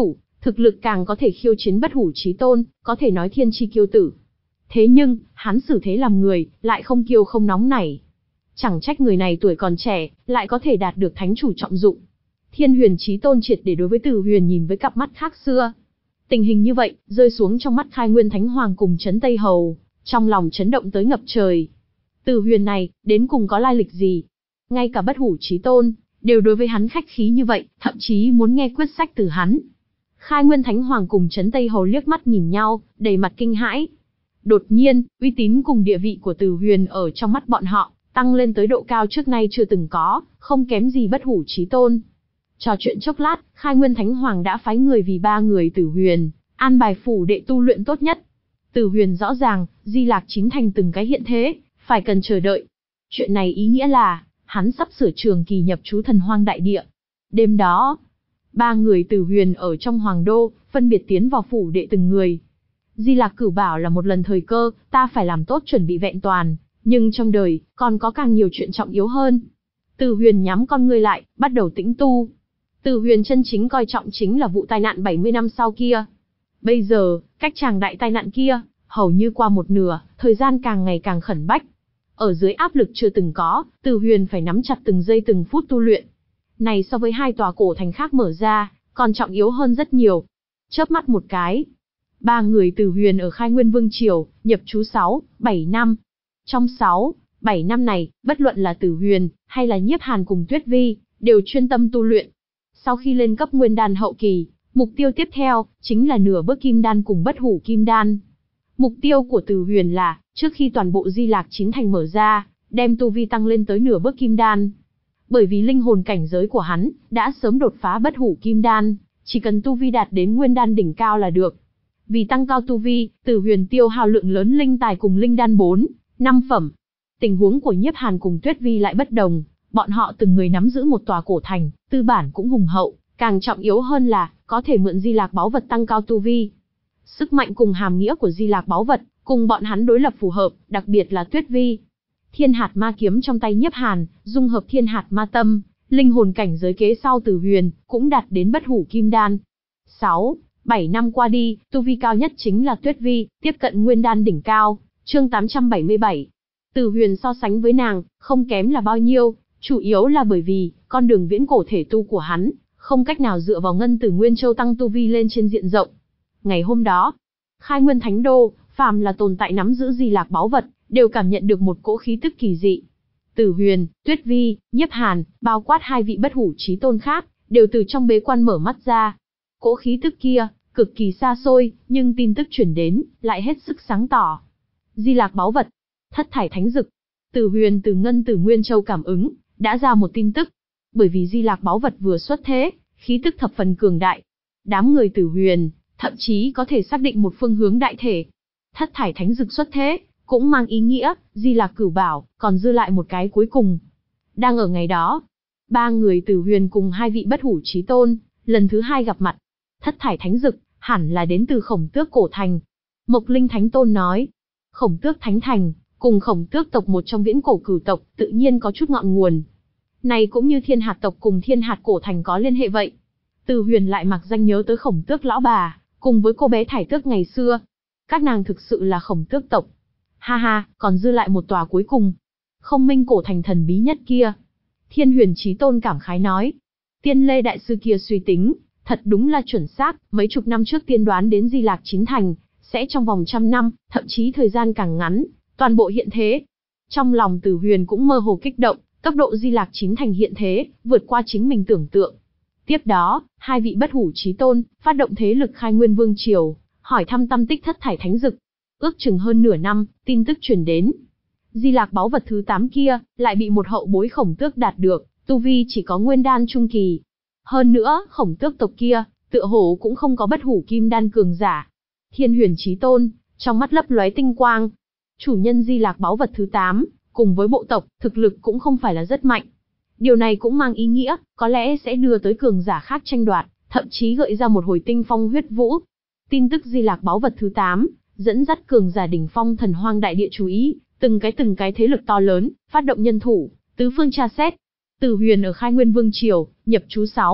thực lực càng có thể khiêu chiến bất hủ chí tôn, có thể nói thiên chi kiêu tử. Thế nhưng, hắn xử thế làm người, lại không kiêu không nóng nảy. Chẳng trách người này tuổi còn trẻ, lại có thể đạt được thánh chủ trọng dụng. Thiên Huyền Chí Tôn triệt để đối với Từ Huyền nhìn với cặp mắt khác xưa. Tình hình như vậy, rơi xuống trong mắt Khai Nguyên Thánh Hoàng cùng Trấn Tây Hầu, trong lòng chấn động tới ngập trời. Từ Huyền này, đến cùng có lai lịch gì? Ngay cả bất hủ chí tôn, đều đối với hắn khách khí như vậy, thậm chí muốn nghe quyết sách từ hắn. Khai Nguyên Thánh Hoàng cùng Trấn Tây Hầu liếc mắt nhìn nhau, đầy mặt kinh hãi. Đột nhiên, uy tín cùng địa vị của Từ Huyền ở trong mắt bọn họ, tăng lên tới độ cao trước nay chưa từng có, không kém gì bất hủ chí tôn. Trò chuyện chốc lát, Khai Nguyên Thánh Hoàng đã phái người vì ba người Từ Huyền, an bài phủ đệ tu luyện tốt nhất. Từ Huyền rõ ràng, Di Lạc Chín Thành từng cái hiện thế, phải cần chờ đợi. Chuyện này ý nghĩa là, hắn sắp sửa trường kỳ nhập trú Thần Hoang đại địa. Đêm đó, ba người Từ Huyền ở trong Hoàng Đô, phân biệt tiến vào phủ đệ từng người. Di Lạc Cửu bảo là một lần thời cơ, ta phải làm tốt chuẩn bị vẹn toàn, nhưng trong đời, còn có càng nhiều chuyện trọng yếu hơn. Từ Huyền nhắm con ngươi lại, bắt đầu tĩnh tu. Từ Huyền chân chính coi trọng chính là vụ tai nạn bảy mươi năm sau kia. Bây giờ, cách tràng đại tai nạn kia, hầu như qua một nửa, thời gian càng ngày càng khẩn bách. Ở dưới áp lực chưa từng có, Từ Huyền phải nắm chặt từng giây từng phút tu luyện. Này so với hai tòa cổ thành khác mở ra, còn trọng yếu hơn rất nhiều. Chớp mắt một cái, ba người Từ Huyền ở Khai Nguyên Vương Triều, nhập trú sáu, bảy năm. Trong sáu, bảy năm này, bất luận là Từ Huyền, hay là Nhiếp Hàn cùng Tuyết Vi, đều chuyên tâm tu luyện. Sau khi lên cấp Nguyên Đan hậu kỳ, mục tiêu tiếp theo, chính là nửa bước Kim Đan cùng bất hủ Kim Đan. Mục tiêu của Từ Huyền là, trước khi toàn bộ Di Lạc Chín Thành mở ra, đem tu vi tăng lên tới nửa bước Kim Đan. Bởi vì linh hồn cảnh giới của hắn, đã sớm đột phá bất hủ Kim Đan, chỉ cần tu vi đạt đến Nguyên Đan đỉnh cao là được. Vì tăng cao tu vi, Từ Huyền tiêu hao lượng lớn linh tài cùng linh đan bốn, năm phẩm. Tình huống của Nhiếp Hàn cùng Tuyết Vi lại bất đồng, bọn họ từng người nắm giữ một tòa cổ thành, tư bản cũng hùng hậu, càng trọng yếu hơn là, có thể mượn Di Lạc báu vật tăng cao tu vi. Sức mạnh cùng hàm nghĩa của Di Lạc báu vật, cùng bọn hắn đối lập phù hợp, đặc biệt là Tuyết Vi. Thiên hạt ma kiếm trong tay Nhiếp Hàn, dung hợp thiên hạt ma tâm, linh hồn cảnh giới kế sau Từ Huyền, cũng đạt đến bất hủ Kim Đan. sáu, bảy năm qua đi, tu vi cao nhất chính là Tuyết Vi, tiếp cận Nguyên Đan đỉnh cao, chương tám trăm bảy mươi bảy. Từ Huyền so sánh với nàng, không kém là bao nhiêu, chủ yếu là bởi vì, con đường viễn cổ thể tu của hắn, không cách nào dựa vào ngân tử Nguyên Châu tăng tu vi lên trên diện rộng. Ngày hôm đó, Khai Nguyên Thánh Đô, phàm là tồn tại nắm giữ Di Lạc báu vật, đều cảm nhận được một cỗ khí tức kỳ dị. Từ Huyền, Tuyết Vi, Nhiếp Hàn, bao quát hai vị bất hủ chí tôn khác, đều từ trong bế quan mở mắt ra. Cỗ khí tức kia, cực kỳ xa xôi, nhưng tin tức truyền đến, lại hết sức sáng tỏ. Di Lạc báu vật, thất thải thánh dực. Từ Huyền từ ngân tử Nguyên Châu cảm ứng, đã ra một tin tức. Bởi vì Di Lạc báu vật vừa xuất thế, khí tức thập phần cường đại. Đám người Từ Huyền, thậm chí có thể xác định một phương hướng đại thể. Thất thải thánh dực xuất thế, cũng mang ý nghĩa, Di Lạc Cửu bảo, còn dư lại một cái cuối cùng. Đang ở ngày đó, ba người Từ Huyền cùng hai vị bất hủ chí tôn, lần thứ hai gặp mặt. Thất thải thánh dực, hẳn là đến từ Khổng Tước cổ thành. Mộc Linh Thánh Tôn nói, Khổng Tước Thánh Thành, cùng Khổng Tước tộc một trong viễn cổ cửu tộc, tự nhiên có chút ngọn nguồn. Này cũng như Thiên Hạt tộc cùng Thiên Hạt cổ thành có liên hệ vậy. Từ Huyền lại mặc danh nhớ tới Khổng Tước lão bà, cùng với cô bé Thải Tước ngày xưa. Các nàng thực sự là Khổng Tước tộc. Ha ha, còn dư lại một tòa cuối cùng. Không Minh cổ thành thần bí nhất kia. Thiên Huyền Chí Tôn cảm khái nói. Tiên Lê đại sư kia suy tính, thật đúng là chuẩn xác, mấy chục năm trước tiên đoán đến Di Lạc Chín Thành, sẽ trong vòng trăm năm, thậm chí thời gian càng ngắn, toàn bộ hiện thế. Trong lòng Từ Huyền cũng mơ hồ kích động, tốc độ Di Lạc Chín Thành hiện thế, vượt qua chính mình tưởng tượng. Tiếp đó, hai vị bất hủ chí tôn, phát động thế lực Khai Nguyên Vương Triều, hỏi thăm tâm tích thất thải thánh dực. Ước chừng hơn nửa năm, tin tức truyền đến. Di Lạc báu vật thứ tám kia, lại bị một hậu bối Khổng Tước đạt được, tu vi chỉ có Nguyên Đan trung kỳ. Hơn nữa, Khổng Tước tộc kia, tựa hồ cũng không có bất hủ Kim Đan cường giả. Thiên Huyền Chí Tôn, trong mắt lấp lóe tinh quang. Chủ nhân Di Lạc báu vật thứ tám, cùng với bộ tộc, thực lực cũng không phải là rất mạnh. Điều này cũng mang ý nghĩa, có lẽ sẽ đưa tới cường giả khác tranh đoạt, thậm chí gợi ra một hồi tinh phong huyết vũ. Tin tức Di Lạc báu vật thứ tám, dẫn dắt cường giả đỉnh phong Thần Hoang đại địa chú ý, từng cái từng cái thế lực to lớn, phát động nhân thủ, tứ phương tra xét. Từ Huyền ở Khai Nguyên Vương Triều, nhập trú sáu,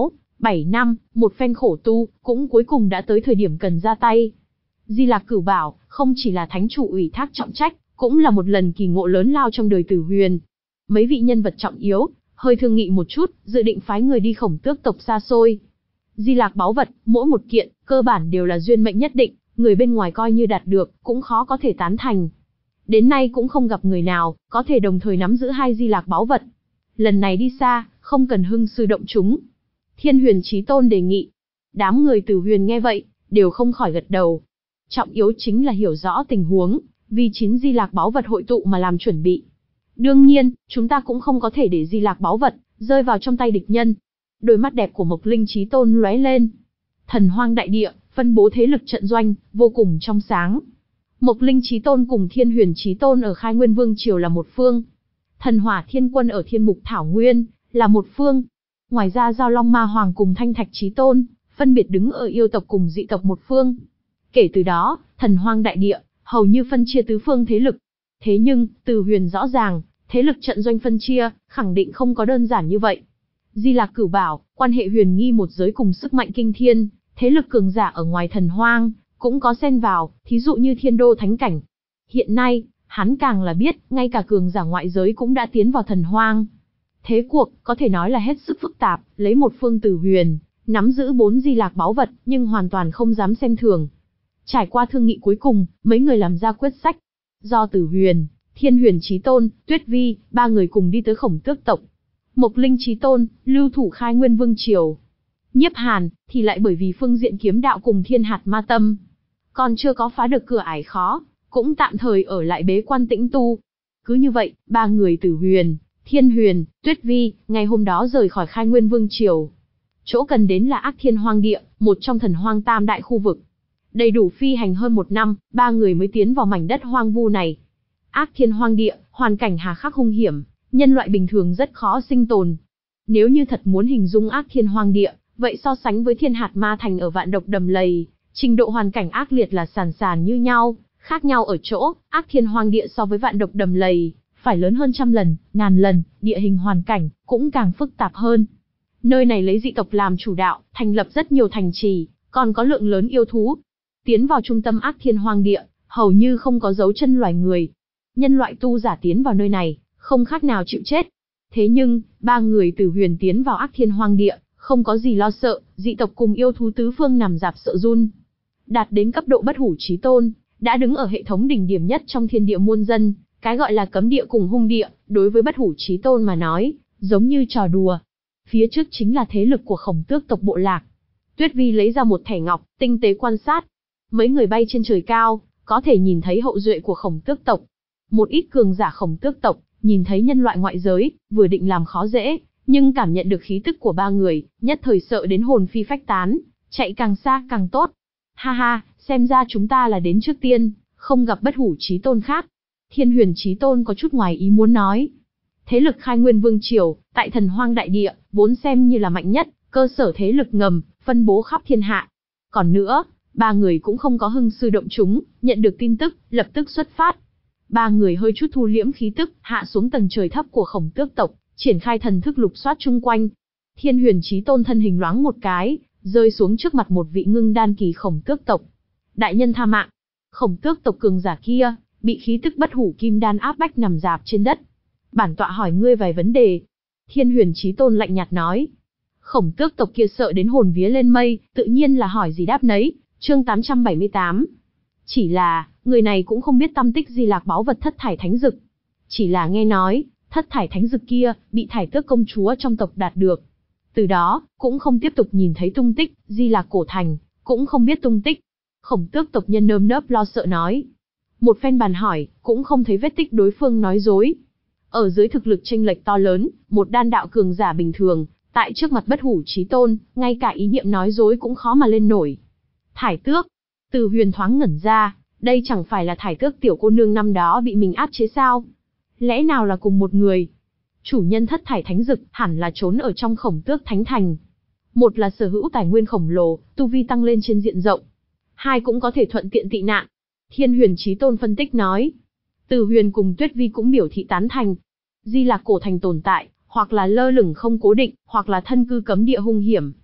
Bảy năm, một phen khổ tu, cũng cuối cùng đã tới thời điểm cần ra tay. Di Lạc Cửu Bảo, không chỉ là thánh chủ ủy thác trọng trách, cũng là một lần kỳ ngộ lớn lao trong đời Tử Huyền. Mấy vị nhân vật trọng yếu, hơi thương nghị một chút, dự định phái người đi Khổng Tước tộc xa xôi. Di Lạc báu vật, mỗi một kiện, cơ bản đều là duyên mệnh nhất định, người bên ngoài coi như đạt được, cũng khó có thể tán thành. Đến nay cũng không gặp người nào, có thể đồng thời nắm giữ hai Di Lạc báu vật. Lần này đi xa, không cần hưng sư động chúng. Thiên Huyền Chí Tôn đề nghị. Đám người Tử Huyền nghe vậy, đều không khỏi gật đầu. Trọng yếu chính là hiểu rõ tình huống, vì chín Di Lạc báu vật hội tụ mà làm chuẩn bị. Đương nhiên, chúng ta cũng không có thể để Di Lạc báu vật rơi vào trong tay địch nhân. Đôi mắt đẹp của Mộc Linh Chí Tôn lóe lên. Thần Hoang đại địa, phân bố thế lực trận doanh, vô cùng trong sáng. Mộc Linh Chí Tôn cùng Thiên Huyền Chí Tôn ở Khai Nguyên Vương Triều là một phương. Thần Hỏa Thiên Quân ở Thiên Mục Thảo Nguyên là một phương. Ngoài ra Giao Long Ma Hoàng cùng Thanh Thạch Chí Tôn phân biệt đứng ở yêu tộc cùng dị tộc một phương. Kể từ đó, Thần Hoang đại địa hầu như phân chia tứ phương thế lực. Thế nhưng, Từ Huyền rõ ràng, thế lực trận doanh phân chia khẳng định không có đơn giản như vậy. Di Lạc Cửu Bảo, quan hệ huyền nghi một giới cùng sức mạnh kinh thiên, thế lực cường giả ở ngoài Thần Hoang cũng có xen vào, thí dụ như Thiên Đô Thánh Cảnh. Hiện nay, hắn càng là biết, ngay cả cường giả ngoại giới cũng đã tiến vào Thần Hoang. Thế cuộc, có thể nói là hết sức phức tạp, lấy một phương Tử Huyền, nắm giữ bốn Di Lạc báu vật, nhưng hoàn toàn không dám xem thường. Trải qua thương nghị cuối cùng, mấy người làm ra quyết sách. Do Tử Huyền, Thiên Huyền Chí Tôn, Tuyết Vi, ba người cùng đi tới Khổng Tước tộc. Mộc Linh Chí Tôn, lưu thủ Khai Nguyên Vương Triều. Nhiếp Hàn, thì lại bởi vì phương diện kiếm đạo cùng Thiên Hạt Ma Tâm. Còn chưa có phá được cửa ải khó, cũng tạm thời ở lại bế quan tĩnh tu. Cứ như vậy, ba người Tử Huyền, Thiên Huyền, Tuyết Vi, ngày hôm đó rời khỏi Khai Nguyên Vương Triều. Chỗ cần đến là Ác Thiên Hoang Địa, một trong thần hoang tam đại khu vực. Đầy đủ phi hành hơn một năm, ba người mới tiến vào mảnh đất hoang vu này. Ác Thiên Hoang Địa, hoàn cảnh hà khắc hung hiểm, nhân loại bình thường rất khó sinh tồn. Nếu như thật muốn hình dung Ác Thiên Hoang Địa, vậy so sánh với Thiên Hạt Ma Thành ở Vạn Độc Đầm Lầy, trình độ hoàn cảnh ác liệt là sàn sàn như nhau, khác nhau ở chỗ, Ác Thiên Hoang Địa so với Vạn Độc Đầm Lầy, phải lớn hơn trăm lần, ngàn lần, địa hình hoàn cảnh cũng càng phức tạp hơn. Nơi này lấy dị tộc làm chủ đạo, thành lập rất nhiều thành trì, còn có lượng lớn yêu thú. Tiến vào trung tâm Ác Thiên Hoang Địa, hầu như không có dấu chân loài người. Nhân loại tu giả tiến vào nơi này, không khác nào chịu chết. Thế nhưng, ba người Tử Huyền tiến vào Ác Thiên Hoang Địa, không có gì lo sợ, dị tộc cùng yêu thú tứ phương nằm rạp sợ run. Đạt đến cấp độ Bất Hủ Chí Tôn, đã đứng ở hệ thống đỉnh điểm nhất trong thiên địa muôn dân, cái gọi là cấm địa cùng hung địa, đối với Bất Hủ Chí Tôn mà nói, giống như trò đùa. Phía trước chính là thế lực của Khổng Tước tộc bộ lạc. Tuyết Vi lấy ra một thẻ ngọc, tinh tế quan sát. Mấy người bay trên trời cao, có thể nhìn thấy hậu duệ của Khổng Tước tộc. Một ít cường giả Khổng Tước tộc, nhìn thấy nhân loại ngoại giới, vừa định làm khó dễ, nhưng cảm nhận được khí tức của ba người, nhất thời sợ đến hồn phi phách tán, chạy càng xa càng tốt. Ha ha, xem ra chúng ta là đến trước tiên, không gặp Bất Hủ Chí Tôn khác. Thiên Huyền Chí Tôn có chút ngoài ý muốn nói. Thế lực Khai Nguyên Vương Triều, tại Thần Hoang đại địa, vốn xem như là mạnh nhất, cơ sở thế lực ngầm, phân bố khắp thiên hạ. Còn nữa, ba người cũng không có hưng sư động chúng, nhận được tin tức, lập tức xuất phát. Ba người hơi chút thu liễm khí tức, hạ xuống tầng trời thấp của Khổng Tước tộc, triển khai thần thức lục soát chung quanh. Thiên Huyền Chí Tôn thân hình loáng một cái, rơi xuống trước mặt một vị ngưng đan kỳ Khổng Tước tộc. Đại nhân tha mạng. Khổng Tước tộc cường giả kia, bị khí tức bất hủ kim đan áp bách nằm rạp trên đất. Bản tọa hỏi ngươi vài vấn đề. Thiên Huyền Chí Tôn lạnh nhạt nói. Khổng Tước tộc kia sợ đến hồn vía lên mây, tự nhiên là hỏi gì đáp nấy. Chương tám trăm bảy mươi tám. Chỉ là, người này cũng không biết tăm tích Di Lạc báu vật Thất Thải Thánh Dực. Chỉ là nghe nói, Thất Thải Thánh Dực kia, bị Thải Tước công chúa trong tộc đạt được. Từ đó, cũng không tiếp tục nhìn thấy tung tích, Di Lạc cổ thành, cũng không biết tung tích. Khổng Tước tộc nhân nơm nớp lo sợ nói. Một phen bàn hỏi, cũng không thấy vết tích đối phương nói dối. Ở dưới thực lực chênh lệch to lớn, một đan đạo cường giả bình thường, tại trước mặt Bất Hủ Chí Tôn, ngay cả ý niệm nói dối cũng khó mà lên nổi. Thải Tước, Từ Huyền thoáng ngẩn ra, đây chẳng phải là Thải Tước tiểu cô nương năm đó bị mình áp chế sao? Lẽ nào là cùng một người? Chủ nhân Thất Thải Thánh Dực hẳn là trốn ở trong Khổng Tước Thánh Thành. Một là sở hữu tài nguyên khổng lồ, tu vi tăng lên trên diện rộng. Hai cũng có thể thuận tiện tị nạn. Thiên Huyền Chí Tôn phân tích nói. Từ Huyền cùng Tuyết Vi cũng biểu thị tán thành. Di Lạc cổ thành tồn tại, hoặc là lơ lửng không cố định, hoặc là thân cư cấm địa hung hiểm.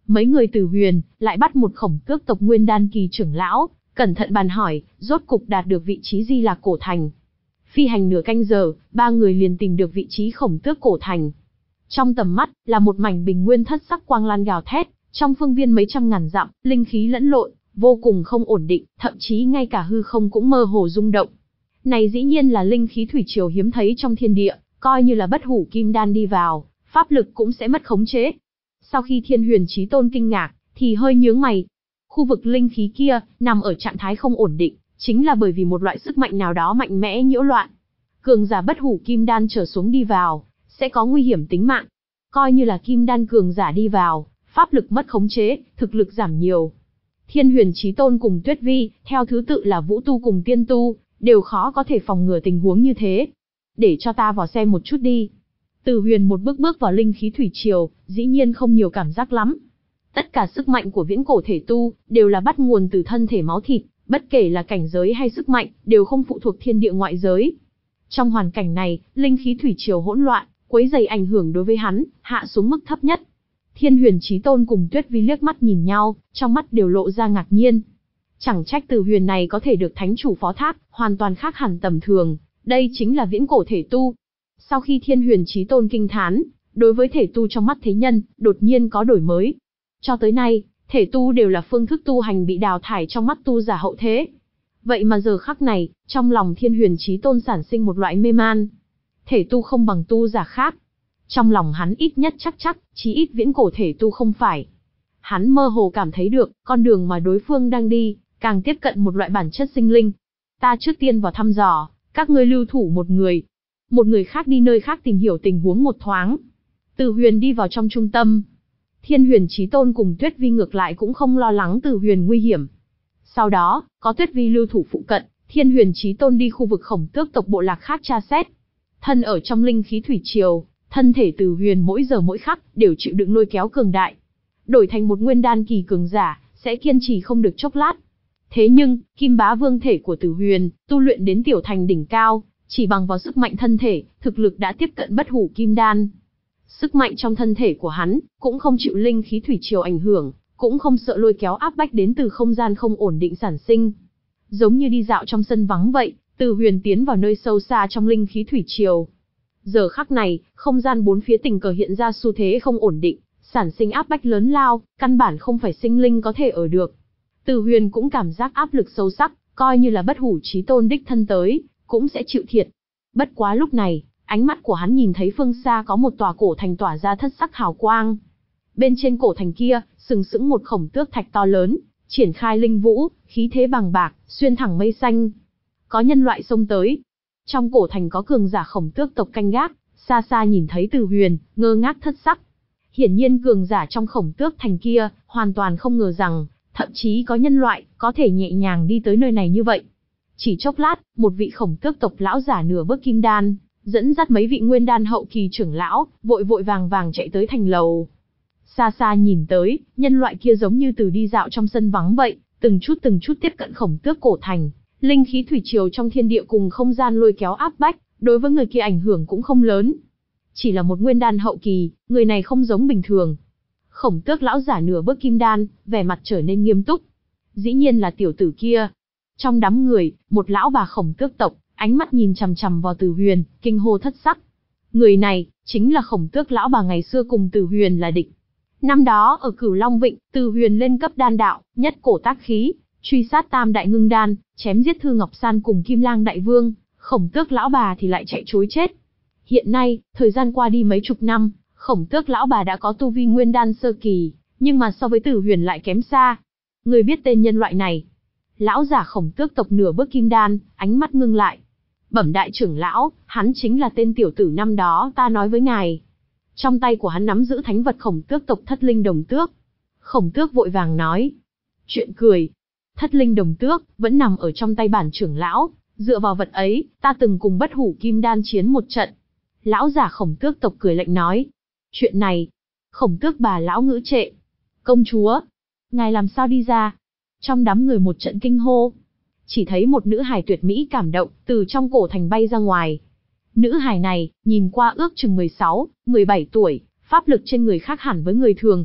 mấy người Tử Huyền lại bắt một khổng tước tộc nguyên đan kỳ trưởng lão, cẩn thận bàn hỏi, rốt cục đạt được vị trí Di Lạc cổ thành. Phi hành nửa canh giờ, ba người liền tìm được vị trí khổng tước cổ thành. Trong tầm mắt, là một mảnh bình nguyên thất sắc quang lan gào thét, trong phương viên mấy trăm ngàn dặm, linh khí lẫn lộn, vô cùng không ổn định, thậm chí ngay cả hư không cũng mơ hồ rung động. Này dĩ nhiên là linh khí thủy triều hiếm thấy trong thiên địa, coi như là bất hủ kim đan đi vào, pháp lực cũng sẽ mất khống chế. Sau khi Thiên Huyền Chí Tôn kinh ngạc, thì hơi nhướng mày. Khu vực linh khí kia, nằm ở trạng thái không ổn định, chính là bởi vì một loại sức mạnh nào đó mạnh mẽ nhiễu loạn. Cường giả bất hủ kim đan trở xuống đi vào, sẽ có nguy hiểm tính mạng. Coi như là kim đan cường giả đi vào, pháp lực mất khống chế, thực lực giảm nhiều. Thiên Huyền Chí Tôn cùng Tuyết Vi, theo thứ tự là vũ tu cùng tiên tu, đều khó có thể phòng ngừa tình huống như thế. Để cho ta vào xem một chút đi. Từ Huyền một bước bước vào linh khí thủy triều, dĩ nhiên không nhiều cảm giác lắm. Tất cả sức mạnh của viễn cổ thể tu, đều là bắt nguồn từ thân thể máu thịt, bất kể là cảnh giới hay sức mạnh, đều không phụ thuộc thiên địa ngoại giới. Trong hoàn cảnh này, linh khí thủy triều hỗn loạn, quấy rầy ảnh hưởng đối với hắn, hạ xuống mức thấp nhất. Thiên Huyền Chí Tôn cùng Tuyết Vi liếc mắt nhìn nhau, trong mắt đều lộ ra ngạc nhiên. Chẳng trách Từ Huyền này có thể được thánh chủ phó thác, hoàn toàn khác hẳn tầm thường, đây chính là viễn cổ thể tu. Sau khi Thiên Huyền Chí Tôn kinh thán, đối với thể tu trong mắt thế nhân, đột nhiên có đổi mới. Cho tới nay, thể tu đều là phương thức tu hành bị đào thải trong mắt tu giả hậu thế. Vậy mà giờ khắc này, trong lòng Thiên Huyền Chí Tôn sản sinh một loại mê man. Thể tu không bằng tu giả khác. Trong lòng hắn ít nhất chắc chắc, chí ít viễn cổ thể tu không phải. Hắn mơ hồ cảm thấy được, con đường mà đối phương đang đi, càng tiếp cận một loại bản chất sinh linh. Ta trước tiên vào thăm dò, các ngươi lưu thủ một người. Một người khác đi nơi khác tìm hiểu tình huống một thoáng. Từ Huyền đi vào trong trung tâm. Thiên Huyền Chí Tôn cùng Tuyết Vi ngược lại cũng không lo lắng Từ Huyền nguy hiểm. Sau đó, có Tuyết Vi lưu thủ phụ cận, Thiên Huyền Chí Tôn đi khu vực khổng tước tộc bộ lạc khác tra xét. Thân ở trong linh khí thủy triều, thân thể Từ Huyền mỗi giờ mỗi khắc đều chịu đựng lôi kéo cường đại. Đổi thành một nguyên đan kỳ cường giả, sẽ kiên trì không được chốc lát. Thế nhưng, Kim Bá Vương thể của Từ Huyền, tu luyện đến tiểu thành đỉnh cao, chỉ bằng vào sức mạnh thân thể, thực lực đã tiếp cận bất hủ kim đan. Sức mạnh trong thân thể của hắn, cũng không chịu linh khí thủy triều ảnh hưởng, cũng không sợ lôi kéo áp bách đến từ không gian không ổn định sản sinh. Giống như đi dạo trong sân vắng vậy, Từ Huyền tiến vào nơi sâu xa trong linh khí thủy triều. Giờ khắc này, không gian bốn phía tình cờ hiện ra xu thế không ổn định, sản sinh áp bách lớn lao, căn bản không phải sinh linh có thể ở được. Từ Huyền cũng cảm giác áp lực sâu sắc, coi như là bất hủ chí tôn đích thân tới, cũng sẽ chịu thiệt. Bất quá lúc này, ánh mắt của hắn nhìn thấy phương xa có một tòa cổ thành tỏa ra thất sắc hào quang. Bên trên cổ thành kia, sừng sững một khổng tước thạch to lớn, triển khai linh vũ, khí thế bằng bạc, xuyên thẳng mây xanh. Có nhân loại xông tới. Trong cổ thành có cường giả khổng tước tộc canh gác, xa xa nhìn thấy Từ Huyền, ngơ ngác thất sắc. Hiển nhiên cường giả trong khổng tước thành kia, hoàn toàn không ngờ rằng, thậm chí có nhân loại, có thể nhẹ nhàng đi tới nơi này như vậy. Chỉ chốc lát, một vị khổng tước tộc lão giả nửa bước kim đan, dẫn dắt mấy vị nguyên đan hậu kỳ trưởng lão, vội vội vàng vàng chạy tới thành lầu. Xa xa nhìn tới, nhân loại kia giống như từ đi dạo trong sân vắng vậy, từng chút từng chút tiếp cận khổng tước cổ thành. Linh khí thủy triều trong thiên địa cùng không gian lôi kéo áp bách, đối với người kia ảnh hưởng cũng không lớn. Chỉ là một nguyên đan hậu kỳ, người này không giống bình thường. Khổng tước lão giả nửa bước kim đan, vẻ mặt trở nên nghiêm túc. Dĩ nhiên là tiểu tử kia. Trong đám người, một lão bà khổng tước tộc, ánh mắt nhìn chằm chằm vào Từ Huyền, kinh hô thất sắc. Người này, chính là khổng tước lão bà ngày xưa cùng Từ Huyền là địch. Năm đó ở Cửu Long Vịnh, Từ Huyền lên cấp đan đạo, nhất cổ tác khí, truy sát tam đại ngưng đan, chém giết Thư Ngọc San cùng Kim Lang đại vương, khổng tước lão bà thì lại chạy trối chết. Hiện nay, thời gian qua đi mấy chục năm, khổng tước lão bà đã có tu vi nguyên đan sơ kỳ, nhưng mà so với Từ Huyền lại kém xa. Người biết tên nhân loại này? Lão giả khổng tước tộc nửa bước kim đan, ánh mắt ngưng lại. Bẩm đại trưởng lão, hắn chính là tên tiểu tử năm đó ta nói với ngài. Trong tay của hắn nắm giữ thánh vật khổng tước tộc thất linh đồng tước. Khổng tước vội vàng nói. Chuyện cười. Thất linh đồng tước, vẫn nằm ở trong tay bản trưởng lão, dựa vào vật ấy, ta từng cùng bất hủ kim đan chiến một trận. Lão giả khổng tước tộc cười lạnh nói. Chuyện này, khổng tước bà lão ngữ trệ. Công chúa, ngài làm sao đi ra? Trong đám người một trận kinh hô. Chỉ thấy một nữ hài tuyệt mỹ cảm động, từ trong cổ thành bay ra ngoài. Nữ hài này, nhìn qua ước chừng mười sáu, mười bảy tuổi, pháp lực trên người khác hẳn với người thường.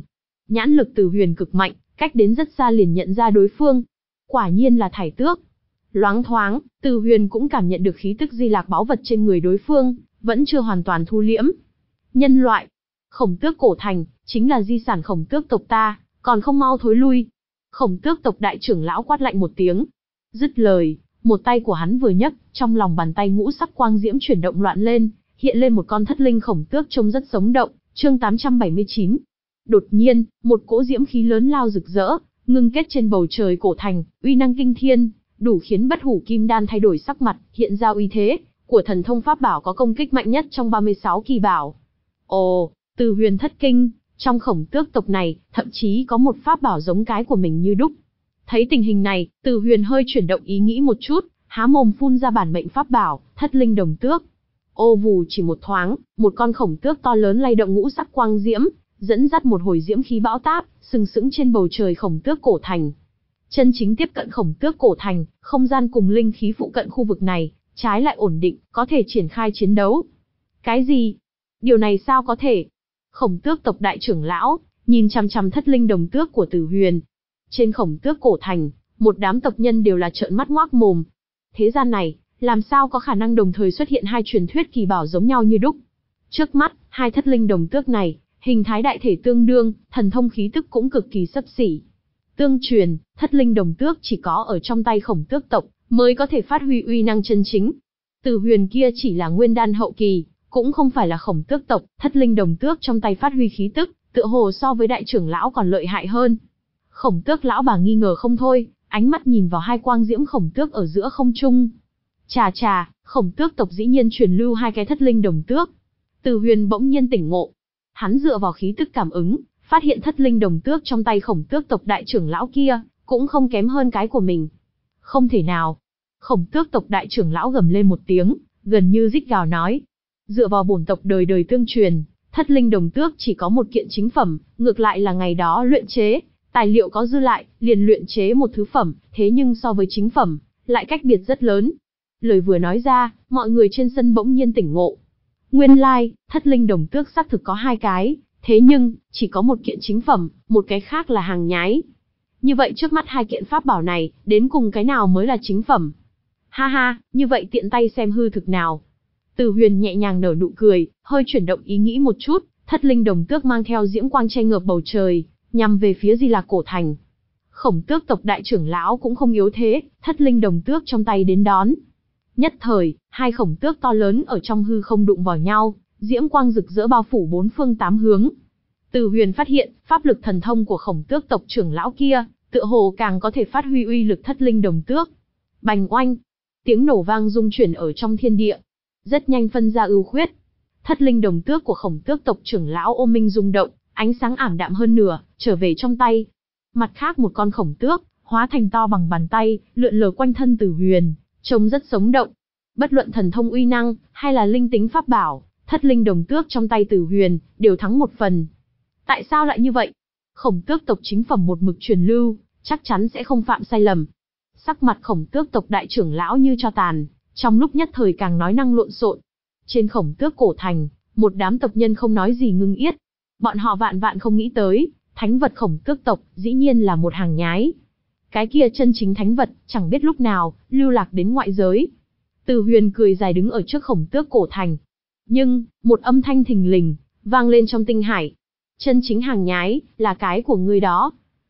Nhãn lực Từ Huyền cực mạnh, cách đến rất xa liền nhận ra đối phương. Quả nhiên là thải tước. Loáng thoáng, Từ Huyền cũng cảm nhận được khí tức di lạc báu vật trên người đối phương, vẫn chưa hoàn toàn thu liễm. Nhân loại, Khổng Tước cổ thành, chính là di sản Khổng Tước tộc ta, còn không mau thối lui. Khổng Tước tộc đại trưởng lão quát lạnh một tiếng. Dứt lời, một tay của hắn vừa nhấc, trong lòng bàn tay ngũ sắc quang diễm chuyển động loạn lên, hiện lên một con thất linh khổng tước trông rất sống động. Chương tám trăm bảy mươi chín. Đột nhiên, một cỗ diễm khí lớn lao rực rỡ, ngưng kết trên bầu trời cổ thành, uy năng kinh thiên, đủ khiến Bất Hủ Kim Đan thay đổi sắc mặt, hiện ra uy thế của thần thông pháp bảo có công kích mạnh nhất trong ba mươi sáu kỳ bảo. Ồ, Từ Huyền thất kinh, trong Khổng Tước tộc này, thậm chí có một pháp bảo giống cái của mình như đúc. Thấy tình hình này, Từ Huyền hơi chuyển động ý nghĩ một chút, há mồm phun ra bản mệnh pháp bảo, Thất Linh Đồng Tước. Ô vù chỉ một thoáng, một con khổng tước to lớn lay động ngũ sắc quang diễm, dẫn dắt một hồi diễm khí bão táp, sừng sững trên bầu trời Khổng Tước cổ thành. Chân chính tiếp cận Khổng Tước cổ thành, không gian cùng linh khí phụ cận khu vực này, trái lại ổn định, có thể triển khai chiến đấu. Cái gì? Điều này sao có thể? Khổng Tước tộc đại trưởng lão, nhìn chằm chằm Thất Linh Đồng Tước của Từ Huyền. Trên Khổng Tước cổ thành, một đám tộc nhân đều là trợn mắt ngoác mồm. Thế gian này, làm sao có khả năng đồng thời xuất hiện hai truyền thuyết kỳ bảo giống nhau như đúc? Trước mắt, hai Thất Linh Đồng Tước này, hình thái đại thể tương đương, thần thông khí tức cũng cực kỳ xấp xỉ. Tương truyền, Thất Linh Đồng Tước chỉ có ở trong tay Khổng Tước tộc, mới có thể phát huy uy năng chân chính. Từ Huyền kia chỉ là nguyên đan hậu kỳ, cũng không phải là Khổng Tước tộc, Thất Linh Đồng Tước trong tay phát huy khí tức, tựa hồ so với đại trưởng lão còn lợi hại hơn. Khổng Tước lão bà nghi ngờ không thôi, ánh mắt nhìn vào hai quang diễm Khổng Tước ở giữa không trung. Chà chà, Khổng Tước tộc dĩ nhiên truyền lưu hai cái Thất Linh Đồng Tước. Từ Huyền bỗng nhiên tỉnh ngộ. Hắn dựa vào khí tức cảm ứng, phát hiện Thất Linh Đồng Tước trong tay Khổng Tước tộc đại trưởng lão kia, cũng không kém hơn cái của mình. Không thể nào. Khổng Tước tộc đại trưởng lão gầm lên một tiếng, gần như rít gào nói. Dựa vào bổn tộc đời đời tương truyền, Thất Linh Đồng Tước chỉ có một kiện chính phẩm, ngược lại là ngày đó luyện chế, tài liệu có dư lại, liền luyện chế một thứ phẩm, thế nhưng so với chính phẩm, lại cách biệt rất lớn. Lời vừa nói ra, mọi người trên sân bỗng nhiên tỉnh ngộ. Nguyên lai, Thất Linh Đồng Tước xác thực có hai cái, thế nhưng, chỉ có một kiện chính phẩm, một cái khác là hàng nhái. Như vậy trước mắt hai kiện pháp bảo này, đến cùng cái nào mới là chính phẩm? Ha ha, như vậy tiện tay xem hư thực nào. Từ Huyền nhẹ nhàng nở nụ cười, hơi chuyển động ý nghĩ một chút, Thất Linh Đồng Tước mang theo diễm quang che ngợp bầu trời, nhằm về phía Di Lạc cổ thành. Khổng Tước tộc đại trưởng lão cũng không yếu thế, Thất Linh Đồng Tước trong tay đến đón. Nhất thời, hai khổng tước to lớn ở trong hư không đụng vào nhau, diễm quang rực rỡ bao phủ bốn phương tám hướng. Từ Huyền phát hiện, pháp lực thần thông của Khổng Tước tộc trưởng lão kia, tựa hồ càng có thể phát huy uy lực Thất Linh Đồng Tước. Bành oanh, tiếng nổ vang rung chuyển ở trong thiên địa, rất nhanh phân ra ưu khuyết. Thất Linh Đồng Tước của Khổng Tước tộc trưởng lão ôm minh rung động, ánh sáng ảm đạm hơn nửa, trở về trong tay. Mặt khác một con khổng tước, hóa thành to bằng bàn tay, lượn lờ quanh thân Từ Huyền, trông rất sống động. Bất luận thần thông uy năng, hay là linh tính pháp bảo, Thất Linh Đồng Tước trong tay Từ Huyền, đều thắng một phần. Tại sao lại như vậy? Khổng Tước tộc chính phẩm một mực truyền lưu, chắc chắn sẽ không phạm sai lầm. Sắc mặt Khổng Tước tộc đại trưởng lão như tro tàn, trong lúc nhất thời càng nói năng lộn xộn. Trên Khổng Tước cổ thành, một đám tộc nhân không nói gì ngưng yết. Bọn họ vạn vạn không nghĩ tới, thánh vật Khổng Tước tộc, dĩ nhiên là một hàng nhái. Cái kia chân chính thánh vật, chẳng biết lúc nào, lưu lạc đến ngoại giới. Từ Huyền cười dài đứng ở trước Khổng Tước cổ thành. Nhưng, một âm thanh thình lình, vang lên trong tinh hải. Chân chính hàng nhái, là cái của ngươi đó.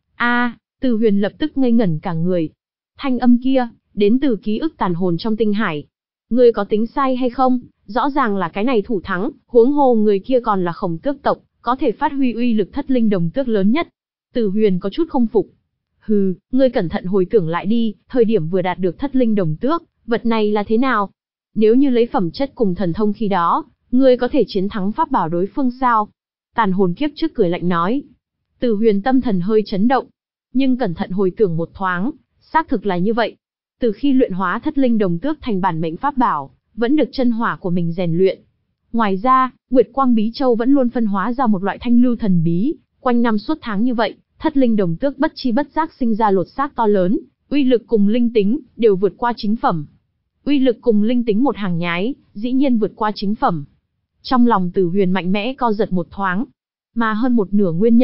A, Từ Huyền lập tức ngây ngẩn cả người. Thanh âm kia, đến từ ký ức tàn hồn trong tinh hải. Ngươi có tính sai hay không? Rõ ràng là cái này thủ thắng, huống hồ người kia còn là Khổng Tước tộc, có thể phát huy uy lực Thất Linh Đồng Tước lớn nhất. Từ Huyền có chút không phục. Hừ, ngươi cẩn thận hồi tưởng lại đi, thời điểm vừa đạt được Thất Linh Đồng Tước, vật này là thế nào? Nếu như lấy phẩm chất cùng thần thông khi đó, ngươi có thể chiến thắng pháp bảo đối phương sao? Tàn hồn kiếp trước cười lạnh nói. Từ Huyền tâm thần hơi chấn động, nhưng cẩn thận hồi tưởng một thoáng, xác thực là như vậy. Từ khi luyện hóa Thất Linh Đồng Tước thành bản mệnh pháp bảo, vẫn được chân hỏa của mình rèn luyện. Ngoài ra, Nguyệt Quang Bí Châu vẫn luôn phân hóa ra một loại thanh lưu thần bí, quanh năm suốt tháng như vậy, Thất Linh Đồng Tước bất chi bất giác sinh ra lột xác to lớn, uy lực cùng linh tính đều vượt qua chính phẩm. Uy lực cùng linh tính một hàng nhái, dĩ nhiên vượt qua chính phẩm. Trong lòng Từ Huyền mạnh mẽ co giật một thoáng, mà hơn một nửa nguyên nhân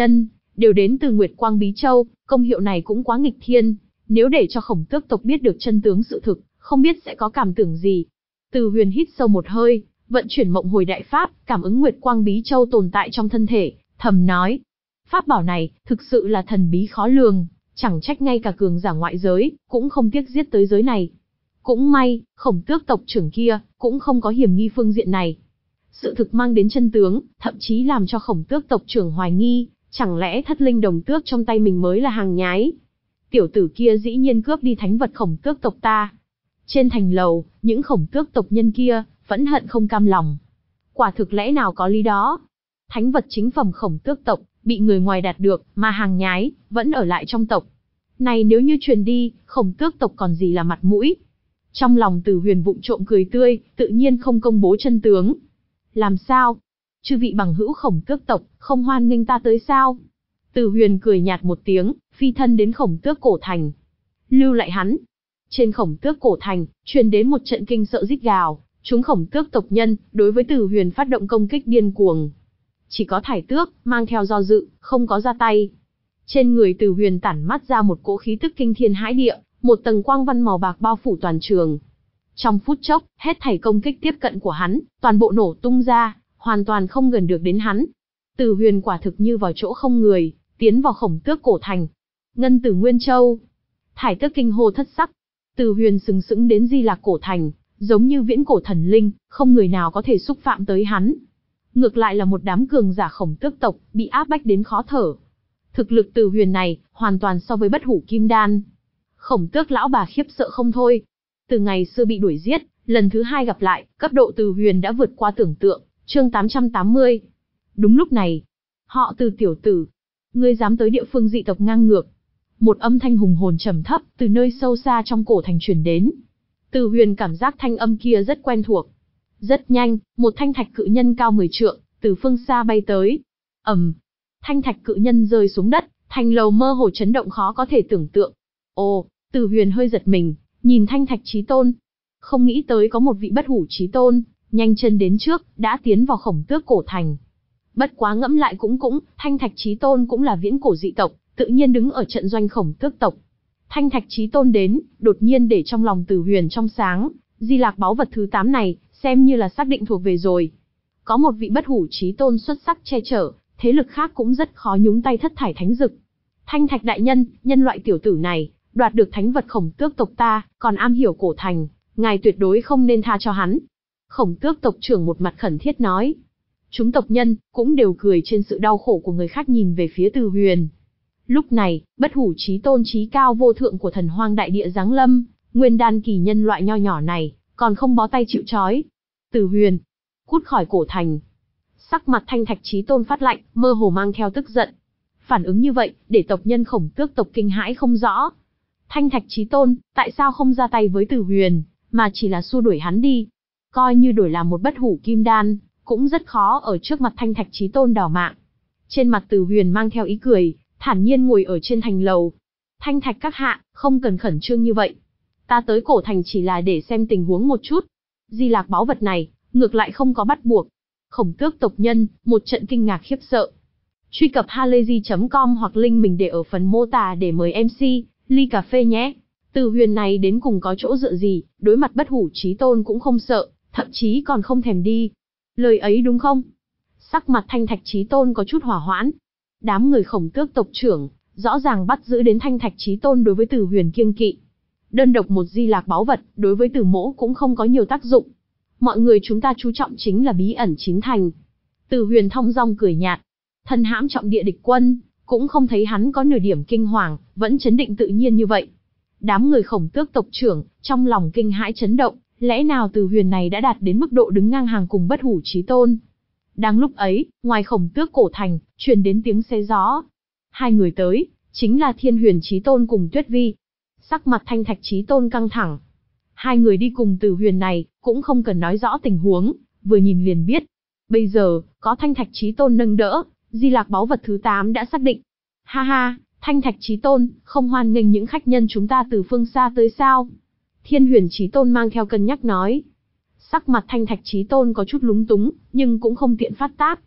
đều đến từ Nguyệt Quang Bí Châu, công hiệu này cũng quá nghịch thiên, nếu để cho Khổng Tước tộc biết được chân tướng sự thực, không biết sẽ có cảm tưởng gì. Từ Huyền hít sâu một hơi, vận chuyển Mộng Hồi Đại Pháp, cảm ứng Nguyệt Quang Bí Châu tồn tại trong thân thể, thầm nói: pháp bảo này, thực sự là thần bí khó lường, chẳng trách ngay cả cường giả ngoại giới, cũng không tiếc giết tới giới này. Cũng may, Khổng Tước tộc trưởng kia, cũng không có hiểm nghi phương diện này. Sự thực mang đến chân tướng, thậm chí làm cho Khổng Tước tộc trưởng hoài nghi, chẳng lẽ thất linh đồng tước trong tay mình mới là hàng nhái. Tiểu tử kia dĩ nhiên cướp đi thánh vật Khổng Tước tộc ta. Trên thành lầu, những Khổng Tước tộc nhân kia, phẫn hận không cam lòng. Quả thực lẽ nào có lý đó. Thánh vật chính phẩm Khổng Tước tộc, bị người ngoài đạt được, mà hàng nhái, vẫn ở lại trong tộc. Này nếu như truyền đi, Khổng Tước tộc còn gì là mặt mũi. Trong lòng Từ Huyền vụng trộm cười tươi, tự nhiên không công bố chân tướng. Làm sao? Chư vị bằng hữu Khổng Tước tộc, không hoan nghênh ta tới sao? Từ Huyền cười nhạt một tiếng, phi thân đến Khổng Tước cổ thành. Lưu lại hắn. Trên Khổng Tước cổ thành, truyền đến một trận kinh sợ rít gào, chúng Khổng Tước tộc nhân, đối với Từ Huyền phát động công kích điên cuồng. Chỉ có Thải Tước, mang theo do dự, không có ra tay. Trên người Từ Huyền tản mắt ra một cỗ khí tức kinh thiên hãi địa, một tầng quang văn màu bạc bao phủ toàn trường. Trong phút chốc, hết thảy công kích tiếp cận của hắn, toàn bộ nổ tung ra, hoàn toàn không gần được đến hắn. Từ Huyền quả thực như vào chỗ không người, tiến vào Khổng Tước cổ thành. Ngân Tử Nguyên Châu. Thải Tước kinh hô thất sắc. Từ Huyền sừng sững đến Di Lạc cổ thành, giống như viễn cổ thần linh, không người nào có thể xúc phạm tới hắn. Ngược lại là một đám cường giả Khổng Tước tộc, bị áp bách đến khó thở. Thực lực Từ Huyền này, hoàn toàn so với Bất Hủ Kim Đan. Khổng Tước lão bà khiếp sợ không thôi. Từ ngày xưa bị đuổi giết, lần thứ hai gặp lại, cấp độ Từ Huyền đã vượt qua tưởng tượng. Chương tám trăm tám mươi. Đúng lúc này, họ Từ tiểu tử, ngươi dám tới địa phương dị tộc ngang ngược? Một âm thanh hùng hồn trầm thấp từ nơi sâu xa trong cổ thành truyền đến. Từ Huyền cảm giác thanh âm kia rất quen thuộc. Rất nhanh, một thanh thạch cự nhân cao mười trượng, từ phương xa bay tới. Ầm, thanh thạch cự nhân rơi xuống đất, thành lầu mơ hồ chấn động khó có thể tưởng tượng. Ồ, Từ Huyền hơi giật mình, nhìn thanh thạch chí tôn. Không nghĩ tới có một vị bất hủ chí tôn, nhanh chân đến trước, đã tiến vào Khổng Tước cổ thành. Bất quá ngẫm lại cũng cũng, thanh thạch chí tôn cũng là viễn cổ dị tộc, tự nhiên đứng ở trận doanh Khổng Tước tộc. Thanh thạch chí tôn đến, đột nhiên để trong lòng Từ Huyền trong sáng, Di Lạc báu vật thứ tám này, xem như là xác định thuộc về rồi. Có một vị bất hủ chí tôn xuất sắc che chở, thế lực khác cũng rất khó nhúng tay thất thải thánh dực. Thanh thạch đại nhân, nhân loại tiểu tử này, đoạt được thánh vật Khổng Tước tộc ta, còn am hiểu cổ thành, ngài tuyệt đối không nên tha cho hắn. Khổng Tước tộc trưởng một mặt khẩn thiết nói. Chúng tộc nhân, cũng đều cười trên sự đau khổ của người khác nhìn về phía Từ Huyền. Lúc này, bất hủ chí tôn chí cao vô thượng của thần hoang đại địa giáng lâm, nguyên đan kỳ nhân loại nho nhỏ này, còn không bó tay chịu trói. Từ Huyền, cút khỏi cổ thành. Sắc mặt thanh thạch chí tôn phát lạnh, mơ hồ mang theo tức giận. Phản ứng như vậy, để tộc nhân Khổng Tước tộc kinh hãi không rõ. Thanh thạch chí tôn, tại sao không ra tay với Từ Huyền, mà chỉ là xua đuổi hắn đi? Coi như đổi làm một bất hủ kim đan, cũng rất khó ở trước mặt thanh thạch chí tôn đảo mạng. Trên mặt Từ Huyền mang theo ý cười, thản nhiên ngồi ở trên thành lầu. Thanh thạch các hạ, không cần khẩn trương như vậy. Ta tới cổ thành chỉ là để xem tình huống một chút. Di Lạc báu vật này, ngược lại không có bắt buộc. Khổng Tước tộc nhân, một trận kinh ngạc khiếp sợ. Truy cập halayzi chấm com hoặc link mình để ở phần mô tả để mời em xê, ly cà phê nhé. Từ Huyền này đến cùng có chỗ dựa gì, đối mặt bất hủ chí tôn cũng không sợ, thậm chí còn không thèm đi. Lời ấy đúng không? Sắc mặt thanh thạch chí tôn có chút hỏa hoãn. Đám người Khổng Tước tộc trưởng, rõ ràng bắt giữ đến thanh thạch chí tôn đối với Từ Huyền kiêng kỵ. Đơn độc một Di Lạc báu vật, đối với Từ mỗ cũng không có nhiều tác dụng. Mọi người chúng ta chú trọng chính là bí ẩn chín thành. Từ Huyền thong dong cười nhạt. Thân hãm trọng địa địch quân, cũng không thấy hắn có nửa điểm kinh hoàng, vẫn chấn định tự nhiên như vậy. Đám người Khổng Tước tộc trưởng, trong lòng kinh hãi chấn động, lẽ nào Từ Huyền này đã đạt đến mức độ đứng ngang hàng cùng bất hủ chí tôn. Đang lúc ấy, ngoài Khổng Tước cổ thành, truyền đến tiếng xé gió. Hai người tới, chính là Thiên Huyền chí tôn cùng Tuyết Vi. Sắc mặt thanh thạch chí tôn căng thẳng. Hai người đi cùng Từ Huyền này, cũng không cần nói rõ tình huống, vừa nhìn liền biết. Bây giờ, có thanh thạch chí tôn nâng đỡ, Di Lạc báu vật thứ tám đã xác định. Ha ha, thanh thạch chí tôn, không hoan nghênh những khách nhân chúng ta từ phương xa tới sao? Thiên Huyền chí tôn mang theo cân nhắc nói. Sắc mặt thanh thạch chí tôn có chút lúng túng, nhưng cũng không tiện phát tác.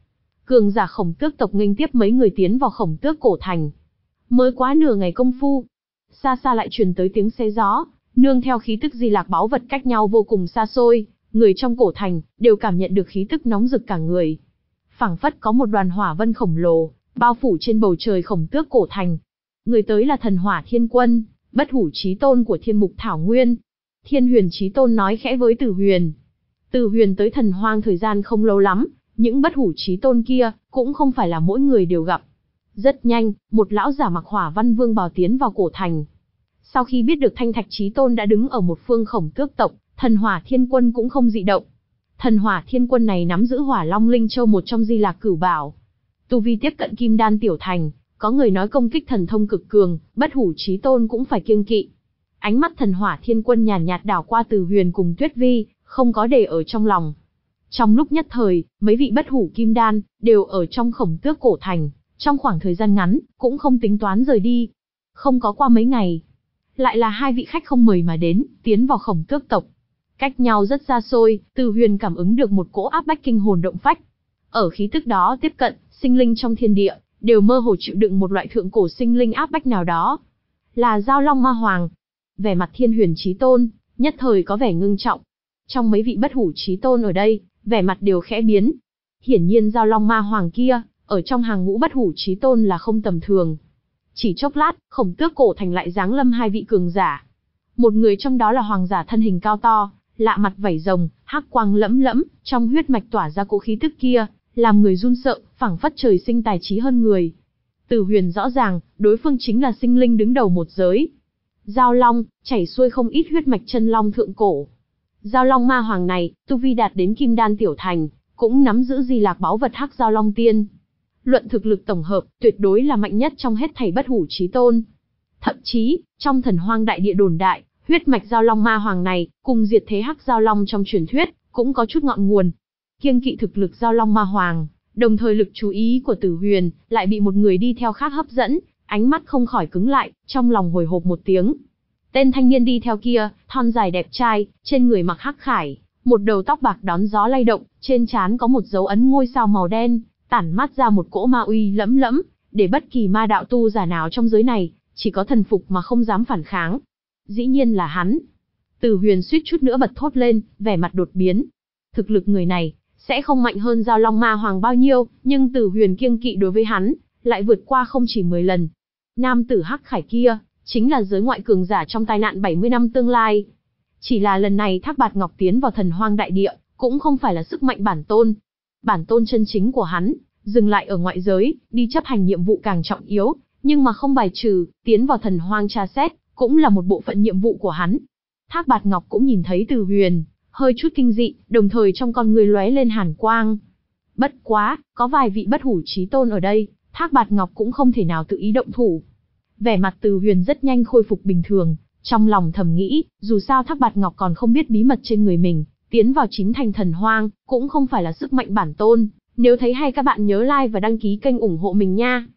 cường giả Khổng Tước tộc nghênh tiếp mấy người tiến vào Khổng Tước cổ thành. Mới quá nửa ngày công phu, xa xa lại truyền tới tiếng xé gió, nương theo khí tức di lạc báu vật cách nhau vô cùng xa xôi, người trong cổ thành đều cảm nhận được khí tức nóng rực cả người. Phảng phất có một đoàn hỏa vân khổng lồ bao phủ trên bầu trời Khổng Tước cổ thành. Người tới là Thần Hỏa Thiên Quân, Bất Hủ Chí Tôn của Thiên Mục Thảo Nguyên. Thiên Huyền Chí Tôn nói khẽ với Tử Huyền. Tử Huyền tới Thần Hoang thời gian không lâu lắm, những Bất Hủ Chí Tôn kia cũng không phải là mỗi người đều gặp. Rất nhanh, một lão giả mặc Hỏa Văn Vương bào tiến vào cổ thành. Sau khi biết được Thanh Thạch Chí Tôn đã đứng ở một phương Khổng Tước tộc, Thần Hỏa Thiên Quân cũng không dị động. Thần Hỏa Thiên Quân này nắm giữ Hỏa Long Linh Châu, một trong di lạc cửu bảo. Tu vi tiếp cận Kim Đan tiểu thành, có người nói công kích thần thông cực cường, Bất Hủ Chí Tôn cũng phải kiêng kỵ. Ánh mắt Thần Hỏa Thiên Quân nhàn nhạt đảo qua Từ Huyền cùng Tuyết Vi, không có để ở trong lòng. Trong lúc nhất thời, mấy vị bất hủ kim đan đều ở trong Khổng Tước cổ thành, trong khoảng thời gian ngắn cũng không tính toán rời đi. Không có qua mấy ngày, lại là hai vị khách không mời mà đến, tiến vào Khổng Tước tộc. Cách nhau rất xa xôi, Từ Huyền cảm ứng được một cỗ áp bách kinh hồn động phách. Ở khí tức đó tiếp cận, sinh linh trong thiên địa đều mơ hồ chịu đựng một loại thượng cổ sinh linh áp bách nào đó. Là Giao Long Ma Hoàng. Vẻ mặt Thiên Huyền Chí Tôn nhất thời có vẻ ngưng trọng. Trong mấy vị bất hủ chí tôn ở đây, vẻ mặt đều khẽ biến. Hiển nhiên Giao Long Ma Hoàng kia, ở trong hàng ngũ bất hủ chí tôn là không tầm thường. Chỉ chốc lát, Khổng Tước cổ thành lại giáng lâm hai vị cường giả. Một người trong đó là hoàng giả thân hình cao to, lạ mặt vảy rồng, hắc quang lẫm lẫm, trong huyết mạch tỏa ra cỗ khí tức kia, làm người run sợ, phảng phất trời sinh tài trí hơn người. Từ Huyền rõ ràng, đối phương chính là sinh linh đứng đầu một giới. Giao Long, chảy xuôi không ít huyết mạch chân long thượng cổ. Giao Long Ma Hoàng này, tu vi đạt đến Kim Đan tiểu thành, cũng nắm giữ di lạc báu vật Hắc Giao Long Tiên. Luận thực lực tổng hợp, tuyệt đối là mạnh nhất trong hết thảy bất hủ chí tôn. Thậm chí, trong Thần Hoang đại địa đồn đại, huyết mạch Giao Long Ma Hoàng này, cùng diệt thế Hắc Giao Long trong truyền thuyết, cũng có chút ngọn nguồn. Kiêng kỵ thực lực Giao Long Ma Hoàng, đồng thời lực chú ý của Tử Huyền lại bị một người đi theo khác hấp dẫn, ánh mắt không khỏi cứng lại, trong lòng hồi hộp một tiếng. Tên thanh niên đi theo kia, thon dài đẹp trai, trên người mặc hắc khải, một đầu tóc bạc đón gió lay động, trên trán có một dấu ấn ngôi sao màu đen, tản mát ra một cỗ ma uy lẫm lẫm, để bất kỳ ma đạo tu giả nào trong giới này, chỉ có thần phục mà không dám phản kháng. Dĩ nhiên là hắn. Tử Huyền suýt chút nữa bật thốt lên, vẻ mặt đột biến. Thực lực người này sẽ không mạnh hơn Giao Long Ma Hoàng bao nhiêu, nhưng Tử Huyền kiêng kỵ đối với hắn lại vượt qua không chỉ mười lần. Nam tử hắc khải kia chính là giới ngoại cường giả trong tai nạn bảy mươi năm tương lai. Chỉ là lần này Thác Bạt Ngọc tiến vào Thần Hoang đại địa, cũng không phải là sức mạnh bản tôn. Bản tôn chân chính của hắn dừng lại ở ngoại giới, đi chấp hành nhiệm vụ càng trọng yếu, nhưng mà không bài trừ tiến vào Thần Hoang tra xét, cũng là một bộ phận nhiệm vụ của hắn. Thác Bạt Ngọc cũng nhìn thấy Từ Huyền, hơi chút kinh dị, đồng thời trong con người lóe lên hàn quang. Bất quá, có vài vị bất hủ chí tôn ở đây, Thác Bạt Ngọc cũng không thể nào tự ý động thủ. Vẻ mặt Từ Huyền rất nhanh khôi phục bình thường, trong lòng thầm nghĩ, dù sao Thác Bạt Ngọc còn không biết bí mật trên người mình, tiến vào chín thành Thần Hoang, cũng không phải là sức mạnh bản tôn. Nếu thấy hay các bạn nhớ like và đăng ký kênh ủng hộ mình nha.